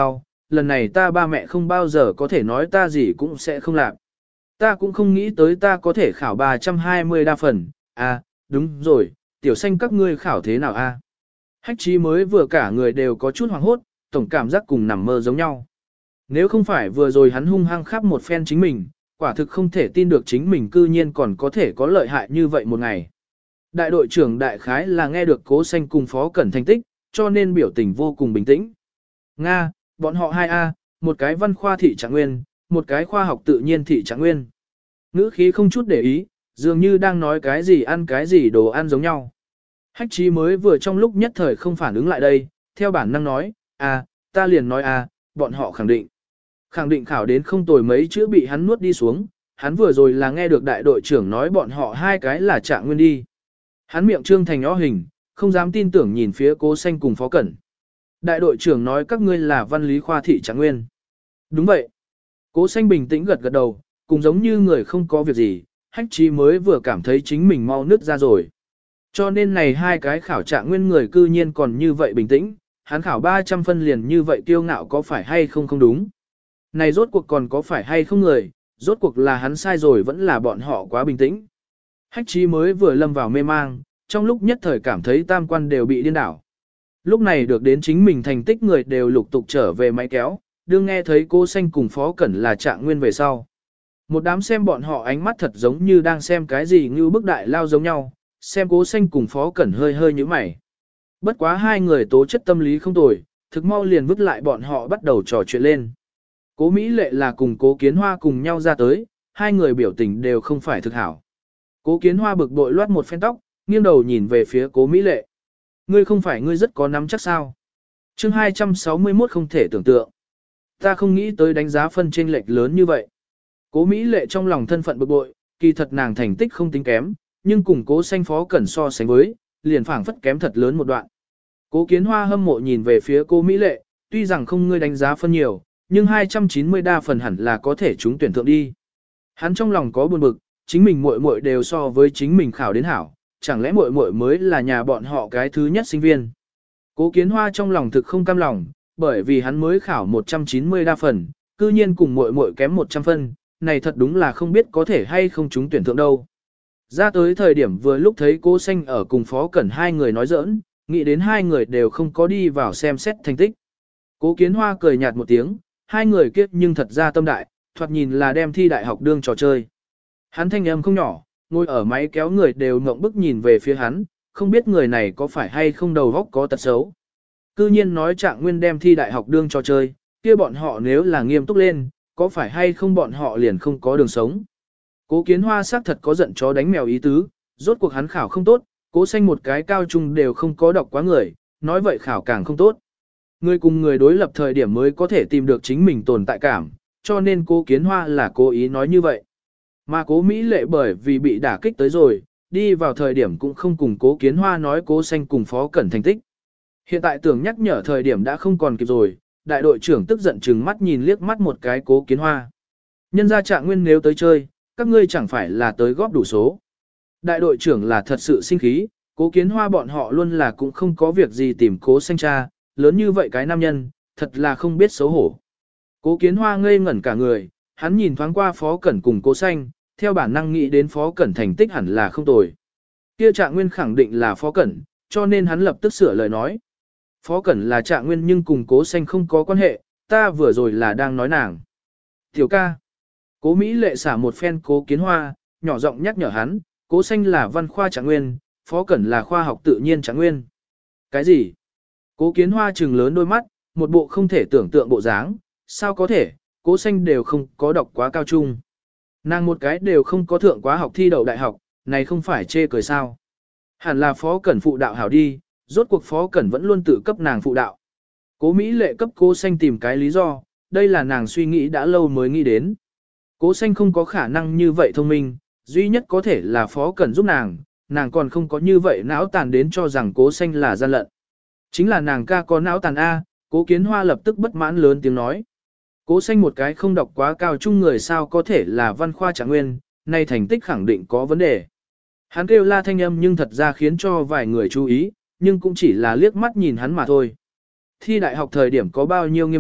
lần này ta ba mẹ không bao giờ có thể nói ta gì cũng sẽ không làm. Ta cũng không nghĩ tới ta có thể khảo 320 đa phần, à, đúng rồi, tiểu xanh các ngươi khảo thế nào a? Hách Chí mới vừa cả người đều có chút hoảng hốt, tổng cảm giác cùng nằm mơ giống nhau. Nếu không phải vừa rồi hắn hung hăng khắp một phen chính mình, quả thực không thể tin được chính mình cư nhiên còn có thể có lợi hại như vậy một ngày. Đại đội trưởng đại khái là nghe được Cố Xanh cùng Phó Cẩn thành tích, cho nên biểu tình vô cùng bình tĩnh. Nga, bọn họ 2A, một cái văn khoa thị trạng nguyên, một cái khoa học tự nhiên thị trạng nguyên. Ngữ khí không chút để ý, dường như đang nói cái gì ăn cái gì đồ ăn giống nhau. Hách Chí mới vừa trong lúc nhất thời không phản ứng lại đây, theo bản năng nói, ta liền nói bọn họ khẳng định. Khẳng định khảo đến không tồi mấy chữ bị hắn nuốt đi xuống, hắn vừa rồi là nghe được đại đội trưởng nói bọn họ hai cái là trạng nguyên đi. Hắn miệng trương thành nhỏ hình, không dám tin tưởng nhìn phía Cố Xanh cùng Phó Cẩn. Đại đội trưởng nói các ngươi là văn lý khoa thị trạng nguyên. Đúng vậy. Cố Xanh bình tĩnh gật gật đầu, cùng giống như người không có việc gì, Hách Chí mới vừa cảm thấy chính mình mau nứt ra rồi. Cho nên này hai cái khảo trạng nguyên người cư nhiên còn như vậy bình tĩnh, hắn khảo 300 phân liền như vậy kiêu ngạo có phải hay không không đúng. Này rốt cuộc còn có phải hay không người, rốt cuộc là hắn sai rồi vẫn là bọn họ quá bình tĩnh. Hách Chí mới vừa lâm vào mê mang, trong lúc nhất thời cảm thấy tam quan đều bị điên đảo. Lúc này được đến chính mình thành tích người đều lục tục trở về máy kéo, đương nghe thấy Cố Xanh cùng Phó Cẩn là trạng nguyên về sau. Một đám xem bọn họ ánh mắt thật giống như đang xem cái gì như bức đại lao giống nhau, xem Cố Xanh cùng Phó Cẩn hơi hơi như mày. Bất quá hai người tố chất tâm lý không tồi, thực mau liền vứt lại bọn họ bắt đầu trò chuyện lên. Cố Mỹ Lệ là cùng Cố Kiến Hoa cùng nhau ra tới, hai người biểu tình đều không phải thực hảo. Cố Kiến Hoa bực bội loát một phen tóc, nghiêng đầu nhìn về phía Cố Mỹ Lệ. Ngươi không phải ngươi rất có nắm chắc sao? Chương 261 không thể tưởng tượng. Ta không nghĩ tới đánh giá phân chênh lệch lớn như vậy. Cố Mỹ Lệ trong lòng thân phận bực bội, kỳ thật nàng thành tích không tính kém, nhưng cùng Cố Xanh Phó Cẩn so sánh với, liền phảng phất kém thật lớn một đoạn. Cố Kiến Hoa hâm mộ nhìn về phía Cố Mỹ Lệ, tuy rằng không ngươi đánh giá phân nhiều, nhưng 290 đa phần hẳn là có thể trúng tuyển thượng đi. Hắn trong lòng có buồn bực, chính mình muội muội đều so với chính mình khảo đến hảo, chẳng lẽ muội muội mới là nhà bọn họ cái thứ nhất sinh viên. Cố Kiến Hoa trong lòng thực không cam lòng, bởi vì hắn mới khảo 190 đa phần, cư nhiên cùng muội muội kém 100 phân, này thật đúng là không biết có thể hay không trúng tuyển thượng đâu. Ra tới thời điểm vừa lúc thấy Cố Xanh ở cùng Phó Cẩn hai người nói giỡn, nghĩ đến hai người đều không có đi vào xem xét thành tích. Cố Kiến Hoa cười nhạt một tiếng, hai người kiếp nhưng thật ra tâm đại, thoạt nhìn là đem thi đại học đương trò chơi. Hắn thanh âm không nhỏ, ngồi ở máy kéo người đều ngộng bức nhìn về phía hắn, không biết người này có phải hay không đầu óc có tật xấu. Cư nhiên nói Trạng Nguyên đem thi đại học đương trò chơi, kia bọn họ nếu là nghiêm túc lên, có phải hay không bọn họ liền không có đường sống. Cố Kiến Hoa xác thật có giận chó đánh mèo ý tứ, rốt cuộc hắn khảo không tốt, Cố Xanh một cái cao trung đều không có đọc quá người, nói vậy khảo càng không tốt. Người cùng người đối lập thời điểm mới có thể tìm được chính mình tồn tại cảm, cho nên Cố Kiến Hoa là cố ý nói như vậy. Mà Cố Mỹ Lệ bởi vì bị đả kích tới rồi, đi vào thời điểm cũng không cùng Cố Kiến Hoa nói Cố Xanh cùng Phó Cẩn thành tích. Hiện tại tưởng nhắc nhở thời điểm đã không còn kịp rồi, đại đội trưởng tức giận trừng mắt nhìn liếc mắt một cái Cố Kiến Hoa. Nhân ra Trạng Nguyên nếu tới chơi, các ngươi chẳng phải là tới góp đủ số. Đại đội trưởng là thật sự sinh khí, Cố Kiến Hoa bọn họ luôn là cũng không có việc gì tìm Cố Xanh cha, lớn như vậy cái nam nhân, thật là không biết xấu hổ. Cố Kiến Hoa ngây ngẩn cả người, hắn nhìn thoáng qua Phó Cẩn cùng Cố Xanh, theo bản năng nghĩ đến Phó Cẩn thành tích hẳn là không tồi. Kia Trạng Nguyên khẳng định là Phó Cẩn, cho nên hắn lập tức sửa lời nói. Phó Cẩn là Trạng Nguyên nhưng cùng Cố Xanh không có quan hệ, ta vừa rồi là đang nói nàng. Tiểu ca. Cố Mỹ Lệ xả một phen Cố Kiến Hoa, nhỏ giọng nhắc nhở hắn, Cố Xanh là văn khoa Trạng Nguyên, Phó Cẩn là khoa học tự nhiên Trạng Nguyên. Cái gì? Cố Kiến Hoa trừng lớn đôi mắt, một bộ không thể tưởng tượng bộ dáng, sao có thể, Cố Xanh đều không có đọc quá cao trung. Nàng một cái đều không có thượng quá học thi đậu đại học, này không phải chê cười sao. Hẳn là Phó Cẩn phụ đạo hảo đi, rốt cuộc Phó Cẩn vẫn luôn tự cấp nàng phụ đạo. Cố Mỹ Lệ cấp Cố Xanh tìm cái lý do, đây là nàng suy nghĩ đã lâu mới nghĩ đến. Cố Xanh không có khả năng như vậy thông minh, duy nhất có thể là Phó Cẩn giúp nàng còn không có như vậy não tàn đến cho rằng Cố Xanh là gian lận. Chính là nàng ca có não tàn A, Cố Kiến Hoa lập tức bất mãn lớn tiếng nói. Cố Xanh một cái không đọc quá cao trung người sao có thể là văn khoa Trạng Nguyên, nay thành tích khẳng định có vấn đề. Hắn kêu la thanh âm nhưng thật ra khiến cho vài người chú ý, nhưng cũng chỉ là liếc mắt nhìn hắn mà thôi. Thi đại học thời điểm có bao nhiêu nghiêm khắc,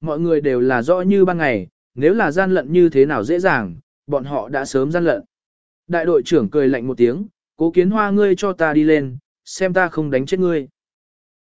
mọi người đều là rõ như ban ngày, nếu là gian lận như thế nào dễ dàng, bọn họ đã sớm gian lận. Đại đội trưởng cười lạnh một tiếng, Cố Kiến Hoa ngươi cho ta đi lên, xem ta không đánh chết ngươi.